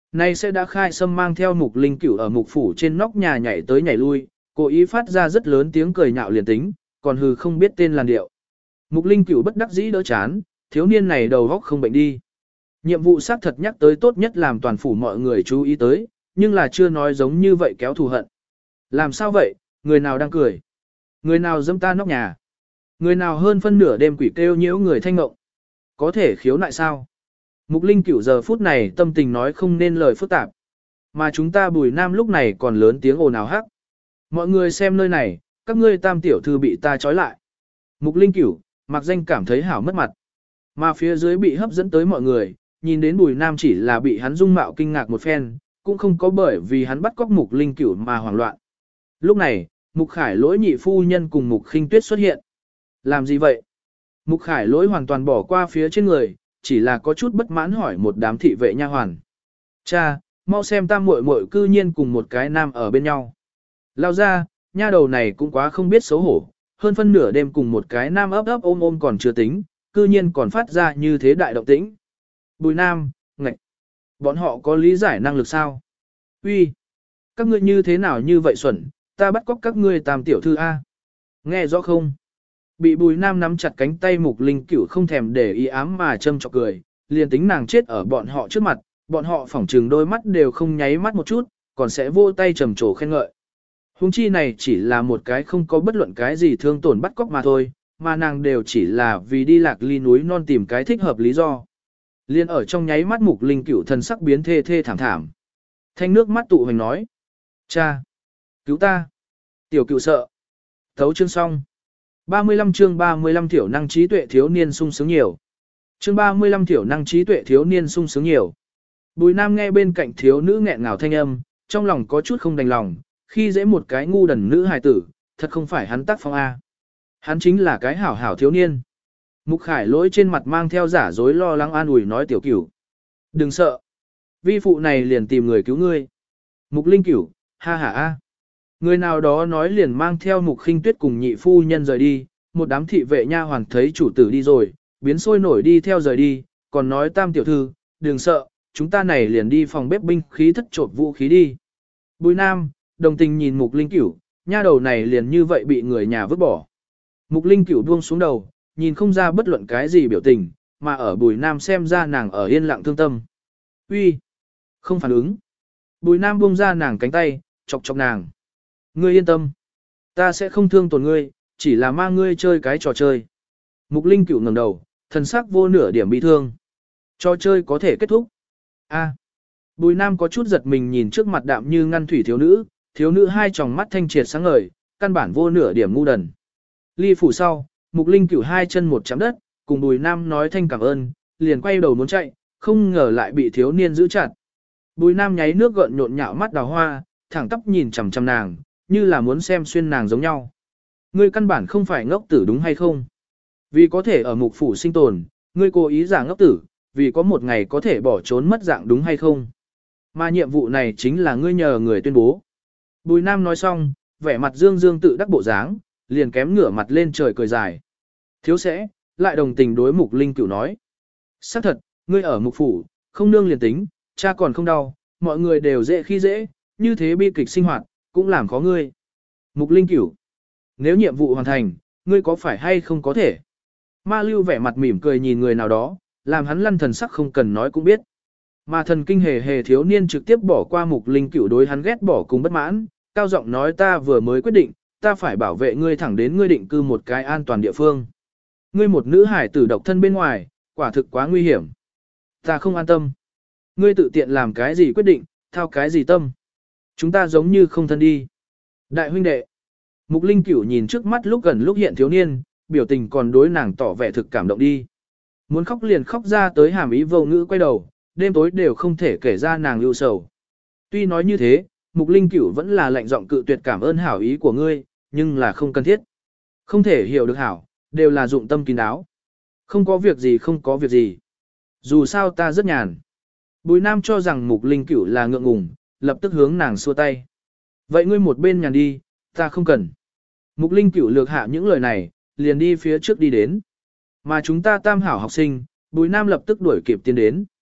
Nay sẽ đã khai sâm mang theo mục linh cửu ở mục phủ trên nóc nhà nhảy tới nhảy lui, cố ý phát ra rất lớn tiếng cười nhạo liền tính, còn hừ không biết tên làn điệu. Mục linh cửu bất đắc dĩ đỡ chán, thiếu niên này đầu góc không bệnh đi. Nhiệm vụ xác thật nhắc tới tốt nhất làm toàn phủ mọi người chú ý tới, nhưng là chưa nói giống như vậy kéo thù hận. Làm sao vậy, người nào đang cười? Người nào dâm ta nóc nhà? Người nào hơn phân nửa đêm quỷ kêu nhiễu người thanh ngộng? Có thể khiếu nại sao? Mục linh cửu giờ phút này tâm tình nói không nên lời phức tạp. Mà chúng ta Bùi Nam lúc này còn lớn tiếng ồn ào hắc. Mọi người xem nơi này, các ngươi tam tiểu thư bị ta trói lại. Mục linh cửu, mặc danh cảm thấy hảo mất mặt. Mà phía dưới bị hấp dẫn tới mọi người, nhìn đến Bùi Nam chỉ là bị hắn dung mạo kinh ngạc một phen, cũng không có bởi vì hắn bắt cóc Mục linh cửu mà hoảng loạn. Lúc này, Mục Khải Lỗi nhị phu nhân cùng Mục Khinh Tuyết xuất hiện. Làm gì vậy? Mục Khải Lỗi hoàn toàn bỏ qua phía trên người, chỉ là có chút bất mãn hỏi một đám thị vệ nha hoàn. Cha, mau xem tam muội muội cư nhiên cùng một cái nam ở bên nhau. Lao ra, nha đầu này cũng quá không biết xấu hổ, hơn phân nửa đêm cùng một cái nam ấp ấp ôm ôm còn chưa tính, cư nhiên còn phát ra như thế đại động tĩnh. Bùi Nam, ngạch, bọn họ có lý giải năng lực sao? Uy, các ngươi như thế nào như vậy xuẩn, ta bắt cóc các ngươi tam tiểu thư A. Nghe rõ không? Bị Bùi Nam nắm chặt cánh tay Mục Linh Cửu không thèm để ý ám mà châm chọc cười, liền tính nàng chết ở bọn họ trước mặt, bọn họ phỏng trừng đôi mắt đều không nháy mắt một chút, còn sẽ vô tay trầm trồ khen ngợi. Huống chi này chỉ là một cái không có bất luận cái gì thương tổn bắt cóc mà thôi, mà nàng đều chỉ là vì đi lạc ly núi non tìm cái thích hợp lý do. Liên ở trong nháy mắt Mục Linh Cửu thần sắc biến thê thê thảm thảm. Thanh nước mắt tụ hoành nói. Cha! Cứu ta! Tiểu cựu sợ! Thấu chương xong. ba mươi lăm chương ba mươi lăm thiểu năng trí tuệ thiếu niên sung sướng nhiều. Chương ba mươi lăm thiểu năng trí tuệ thiếu niên sung sướng nhiều. Bùi Nam nghe bên cạnh thiếu nữ nghẹn ngào thanh âm, trong lòng có chút không đành lòng, khi dễ một cái ngu đần nữ hài tử, thật không phải hắn tác phong A. Hắn chính là cái hảo hảo thiếu niên. Mục Khải Lỗi trên mặt mang theo giả dối lo lắng an ủi nói tiểu cửu. Đừng sợ. Vi phụ này liền tìm người cứu ngươi. Mục Linh Cửu, ha ha a. Người nào đó nói liền mang theo Mục Khinh Tuyết cùng nhị phu nhân rời đi, một đám thị vệ nha hoàn thấy chủ tử đi rồi, biến sôi nổi đi theo rời đi, còn nói tam tiểu thư, đừng sợ, chúng ta này liền đi phòng bếp binh khí thất trộm vũ khí đi. Bùi Nam, đồng tình nhìn Mục Linh Cửu, nha đầu này liền như vậy bị người nhà vứt bỏ. Mục Linh Cửu buông xuống đầu, nhìn không ra bất luận cái gì biểu tình, mà ở Bùi Nam xem ra nàng ở yên lặng thương tâm. Uy, không phản ứng. Bùi Nam buông ra nàng cánh tay, chọc chọc nàng. Ngươi yên tâm, ta sẽ không thương tổn ngươi, chỉ là mang ngươi chơi cái trò chơi. Mục Linh Cửu ngẩng đầu, thần sắc vô nửa điểm bị thương. Trò chơi có thể kết thúc. A. Bùi Nam có chút giật mình nhìn trước mặt đạm như ngăn thủy thiếu nữ, thiếu nữ hai tròng mắt thanh triệt sáng ngời, căn bản vô nửa điểm ngu đần. Ly phủ sau, Mục Linh Cửu hai chân một chạm đất, cùng Bùi Nam nói thanh cảm ơn, liền quay đầu muốn chạy, không ngờ lại bị thiếu niên giữ chặt. Bùi Nam nháy nước gợn nhộn nhạo mắt đào hoa, thẳng tóc nhìn chằm chằm nàng, như là muốn xem xuyên nàng giống nhau. Ngươi căn bản không phải ngốc tử đúng hay không? Vì có thể ở mục phủ sinh tồn, ngươi cố ý giả ngốc tử, vì có một ngày có thể bỏ trốn mất dạng đúng hay không? Mà nhiệm vụ này chính là ngươi nhờ người tuyên bố. Bùi Nam nói xong, vẻ mặt dương dương tự đắc bộ dáng, liền kém ngửa mặt lên trời cười dài. Thiếu sẽ, lại đồng tình đối Mục Linh Cửu nói. Xác thật, ngươi ở mục phủ, không nương liền tính, cha còn không đau, mọi người đều dễ khi dễ, như thế bi kịch sinh hoạt, cũng làm khó ngươi. Mục Linh Cửu, nếu nhiệm vụ hoàn thành, ngươi có phải hay không có thể? Ma Lưu vẻ mặt mỉm cười nhìn người nào đó, làm hắn lăn thần sắc không cần nói cũng biết. Mà thần kinh hề hề thiếu niên trực tiếp bỏ qua Mục Linh Cửu đối hắn ghét bỏ cùng bất mãn, cao giọng nói ta vừa mới quyết định, ta phải bảo vệ ngươi thẳng đến ngươi định cư một cái an toàn địa phương. Ngươi một nữ hải tử độc thân bên ngoài, quả thực quá nguy hiểm. Ta không an tâm. Ngươi tự tiện làm cái gì quyết định, thao cái gì tâm. Chúng ta giống như không thân đi. Đại huynh đệ. Mục Linh Cửu nhìn trước mắt lúc gần lúc hiện thiếu niên, biểu tình còn đối nàng tỏ vẻ thực cảm động đi. Muốn khóc liền khóc ra tới hàm ý vô ngữ quay đầu, đêm tối đều không thể kể ra nàng lưu sầu. Tuy nói như thế, Mục Linh Cửu vẫn là lạnh giọng cự tuyệt cảm ơn hảo ý của ngươi, nhưng là không cần thiết. Không thể hiểu được hảo, đều là dụng tâm kín đáo. Không có việc gì không có việc gì. Dù sao ta rất nhàn. Bùi Nam cho rằng Mục Linh Cửu là ngượng ngùng, lập tức hướng nàng xua tay. Vậy ngươi một bên nhàn đi, ta không cần. Mục Linh Cửu lược hạ những lời này, liền đi phía trước đi đến. Mà chúng ta tam hảo học sinh, Bùi Nam lập tức đuổi kịp tiến đến.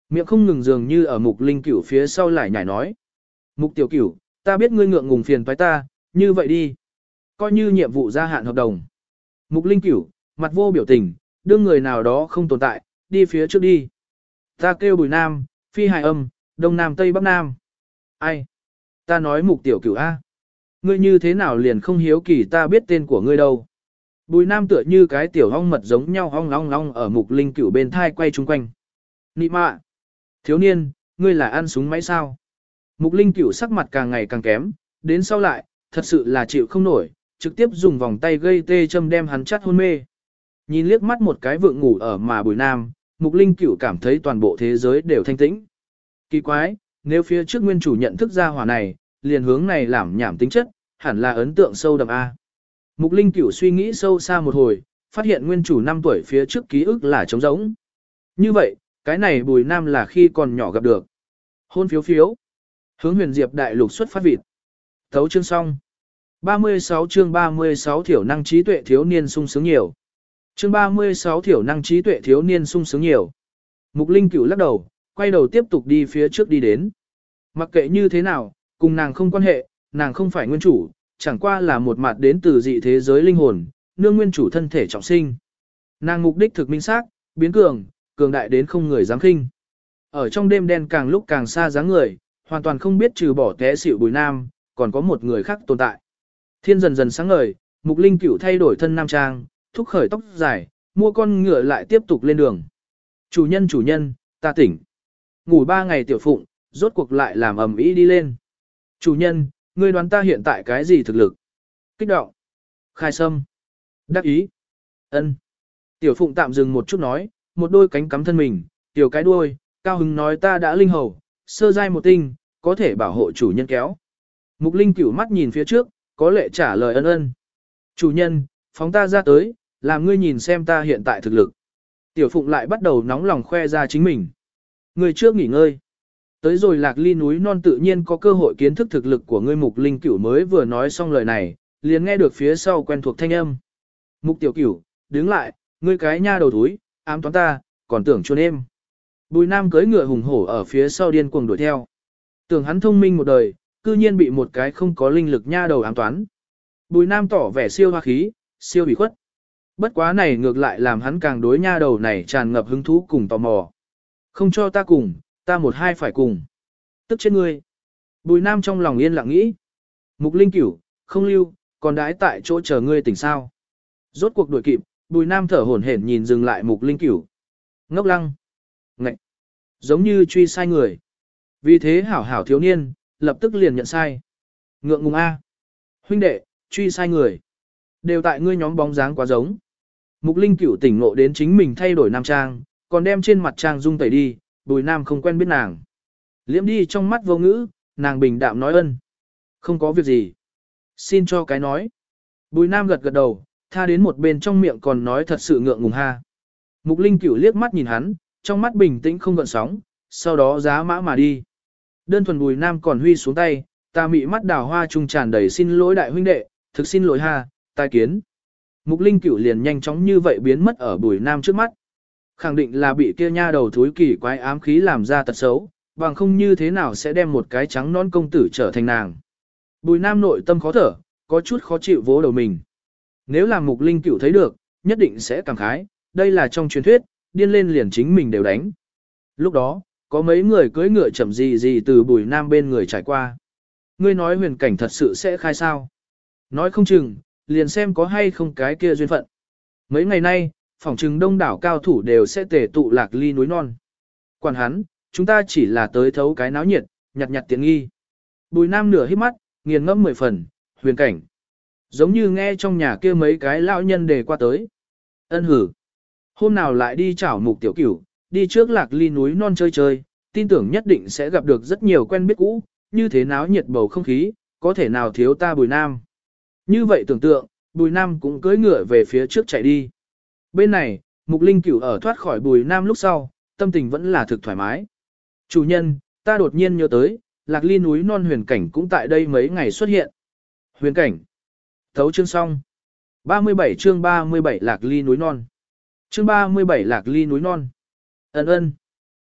Miệng không ngừng dường như ở Mục Linh Cửu phía sau lại nhảy nói. Mục tiểu cửu, ta biết ngươi ngượng ngùng phiền toái ta, như vậy đi. Coi như nhiệm vụ gia hạn hợp đồng. Mục Linh Cửu, mặt vô biểu tình, đương người nào đó không tồn tại, đi phía trước đi. Ta kêu Bùi Nam, phi hài âm, đông nam tây bắc nam. Ai? Ta nói Mục tiểu cửu A. Ngươi như thế nào liền không hiếu kỳ ta biết tên của ngươi đâu. Bùi Nam tựa như cái tiểu ong mật giống nhau ong ong ong ở Mục Linh Cửu bên thai quay chung quanh. Nị mạ! Thiếu niên, ngươi là ăn súng máy sao? Mục Linh Cửu sắc mặt càng ngày càng kém, đến sau lại, thật sự là chịu không nổi, trực tiếp dùng vòng tay gây tê châm đem hắn chắt hôn mê. Nhìn liếc mắt một cái vượng ngủ ở mà Bùi Nam, Mục Linh Cửu cảm thấy toàn bộ thế giới đều thanh tĩnh. Kỳ quái, nếu phía trước nguyên chủ nhận thức ra hỏa này, liền hướng này làm nhảm tính chất, hẳn là ấn tượng sâu đậm A. Mục Linh Cửu suy nghĩ sâu xa một hồi, phát hiện nguyên chủ năm tuổi phía trước ký ức là trống rỗng. Như vậy, cái này Bùi Nam là khi còn nhỏ gặp được. Hôn phiếu phiếu. Hướng Huyền Diệp đại lục xuất phát vịt. Thấu chương xong. ba mươi sáu chương ba mươi sáu thiểu năng trí tuệ thiếu niên sung sướng nhiều. Chương ba mươi sáu thiểu năng trí tuệ thiếu niên sung sướng nhiều. Mục Linh Cửu lắc đầu, quay đầu tiếp tục đi phía trước đi đến. Mặc kệ như thế nào, cùng nàng không quan hệ, nàng không phải nguyên chủ, chẳng qua là một mặt đến từ dị thế giới linh hồn, nương nguyên chủ thân thể trọng sinh. Nàng mục đích thực minh xác, biến cường, cường đại đến không người dám khinh. Ở trong đêm đen càng lúc càng xa dáng người, hoàn toàn không biết trừ bỏ té xỉu Bùi Nam, còn có một người khác tồn tại. Thiên dần dần sáng ngời, Mục Linh Cửu thay đổi thân nam trang, thúc khởi tóc dài, mua con ngựa lại tiếp tục lên đường. Chủ nhân chủ nhân, ta tỉnh. Ngủ ba ngày tiểu phụng, rốt cuộc lại làm ầm ĩ đi lên. Chủ nhân, ngươi đoán ta hiện tại cái gì thực lực? Kích động. Khai sâm. Đắc ý. Ân. Tiểu phụng tạm dừng một chút nói, một đôi cánh cắm thân mình, tiểu cái đuôi, cao hứng nói ta đã linh hầu, sơ giai một tinh, có thể bảo hộ chủ nhân kéo. Mục Linh Cửu mắt nhìn phía trước, có lệ trả lời ân ân. Chủ nhân, phóng ta ra tới, làm ngươi nhìn xem ta hiện tại thực lực. Tiểu phụng lại bắt đầu nóng lòng khoe ra chính mình. Ngươi trước nghỉ ngơi. Tới rồi Lạc Ly núi non tự nhiên có cơ hội kiến thức thực lực của ngươi. Mục Linh Cửu mới vừa nói xong lời này, liền nghe được phía sau quen thuộc thanh âm. Mục Tiểu Cửu, đứng lại, ngươi cái nha đầu thúi, ám toán ta, còn tưởng chuồn em. Bùi Nam cưỡi ngựa hùng hổ ở phía sau điên cuồng đuổi theo. Tưởng hắn thông minh một đời, cư nhiên bị một cái không có linh lực nha đầu ám toán. Bùi Nam tỏ vẻ siêu hoa khí, siêu bị khuất. Bất quá này ngược lại làm hắn càng đối nha đầu này tràn ngập hứng thú cùng tò mò. Không cho ta cùng, ta một hai phải cùng. Tức chết ngươi. Bùi Nam trong lòng yên lặng nghĩ. Mục Linh Cửu, không lưu, còn đãi tại chỗ chờ ngươi tỉnh sao. Rốt cuộc đuổi kịp, Bùi Nam thở hổn hển nhìn dừng lại Mục Linh Cửu. Ngốc lăng. Ngậy. Giống như truy sai người. Vì thế hảo hảo thiếu niên, lập tức liền nhận sai. Ngượng ngùng A. Huynh đệ, truy sai người. Đều tại ngươi nhóm bóng dáng quá giống. Mục Linh Cửu tỉnh ngộ đến chính mình thay đổi nam trang, còn đem trên mặt trang dung tẩy đi, Bùi Nam không quen biết nàng. Liễm đi trong mắt vô ngữ, nàng bình đạm nói ân. Không có việc gì. Xin cho cái nói. Bùi Nam gật gật đầu, tha đến một bên trong miệng còn nói thật sự ngượng ngùng ha. Mục Linh Cửu liếc mắt nhìn hắn, trong mắt bình tĩnh không gợn sóng, sau đó giá mã mà đi. Đơn thuần Bùi Nam còn huy xuống tay, ta mị mắt đào hoa trung tràn đầy xin lỗi đại huynh đệ, thực xin lỗi ha, tai kiến. Mục Linh Cửu liền nhanh chóng như vậy biến mất ở Bùi Nam trước mắt. Khẳng định là bị kia nha đầu thúi kỳ quái ám khí làm ra tật xấu, bằng không như thế nào sẽ đem một cái trắng non công tử trở thành nàng. Bùi Nam nội tâm khó thở, có chút khó chịu vỗ đầu mình. Nếu là Mục Linh Cửu thấy được, nhất định sẽ cảm khái, đây là trong truyền thuyết, điên lên liền chính mình đều đánh. Lúc đó, có mấy người cưỡi ngựa chậm gì gì từ Bùi Nam bên người trải qua. Ngươi nói huyền cảnh thật sự sẽ khai sao? Nói không chừng, liền xem có hay không cái kia duyên phận. Mấy ngày nay, phỏng chừng đông đảo cao thủ đều sẽ tề tụ Lạc Ly núi non. Quản hắn, chúng ta chỉ là tới thấu cái náo nhiệt, nhặt nhặt tiện nghi. Bùi Nam nửa hít mắt, nghiền ngẫm mười phần, huyền cảnh. Giống như nghe trong nhà kia mấy cái lão nhân đề qua tới. Ân hử. Hôm nào lại đi chảo Mục Tiểu Cửu, đi trước Lạc Ly núi non chơi chơi, tin tưởng nhất định sẽ gặp được rất nhiều quen biết cũ, như thế náo nhiệt bầu không khí, có thể nào thiếu ta Bùi Nam. Như vậy tưởng tượng, Bùi Nam cũng cưỡi ngựa về phía trước chạy đi. Bên này, Mục Linh Cửu ở thoát khỏi Bùi Nam lúc sau, tâm tình vẫn là thực thoải mái. Chủ nhân, ta đột nhiên nhớ tới, Lạc Ly núi non huyền cảnh cũng tại đây mấy ngày xuất hiện. Huyền cảnh. Thấu chương xong. ba mươi bảy chương ba mươi bảy Lạc Ly núi non. Chương ba mươi bảy Lạc Ly núi non. Ấn ơn.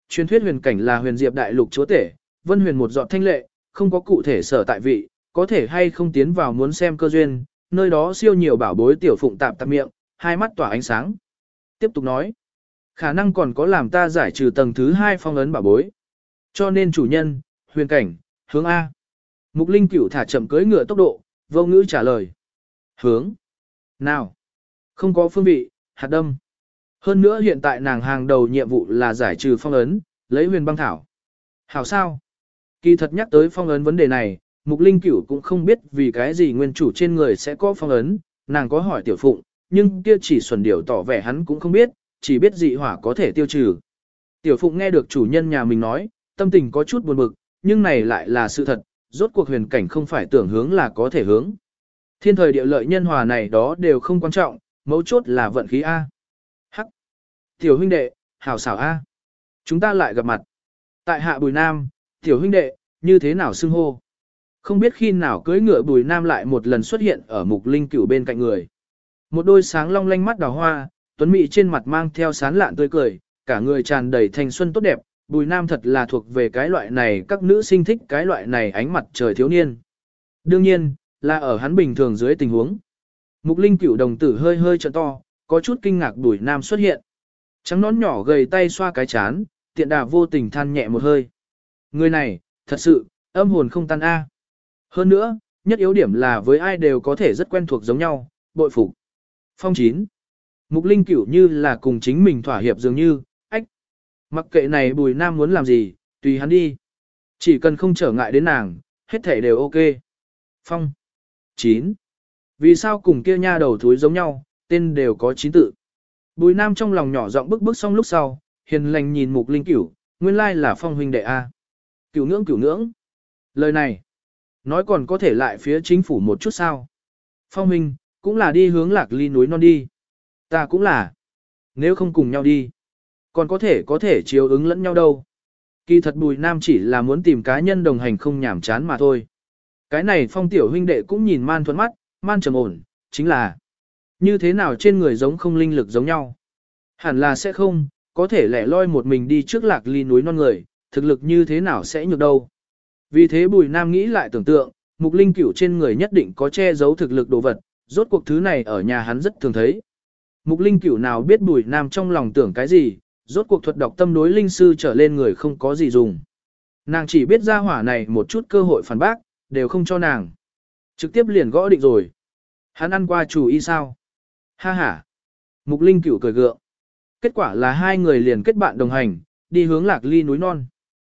Truyền thuyết huyền cảnh là huyền diệp đại lục chúa tể, vân huyền một giọt thanh lệ, không có cụ thể sở tại vị, có thể hay không tiến vào muốn xem cơ duyên, nơi đó siêu nhiều bảo bối tiểu phụng tạm tạm miệng, hai mắt tỏa ánh sáng. Tiếp tục nói, khả năng còn có làm ta giải trừ tầng thứ hai phong ấn bảo bối. Cho nên chủ nhân, huyền cảnh, hướng A. Mục Linh Cửu thả chậm cưỡi ngựa tốc độ, vô ngữ trả lời. Hướng. Nào. Không có phương vị, hạt đâm. Hơn nữa hiện tại nàng hàng đầu nhiệm vụ là giải trừ phong ấn, lấy huyền băng thảo. Hảo sao? Kỳ thật nhắc tới phong ấn vấn đề này, Mục Linh Cửu cũng không biết vì cái gì nguyên chủ trên người sẽ có phong ấn, nàng có hỏi tiểu phụng, nhưng kia chỉ xuẩn điểu tỏ vẻ hắn cũng không biết, chỉ biết dị hỏa có thể tiêu trừ. Tiểu phụng nghe được chủ nhân nhà mình nói, tâm tình có chút buồn bực, nhưng này lại là sự thật, rốt cuộc huyền cảnh không phải tưởng hướng là có thể hướng. Thiên thời địa lợi nhân hòa này đó đều không quan trọng, mấu chốt là vận khí A. Hắc. Tiểu huynh đệ, hảo xảo A. Chúng ta lại gặp mặt. Tại hạ Bùi Nam, tiểu huynh đệ, như thế nào xưng hô? Không biết khi nào cưỡi ngựa Bùi Nam lại một lần xuất hiện ở Mục Linh Cửu bên cạnh người. Một đôi sáng long lanh mắt đào hoa, tuấn mỹ trên mặt mang theo sán lạn tươi cười, cả người tràn đầy thanh xuân tốt đẹp. Bùi Nam thật là thuộc về cái loại này các nữ sinh thích cái loại này ánh mặt trời thiếu niên. Đương nhiên, là ở hắn bình thường dưới tình huống. Mục Linh Cửu đồng tử hơi hơi trợn to, có chút kinh ngạc Bùi Nam xuất hiện. Trắng nón nhỏ gầy tay xoa cái chán, tiện đà vô tình than nhẹ một hơi. Người này, thật sự, âm hồn không tan a. Hơn nữa, nhất yếu điểm là với ai đều có thể rất quen thuộc giống nhau, bội phục. Phong chín. Mục Linh Cửu như là cùng chính mình thỏa hiệp dường như, ách. Mặc kệ này Bùi Nam muốn làm gì, tùy hắn đi. Chỉ cần không trở ngại đến nàng, hết thể đều ok. Phong. chín. Vì sao cùng kia nha đầu thúi giống nhau, tên đều có chín tự. Bùi Nam trong lòng nhỏ giọng bức bức xong lúc sau, hiền lành nhìn Mục Linh Cửu, nguyên lai là Phong huynh đệ A. Cửu ngưỡng cửu ngưỡng. Lời này, nói còn có thể lại phía chính phủ một chút sao. Phong huynh, cũng là đi hướng Lạc Ly núi non đi. Ta cũng là. Nếu không cùng nhau đi, còn có thể có thể chiếu ứng lẫn nhau đâu. Kỳ thật Bùi Nam chỉ là muốn tìm cá nhân đồng hành không nhảm chán mà thôi. Cái này Phong tiểu huynh đệ cũng nhìn man thuận mắt, man trầm ổn, chính là như thế nào trên người giống không linh lực giống nhau. Hẳn là sẽ không, có thể lẻ loi một mình đi trước Lạc Ly núi non người, thực lực như thế nào sẽ nhược đâu. Vì thế Bùi Nam nghĩ lại tưởng tượng, Mục Linh Cửu trên người nhất định có che giấu thực lực đồ vật, rốt cuộc thứ này ở nhà hắn rất thường thấy. Mục Linh Cửu nào biết Bùi Nam trong lòng tưởng cái gì, rốt cuộc thuật đọc tâm đối linh sư trở lên người không có gì dùng. Nàng chỉ biết ra hỏa này một chút cơ hội phản bác, đều không cho nàng. Trực tiếp liền gõ định rồi. Hắn ăn qua chủ y sao? Ha ha. Mục Linh Cửu cười gượng. Kết quả là hai người liền kết bạn đồng hành, đi hướng Lạc Ly núi non.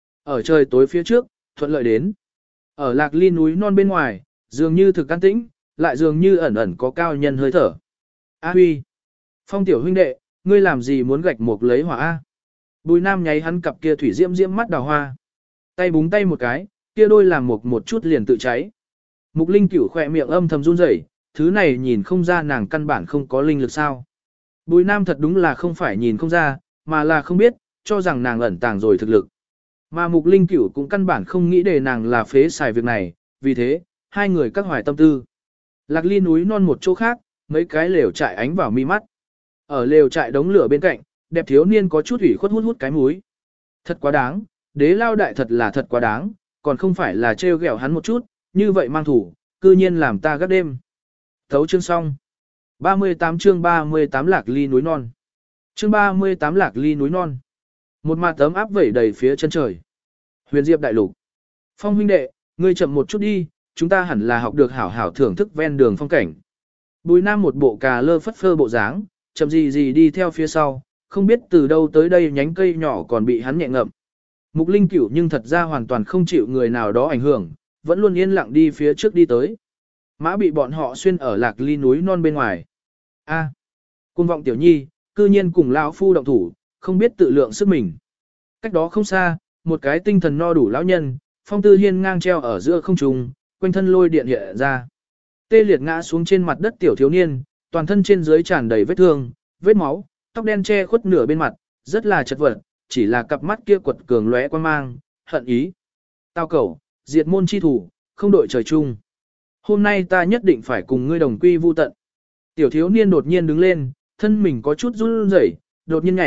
Ở trời tối phía trước, thuận lợi đến. Ở Lạc Ly núi non bên ngoài, dường như thực an tĩnh, lại dường như ẩn ẩn có cao nhân hơi thở. A Huy. Phong tiểu huynh đệ, ngươi làm gì muốn gạch một lấy hỏa A? Bùi Nam nháy hắn cặp kia thủy diễm diễm mắt đào hoa. Tay búng tay một cái, kia đôi làm một một chút liền tự cháy. Mục Linh Cửu khỏe miệng âm thầm run rẩy, thứ này nhìn không ra nàng căn bản không có linh lực sao. Bùi Nam thật đúng là không phải nhìn không ra, mà là không biết, cho rằng nàng ẩn tàng rồi thực lực. Mà Mục Linh Cửu cũng căn bản không nghĩ để nàng là phế xài việc này, vì thế, hai người các hoài tâm tư. Lạc Ly núi non một chỗ khác, mấy cái lều trại ánh vào mi mắt. Ở lều trại đống lửa bên cạnh, đẹp thiếu niên có chút ủy khuất hút hút cái múi. Thật quá đáng, đế lao đại thật là thật quá đáng, còn không phải là trêu ghẹo hắn một chút, như vậy mang thủ, cư nhiên làm ta gác đêm. Thấu chương xong. ba mươi tám chương ba mươi tám Lạc Ly núi non. Chương ba mươi tám Lạc Ly núi non. Một mặt tấm áp vẩy đầy phía chân trời. Huyền Diệp đại lục. Phong huynh đệ, ngươi chậm một chút đi, chúng ta hẳn là học được hảo hảo thưởng thức ven đường phong cảnh. Bùi Nam một bộ cà lơ phất phơ bộ dáng, chậm gì gì đi theo phía sau, không biết từ đâu tới đây nhánh cây nhỏ còn bị hắn nhẹ ngậm. Mục Linh Cửu nhưng thật ra hoàn toàn không chịu người nào đó ảnh hưởng, vẫn luôn yên lặng đi phía trước đi tới. Mã bị bọn họ xuyên ở Lạc Ly núi non bên ngoài. A, à, cung vọng tiểu nhi, cư nhiên cùng lão phu động thủ, không biết tự lượng sức mình. Cách đó không xa, một cái tinh thần no đủ lão nhân, phong tư hiên ngang treo ở giữa không trung, quanh thân lôi điện hiện ra. Tê liệt ngã xuống trên mặt đất tiểu thiếu niên, toàn thân trên dưới tràn đầy vết thương, vết máu, tóc đen che khuất nửa bên mặt, rất là chật vật, chỉ là cặp mắt kia quật cường lóe quan mang, hận ý. Tao cẩu, diệt môn chi thủ, không đội trời chung. Hôm nay ta nhất định phải cùng ngươi đồng quy vu tận. Tiểu thiếu niên đột nhiên đứng lên, thân mình có chút run rẩy, đột nhiên nhảy,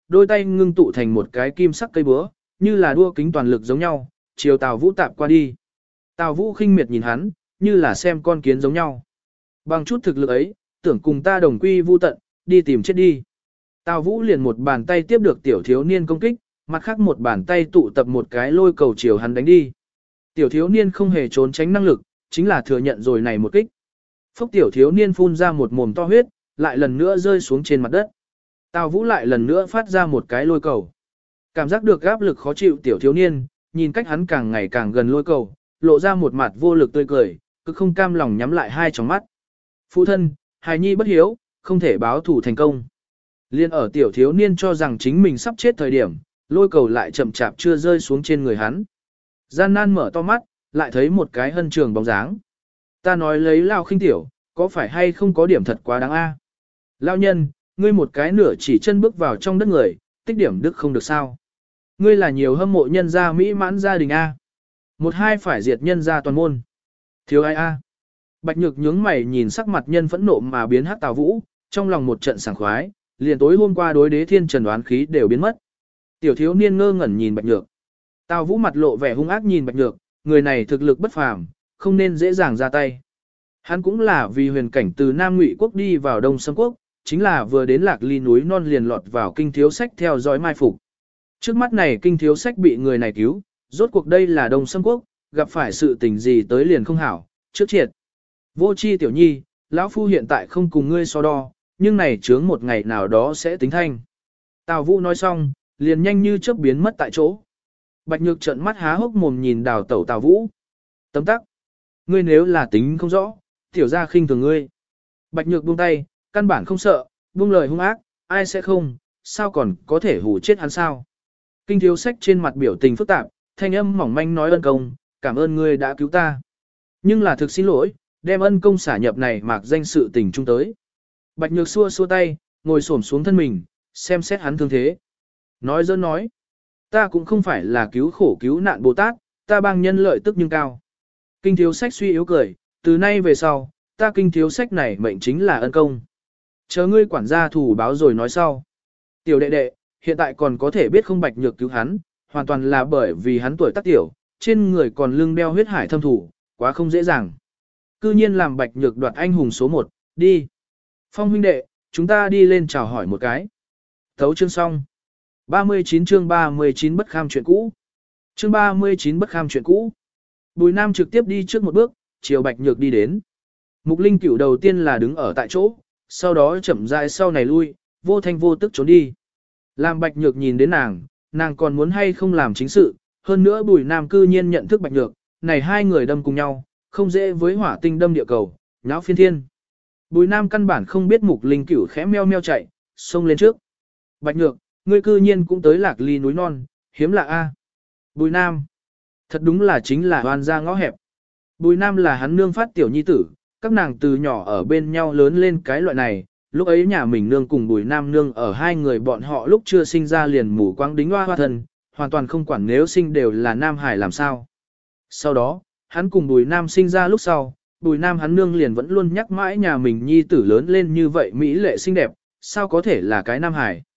đôi tay ngưng tụ thành một cái kim sắc cây búa, như là đua kính toàn lực giống nhau, chiều Tào Vũ tạp qua đi. Tào Vũ khinh miệt nhìn hắn, như là xem con kiến giống nhau. Bằng chút thực lực ấy, tưởng cùng ta đồng quy vu tận, đi tìm chết đi. Tào Vũ liền một bàn tay tiếp được tiểu thiếu niên công kích, mặt khác một bàn tay tụ tập một cái lôi cầu chiều hắn đánh đi. Tiểu thiếu niên không hề trốn tránh năng lực, chính là thừa nhận rồi này một kích. Phúc tiểu thiếu niên phun ra một mồm to huyết, lại lần nữa rơi xuống trên mặt đất. Tào Vũ lại lần nữa phát ra một cái lôi cầu. Cảm giác được áp lực khó chịu tiểu thiếu niên, nhìn cách hắn càng ngày càng gần lôi cầu, lộ ra một mặt vô lực tươi cười, cứ không cam lòng nhắm lại hai tròng mắt. Phụ thân, hài nhi bất hiếu, không thể báo thủ thành công. Liên ở tiểu thiếu niên cho rằng chính mình sắp chết thời điểm, lôi cầu lại chậm chạp chưa rơi xuống trên người hắn. Gian nan mở to mắt, lại thấy một cái hân trường bóng dáng. Ta nói lấy lao khinh tiểu, có phải hay không có điểm thật quá đáng a? Lao nhân, ngươi một cái nửa chỉ chân bước vào trong đất người, tích điểm đức không được sao. Ngươi là nhiều hâm mộ nhân gia mỹ mãn gia đình a. Một hai phải diệt nhân gia toàn môn. Thiếu ai a? Bạch Nhược nhướng mày nhìn sắc mặt nhân phẫn nộ mà biến hắc Tào Vũ, trong lòng một trận sảng khoái, liền tối hôm qua đối đế thiên trần đoán khí đều biến mất. Tiểu thiếu niên ngơ ngẩn nhìn Bạch Nhược. Tào Vũ mặt lộ vẻ hung ác nhìn Bạch Nhược, người này thực lực bất phàm, không nên dễ dàng ra tay. Hắn cũng là vì huyền cảnh từ Nam Ngụy quốc đi vào Đông Sâm quốc, chính là vừa đến Lạc Ly núi non liền lọt vào kinh thiếu sách theo dõi mai phục. Trước mắt này kinh thiếu sách bị người này cứu, rốt cuộc đây là Đông Sâm quốc, gặp phải sự tình gì tới liền không hảo, trước triệt. Vô chi tiểu nhi, lão phu hiện tại không cùng ngươi so đo, nhưng này chướng một ngày nào đó sẽ tính thanh. Tào Vũ nói xong, liền nhanh như chớp biến mất tại chỗ. Bạch Nhược trợn mắt há hốc mồm nhìn đào tẩu Tào Vũ. Tấm tắc. Ngươi nếu là tính không rõ, tiểu ra khinh thường ngươi. Bạch Nhược buông tay, căn bản không sợ, buông lời hung ác, ai sẽ không, sao còn có thể hù chết hắn sao. Kinh thiếu sách trên mặt biểu tình phức tạp, thanh âm mỏng manh nói ân công, cảm ơn ngươi đã cứu ta. Nhưng là thực xin lỗi, đem ân công xả nhập này mạc danh sự tình chung tới. Bạch Nhược xua xua tay, ngồi xổm xuống thân mình, xem xét hắn thương thế. Nói dơ nói, ta cũng không phải là cứu khổ cứu nạn Bồ Tát, ta bang nhân lợi tức nhưng cao. Kinh thiếu sách suy yếu cười, từ nay về sau, ta kinh thiếu sách này mệnh chính là ân công. Chờ ngươi quản gia thủ báo rồi nói sau. Tiểu đệ đệ, hiện tại còn có thể biết không Bạch Nhược cứu hắn, hoàn toàn là bởi vì hắn tuổi tác tiểu, trên người còn lưng đeo huyết hải thâm thủ, quá không dễ dàng. Cư nhiên làm Bạch Nhược đoạt anh hùng số một, đi. Phong huynh đệ, chúng ta đi lên chào hỏi một cái. Thấu chương xong. ba mươi chín chương ba mươi chín bất kham chuyện cũ. Chương ba mươi chín bất kham chuyện cũ. Bùi Nam trực tiếp đi trước một bước, chiều Bạch Nhược đi đến. Mục Linh Cửu đầu tiên là đứng ở tại chỗ, sau đó chậm rãi sau này lui, vô thanh vô tức trốn đi. Làm Bạch Nhược nhìn đến nàng, nàng còn muốn hay không làm chính sự, hơn nữa Bùi Nam cư nhiên nhận thức Bạch Nhược, này hai người đâm cùng nhau, không dễ với hỏa tinh đâm địa cầu, nháo phiên thiên. Bùi Nam căn bản không biết Mục Linh Cửu khẽ meo meo chạy, xông lên trước. Bạch Nhược, ngươi cư nhiên cũng tới Lạc Ly núi non, hiếm lạ a. Bùi Nam, thật đúng là chính là oan gia ngõ hẹp. Bùi Nam là hắn nương phát tiểu nhi tử, các nàng từ nhỏ ở bên nhau lớn lên cái loại này, lúc ấy nhà mình nương cùng Bùi Nam nương ở hai người bọn họ lúc chưa sinh ra liền mù quáng đính hoa hoa thân, hoàn toàn không quản nếu sinh đều là Nam Hải làm sao. Sau đó, hắn cùng Bùi Nam sinh ra lúc sau, Bùi Nam hắn nương liền vẫn luôn nhắc mãi nhà mình nhi tử lớn lên như vậy mỹ lệ xinh đẹp, sao có thể là cái Nam Hải.